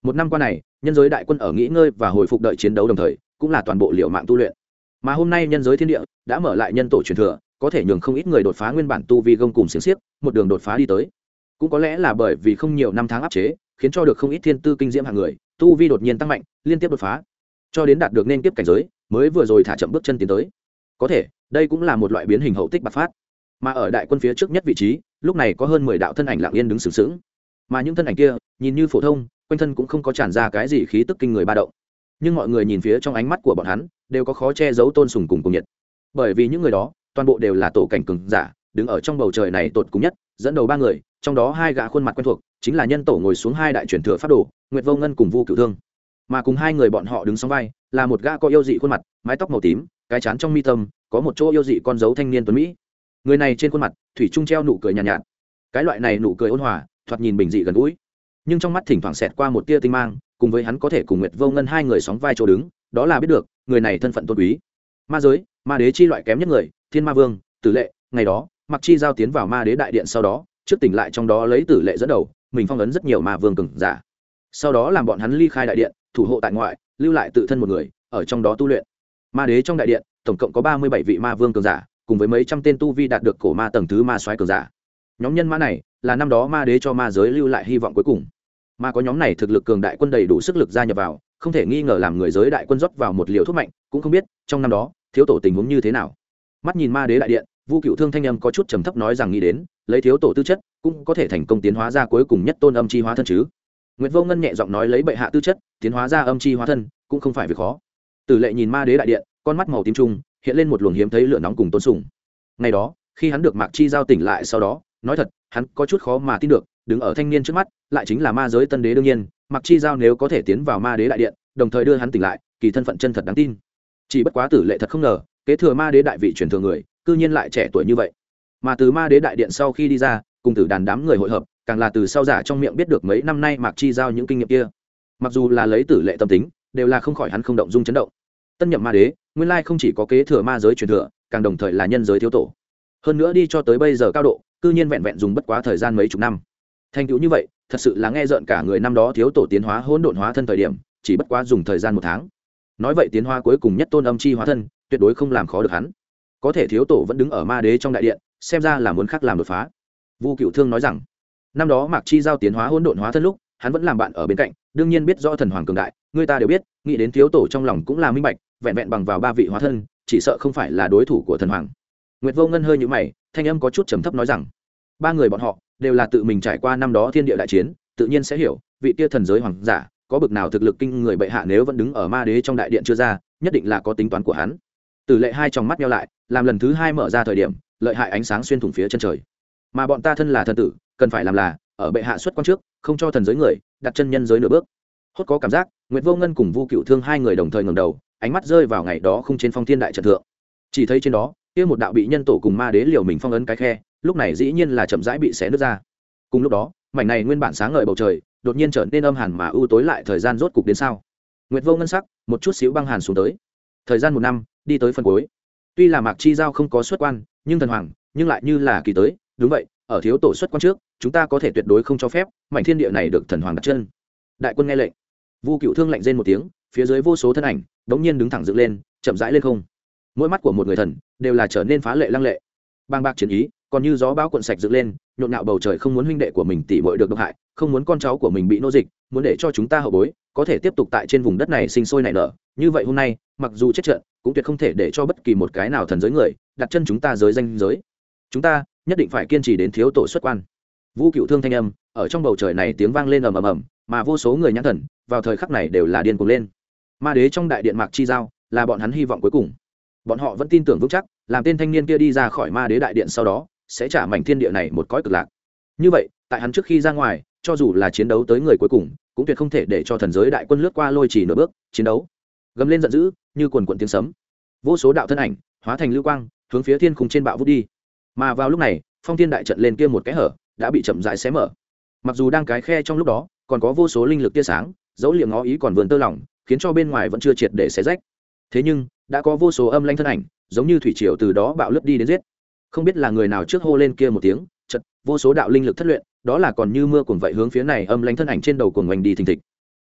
Một năm qua này nhân giới đại quân ở nghỉ ngơi và hồi phục đợi chiến đấu đồng thời cũng là toàn bộ liệu mạng tu luyện, mà hôm nay nhân giới thiên địa đã mở lại nhân tổ truyền thừa, có thể nhường không ít người đột phá nguyên bản tu vi gông cùng xiềng xiếc, một đường đột phá đi tới. Cũng có lẽ là bởi vì không nhiều năm tháng áp chế, khiến cho được không ít thiên tư kinh diễm hạng người tu vi đột nhiên tăng mạnh, liên tiếp đột phá cho đến đạt được nên tiếp cảnh giới, mới vừa rồi thả chậm bước chân tiến tới. Có thể đây cũng là một loại biến hình hậu tích bạc phát. Mà ở đại quân phía trước nhất vị trí, lúc này có hơn mười đạo thân ảnh lặng yên đứng sừng sững, mà những thân ảnh kia nhìn như phổ thông, quanh thân cũng không có tràn ra cái gì khí tức kinh người ba động, nhưng mọi người nhìn phía trong ánh mắt của bọn hắn đều có khó che giấu tôn sùng cùng cùng nhiệt, bởi vì những người đó toàn bộ đều là tổ cảnh cường giả, đứng ở trong bầu trời này tột cùng nhất, dẫn đầu ba người, trong đó hai gã khuôn mặt quen thuộc chính là nhân tổ ngồi xuống hai đại truyền thừa pháp đồ Nguyệt Vô Ngân cùng Vu Cửu Thương, mà cùng hai người bọn họ đứng song vai là một gã có yêu dị khuôn mặt, mái tóc màu tím, cái trán trong mi tâm có một chỗ yêu dị con dấu thanh niên tuấn mỹ. Người này trên khuôn mặt thủy chung treo nụ cười nhàn nhạt, nhạt, cái loại này nụ cười ôn hòa, thoạt nhìn bình dị gần gũi, nhưng trong mắt thỉnh thoảng xẹt qua một tia tinh mang, cùng với hắn có thể cùng Nguyệt Vô Ngân hai người sóng vai chỗ đứng, đó là biết được người này thân phận tôn quý. Ma giới, ma đế chi loại kém nhất người, Thiên Ma Vương, Tử Lệ, ngày đó Mặc Chi giao tiến vào ma đế đại điện sau đó, trước tỉnh lại trong đó lấy Tử Lệ dẫn đầu, mình phong ấn rất nhiều ma vương cường giả. Sau đó làm bọn hắn ly khai đại điện, thủ hộ tại ngoại, lưu lại tự thân một người ở trong đó tu luyện. Ma đế trong đại điện tổng cộng có ba mươi bảy vị ma vương cường giả, cùng với mấy trăm tên tu vi đạt được cổ ma tầng thứ ma soái cường giả. Nhóm nhân mã này là năm đó ma đế cho ma giới lưu lại hy vọng cuối cùng. Mà có nhóm này thực lực cường đại quân đầy đủ sức lực gia nhập vào, không thể nghi ngờ làm người giới đại quân rót vào một liều thuốc mạnh, cũng không biết trong năm đó thiếu tổ tình huống như thế nào. Mắt nhìn ma đế đại điện, Vu Cửu Thương thanh âm có chút trầm thấp nói rằng nghĩ đến, lấy thiếu tổ tư chất, cũng có thể thành công tiến hóa ra cuối cùng nhất tôn âm chi hóa thân chứ. Nguyệt Vô Ngân nhẹ giọng nói lấy bệ hạ tư chất, tiến hóa ra âm chi hóa thân, cũng không phải việc khó. Tử Lệ nhìn ma đế đại điện, con mắt màu tím trung hiện lên một luồng hiếm thấy lửa nóng cùng tôn sùng. Ngày đó, khi hắn được Mạc Chi giao tỉnh lại sau đó, nói thật, hắn có chút khó mà tin được, đứng ở thanh niên trước mắt, lại chính là ma giới tân đế đương nhiên, Mạc Chi giao nếu có thể tiến vào ma đế đại điện, đồng thời đưa hắn tỉnh lại, kỳ thân phận chân thật đáng tin. Chỉ bất quá Tử Lệ thật không ngờ, kế thừa ma đế đại vị truyền thừa người, cư nhiên lại trẻ tuổi như vậy. Mà từ ma đế đại điện sau khi đi ra, cùng tử đàn đám người hội hợp, càng là từ sau giả trong miệng biết được mấy năm nay Mạc Chi giao những kinh nghiệm kia. Mặc dù là lấy Tử Lệ tâm tính, đều là không khỏi hắn không động dung chấn động. Tân nhậm ma đế, nguyên lai không chỉ có kế thừa ma giới truyền thừa, càng đồng thời là nhân giới thiếu tổ. Hơn nữa đi cho tới bây giờ cao độ, cư nhiên vẹn vẹn dùng bất quá thời gian mấy chục năm. Thành tựu như vậy, thật sự là nghe rợn cả người năm đó thiếu tổ tiến hóa hỗn độn hóa thân thời điểm, chỉ bất quá dùng thời gian một tháng. Nói vậy tiến hóa cuối cùng nhất tôn âm chi hóa thân, tuyệt đối không làm khó được hắn. Có thể thiếu tổ vẫn đứng ở ma đế trong đại điện, xem ra là muốn khác làm đột phá. Vu Cửu Thương nói rằng, năm đó Mạc Chi giao tiến hóa hỗn độn hóa thân lúc, hắn vẫn làm bạn ở bên cạnh, đương nhiên biết rõ thần hoàng cường đại, người ta đều biết, nghĩ đến thiếu tổ trong lòng cũng là minh bạch, vẹn vẹn bằng vào ba vị hóa thân, chỉ sợ không phải là đối thủ của thần hoàng. Nguyệt Vô Ngân hơi nhíu mày, thanh âm có chút trầm thấp nói rằng, ba người bọn họ đều là tự mình trải qua năm đó thiên địa đại chiến, tự nhiên sẽ hiểu, vị kia thần giới hoàng giả có bực nào thực lực kinh người bệ hạ nếu vẫn đứng ở ma đế trong đại điện chưa ra, nhất định là có tính toán của hắn. Tử Lệ hai tròng mắt nheo lại, làm lần thứ hai mở ra thời điểm, lợi hại ánh sáng xuyên thủng phía chân trời. Mà bọn ta thân là thần tử, cần phải làm là ở bệ hạ xuất quan trước, không cho thần giới người đặt chân nhân giới nửa bước. Hốt có cảm giác, Nguyệt Vô Ngân cùng Vu Cửu Thương hai người đồng thời ngẩng đầu, ánh mắt rơi vào ngày đó không trên phong thiên đại trận thượng. Chỉ thấy trên đó, kia một đạo bị nhân tổ cùng ma đế liều mình phong ấn cái khe, lúc này dĩ nhiên là chậm rãi bị xé nứt ra. Cùng lúc đó, mảnh này nguyên bản sáng ngời bầu trời, đột nhiên trở nên âm hàn mà u tối lại, thời gian rốt cục đến sao? Nguyệt Vô Ngân sắc, một chút xíu băng hàn xuống tới. Thời gian một năm, đi tới phần cuối. Tuy là Mạc Chi giao không có xuất quan, nhưng thần hoàng, nhưng lại như là kỳ tới, đúng vậy, ở thiếu tổ xuất quan trước, chúng ta có thể tuyệt đối không cho phép mảnh thiên địa này được thần hoàng đặt chân. Đại quân nghe lệnh. Vu Cửu Thương lạnh rên một tiếng, phía dưới vô số thân ảnh đống nhiên đứng thẳng dựng lên, chậm rãi lên không. Mỗi mắt của một người thần đều là trở nên phá lệ lăng lệ. Bang bạc chiến ý, còn như gió bão cuộn sạch dựng lên, nhộn nhạo bầu trời, không muốn huynh đệ của mình tỉ muội được độc hại, không muốn con cháu của mình bị nô dịch, muốn để cho chúng ta hậu bối có thể tiếp tục tại trên vùng đất này sinh sôi nảy nở. Như vậy hôm nay, mặc dù chết trận, cũng tuyệt không thể để cho bất kỳ một cái nào thần giới người đặt chân chúng ta giới danh giới. Chúng ta nhất định phải kiên trì đến thiếu tổ xuất quan. Vu Cửu Thương thanh âm ở trong bầu trời này tiếng vang lên ầm ầm ầm, mà vô số người nhãn thần vào thời khắc này đều là điên cuồng lên. Ma đế trong đại điện Mạc Chi giao là bọn hắn hy vọng cuối cùng. Bọn họ vẫn tin tưởng vững chắc, làm tên thanh niên kia đi ra khỏi ma đế đại điện sau đó, sẽ trả mảnh thiên địa này một cõi cực lạc. Như vậy, tại hắn trước khi ra ngoài, cho dù là chiến đấu tới người cuối cùng, cũng tuyệt không thể để cho thần giới đại quân lướt qua lôi chỉ nửa bước, chiến đấu. Gầm lên giận dữ, như quần quần tiếng sấm. Vô số đạo thân ảnh hóa thành lưu quang, hướng phía thiên khung trên bạo vút đi. Mà vào lúc này, phong thiên đại trận lên kia một cái hở đã bị chậm rãi xé mở. Mặc dù đang cái khe trong lúc đó, còn có vô số linh lực tia sáng, dấu liệm ngó ý còn vườn tơ lỏng, khiến cho bên ngoài vẫn chưa triệt để xé rách. Thế nhưng, đã có vô số âm lãnh thân ảnh, giống như thủy triều từ đó bạo lướt đi đến giết. Không biết là người nào trước hô lên kia một tiếng, chợt vô số đạo linh lực thất luyện, đó là còn như mưa cuồng vậy hướng phía này âm lãnh thân ảnh trên đầu cuồng oanh đi thình thịch.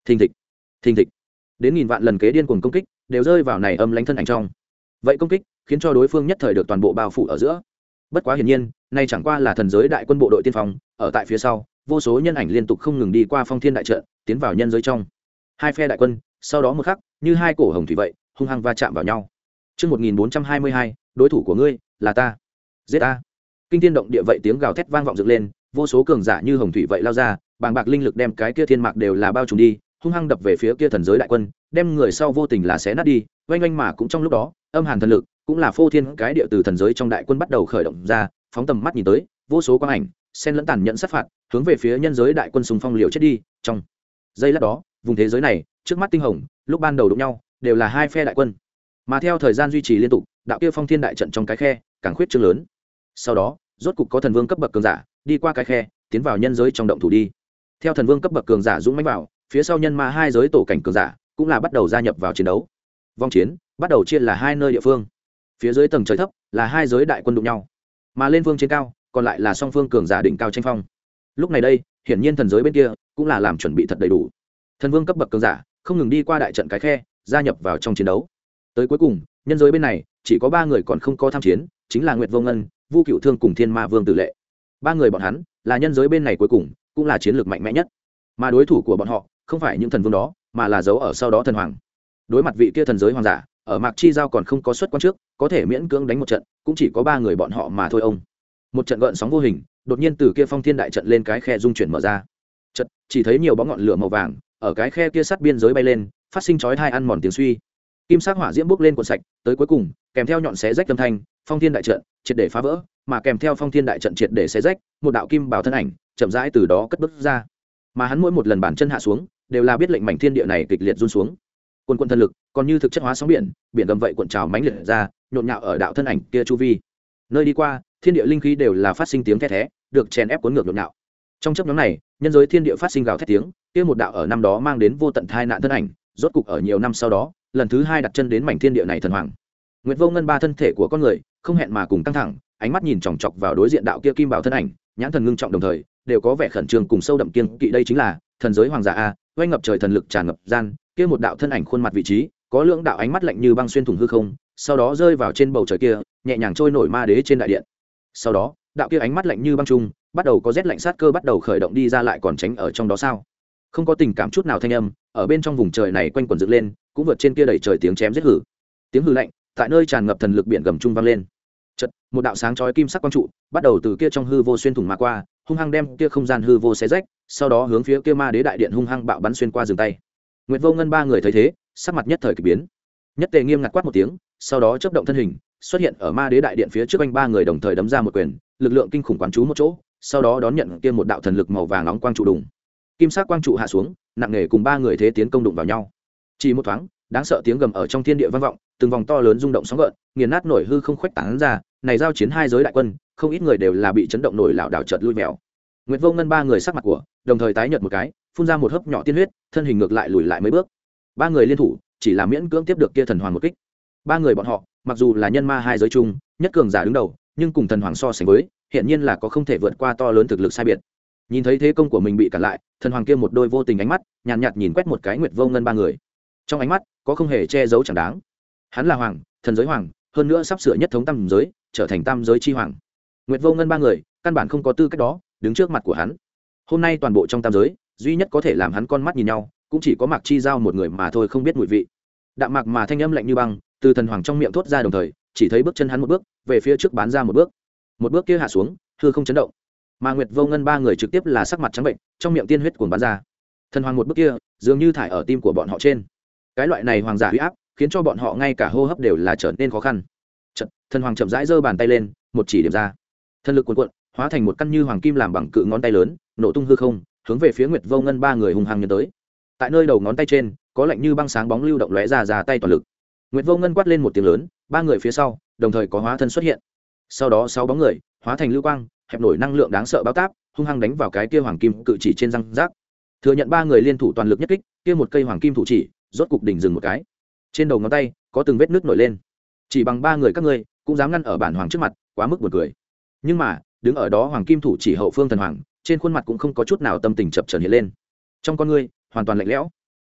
thình thịch thình thịch, đến nghìn vạn lần kế điên cuồng công kích đều rơi vào này âm lãnh thân ảnh trong. Vậy công kích khiến cho đối phương nhất thời được toàn bộ bao phủ ở giữa. Bất quá hiển nhiên nay chẳng qua là thần giới đại quân bộ đội tiên phong, ở tại phía sau vô số nhân ảnh liên tục không ngừng đi qua phong thiên đại trận tiến vào nhân giới trong. Hai phe đại quân sau đó một khắc như hai cổ hồng thủy vậy hung hăng va chạm vào nhau. Trước một nghìn bốn trăm hai mươi hai, đối thủ của ngươi là ta. Giết ta. Kinh thiên động địa vậy tiếng gào thét vang vọng dựng lên, vô số cường giả như hồng thủy vậy lao ra, bàng bạc linh lực đem cái kia thiên mạc đều là bao trùm đi, hung hăng đập về phía kia thần giới đại quân, đem người sau vô tình là xé nát đi, oanh oanh mà cũng trong lúc đó, âm hàn thần lực cũng là phô thiên cái địa từ thần giới trong đại quân bắt đầu khởi động ra, phóng tầm mắt nhìn tới, vô số quang ảnh, xen lẫn tàn nhẫn sát phạt, hướng về phía nhân giới đại quân xung phong liều chết đi. Trong giây lát đó, vùng thế giới này, trước mắt tinh hồng, lúc ban đầu đụng nhau, đều là hai phe đại quân. Mà theo thời gian duy trì liên tục, đạo kia phong thiên đại trận trong cái khe càng khuyết trương lớn. Sau đó, rốt cục có thần vương cấp bậc cường giả đi qua cái khe, tiến vào nhân giới trong động thủ đi. Theo thần vương cấp bậc cường giả dũng mãnh vào, phía sau nhân ma hai giới tổ cảnh cường giả cũng là bắt đầu gia nhập vào chiến đấu. Vòng chiến bắt đầu chia là hai nơi địa phương. Phía dưới tầng trời thấp là hai giới đại quân đụng nhau, mà lên phương trên cao còn lại là song phương cường giả đỉnh cao tranh phong. Lúc này đây, hiển nhiên thần giới bên kia cũng là làm chuẩn bị thật đầy đủ. Thần vương cấp bậc cường giả không ngừng đi qua đại trận cái khe, gia nhập vào trong chiến đấu. Tới cuối cùng, nhân giới bên này chỉ có ba người còn không có tham chiến, chính là Nguyệt Vô Ngân, Vu Cựu Thương cùng Thiên Ma Vương Tử Lệ. Ba người bọn hắn là nhân giới bên này cuối cùng cũng là chiến lược mạnh mẽ nhất, mà đối thủ của bọn họ không phải những thần vương đó, mà là giấu ở sau đó thần hoàng. Đối mặt vị kia thần giới hoàng giả, ở Mạc Chi Giao còn không có xuất quan trước, có thể miễn cưỡng đánh một trận, cũng chỉ có ba người bọn họ mà thôi ông. Một trận gợn sóng vô hình, đột nhiên từ kia phong thiên đại trận lên cái khe dung chuyển mở ra. Trận chỉ thấy nhiều bóng ngọn lửa màu vàng ở cái khe kia sát biên giới bay lên, phát sinh chói tai ăn mòn tiếng suy. Kim sắc hỏa diễm bốc lên cuộn sạch, tới cuối cùng, kèm theo nhọn xé rách âm thanh, phong thiên đại trận triệt để phá vỡ, mà kèm theo phong thiên đại trận triệt để xé rách, một đạo kim bảo thân ảnh chậm rãi từ đó cất bước ra. Mà hắn mỗi một lần bàn chân hạ xuống, đều là biết lệnh mảnh thiên địa này kịch liệt run xuống. Quân quân thần lực, còn như thực chất hóa sóng biển, biển gầm vậy cuộn trào mãnh liệt ra, nhộn nhạo ở đạo thân ảnh kia chu vi. Nơi đi qua, thiên địa linh khí đều là phát sinh tiếng thét thé, được chèn ép cuốn ngược nhộn nhạo. Trong chớp nhoáng này, nhân giới thiên địa phát sinh gào thét tiếng, kia một đạo ở năm đó mang đến vô tận tai nạn thân ảnh, rốt cục ở nhiều năm sau đó, lần thứ hai đặt chân đến mảnh thiên địa này thần hoàng. Nguyệt Vô Ngân ba thân thể của con người, không hẹn mà cùng căng thẳng, ánh mắt nhìn chòng chọc vào đối diện đạo kia kim bảo thân ảnh, nhãn thần ngưng trọng đồng thời, đều có vẻ khẩn trương cùng sâu đậm kiêng kỵ. Đây chính là thần giới hoàng giả a, oanh ngập trời thần lực tràn ngập gian, kia một đạo thân ảnh khuôn mặt vị trí, có lưỡng đạo ánh mắt lạnh như băng xuyên thủng hư không, sau đó rơi vào trên bầu trời kia, nhẹ nhàng trôi nổi ma đế trên đại điện. Sau đó, đạo kia ánh mắt lạnh như băng trung, bắt đầu có rét lạnh sát cơ bắt đầu khởi động đi ra, lại còn tránh ở trong đó sao? Không có tình cảm chút nào thanh âm, ở bên trong vùng trời này quanh quẩn dựng lên, cũng vượt trên kia đầy trời tiếng chém giết hử. Tiếng hư lạnh, tại nơi tràn ngập thần lực biển gầm trung vang lên. Chợt, một đạo sáng chói kim sắc quang trụ, bắt đầu từ kia trong hư vô xuyên thủng mà qua, hung hăng đem kia không gian hư vô xé rách, sau đó hướng phía kia ma đế đại điện hung hăng bạo bắn xuyên qua dừng tay. Nguyệt Vô Ngân ba người thấy thế, sắc mặt nhất thời kỳ biến. Nhất Tề nghiêm ngặt quát một tiếng, sau đó chớp động thân hình, xuất hiện ở ma đế đại điện phía trước anh ba người đồng thời đấm ra một quyền, lực lượng kinh khủng quán chú một chỗ, sau đó đón nhận kia một đạo thần lực màu vàng nóng quang trụ đùng. Kim sắc quang trụ hạ xuống, nặng nề cùng ba người thế tiến công đụng vào nhau. Chỉ một thoáng, đáng sợ tiếng gầm ở trong thiên địa vang vọng, từng vòng to lớn rung động sóng gợn, nghiền nát nổi hư không khuếch tán ra, này giao chiến hai giới đại quân, không ít người đều là bị chấn động nổi lảo đảo chợt lui mèo. Nguyệt Vô Ngân ba người sắc mặt của, đồng thời tái nhợt một cái, phun ra một hớp nhỏ tiên huyết, thân hình ngược lại lùi lại mấy bước. Ba người liên thủ, chỉ là miễn cưỡng tiếp được kia thần hoàng một kích. Ba người bọn họ, mặc dù là nhân ma hai giới chung, nhất cường giả đứng đầu, nhưng cùng thần hoàng so sánh với, hiện nhiên là có không thể vượt qua to lớn thực lực sai biệt. Nhìn thấy thế công của mình bị cản lại, thần hoàng kia một đôi vô tình ánh mắt, nhàn nhạt, nhạt nhìn quét một cái Nguyệt Vô Ngân ba người. Trong ánh mắt, có không hề che giấu chẳng đáng. Hắn là hoàng, thần giới hoàng, hơn nữa sắp sửa nhất thống tam giới, trở thành tam giới chi hoàng. Nguyệt Vô Ngân ba người, căn bản không có tư cách đó, đứng trước mặt của hắn. Hôm nay toàn bộ trong tam giới, duy nhất có thể làm hắn con mắt nhìn nhau, cũng chỉ có Mạc Chi Giao một người mà thôi, không biết mùi vị. Đạm mạc mà thanh âm lạnh như băng, từ thần hoàng trong miệng thốt ra đồng thời, chỉ thấy bước chân hắn một bước, về phía trước bán ra một bước. Một bước kia hạ xuống, hư không chấn động. Mà Nguyệt Vô Ngân ba người trực tiếp là sắc mặt trắng bệnh, trong miệng tiên huyết cuồn bắn ra. Thần hoàng một bước kia, dường như thải ở tim của bọn họ trên. Cái loại này hoàng giả uy áp, khiến cho bọn họ ngay cả hô hấp đều là trở nên khó khăn. Chợt, thần hoàng chậm rãi giơ bàn tay lên, một chỉ điểm ra. Thần lực cuồn cuộn, hóa thành một căn như hoàng kim làm bằng cự ngón tay lớn, nổ tung hư không, hướng về phía Nguyệt Vô Ngân ba người hung hăng nhấn tới. Tại nơi đầu ngón tay trên, có lạnh như băng sáng bóng lưu động lóe ra ra tay toàn lực. Nguyệt Vô Ngân quát lên một tiếng lớn, ba người phía sau, đồng thời có hóa thân xuất hiện. Sau đó sáu bóng người, hóa thành lưu quang, hẹp nổi năng lượng đáng sợ báo táp, hung hăng đánh vào cái kia hoàng kim cự chỉ trên răng rác. Thừa nhận ba người liên thủ toàn lực nhất kích, kia một cây hoàng kim thủ chỉ, rốt cục đỉnh dừng một cái. Trên đầu ngón tay, có từng vết nước nổi lên. Chỉ bằng ba người các ngươi, cũng dám ngăn ở bản hoàng trước mặt, quá mức buồn cười. Nhưng mà, đứng ở đó hoàng kim thủ chỉ hậu phương thần hoàng, trên khuôn mặt cũng không có chút nào tâm tình chập chờn hiện lên. Trong con ngươi, hoàn toàn lạnh lẽo.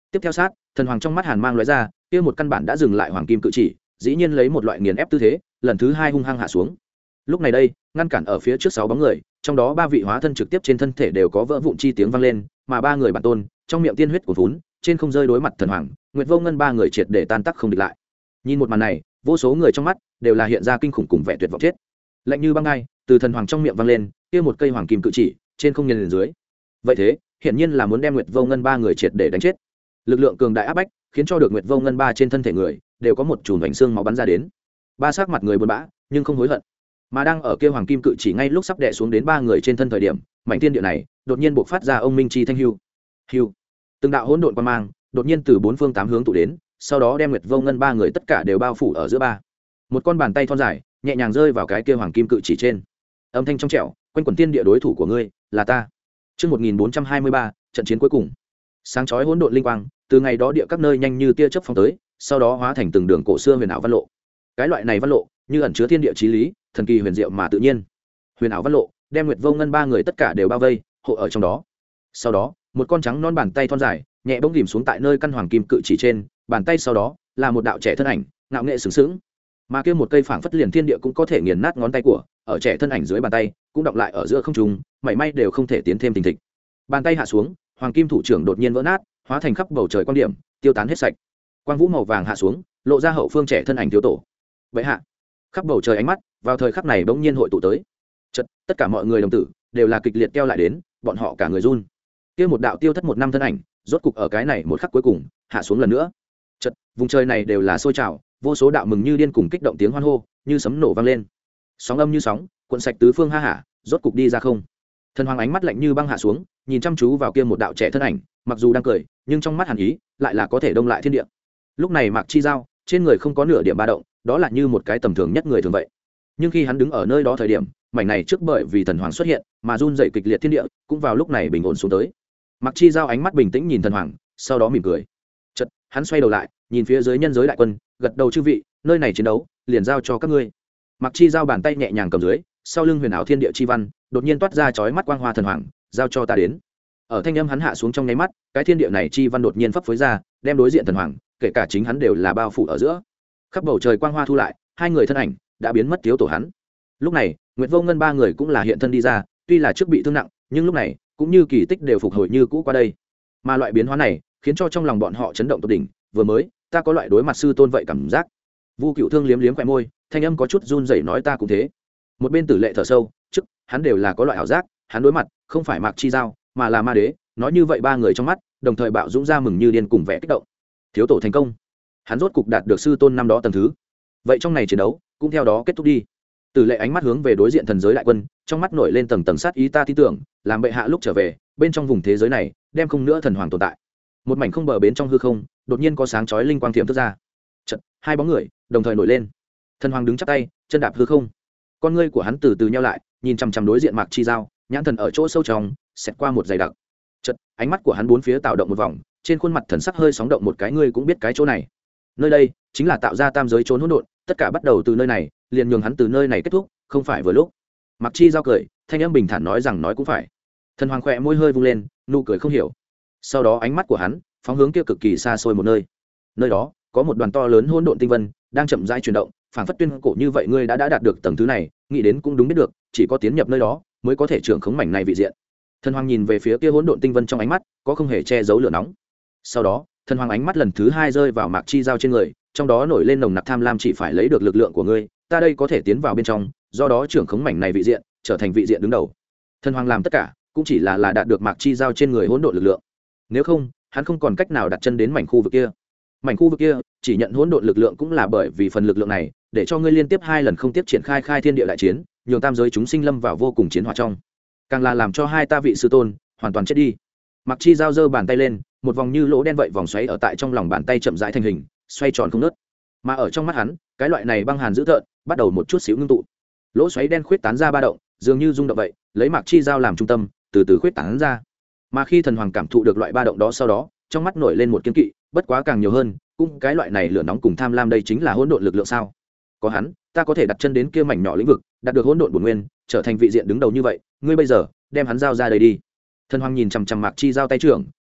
Tiếp theo sát, thần hoàng trong mắt hàn mang lóe ra, kia một căn bản đã dừng lại hoàng kim cự chỉ, dĩ nhiên lấy một loại nghiền ép tư thế, lần thứ hai hung hăng hạ xuống. Lúc này đây, ngăn cản ở phía trước sáu bóng người, trong đó ba vị hóa thân trực tiếp trên thân thể đều có vỡ vụn chi tiếng vang lên, mà ba người bản tôn, trong miệng tiên huyết của vốn, trên không rơi đối mặt thần hoàng, Nguyệt Vô Ngân ba người triệt để tan tác không địch lại. Nhìn một màn này, vô số người trong mắt đều là hiện ra kinh khủng cùng vẻ tuyệt vọng chết. Lạnh như băng ngay, từ thần hoàng trong miệng vang lên, kia một cây hoàng kim cự chỉ, trên không nhìn lên dưới. Vậy thế, hiển nhiên là muốn đem Nguyệt Vô Ngân ba người triệt để đánh chết. Lực lượng cường đại áp bách, khiến cho được Nguyệt Vô Ngân ba trên thân thể người đều có một chùm vành xương máu bắn ra đến. Ba sắc mặt người buồn bã, nhưng không hối hận. Mà đang ở kia hoàng kim cự chỉ ngay lúc sắp đè xuống đến ba người trên thân thời điểm, mảnh thiên địa này đột nhiên bộc phát ra ông minh chi thanh hưu. Hưu. Từng đạo hỗn độn quang mang, đột nhiên từ bốn phương tám hướng tụ đến, sau đó đem Nguyệt Vô Ngân ba người tất cả đều bao phủ ở giữa ba. Một con bàn tay thon dài, nhẹ nhàng rơi vào cái kia hoàng kim cự chỉ trên. Âm thanh trong trẻo, quanh quẩn tiên địa đối thủ của ngươi là ta. Chương một nghìn bốn trăm hai mươi ba, trận chiến cuối cùng. Sáng chói hỗn độn linh quang, từ ngày đó địa các nơi nhanh như tia chớp phóng tới, sau đó hóa thành từng đường cổ xưa huyền ảo văn lộ. Cái loại này văn lộ, như ẩn chứa thiên địa chí lý, thần kỳ huyền diệu mà tự nhiên. Huyền ảo văn lộ, đem Nguyệt Vô Ngân ba người tất cả đều bao vây, hộ ở trong đó. Sau đó, một con trắng non bàn tay thon dài, nhẹ bỗng ghim xuống tại nơi căn hoàng kim cự chỉ trên, bàn tay sau đó là một đạo trẻ thân ảnh, ngạo nghệ sướng sướng. Mà kia một cây phảng phất liền thiên địa cũng có thể nghiền nát ngón tay của, ở trẻ thân ảnh dưới bàn tay, cũng đọng lại ở giữa không trung, mảy may đều không thể tiến thêm tình thịch. Bàn tay hạ xuống, hoàng kim thủ trưởng đột nhiên vỡ nát, hóa thành khắp bầu trời quan điểm, tiêu tán hết sạch. Quang vũ màu vàng hạ xuống, lộ ra hậu phương trẻ thân ảnh thiếu tổ. Vậy hạ, khắp bầu trời ánh mắt, vào thời khắc này bỗng nhiên hội tụ tới. Chợt, tất cả mọi người đồng tử đều là kịch liệt kêu lại đến, bọn họ cả người run. Kia một đạo tiêu thất một năm thân ảnh, rốt cục ở cái này một khắc cuối cùng, hạ xuống lần nữa. Chợt, vùng trời này đều là sôi trào, vô số đạo mừng như điên cùng kích động tiếng hoan hô, như sấm nổ vang lên. Sóng âm như sóng, cuộn sạch tứ phương ha hả, rốt cục đi ra không. Thần hoàng ánh mắt lạnh như băng hạ xuống, nhìn chăm chú vào kia một đạo trẻ thân ảnh, mặc dù đang cười, nhưng trong mắt hàn ý lại là có thể đông lại thiên địa. Lúc này Mạc Chi Giao, trên người không có nửa điểm ba động, đó là như một cái tầm thường nhất người thường vậy. Nhưng khi hắn đứng ở nơi đó thời điểm, mảnh này trước bởi vì thần hoàng xuất hiện, mà run dậy kịch liệt thiên địa, cũng vào lúc này bình ổn xuống tới. Mạc Chi Giao ánh mắt bình tĩnh nhìn thần hoàng, sau đó mỉm cười. Chợt, hắn xoay đầu lại, nhìn phía dưới nhân giới đại quân, gật đầu chư vị, nơi này chiến đấu, liền giao cho các ngươi. Mạc Chi Giao bàn tay nhẹ nhàng cầm dưới, sau lưng huyền ảo thiên địa chi văn, đột nhiên toát ra chói mắt quang hoa thần hoàng, giao cho ta đến. Ở thanh âm hắn hạ xuống trong nháy mắt, cái thiên địa này chi văn đột nhiên phấp phới ra, đem đối diện thần hoàng, kể cả chính hắn đều là bao phủ ở giữa. Khắp bầu trời quang hoa thu lại, hai người thân ảnh đã biến mất thiếu tổ hắn. Lúc này, Nguyệt Vô Ngân ba người cũng là hiện thân đi ra, tuy là trước bị thương nặng, nhưng lúc này cũng như kỳ tích đều phục hồi như cũ qua đây. Mà loại biến hóa này, khiến cho trong lòng bọn họ chấn động tột đỉnh, vừa mới, ta có loại đối mặt sư tôn vậy cảm giác. Vu Cựu Thương liếm liếm khóe môi, thanh âm có chút run rẩy nói ta cũng thế. Một bên Tử Lệ thở sâu, trước, hắn đều là có loại ảo giác, hắn đối mặt không phải Mạc Chi Giao, mà là Ma Đế, nói như vậy ba người trong mắt, đồng thời bạo dũng ra mừng như điên cùng vẻ kích động. Thiếu tổ thành công, hắn rốt cục đạt được sư tôn năm đó tầng thứ. Vậy trong này chiến đấu, cũng theo đó kết thúc đi. Tử Lệ ánh mắt hướng về đối diện thần giới đại quân, trong mắt nổi lên tầng tầng sát ý ta tin tưởng, làm bệ hạ lúc trở về, bên trong vùng thế giới này, đem không nữa thần hoàng tồn tại. Một mảnh không bờ bến trong hư không, đột nhiên có sáng chói linh quang thiểm thức ra. Chợt, hai bóng người đồng thời nổi lên. Thần hoàng đứng chắp tay, chân đạp hư không. Con ngươi của hắn từ từ nheo lại, nhìn chằm chằm đối diện Mạc Chi Giao, nhãn thần ở chỗ sâu trong, xẹt qua một dày đặc. Chợt, ánh mắt của hắn bốn phía tạo động một vòng, trên khuôn mặt thần sắc hơi sóng động một cái ngươi cũng biết cái chỗ này. Nơi đây chính là tạo ra tam giới trốn hỗn độn, tất cả bắt đầu từ nơi này, liền nhường hắn từ nơi này kết thúc, không phải vừa lúc. Mạc Chi Giao cười, thanh âm bình thản nói rằng nói cũng phải. Thần hoàng khẽ môi hơi vung lên, nụ cười không hiểu. Sau đó ánh mắt của hắn phóng hướng kia cực kỳ xa xôi một nơi. Nơi đó có một đoàn to lớn hỗn độn tinh vân đang chậm rãi chuyển động, phảng phất tuyên cổ như vậy ngươi đã đã đạt được tầng thứ này, nghĩ đến cũng đúng biết được, chỉ có tiến nhập nơi đó mới có thể trưởng khống mảnh này vị diện. Thần hoàng nhìn về phía kia hỗn độn tinh vân trong ánh mắt có không hề che giấu lửa nóng. Sau đó, thần hoàng ánh mắt lần thứ hai rơi vào Mạc Chi Giao trên người, trong đó nổi lên nồng nặc tham lam chỉ phải lấy được lực lượng của ngươi, ta đây có thể tiến vào bên trong, do đó trưởng khống mảnh này vị diện, trở thành vị diện đứng đầu. Thần hoàng làm tất cả, cũng chỉ là là đạt được Mạc Chi Giao trên người hỗn độn lực lượng. Nếu không, hắn không còn cách nào đặt chân đến mảnh khu vực kia. Mảnh khu vực kia chỉ nhận hỗn độn lực lượng cũng là bởi vì phần lực lượng này, để cho ngươi liên tiếp hai lần không tiếp triển khai khai thiên địa đại chiến, nhường tam giới chúng sinh lâm vào vô cùng chiến hỏa trong, càng là làm cho hai ta vị sư tôn hoàn toàn chết đi. Mạc Chi Giao giơ bàn tay lên, một vòng như lỗ đen vậy vòng xoáy ở tại trong lòng bàn tay chậm rãi thành hình, xoay tròn không ngớt. Mà ở trong mắt hắn, cái loại này băng hàn dữ tợn bắt đầu một chút xíu ngưng tụ. Lỗ xoáy đen khuyết tán ra ba động, dường như rung động vậy, lấy Mạc Chi Giao làm trung tâm, từ từ khuyết tán ra. Mà khi thần hoàng cảm thụ được loại ba động đó sau đó, trong mắt nổi lên một kiên kỵ, bất quá càng nhiều hơn, cũng cái loại này lửa nóng cùng tham lam đây chính là hỗn độn lực lượng sao? Có hắn, ta có thể đặt chân đến kia mảnh nhỏ lĩnh vực, đạt được hỗn độn bổn nguyên, trở thành vị diện đứng đầu như vậy, ngươi bây giờ đem hắn giao ra đây đi. Thần hoàng nhìn chằm chằm Mạc Chi Giao tay trưởng,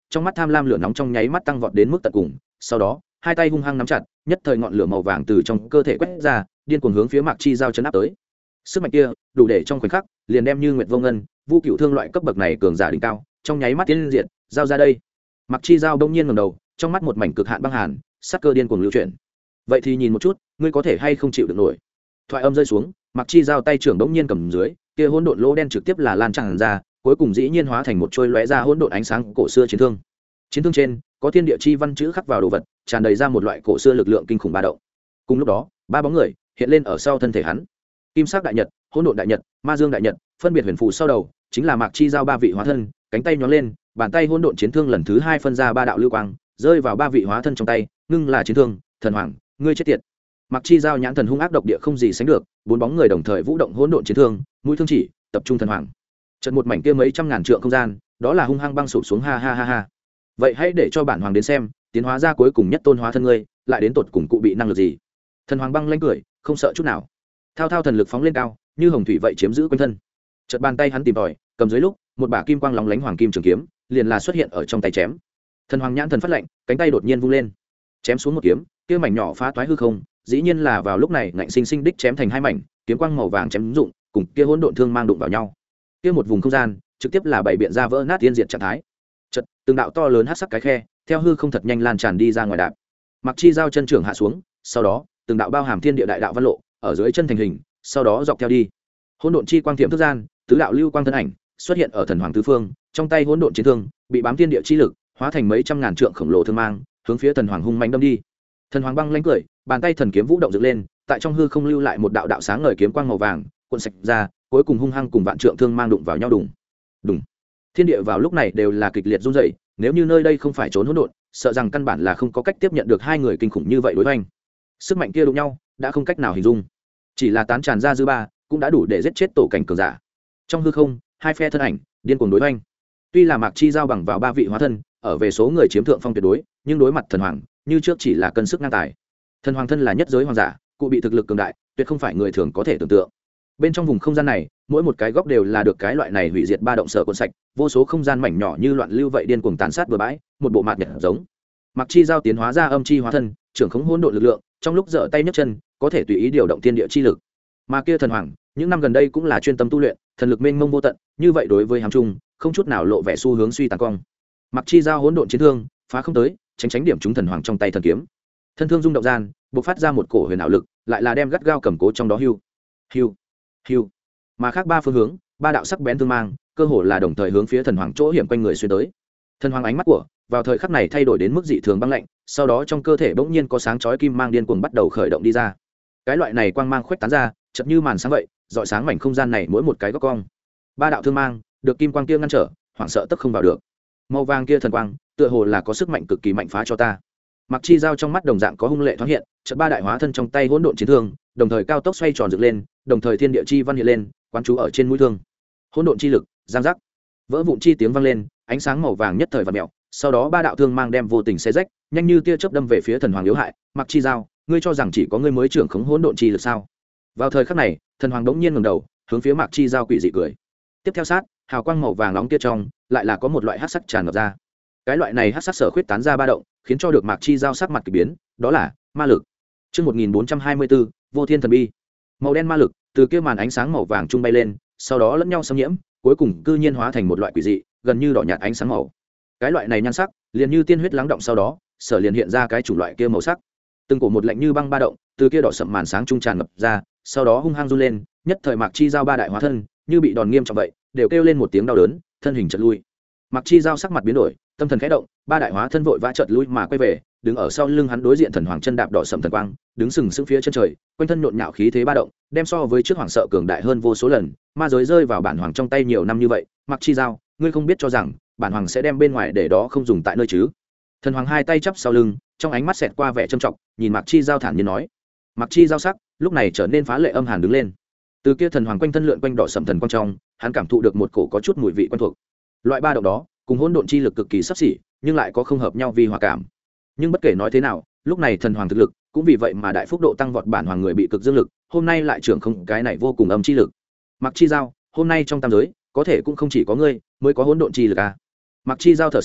trong mắt tham lam lửa nóng trong nháy mắt tăng vọt đến mức tận cùng, sau đó hai tay hung hăng nắm chặt, nhất thời ngọn lửa màu vàng từ trong cơ thể quét ra, điên cuồng hướng phía Mạc Chi Giao chấn áp tới. Sức mạnh kia đủ để trong khoảnh khắc liền đem như Nguyệt Vô Ngân, Vu Cựu Thương loại cấp bậc này cường giả đỉnh cao trong nháy mắt tiến diện, giao ra đây. Mạc Chi Giao đông nhiên ngẩng đầu, trong mắt một mảnh cực hạn băng hàn, sát cơ điên cuồng lưu chuyển. Vậy thì nhìn một chút, ngươi có thể hay không chịu được nổi. Thoại âm rơi xuống, Mạc Chi Giao tay trưởng đống nhiên cầm dưới, kia hỗn độn lỗ đen trực tiếp là lan tràn ra, cuối cùng dĩ nhiên hóa thành một trôi lóe ra hỗn độn ánh sáng cổ xưa chiến thương. Chiến thương trên có thiên địa chi văn chữ khắc vào đồ vật, tràn đầy ra một loại cổ xưa lực lượng kinh khủng ba động. Cùng lúc đó, ba bóng người hiện lên ở sau thân thể hắn. Kim sắc đại nhật, hỗn độn đại nhật, ma dương đại nhật, phân biệt huyền phù sau đầu, chính là Mạc Chi Giao ba vị hóa thân, cánh tay nhón lên, bàn tay hỗn độn chiến thương lần thứ hai phân ra ba đạo lưu quang, rơi vào ba vị hóa thân trong tay, ngưng là chiến thương, thần hoàng, ngươi chết tiệt. Mạc Chi Giao nhãn thần hung ác độc địa không gì sánh được, bốn bóng người đồng thời vũ động hỗn độn chiến thương, mũi thương chỉ, tập trung thần hoàng. Trận một mảnh kia mấy trăm ngàn trượng không gian, đó là hung hăng băng sụp xuống, ha ha ha ha. Vậy hãy để cho bản hoàng đến xem, tiến hóa ra cuối cùng nhất tôn hóa thân ngươi, lại đến tột cùng cụ bị năng lực gì. Thần hoàng băng lãnh cười, không sợ chút nào. Thao thao thần lực phóng lên cao, như hồng thủy vậy chiếm giữ quanh thân. Chợt bàn tay hắn tìm tòi, cầm dưới lúc, một bả kim quang lóng lánh hoàng kim trường kiếm, liền là xuất hiện ở trong tay chém. Thần hoàng nhãn thần phát lạnh, cánh tay đột nhiên vung lên, chém xuống một kiếm, kia mảnh nhỏ phá toái hư không, dĩ nhiên là vào lúc này ngạnh sinh sinh đích chém thành hai mảnh, kiếm quang màu vàng chém dụng, cùng kia hỗn độn thương mang đụng vào nhau. Kia một vùng không gian, trực tiếp là bảy biện ra vỡ nát tiên diệt trạng thái. Chợt, từng đạo to lớn hắc sắc cái khe, theo hư không thật nhanh lan tràn đi ra ngoài đạp. Mặc Chi Giao chân trưởng hạ xuống, sau đó, từng đạo bao hàm thiên địa đại đạo văn lộ, ở dưới chân thành hình, sau đó dọc theo đi. Hỗn độn chi quang tiệm thức gian, tứ đạo lưu quang thân ảnh xuất hiện ở thần hoàng tứ phương, trong tay hỗn độn chiến thương, bị bám thiên địa chi lực, hóa thành mấy trăm ngàn trượng khổng lồ thương mang, hướng phía thần hoàng hung mãnh đâm đi. Thần hoàng băng lãnh cười, bàn tay thần kiếm vũ động dựng lên, tại trong hư không lưu lại một đạo đạo sáng ngời kiếm quang màu vàng, cuộn sạch ra, cuối cùng hung hăng cùng vạn trượng thương mang đụng vào nhau đùng. Đùng. Thiên địa vào lúc này đều là kịch liệt rung rẩy, nếu như nơi đây không phải trốn hỗn độn, sợ rằng căn bản là không có cách tiếp nhận được hai người kinh khủng như vậy đối hoành. Sức mạnh kia đụng nhau, đã không cách nào hình dung. Chỉ là tán tràn ra dư ba, cũng đã đủ để giết chết tổ cảnh cường giả. Trong hư không, hai phe thân ảnh điên cuồng đối hoành. Tuy là Mạc Chi Giao bằng vào ba vị hóa thân, ở về số người chiếm thượng phong tuyệt đối, nhưng đối mặt thần hoàng, như trước chỉ là cân sức ngang tài. Thần hoàng thân là nhất giới hoàng giả, cụ bị thực lực cường đại, tuyệt không phải người thường có thể tưởng tượng. Bên trong vùng không gian này, mỗi một cái góc đều là được cái loại này hủy diệt ba động sở cuốn sạch, vô số không gian mảnh nhỏ như loạn lưu vậy điên cuồng tàn sát bừa bãi, một bộ mạt nhật giống. Mạc Chi Giao tiến hóa ra âm chi hóa thân, trưởng khống hỗn độn lực lượng, trong lúc giở tay nhấc chân, có thể tùy ý điều động thiên địa chi lực. Mà kia thần hoàng, những năm gần đây cũng là chuyên tâm tu luyện, thần lực mênh mông vô tận, như vậy đối với hàm trung, không chút nào lộ vẻ xu hướng suy tàn cong. Mạc Chi Giao hỗn độn chiến thương, phá không tới, tránh tránh điểm trúng thần hoàng trong tay thần kiếm. Thân thương rung động gian, bộc phát ra một cổ huyền ảo lực, lại là đem gắt gao cầm cố trong đó hưu. Hưu, hưu. Mà khác ba phương hướng, ba đạo sắc bén thương mang, cơ hồ là đồng thời hướng phía thần hoàng chỗ hiểm quanh người xuyên tới. Thần hoàng ánh mắt của, vào thời khắc này thay đổi đến mức dị thường băng lạnh, sau đó trong cơ thể bỗng nhiên có sáng chói kim mang điên cuồng bắt đầu khởi động đi ra. Cái loại này quang mang khuếch tán ra, chợt như màn sáng vậy, rọi sáng mảnh không gian này mỗi một cái góc cong. Ba đạo thương mang, được kim quang kia ngăn trở, hoảng sợ tức không vào được. Màu vàng kia thần quang, tựa hồ là có sức mạnh cực kỳ mạnh phá cho ta. Mặc Chi Giao trong mắt đồng dạng có hung lệ thoáng hiện, chợt ba đại hóa thân trong tay hỗn độn chiến thương, đồng thời cao tốc xoay tròn dựng lên, đồng thời thiên địa chi văn hiện lên, quán chú ở trên mũi thương. Hỗn độn chi lực, giang giác. Vỡ vụn chi tiếng vang lên, ánh sáng màu vàng nhất thời vặn mèo, sau đó ba đạo thương mang đem vô tình xé rách, nhanh như tia chớp đâm về phía thần hoàng yếu hại. Mặc Chi Giao, ngươi cho rằng chỉ có ngươi mới trưởng khống hỗn độn chi lực sao? Vào thời khắc này, thần hoàng đống nhiên ngẩng đầu, hướng phía Mạc Chi Giao quỷ dị cười. Tiếp theo sát, hào quang màu vàng nóng kia trong, lại là có một loại hắc sắc tràn ngập ra. Cái loại này hắc sắc sở khuyết tán ra ba động, khiến cho được Mạc Chi Giao sắc mặt kỳ biến, đó là ma lực. Chương một nghìn bốn trăm hai mươi bốn, Vô Thiên Thần Bi. Màu đen ma lực, từ kia màn ánh sáng màu vàng trung bay lên, sau đó lẫn nhau xâm nhiễm, cuối cùng cư nhiên hóa thành một loại quỷ dị, gần như đỏ nhạt ánh sáng màu. Cái loại này nhan sắc, liền như tiên huyết lắng động sau đó, sở liền hiện ra cái chủng loại kia màu sắc. Từng cổ một lạnh như băng ba động, từ kia đỏ sậm màn sáng trung tràn ngập ra, sau đó hung hăng run lên, nhất thời Mạc Chi Giao ba đại hóa thân, như bị đòn nghiêm trọng vậy, đều kêu lên một tiếng đau đớn, thân hình chợt lui. Mạc Chi Giao sắc mặt biến đổi, tâm thần khẽ động, ba đại hóa thân vội vã chợt lui mà quay về, đứng ở sau lưng hắn đối diện thần hoàng chân đạp đỏ sậm thần quang, đứng sừng sững phía chân trời, quanh thân nhộn nhạo khí thế ba động, đem so với trước hoàng sợ cường đại hơn vô số lần, ma giới rơi vào bản hoàng trong tay nhiều năm như vậy, Mạc Chi Giao, ngươi không biết cho rằng bản hoàng sẽ đem bên ngoài để đó không dùng tại nơi chứ? Thần hoàng hai tay chắp sau lưng, trong ánh mắt xẹt qua vẻ trầm trọng, nhìn Mạc Chi Giao thản nhiên nói. Mạc Chi Giao sắc, lúc này trở nên phá lệ âm hàn đứng lên. Từ kia thần hoàng quanh thân lượn quanh đỏ sậm thần quang trong, hắn cảm thụ được một cổ có chút mùi vị quen thuộc. Loại ba động đó, cùng hỗn độn chi lực cực kỳ sắp xỉ, nhưng lại có không hợp nhau vì hòa cảm. Nhưng bất kể nói thế nào, lúc này thần hoàng thực lực cũng vì vậy mà đại phúc độ tăng vọt, bản hoàng người bị cực dương lực, hôm nay lại trưởng không cái này vô cùng âm chi lực. Mạc Chi Giao, hôm nay trong tam giới, có thể cũng không chỉ có ngươi mới có hỗn độn chi lực à? Mạc Chi Giao thở sâu,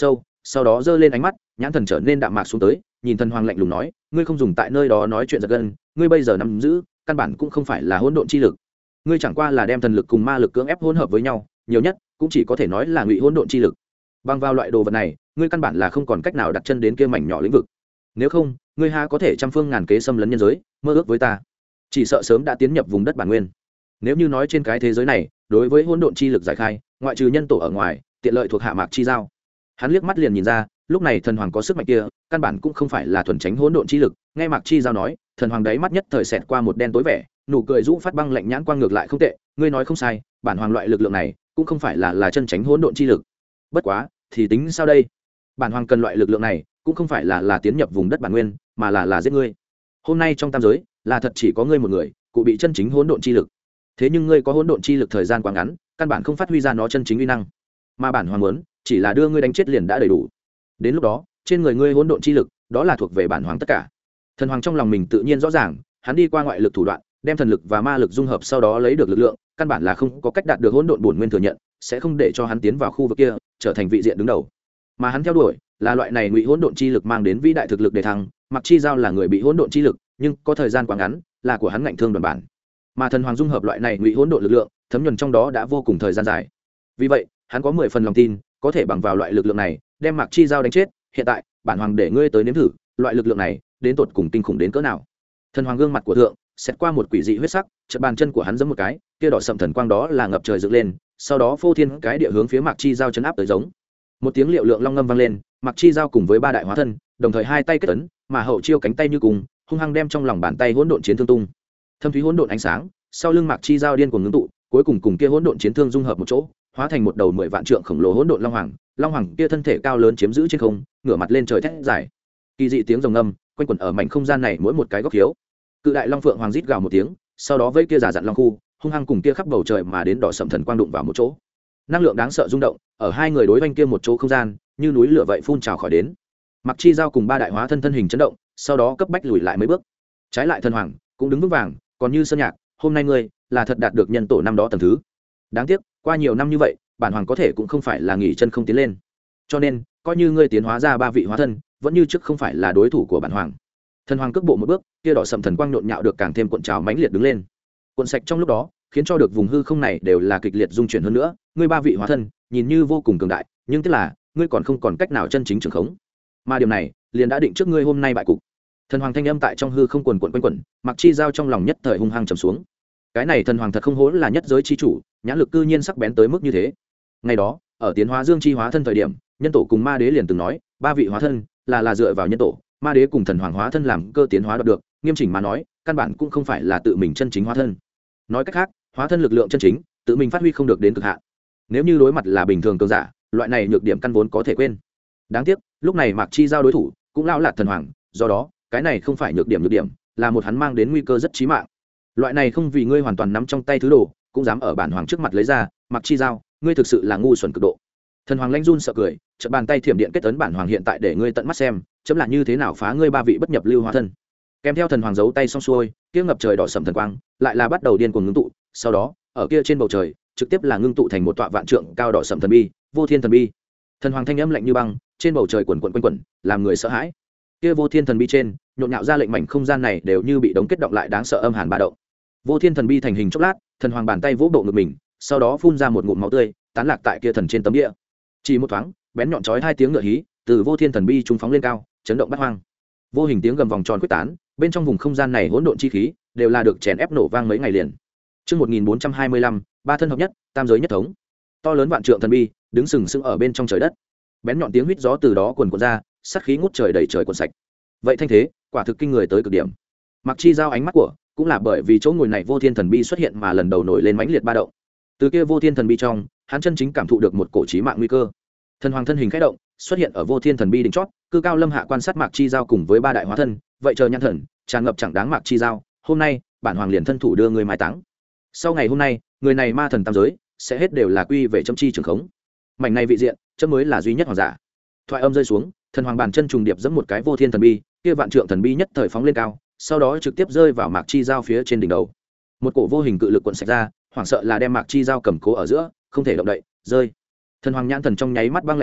sau đó giơ lên ánh mắt, nhãn thần trở nên đạm mạc xuống tới, nhìn thần hoàng lạnh lùng nói, ngươi không dùng tại nơi đó nói chuyện giật gân, ngươi bây giờ nắm giữ căn bản cũng không phải là hỗn độn chi lực, ngươi chẳng qua là đem thần lực cùng ma lực cưỡng ép hỗn hợp với nhau, nhiều nhất cũng chỉ có thể nói là ngụy hỗn độn chi lực. Bằng vào loại đồ vật này, ngươi căn bản là không còn cách nào đặt chân đến kia mảnh nhỏ lĩnh vực. Nếu không, ngươi ha có thể trăm phương ngàn kế xâm lấn nhân giới, mơ ước với ta, chỉ sợ sớm đã tiến nhập vùng đất bản nguyên. Nếu như nói trên cái thế giới này, đối với hỗn độn chi lực giải khai, ngoại trừ nhân tổ ở ngoài, tiện lợi thuộc hạ Mạc Chi Giao. Hắn liếc mắt liền nhìn ra, lúc này thần hoàng có sức mạnh kia, căn bản cũng không phải là thuần tránh hỗn độn chi lực. Nghe Mạc Chi Giao nói, thần hoàng đáy mắt nhất thời xẹt qua một đen tối vẻ, nụ cười rũ phát băng lạnh nhãn quang ngược lại không tệ, ngươi nói không sai, bản hoàng loại lực lượng này cũng không phải là là chân tránh hỗn độn chi lực. Bất quá, thì tính sao đây? Bản hoàng cần loại lực lượng này, cũng không phải là là tiến nhập vùng đất bản nguyên, mà là là giết ngươi. Hôm nay trong tam giới, là thật chỉ có ngươi một người, cụ bị chân chính hỗn độn chi lực. Thế nhưng ngươi có hỗn độn chi lực thời gian quá ngắn, căn bản không phát huy ra nó chân chính uy năng. Mà bản hoàng muốn, chỉ là đưa ngươi đánh chết liền đã đầy đủ. Đến lúc đó, trên người ngươi hỗn độn chi lực, đó là thuộc về bản hoàng tất cả. Thần hoàng trong lòng mình tự nhiên rõ ràng, hắn đi qua ngoại lực thủ đoạn, đem thần lực và ma lực dung hợp sau đó lấy được lực lượng, căn bản là không có cách đạt được hỗn độn bổn nguyên thừa nhận, sẽ không để cho hắn tiến vào khu vực kia, trở thành vị diện đứng đầu. Mà hắn theo đuổi, là loại này ngụy hỗn độn chi lực mang đến vĩ đại thực lực để thăng. Mặc Chi Giao là người bị hỗn độn chi lực, nhưng có thời gian quá ngắn, là của hắn ngạnh thương đoàn bản. Mà thần hoàng dung hợp loại này ngụy hỗn độn lực lượng, thấm nhuần trong đó đã vô cùng thời gian dài. Vì vậy, hắn có mười phần lòng tin, có thể bằng vào loại lực lượng này, đem Mạc Chi Giao đánh chết. Hiện tại, bản hoàng để ngươi tới nếm thử, loại lực lượng này, đến tột cùng kinh khủng đến cỡ nào. Thần hoàng gương mặt của thượng, xét qua một quỷ dị huyết sắc, chợt bàn chân của hắn giẫm một cái, kia đỏ sậm thần quang đó là ngập trời dựng lên, sau đó phô thiên cái địa hướng phía Mạc Chi Giao chấn áp tới giống. Một tiếng liệu lượng long ngâm vang lên, Mạc Chi Giao cùng với ba đại hóa thân, đồng thời hai tay kết ấn, mà hậu chiêu cánh tay như cùng, hung hăng đem trong lòng bàn tay hỗn độn chiến thương tung. Thâm thúy hỗn độn ánh sáng, sau lưng Mạc Chi Giao điên cuồng ngưng tụ, cuối cùng cùng kia hỗn độn chiến thương dung hợp một chỗ, hóa thành một đầu mười vạn trượng khổng lồ hỗn độn long hoàng. Long hoàng kia thân thể cao lớn chiếm giữ trên không, ngửa mặt lên trời thét dài. Kỳ dị tiếng rồng ngâm quanh quẩn ở mảnh không gian này mỗi một cái góc khiếu. Cự đại long phượng hoàng rít gào một tiếng, sau đó vây kia giả dặn long khu, hung hăng cùng kia khắp bầu trời mà đến đỏ sậm thần quang đụng vào một chỗ. Năng lượng đáng sợ rung động, ở hai người đối oanh kia một chỗ không gian, như núi lửa vậy phun trào khỏi đến. Mặc Chi Giao cùng ba đại hóa thân thân hình chấn động, sau đó cấp bách lùi lại mấy bước. Trái lại thần hoàng cũng đứng vững vàng, còn như sơn nhạc, hôm nay ngươi là thật đạt được nhân tổ năm đó tầng thứ. Đáng tiếc, qua nhiều năm như vậy, bản hoàng có thể cũng không phải là nghỉ chân không tiến lên. Cho nên, coi như ngươi tiến hóa ra ba vị hóa thân, vẫn như trước không phải là đối thủ của bản hoàng. Thần hoàng cước bộ một bước, kia đỏ sậm thần quang nhộn nhạo được càng thêm cuộn trào mãnh liệt đứng lên. Cuộn sạch trong lúc đó, khiến cho được vùng hư không này đều là kịch liệt dung chuyển hơn nữa, ngươi ba vị hóa thân, nhìn như vô cùng cường đại, nhưng tức là, ngươi còn không còn cách nào chân chính trường khống. Mà điểm này, liền đã định trước ngươi hôm nay bại cục. Thần hoàng thanh âm tại trong hư không quần quần quanh quẩn, Mặc Chi Giao trong lòng nhất thời hung hăng trầm xuống. Cái này thần hoàng thật không hổ là nhất giới chi chủ, nhãn lực cư nhiên sắc bén tới mức như thế. Ngày đó, ở tiến hóa dương chi hóa thân thời điểm, nhân tổ cùng ma đế liền từng nói, ba vị hóa thân là là dựa vào nhân tổ, ma đế cùng thần hoàng hóa thân làm cơ tiến hóa đoạt được, nghiêm chỉnh mà nói, căn bản cũng không phải là tự mình chân chính hóa thân. Nói cách khác, hóa thân lực lượng chân chính, tự mình phát huy không được đến cực hạn. Nếu như đối mặt là bình thường cường giả, loại này nhược điểm căn vốn có thể quên. Đáng tiếc, lúc này Mạc Chi Giao đối thủ cũng lão lạt thần hoàng, do đó, cái này không phải nhược điểm nhược điểm, là một hắn mang đến nguy cơ rất chí mạng. Loại này không vì ngươi hoàn toàn nắm trong tay thứ đồ, cũng dám ở bản hoàng trước mặt lấy ra, Mạc Chi Giao, ngươi thực sự là ngu xuẩn cực độ. Thần hoàng lanh run sợ cười, chợt bàn tay thiểm điện kết ấn bản hoàng hiện tại để ngươi tận mắt xem, chấm là như thế nào phá ngươi ba vị bất nhập lưu hóa thân. Kèm theo thần hoàng giấu tay xong xuôi, kia ngập trời đỏ sẫm thần quang, lại là bắt đầu điên cuồng ngưng tụ, sau đó, ở kia trên bầu trời, trực tiếp là ngưng tụ thành một tọa vạn trượng cao đỏ sẫm thần bi, Vô Thiên thần bi. Thần hoàng thanh âm lạnh như băng, trên bầu trời quần quần quanh quẩn, làm người sợ hãi. Kia Vô Thiên thần bi trên, nhộn nhạo ra lệnh mảnh không gian này đều như bị đóng kết động lại đáng sợ âm hàn ba động. Vô Thiên thần bi thành hình chốc lát, thần hoàng bàn tay vỗ bộ ngực mình, sau đó phun ra một ngụm máu tươi, tán lạc tại kia thần trên tấm địa. Chỉ một thoáng, bén nhọn chói hai tiếng ngựa hí từ Vô Thiên thần bi trung phóng lên cao, chấn động bát hoang. Vô hình tiếng gầm vòng tròn quyết tán, bên trong vùng không gian này hỗn độn chi khí đều là được chèn ép nổ vang mấy ngày liền. Chương một nghìn bốn trăm hai mươi lăm, ba thân hợp nhất, tam giới nhất thống. To lớn vạn trượng thần bi, đứng sừng sững ở bên trong trời đất. Bén nhọn tiếng huýt gió từ đó cuồn cuộn ra, sát khí ngút trời đầy trời cuộn sạch. Vậy thanh thế, quả thực kinh người tới cực điểm. Mặc Chi Giao ánh mắt của, cũng là bởi vì chỗ ngồi này Vô Thiên thần bi xuất hiện mà lần đầu nổi lên mãnh liệt ba động. Từ kia Vô Thiên thần bi trong, hắn chân chính cảm thụ được một cổ chí mạng nguy cơ. Thần hoàng thân hình khẽ động, xuất hiện ở Vô Thiên thần bi đỉnh chót, cư cao lâm hạ quan sát Mạc Chi Giao cùng với ba đại hóa thân, vậy chờ nhãn thần, tràn ngập chẳng đáng Mạc Chi Giao, hôm nay, bản hoàng liền thân thủ đưa người mai táng. Sau ngày hôm nay, người này ma thần tam giới, sẽ hết đều là quy về châm chi trường khống. Mảnh này vị diện, châm mới là duy nhất hoàng giả. Thoại âm rơi xuống, thần hoàng bàn chân trùng điệp giẫm một cái Vô Thiên thần bi, kia vạn trượng thần bi nhất thời phóng lên cao, sau đó trực tiếp rơi vào Mạc Chi Giao phía trên đỉnh đầu. Một cổ vô hình cự lực cuộn sạch ra, hoảng sợ là đem Mạc Chi Giao cầm cố ở giữa, không thể động đậy, rơi. Thần hoàng nhãn thần trong nháy mắt băng lạnh xuống,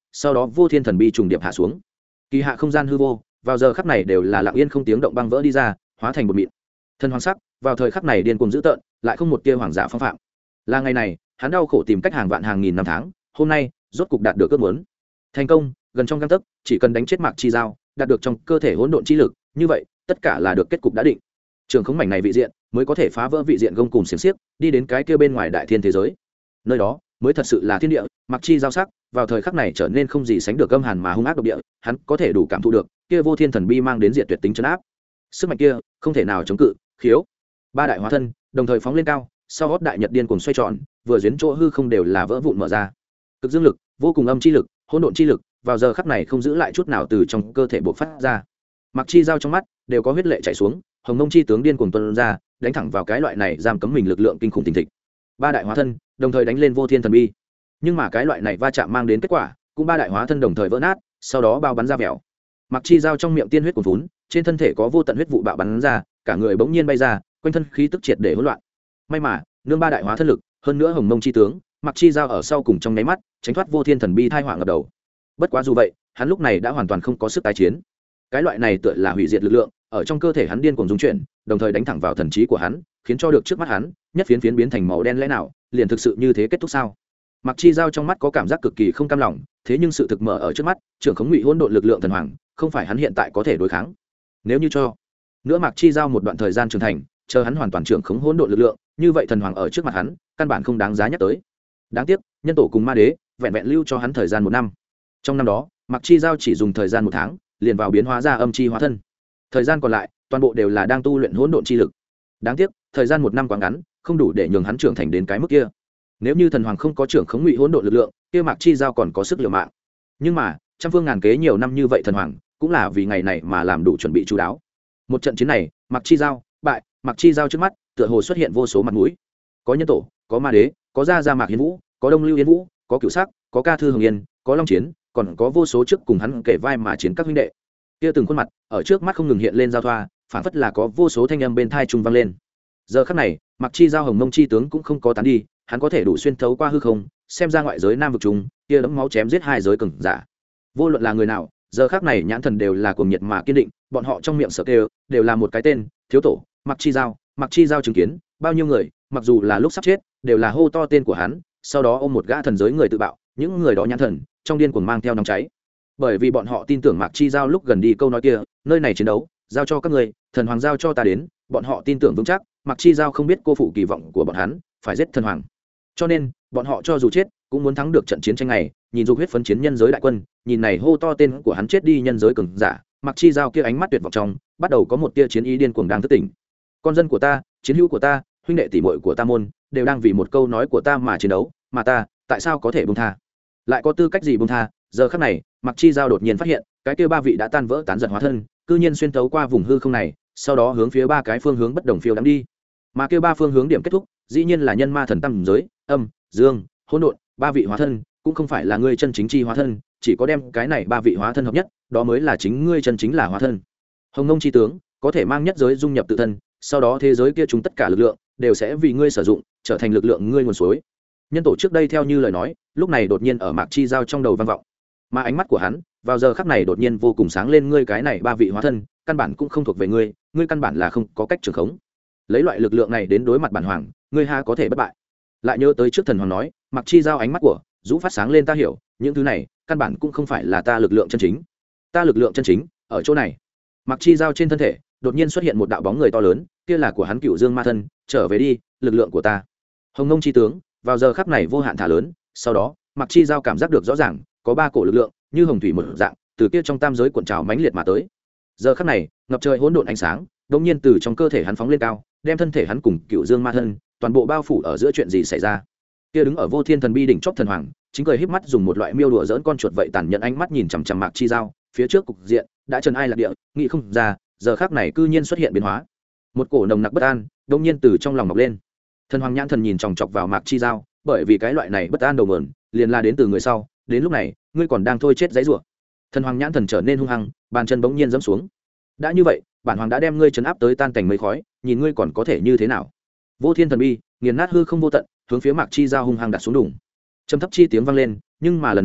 sau đó vô thiên thần bi trùng điệp hạ xuống, kỳ hạ không gian hư vô vào giờ khắc này đều là lặng yên không tiếng động băng vỡ đi ra, hóa thành một mịn thần hoàng sắc vào thời khắc này điên cuồng dữ tợn, lại không một tia hoàng giả phong phạm. Là ngày này hắn đau khổ tìm cách hàng vạn hàng nghìn năm tháng, hôm nay rốt cục đạt được ước muốn thành công, gần trong gang tấc, chỉ cần đánh chết Mạc Chi Giao, đạt được trong cơ thể hỗn độn chi lực, như vậy tất cả là được kết cục đã định. Trường khống mảnh này vị diện mới có thể phá vỡ vị diện gông cùng xiềng xiếc, đi đến cái kia bên ngoài đại thiên thế giới, nơi đó mới thật sự là thiên địa. Mạc Chi Giao sắc vào thời khắc này trở nên không gì sánh được âm hàn mà hung ác độc địa, hắn có thể đủ cảm thụ được kia vô thiên thần bi mang đến diệt tuyệt tính trấn áp, sức mạnh kia không thể nào chống cự. Khiếu ba đại hóa thân đồng thời phóng lên cao, sau gót đại nhật điên cuồng xoay tròn, vừa duyến chỗ hư không đều là vỡ vụn mở ra. Cực dương lực, vô cùng âm chi lực, hỗn độn chi lực vào giờ khắc này không giữ lại chút nào từ trong cơ thể bộc phát ra. Mạc Chi Giao trong mắt đều có huyết lệ chảy xuống, hồng mông chi tướng điên cuồng tuôn ra, đánh thẳng vào cái loại này giam cấm mình lực lượng kinh khủng thình thịch. Ba đại hóa thân đồng thời đánh lên vô thiên thần bi, nhưng mà cái loại này va chạm mang đến kết quả cũng ba đại hóa thân đồng thời vỡ nát, sau đó bao bắn ra vẹo. Mạc Chi Giao trong miệng tiên huyết cuồn vốn, trên thân thể có vô tận huyết vụ bạo bắn ra, cả người bỗng nhiên bay ra, quanh thân khí tức triệt để hỗn loạn. May mà nương ba đại hóa thân lực, hơn nữa hồng mông chi tướng, Mạc Chi Giao ở sau cùng trong nháy mắt tránh thoát vô thiên thần bi thai họa ngập đầu. Bất quá dù vậy hắn lúc này đã hoàn toàn không có sức tái chiến, cái loại này tựa là hủy diệt lực lượng ở trong cơ thể hắn điên cuồng dung chuyển, đồng thời đánh thẳng vào thần trí của hắn, khiến cho được trước mắt hắn nhất phiến phiến biến thành màu đen. Lẽ nào liền thực sự như thế kết thúc sao? Mạc Chi Giao trong mắt có cảm giác cực kỳ không cam lòng, thế nhưng sự thực mở ở trước mắt, trưởng khống ngụy hỗn độn lực lượng thần hoàng không phải hắn hiện tại có thể đối kháng. Nếu như cho nữa Mạc Chi Giao một đoạn thời gian trưởng thành, chờ hắn hoàn toàn trưởng khống hỗn độn lực lượng, như vậy thần hoàng ở trước mặt hắn căn bản không đáng giá nhắc tới. Đáng tiếc nhân tổ cùng ma đế vẹn vẹn lưu cho hắn thời gian một năm, trong năm đó Mạc Chi Giao chỉ dùng thời gian một tháng liền vào biến hóa ra âm chi hóa thân, thời gian còn lại toàn bộ đều là đang tu luyện hỗn độn chi lực. Đáng tiếc thời gian một năm quá ngắn, không đủ để nhường hắn trưởng thành đến cái mức kia. Nếu như thần hoàng không có trưởng khống ngụy hỗn độn lực lượng, kia Mạc Chi Giao còn có sức liều mạng. Nhưng mà trăm phương ngàn kế nhiều năm như vậy, thần hoàng cũng là vì ngày này mà làm đủ chuẩn bị chú đáo. Một trận chiến này Mạc Chi Giao bại, Mạc Chi Giao trước mắt tựa hồ xuất hiện vô số mặt mũi, có nhân tổ, có ma đế, có gia gia Mạc Hiến Vũ, có Đông Lưu Yến Vũ, có Cửu Sắc, có Ca Thư Hồng Yên, có Long Chiến, còn có vô số trước cùng hắn kể vai mà chiến các huynh đệ. Kia từng khuôn mặt ở trước mắt không ngừng hiện lên giao thoa, phản phất là có vô số thanh âm bên tai trung vang lên. Giờ khắc này Mạc Chi Giao hồng mông chi tướng cũng không có tán đi, hắn có thể đủ xuyên thấu qua hư không, xem ra ngoại giới nam vực chúng kia đẫm máu chém giết hai giới cường giả. Vô luận là người nào, giờ khắc này nhãn thần đều là cuồng nhiệt mà kiên định, bọn họ trong miệng sợ kêu đều là một cái tên, thiếu tổ Mạc Chi Giao. Mạc Chi Giao chứng kiến bao nhiêu người, mặc dù là lúc sắp chết, đều là hô to tên của hắn, sau đó ôm một gã thần giới người tự bạo, những người đó nhãn thần trong điên cuồng mang theo nóng cháy, bởi vì bọn họ tin tưởng Mạc Chi Giao lúc gần đi câu nói kia, nơi này chiến đấu giao cho các ngươi, thần hoàng giao cho ta đến. Bọn họ tin tưởng vững chắc Mạc Chi Giao không biết cô phụ kỳ vọng của bọn hắn, phải giết thần hoàng, cho nên bọn họ cho dù chết cũng muốn thắng được trận chiến tranh này. Nhìn dục huyết phấn chiến nhân giới đại quân, nhìn này hô to tên của hắn chết đi nhân giới cường giả, Mạc Chi Giao kia ánh mắt tuyệt vọng trong bắt đầu có một tia chiến ý điên cuồng đang thức tỉnh. Con dân của ta, chiến hữu của ta, huynh đệ tỷ muội của ta môn đều đang vì một câu nói của ta mà chiến đấu, mà ta tại sao có thể buông tha, lại có tư cách gì buông tha? Giờ khắc này Mạc Chi Giao đột nhiên phát hiện, cái kia ba vị đã tan vỡ tán giật hóa thân cư nhiên xuyên thấu qua vùng hư không này, sau đó hướng phía ba cái phương hướng bất đồng phiêu đắm đi. Mà kia ba phương hướng điểm kết thúc dĩ nhiên là nhân ma thần tam giới, âm dương hỗn độn. Ba vị hóa thân cũng không phải là ngươi chân chính chi hóa thân, chỉ có đem cái này ba vị hóa thân hợp nhất, đó mới là chính ngươi chân chính là hóa thân. Hồng Ngông chi tướng có thể mang nhất giới dung nhập tự thân, sau đó thế giới kia chúng tất cả lực lượng đều sẽ vì ngươi sử dụng, trở thành lực lượng ngươi nguồn suối. Nhân tổ trước đây theo như lời nói, lúc này đột nhiên ở Mạc Chi Giao trong đầu vang vọng, mà ánh mắt của hắn vào giờ khắc này đột nhiên vô cùng sáng lên. Ngươi cái này ba vị hóa thân căn bản cũng không thuộc về ngươi, ngươi căn bản là không có cách trường khống. Lấy loại lực lượng này đến đối mặt bản hoàng, ngươi ha có thể bất bại. Lại nhớ tới trước thần hoàng nói, Mạc Chi Giao ánh mắt của rũ phát sáng lên. Ta hiểu, những thứ này căn bản cũng không phải là ta lực lượng chân chính, ta lực lượng chân chính ở chỗ này. Mạc Chi Giao trên thân thể đột nhiên xuất hiện một đạo bóng người to lớn, kia là của hắn Cựu Dương ma thân. Trở về đi, lực lượng của ta. Hồng Ngông chi tướng vào giờ khắc này vô hạn thả lớn, sau đó Mạc Chi Giao cảm giác được rõ ràng có ba cổ lực lượng như hồng thủy một dạng từ kia trong tam giới cuộn trào mãnh liệt mà tới. Giờ khắc này ngập trời hỗn độn ánh sáng đột nhiên từ trong cơ thể hắn phóng lên cao, đem thân thể hắn cùng Cựu Dương ma thân toàn bộ bao phủ ở giữa. Chuyện gì xảy ra? Kia đứng ở vô thiên thần bi đỉnh chóp thần hoàng chính cười híp mắt dùng một loại miêu đùa dỡn con chuột vậy tàn nhẫn ánh mắt nhìn chằm chằm Mạc Chi Giao. Phía trước cục diện đã trần ai lạc địa, nghĩ không ra giờ khắc này cư nhiên xuất hiện biến hóa. Một cổ nồng nặc bất an đột nhiên từ trong lòng mọc lên. Thần hoàng nhãn thần nhìn chòng chọc vào Mạc Chi Giao, bởi vì cái loại này bất an đầu mượn liền là đến từ người sau. Đến lúc này ngươi còn đang thôi chết dãy rủa. Thần hoàng nhãn thần trở nên hung hăng, bàn chân bỗng nhiên giẫm xuống. Đã như vậy, bản hoàng đã đem ngươi trấn áp tới tan cảnh mây khói, nhìn ngươi còn có thể như thế nào? Vô thiên thần bi nghiền nát hư không vô tận, hướng phía Mạc Chi Giao hung hăng đặt xuống đùng. Trầm thấp chi tiếng vang lên, nhưng mà lần này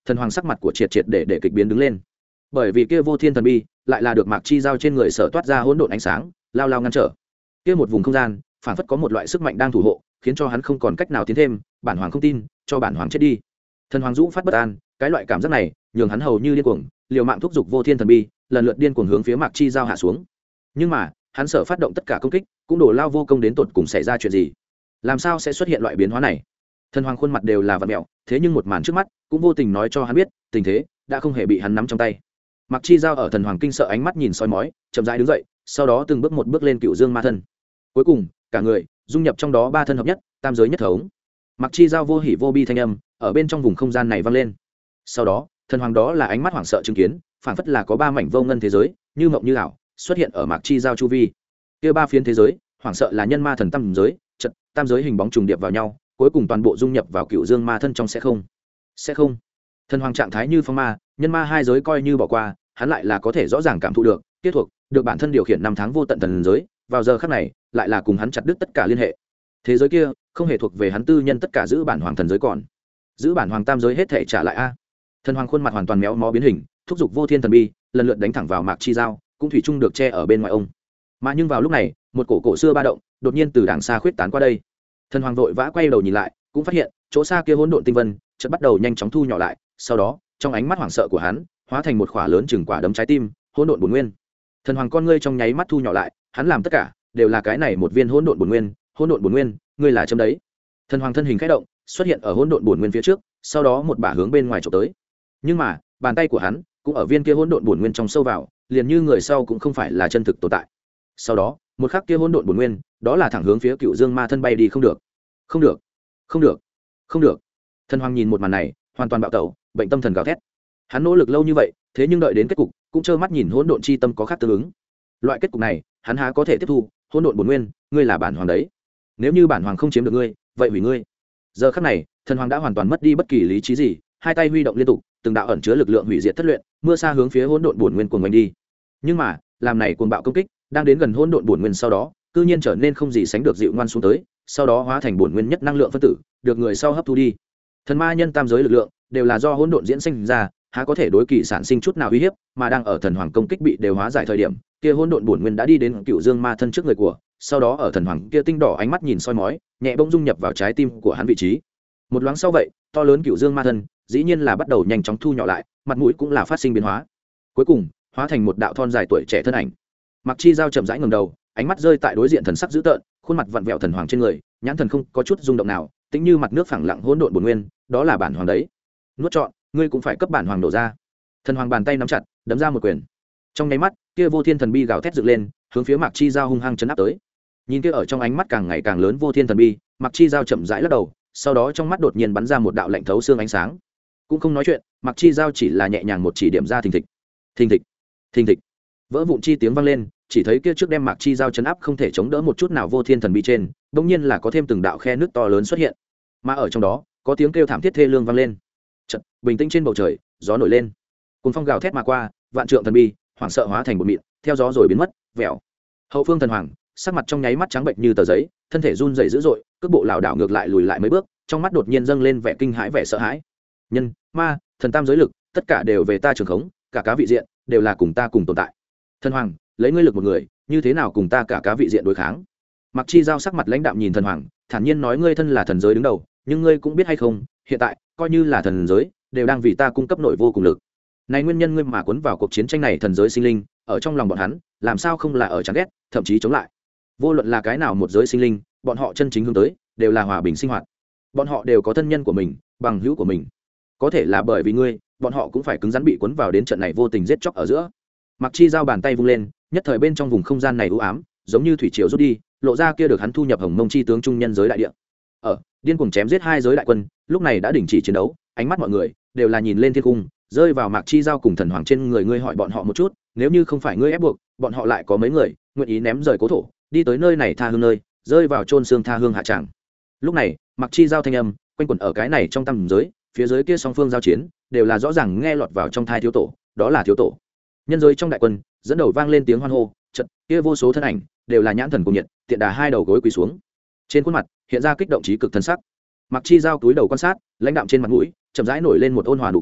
thần hoàng sắc mặt của triệt triệt để để kịch biến đứng lên, bởi vì kia vô thiên thần bi lại là được mạc chi giao trên người sở toát ra hỗn độn ánh sáng lao lao ngăn trở kia một vùng không gian, phản phất có một loại sức mạnh đang thủ hộ, khiến cho hắn không còn cách nào tiến thêm. Bản hoàng không tin, cho bản hoàng chết đi. Thần hoàng dũng phát bất an, cái loại cảm giác này nhường hắn hầu như điên cuồng, liều mạng thúc giục vô thiên thần bi lần lượt điên cuồng hướng phía mạc chi giao hạ xuống. Nhưng mà hắn sở phát động tất cả công kích cũng đổ lao vô công, đến tột cùng xảy ra chuyện gì, làm sao sẽ xuất hiện loại biến hóa này? Thần hoàng khuôn mặt đều là vặn mẹo, thế nhưng một màn trước mắt cũng vô tình nói cho hắn biết tình thế đã không hề bị hắn nắm trong tay. Mạc chi giao ở thần hoàng kinh sợ ánh mắt nhìn soi mói chậm rãi đứng dậy, sau đó từng bước một bước lên cựu dương ma thân, cuối cùng cả người dung nhập trong đó ba thân hợp nhất, tam giới nhất thống. Mạc chi giao vô hỉ vô bi thanh âm ở bên trong vùng không gian này vang lên. Sau đó thần hoàng đó là ánh mắt hoảng sợ chứng kiến, phản phất là có ba mảnh vô ngân thế giới như mộng như ảo xuất hiện ở mạc chi giao chu vi. Kia ba phiến thế giới hoảng sợ là nhân ma thần tam giới, chật tam giới hình bóng trùng điệp vào nhau, cuối cùng toàn bộ dung nhập vào cựu dương ma thân trong. Sẽ không sẽ không thần hoàng trạng thái như phong ma, nhân ma hai giới coi như bỏ qua, hắn lại là có thể rõ ràng cảm thụ được tiết thuộc được bản thân điều khiển năm tháng vô tận thần giới, vào giờ khắc này lại là cùng hắn chặt đứt tất cả liên hệ. Thế giới kia không hề thuộc về hắn tư nhân, tất cả giữ bản hoàng thần giới, còn giữ bản hoàng tam giới hết thể trả lại a. Thần hoàng khuôn mặt hoàn toàn méo mó biến hình, thúc giục vô thiên thần bi lần lượt đánh thẳng vào mạc chi giao, cũng thủy chung được che ở bên ngoài ông. Mà nhưng vào lúc này một cổ cổ xưa ba động đột nhiên từ đàng xa khuyết tán qua đây. Thần hoàng vội vã quay đầu nhìn lại, cũng phát hiện chỗ xa kia hỗn độn tinh vân chợt bắt đầu nhanh chóng thu nhỏ lại, sau đó trong ánh mắt hoảng sợ của hắn hóa thành một khỏa lớn chừng quả đấm trái tim hỗn độn bổn nguyên. Thần hoàng con ngươi trong nháy mắt thu nhỏ lại, hắn làm tất cả đều là cái này một viên hỗn độn bổn nguyên. Hỗn độn bổn nguyên, ngươi là chấm đấy. Thần hoàng thân hình khẽ động, xuất hiện ở hỗn độn bổn nguyên phía trước, sau đó một bả hướng bên ngoài chụp tới. Nhưng mà bàn tay của hắn cũng ở viên kia hỗn độn bổn nguyên trong sâu vào, liền như người sau cũng không phải là chân thực tồn tại. Sau đó một khắc kia hỗn độn bổn nguyên đó là thẳng hướng phía cựu dương ma thân bay đi. Không được, không được, không được, không được. Thần hoàng nhìn một màn này hoàn toàn bạo tẩu, bệnh tâm thần gào thét. Hắn nỗ lực lâu như vậy, thế nhưng đợi đến kết cục cũng trơ mắt nhìn hỗn độn chi tâm có khác tương ứng. Loại kết cục này hắn há có thể tiếp thu? Hỗn độn bổn nguyên, ngươi là bản hoàng đấy, nếu như bản hoàng không chiếm được ngươi, vậy hủy ngươi. Giờ khắc này thần hoàng đã hoàn toàn mất đi bất kỳ lý trí gì, hai tay huy động liên tục, từng đạo ẩn chứa lực lượng hủy diệt thất luyện mưa xa hướng phía hỗn độn bổn nguyên cuồng mình đi. Nhưng mà làm này cuồng bạo công kích đang đến gần hỗn độn bổn nguyên sau đó, cư nhiên trở nên không gì sánh được dịu ngoan xuống tới, sau đó hóa thành bổn nguyên nhất năng lượng phân tử, được người sau hấp thu đi. Thần ma nhân tam giới lực lượng đều là do hỗn độn diễn sinh ra, há có thể đối kỳ sản sinh chút nào uy hiếp, mà đang ở thần hoàng công kích bị đều hóa giải thời điểm, kia hỗn độn bổn nguyên đã đi đến cựu dương ma thân trước người của, sau đó ở thần hoàng kia tinh đỏ ánh mắt nhìn soi mói, nhẹ bỗng dung nhập vào trái tim của hắn vị trí. Một loáng sau vậy, to lớn cựu dương ma thân dĩ nhiên là bắt đầu nhanh chóng thu nhỏ lại, mặt mũi cũng là phát sinh biến hóa, cuối cùng hóa thành một đạo thon dài tuổi trẻ thân ảnh. Mặc chi giao chậm rãi ngẩng đầu, ánh mắt rơi tại đối diện thần sắc dữ tợn, khuôn mặt vặn vẹo thần hoàng trên người, nhãn thần không có chút rung động nào, tĩnh như mặt nước phẳng lặng hỗn độn bổn nguyên, đó là bản hoàng đấy. Nuốt trọn, ngươi cũng phải cấp bản hoàng đổ ra. Thần hoàng bàn tay nắm chặt, đấm ra một quyền. Trong nháy mắt, kia vô thiên thần bi gào thét dựng lên, hướng phía Mạc Chi Giao hung hăng chấn áp tới. Nhìn kia ở trong ánh mắt càng ngày càng lớn vô thiên thần bi, Mạc Chi Giao chậm rãi lắc đầu, sau đó trong mắt đột nhiên bắn ra một đạo lạnh thấu xương ánh sáng. Cũng không nói chuyện, Mạc Chi Giao chỉ là nhẹ nhàng một chỉ điểm ra thình thịch, thình thịch, thình thịch. Vỡ vụn chi tiếng vang lên, chỉ thấy kia trước đem Mạc Chi Giao chấn áp không thể chống đỡ một chút nào vô thiên thần bi trên, bỗng nhiên là có thêm từng đạo khe nước to lớn xuất hiện. Mà ở trong đó, có tiếng kêu thảm thiết thê lương vang lên. Chợt, bình tĩnh trên bầu trời, gió nổi lên. Cuồng phong gào thét mà qua, vạn trượng thần bi, hoảng sợ hóa thành bột mịn, theo gió rồi biến mất, vẹo. Hậu phương thần hoàng, sắc mặt trong nháy mắt trắng bệnh như tờ giấy, thân thể run rẩy dữ dội, cước bộ lảo đảo ngược lại lùi lại mấy bước, trong mắt đột nhiên dâng lên vẻ kinh hãi vẻ sợ hãi. Nhân, ma, thần tam giới lực, tất cả đều về ta trường khống, cả cá vị diện đều là cùng ta cùng tồn tại. Thần hoàng, lấy ngươi lực một người, như thế nào cùng ta cả cá vị diện đối kháng? Mặc Chi Giao sắc mặt lãnh đạm nhìn thần hoàng, thản nhiên nói, ngươi thân là thần giới đứng đầu, nhưng ngươi cũng biết hay không, hiện tại coi như là thần giới đều đang vì ta cung cấp nội vô cùng lực. Này nguyên nhân ngươi mà cuốn vào cuộc chiến tranh này, thần giới sinh linh ở trong lòng bọn hắn làm sao không là ở chán ghét, thậm chí chống lại. Vô luận là cái nào một giới sinh linh, bọn họ chân chính hướng tới đều là hòa bình sinh hoạt. Bọn họ đều có thân nhân của mình, bằng hữu của mình. Có thể là bởi vì ngươi, bọn họ cũng phải cứng rắn bị cuốn vào đến trận này vô tình giết chóc ở giữa. Mặc Chi Giao bàn tay vung lên, nhất thời bên trong vùng không gian này u ám, giống như thủy triều rút đi, lộ ra kia được hắn thu nhập Hồng Mông chi tướng trung nhân giới đại địa. Ở điên cuồng chém giết hai giới đại quân, lúc này đã đình chỉ chiến đấu, ánh mắt mọi người đều là nhìn lên thiên cung, rơi vào Mạc Chi Giao cùng thần hoàng trên người. Ngươi hỏi bọn họ một chút, nếu như không phải ngươi ép buộc, bọn họ lại có mấy người nguyện ý ném rời cố thổ, đi tới nơi này tha hương nơi, rơi vào chôn xương tha hương hạ tràng. Lúc này Mạc Chi Giao thanh âm quanh quẩn ở cái này trong tâm giới, phía dưới kia song phương giao chiến đều là rõ ràng nghe lọt vào trong thai thiếu tổ, đó là thiếu tổ. Nhân giới trong đại quân dẫn đầu vang lên tiếng hoan hô, chợt kia vô số thân ảnh đều là nhãn thần cùng nhiệt, tiện đà hai đầu gối quỳ xuống, trên khuôn mặt hiện ra kích động trí cực thân sắc. Mạc Chi Giao túi đầu quan sát, lãnh đạm trên mặt mũi chậm rãi nổi lên một ôn hòa nụ cười,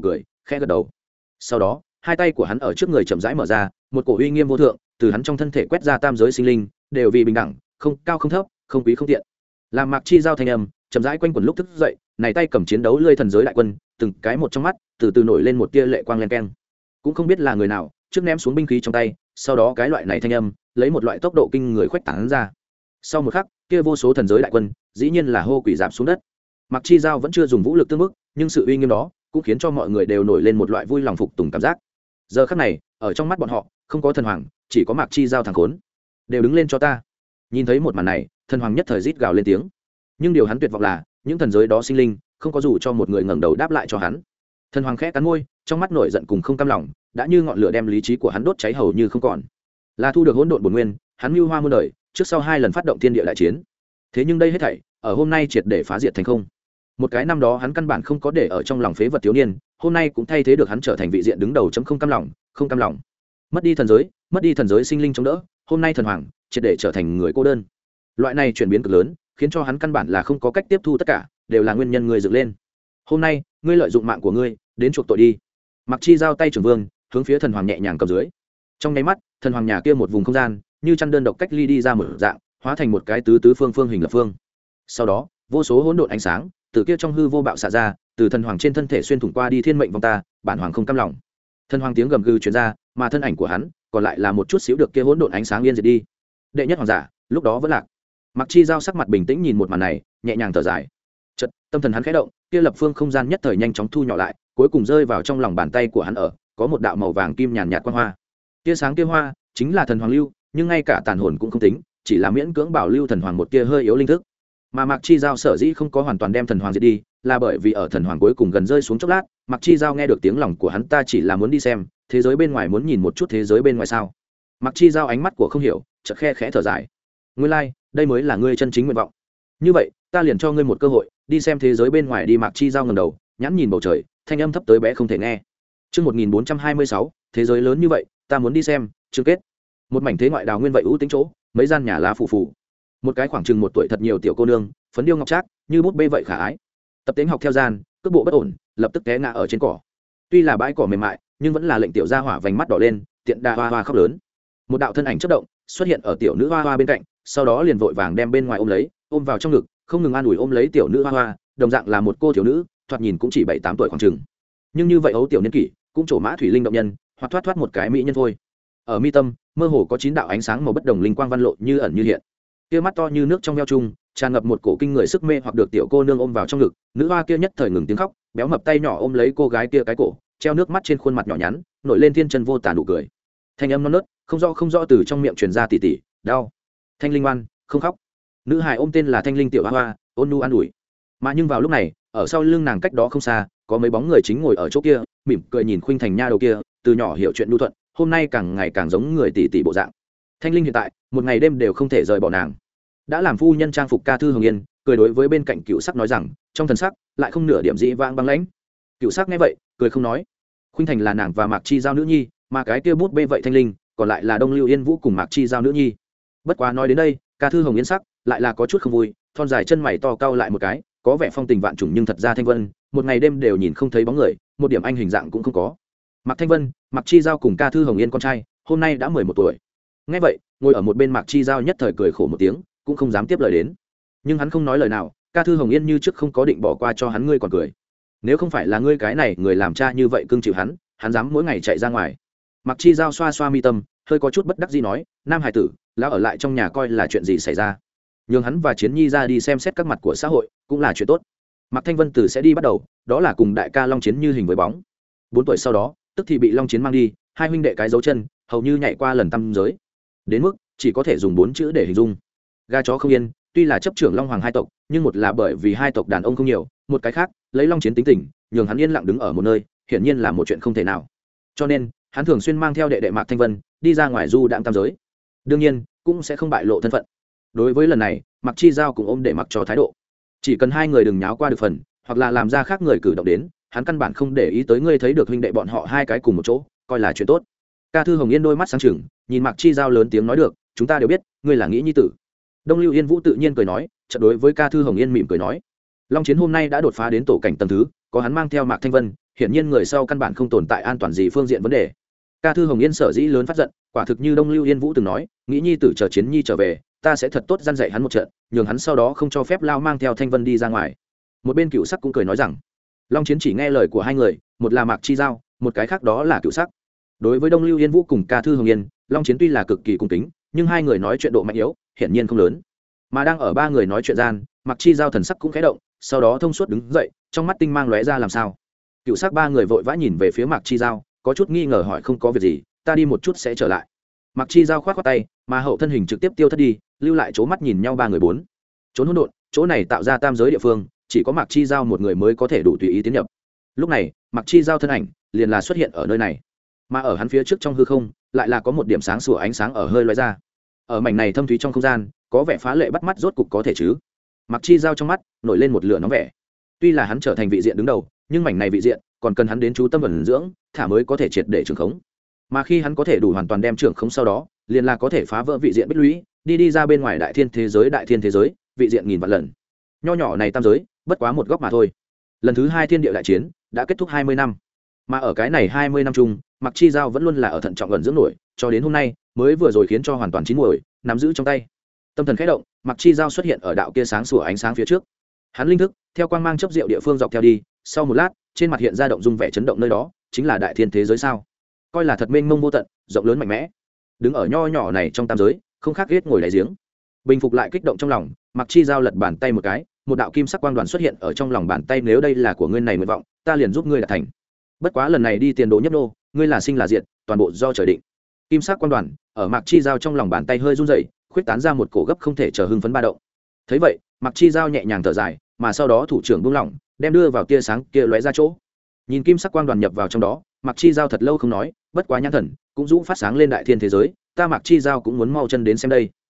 khẽ gật đầu. Sau đó hai tay của hắn ở trước người chậm rãi mở ra, một cổ uy nghiêm vô thượng từ hắn trong thân thể quét ra tam giới sinh linh đều vì bình đẳng, không cao không thấp, không quý không tiện. Làm Mạc Chi Giao thanh âm chậm rãi quanh quẩn lúc thức dậy, này tay cầm chiến đấu lươi thần giới đại quân, từng cái một trong mắt từ từ nổi lên một tia lệ quang len keng. Cũng không biết là người nào trước ném xuống binh khí trong tay, sau đó cái loại này thanh âm lấy một loại tốc độ kinh người khuếch tán ra. Sau một khắc, kia vô số thần giới đại quân dĩ nhiên là hô quỷ giảm xuống đất. Mạc Chi Giao vẫn chưa dùng vũ lực tương mức, nhưng sự uy nghiêm đó cũng khiến cho mọi người đều nổi lên một loại vui lòng phục tùng cảm giác. Giờ khắc này, ở trong mắt bọn họ, không có thần hoàng, chỉ có Mạc Chi Giao thằng khốn. Đều đứng lên cho ta. Nhìn thấy một màn này, thần hoàng nhất thời rít gào lên tiếng. Nhưng điều hắn tuyệt vọng là, những thần giới đó sinh linh, không có dù cho một người ngẩng đầu đáp lại cho hắn. Thần hoàng khẽ cắn môi, trong mắt nổi giận cùng không cam lòng, đã như ngọn lửa đem lý trí của hắn đốt cháy hầu như không còn. Là thu được hỗn độn bổn nguyên, hắn mưu hoa muôn đời, trước sau hai lần phát động thiên địa đại chiến. Thế nhưng đây hết thảy, ở hôm nay triệt để phá diệt thành không. Một cái năm đó hắn căn bản không có để ở trong lòng phế vật thiếu niên, hôm nay cũng thay thế được hắn trở thành vị diện đứng đầu chấm không cam lòng, không cam lòng. Mất đi thần giới, mất đi thần giới sinh linh chống đỡ, hôm nay thần hoàng triệt để trở thành người cô đơn. Loại này chuyển biến cực lớn, khiến cho hắn căn bản là không có cách tiếp thu tất cả, đều là nguyên nhân người dựng lên. Hôm nay, ngươi lợi dụng mạng của ngươi, đến chuộc tội đi. Mặc Chi giao tay trưởng vương, hướng phía thần hoàng nhẹ nhàng cầm dưới. Trong nháy mắt, thần hoàng nhà kia một vùng không gian, như chăn đơn độc cách ly đi ra một dạng, hóa thành một cái tứ tứ phương phương hình lập phương. Sau đó, vô số hỗn độn ánh sáng từ kia trong hư vô bạo xạ ra, từ thần hoàng trên thân thể xuyên thủng qua đi thiên mệnh vong ta, bản hoàng không cam lòng. Thần hoàng tiếng gầm gừ truyền ra, mà thân ảnh của hắn còn lại là một chút xíu được kia hỗn độn ánh sáng yên diệt đi. Đệ nhất hoàng giả, lúc đó vẫn lạc. Mặc Chi giao sắc mặt bình tĩnh nhìn một màn này, nhẹ nhàng thở dài. Chợt, tâm thần hắn khẽ động, kia lập phương không gian nhất thời nhanh chóng thu nhỏ lại, cuối cùng rơi vào trong lòng bàn tay của hắn ở, có một đạo màu vàng kim nhàn nhạt quang hoa. Tia sáng kia hoa chính là thần hoàng lưu, nhưng ngay cả tàn hồn cũng không tính, chỉ là miễn cưỡng bảo lưu thần hoàng một tia hơi yếu linh thức. Mà Mạc Chi giao sở dĩ không có hoàn toàn đem thần hoàng diệt đi, là bởi vì ở thần hoàng cuối cùng gần rơi xuống chốc lát, Mạc Chi giao nghe được tiếng lòng của hắn, ta chỉ là muốn đi xem thế giới bên ngoài, muốn nhìn một chút thế giới bên ngoài sao. Mạc Chi giao ánh mắt của không hiểu, chợt khe khẽ thở dài. Nguyên lai, like, đây mới là ngươi chân chính nguyện vọng. Như vậy, ta liền cho ngươi một cơ hội, đi xem thế giới bên ngoài đi. Mạc Chi giao ngẩng đầu, nhãn nhìn bầu trời, thanh âm thấp tới bé không thể nghe. Chương một nghìn bốn trăm hai mươi sáu, thế giới lớn như vậy, ta muốn đi xem. Chương kết. Một mảnh thế ngoại đào nguyên vậy ưu tính chỗ, mấy gian nhà lá phủ phủ. Một cái khoảng chừng một tuổi thật nhiều tiểu cô nương, phấn điêu ngọc trác, như bút bê vậy khả ái. Tập tính học theo gian, cước bộ bất ổn, lập tức té ngã ở trên cỏ. Tuy là bãi cỏ mềm mại, nhưng vẫn là lệnh tiểu gia hỏa vành mắt đỏ lên, tiện đà hoa hoa khóc lớn. Một đạo thân ảnh chớp động, xuất hiện ở tiểu nữ hoa hoa bên cạnh, sau đó liền vội vàng đem bên ngoài ôm lấy, ôm vào trong ngực, không ngừng an ủi ôm lấy tiểu nữ hoa hoa, đồng dạng là một cô thiếu nữ, thoạt nhìn cũng chỉ bảy tám tuổi khoảng chừng. Nhưng như vậy ấu tiểu niên kỷ, cũng trổ mã thủy linh động nhân, hoặc thoát thoát một cái mỹ nhân thôi. Ở mi tâm, mơ hồ có chín đạo ánh sáng màu bất đồng linh quang văn lộ như ẩn như hiện. Kia mắt to như nước trong veo chung, tràn ngập một cổ kinh người sức mê, hoặc được tiểu cô nương ôm vào trong ngực, nữ hoa kia nhất thời ngừng tiếng khóc, béo mập tay nhỏ ôm lấy cô gái kia cái cổ, treo nước mắt trên khuôn mặt nhỏ nhắn, nổi lên thiên chân vô tà nụ cười. Thanh âm non nớt, không rõ không rõ từ trong miệng truyền ra tỉ tỉ, đau. Thanh linh ngoan, không khóc. Nữ hài ôm tên là Thanh linh tiểu hoa hoa, ôn nu an ủi. Mà nhưng vào lúc này, ở sau lưng nàng cách đó không xa, có mấy bóng người chính ngồi ở chỗ kia, mỉm cười nhìn Khuynh Thành nha đầu kia, từ nhỏ hiểu chuyện nhu thuận, hôm nay càng ngày càng giống người tỷ tỷ bộ dạng. Thanh linh hiện tại, một ngày đêm đều không thể rời bỏ nàng. Đã làm phu nhân trang phục Ca Thư Hồng Yên, cười đối với bên cạnh Cựu Sắc nói rằng, trong thần sắc lại không nửa điểm dĩ vãng băng lãnh. Cựu Sắc nghe vậy, cười không nói. Khuynh Thành là nàng và Mạc Chi giao nữ nhi, mà cái kia bút bê vậy Thanh linh, còn lại là Đông Lưu Yên Vũ cùng Mạc Chi giao nữ nhi. Bất quá nói đến đây, Ca Thư Hồng Yên sắc lại là có chút không vui, thon dài chân mày to cau lại một cái, có vẻ phong tình vạn trùng, nhưng thật ra Thanh Vân, một ngày đêm đều nhìn không thấy bóng người, một điểm anh hình dạng cũng không có. Mạc Thanh Vân, Mạc Chi giao cùng Ca Thư Hồng Yên con trai, hôm nay đã mười một tuổi. Nghe vậy, ngồi ở một bên Mạc Chi giao nhất thời cười khổ một tiếng, cũng không dám tiếp lời đến. Nhưng hắn không nói lời nào, Ca Thư Hồng Yên như trước không có định bỏ qua cho hắn, ngươi còn cười. Nếu không phải là ngươi cái này người làm cha như vậy cưng chịu hắn, hắn dám mỗi ngày chạy ra ngoài. Mạc Chi giao xoa xoa mi tâm, hơi có chút bất đắc dĩ nói, nam hải tử, lão ở lại trong nhà coi là chuyện gì xảy ra. Nhưng hắn và Chiến Nhi ra đi xem xét các mặt của xã hội, cũng là chuyện tốt. Mạc Thanh Vân từ sẽ đi bắt đầu, đó là cùng đại ca Long Chiến như hình với bóng. Bốn tuổi sau đó, tức thì bị Long Chiến mang đi, hai huynh đệ cái dấu chân, hầu như nhảy qua lần tam giới. Đến mức chỉ có thể dùng bốn chữ để hình dung. Ga chó không yên, tuy là chấp trưởng Long Hoàng hai tộc, nhưng một là bởi vì hai tộc đàn ông không nhiều, một cái khác, lấy Long Chiến tính tình, nhường hắn yên lặng đứng ở một nơi, hiển nhiên là một chuyện không thể nào. Cho nên, hắn thường xuyên mang theo đệ đệ Mạc Thanh Vân đi ra ngoài du đãng tam giới. Đương nhiên, cũng sẽ không bại lộ thân phận. Đối với lần này, Mạc Chi giao cũng ôm để mặc cho thái độ. Chỉ cần hai người đừng nháo qua được phần, hoặc là làm ra khác người cử động đến, hắn căn bản không để ý tới. Ngươi thấy được huynh đệ bọn họ hai cái cùng một chỗ, coi là chuyện tốt. Ca Thư Hồng Yên đôi mắt sáng trừng, nhìn Mạc Chi giao lớn tiếng nói, được, chúng ta đều biết, ngươi là nghĩ nhi tử. Đông Lưu Yên Vũ tự nhiên cười nói, chợt đối với Ca Thư Hồng Yên mỉm cười nói, Long Chiến hôm nay đã đột phá đến tổ cảnh tầng thứ, có hắn mang theo Mạc Thanh Vân, hiển nhiên người sau căn bản không tồn tại an toàn gì phương diện vấn đề. Ca Thư Hồng Yên sở dĩ lớn phát giận, quả thực như Đông Lưu Yên Vũ từng nói, nghĩ nhi tử chờ Chiến Nhi trở về, ta sẽ thật tốt răn dạy hắn một trận, nhường hắn sau đó không cho phép lao mang theo Thanh Vân đi ra ngoài. Một bên Cựu Sắc cũng cười nói rằng, Long Chiến chỉ nghe lời của hai người, một là Mạc Chi Giao, một cái khác đó là Cựu Sắc. Đối với Đông Lưu Yên Vũ cùng Ca Thư Hồng Yên, Long Chiến tuy là cực kỳ cung kính, nhưng hai người nói chuyện độ mạnh yếu, hiển nhiên không lớn. Mà đang ở ba người nói chuyện gian, Mạc Chi Giao thần sắc cũng khẽ động, sau đó thông suốt đứng dậy, trong mắt tinh mang lóe ra làm sao. Cựu Sắc ba người vội vã nhìn về phía Mạc Chi Giao, có chút nghi ngờ hỏi không có việc gì, ta đi một chút sẽ trở lại. Mạc Chi Giao khoát khoát tay, mà hậu thân hình trực tiếp tiêu thất đi, lưu lại chỗ mắt nhìn nhau ba người bốn. Trốn hỗn độn, chỗ này tạo ra tam giới địa phương, chỉ có Mạc Chi Giao một người mới có thể đủ tùy ý tiến nhập. Lúc này, Mạc Chi Giao thân ảnh liền là xuất hiện ở nơi này, mà ở hắn phía trước trong hư không, lại là có một điểm sáng sủa ánh sáng ở hơi lóe ra. Ở mảnh này thâm thúy trong không gian, có vẻ phá lệ bắt mắt rốt cục có thể chứ. Mạc Chi Giao trong mắt nổi lên một lửa nóng vẻ. Tuy là hắn trở thành vị diện đứng đầu, nhưng mảnh này vị diện còn cần hắn đến chú tâm ẩn dưỡng, thả mới có thể triệt để trưởng khống. Mà khi hắn có thể đủ hoàn toàn đem trưởng khống sau đó, liền là có thể phá vỡ vị diện bích lũy, đi đi ra bên ngoài đại thiên thế giới, đại thiên thế giới, vị diện nghìn vạn lần. Nho nhỏ này tam giới, bất quá một góc mà thôi. Lần thứ hai thiên địa đại chiến đã kết thúc hai mươi năm. Mà ở cái này hai mươi năm chung, Mạc Chi Giao vẫn luôn là ở thận trọng ẩn dưỡng nổi, cho đến hôm nay mới vừa rồi khiến cho hoàn toàn chín muồi, nắm giữ trong tay. Tâm thần khẽ động, Mạc Chi Giao xuất hiện ở đạo kia sáng sủa ánh sáng phía trước. Hắn linh thức theo quang mang chớp diệu địa phương dọc theo đi, sau một lát, trên mặt hiện ra động dung vẻ chấn động, nơi đó chính là đại thiên thế giới sao? Coi là thật mênh mông vô tận, rộng lớn mạnh mẽ. Đứng ở nho nhỏ này trong tam giới, không khác ghét ngồi đáy giếng. Bình phục lại kích động trong lòng, Mạc Chi Giao lật bàn tay một cái, một đạo kim sắc quang đoàn xuất hiện ở trong lòng bàn tay, nếu đây là của ngươi này nguyện vọng, ta liền giúp ngươi đạt thành. Bất quá lần này đi tiền đồ nhấp nô, ngươi là sinh là diệt, toàn bộ do trời định. Kim sắc quang đoàn ở Mạc Chi Giao trong lòng bàn tay hơi run rẩy, khuyết tán ra một cổ gấp không thể chờ hưng phấn ba động. Thấy vậy, Mạc Chi Giao nhẹ nhàng thở dài, mà sau đó thủ trưởng buông lỏng, đem đưa vào tia sáng kia lóe ra chỗ. Nhìn kim sắc quang đoàn nhập vào trong đó, Mạc Chi Giao thật lâu không nói, bất quá nhãn thần cũng rũ phát sáng lên đại thiên thế giới, ta Mạc Chi Giao cũng muốn mau chân đến xem đây.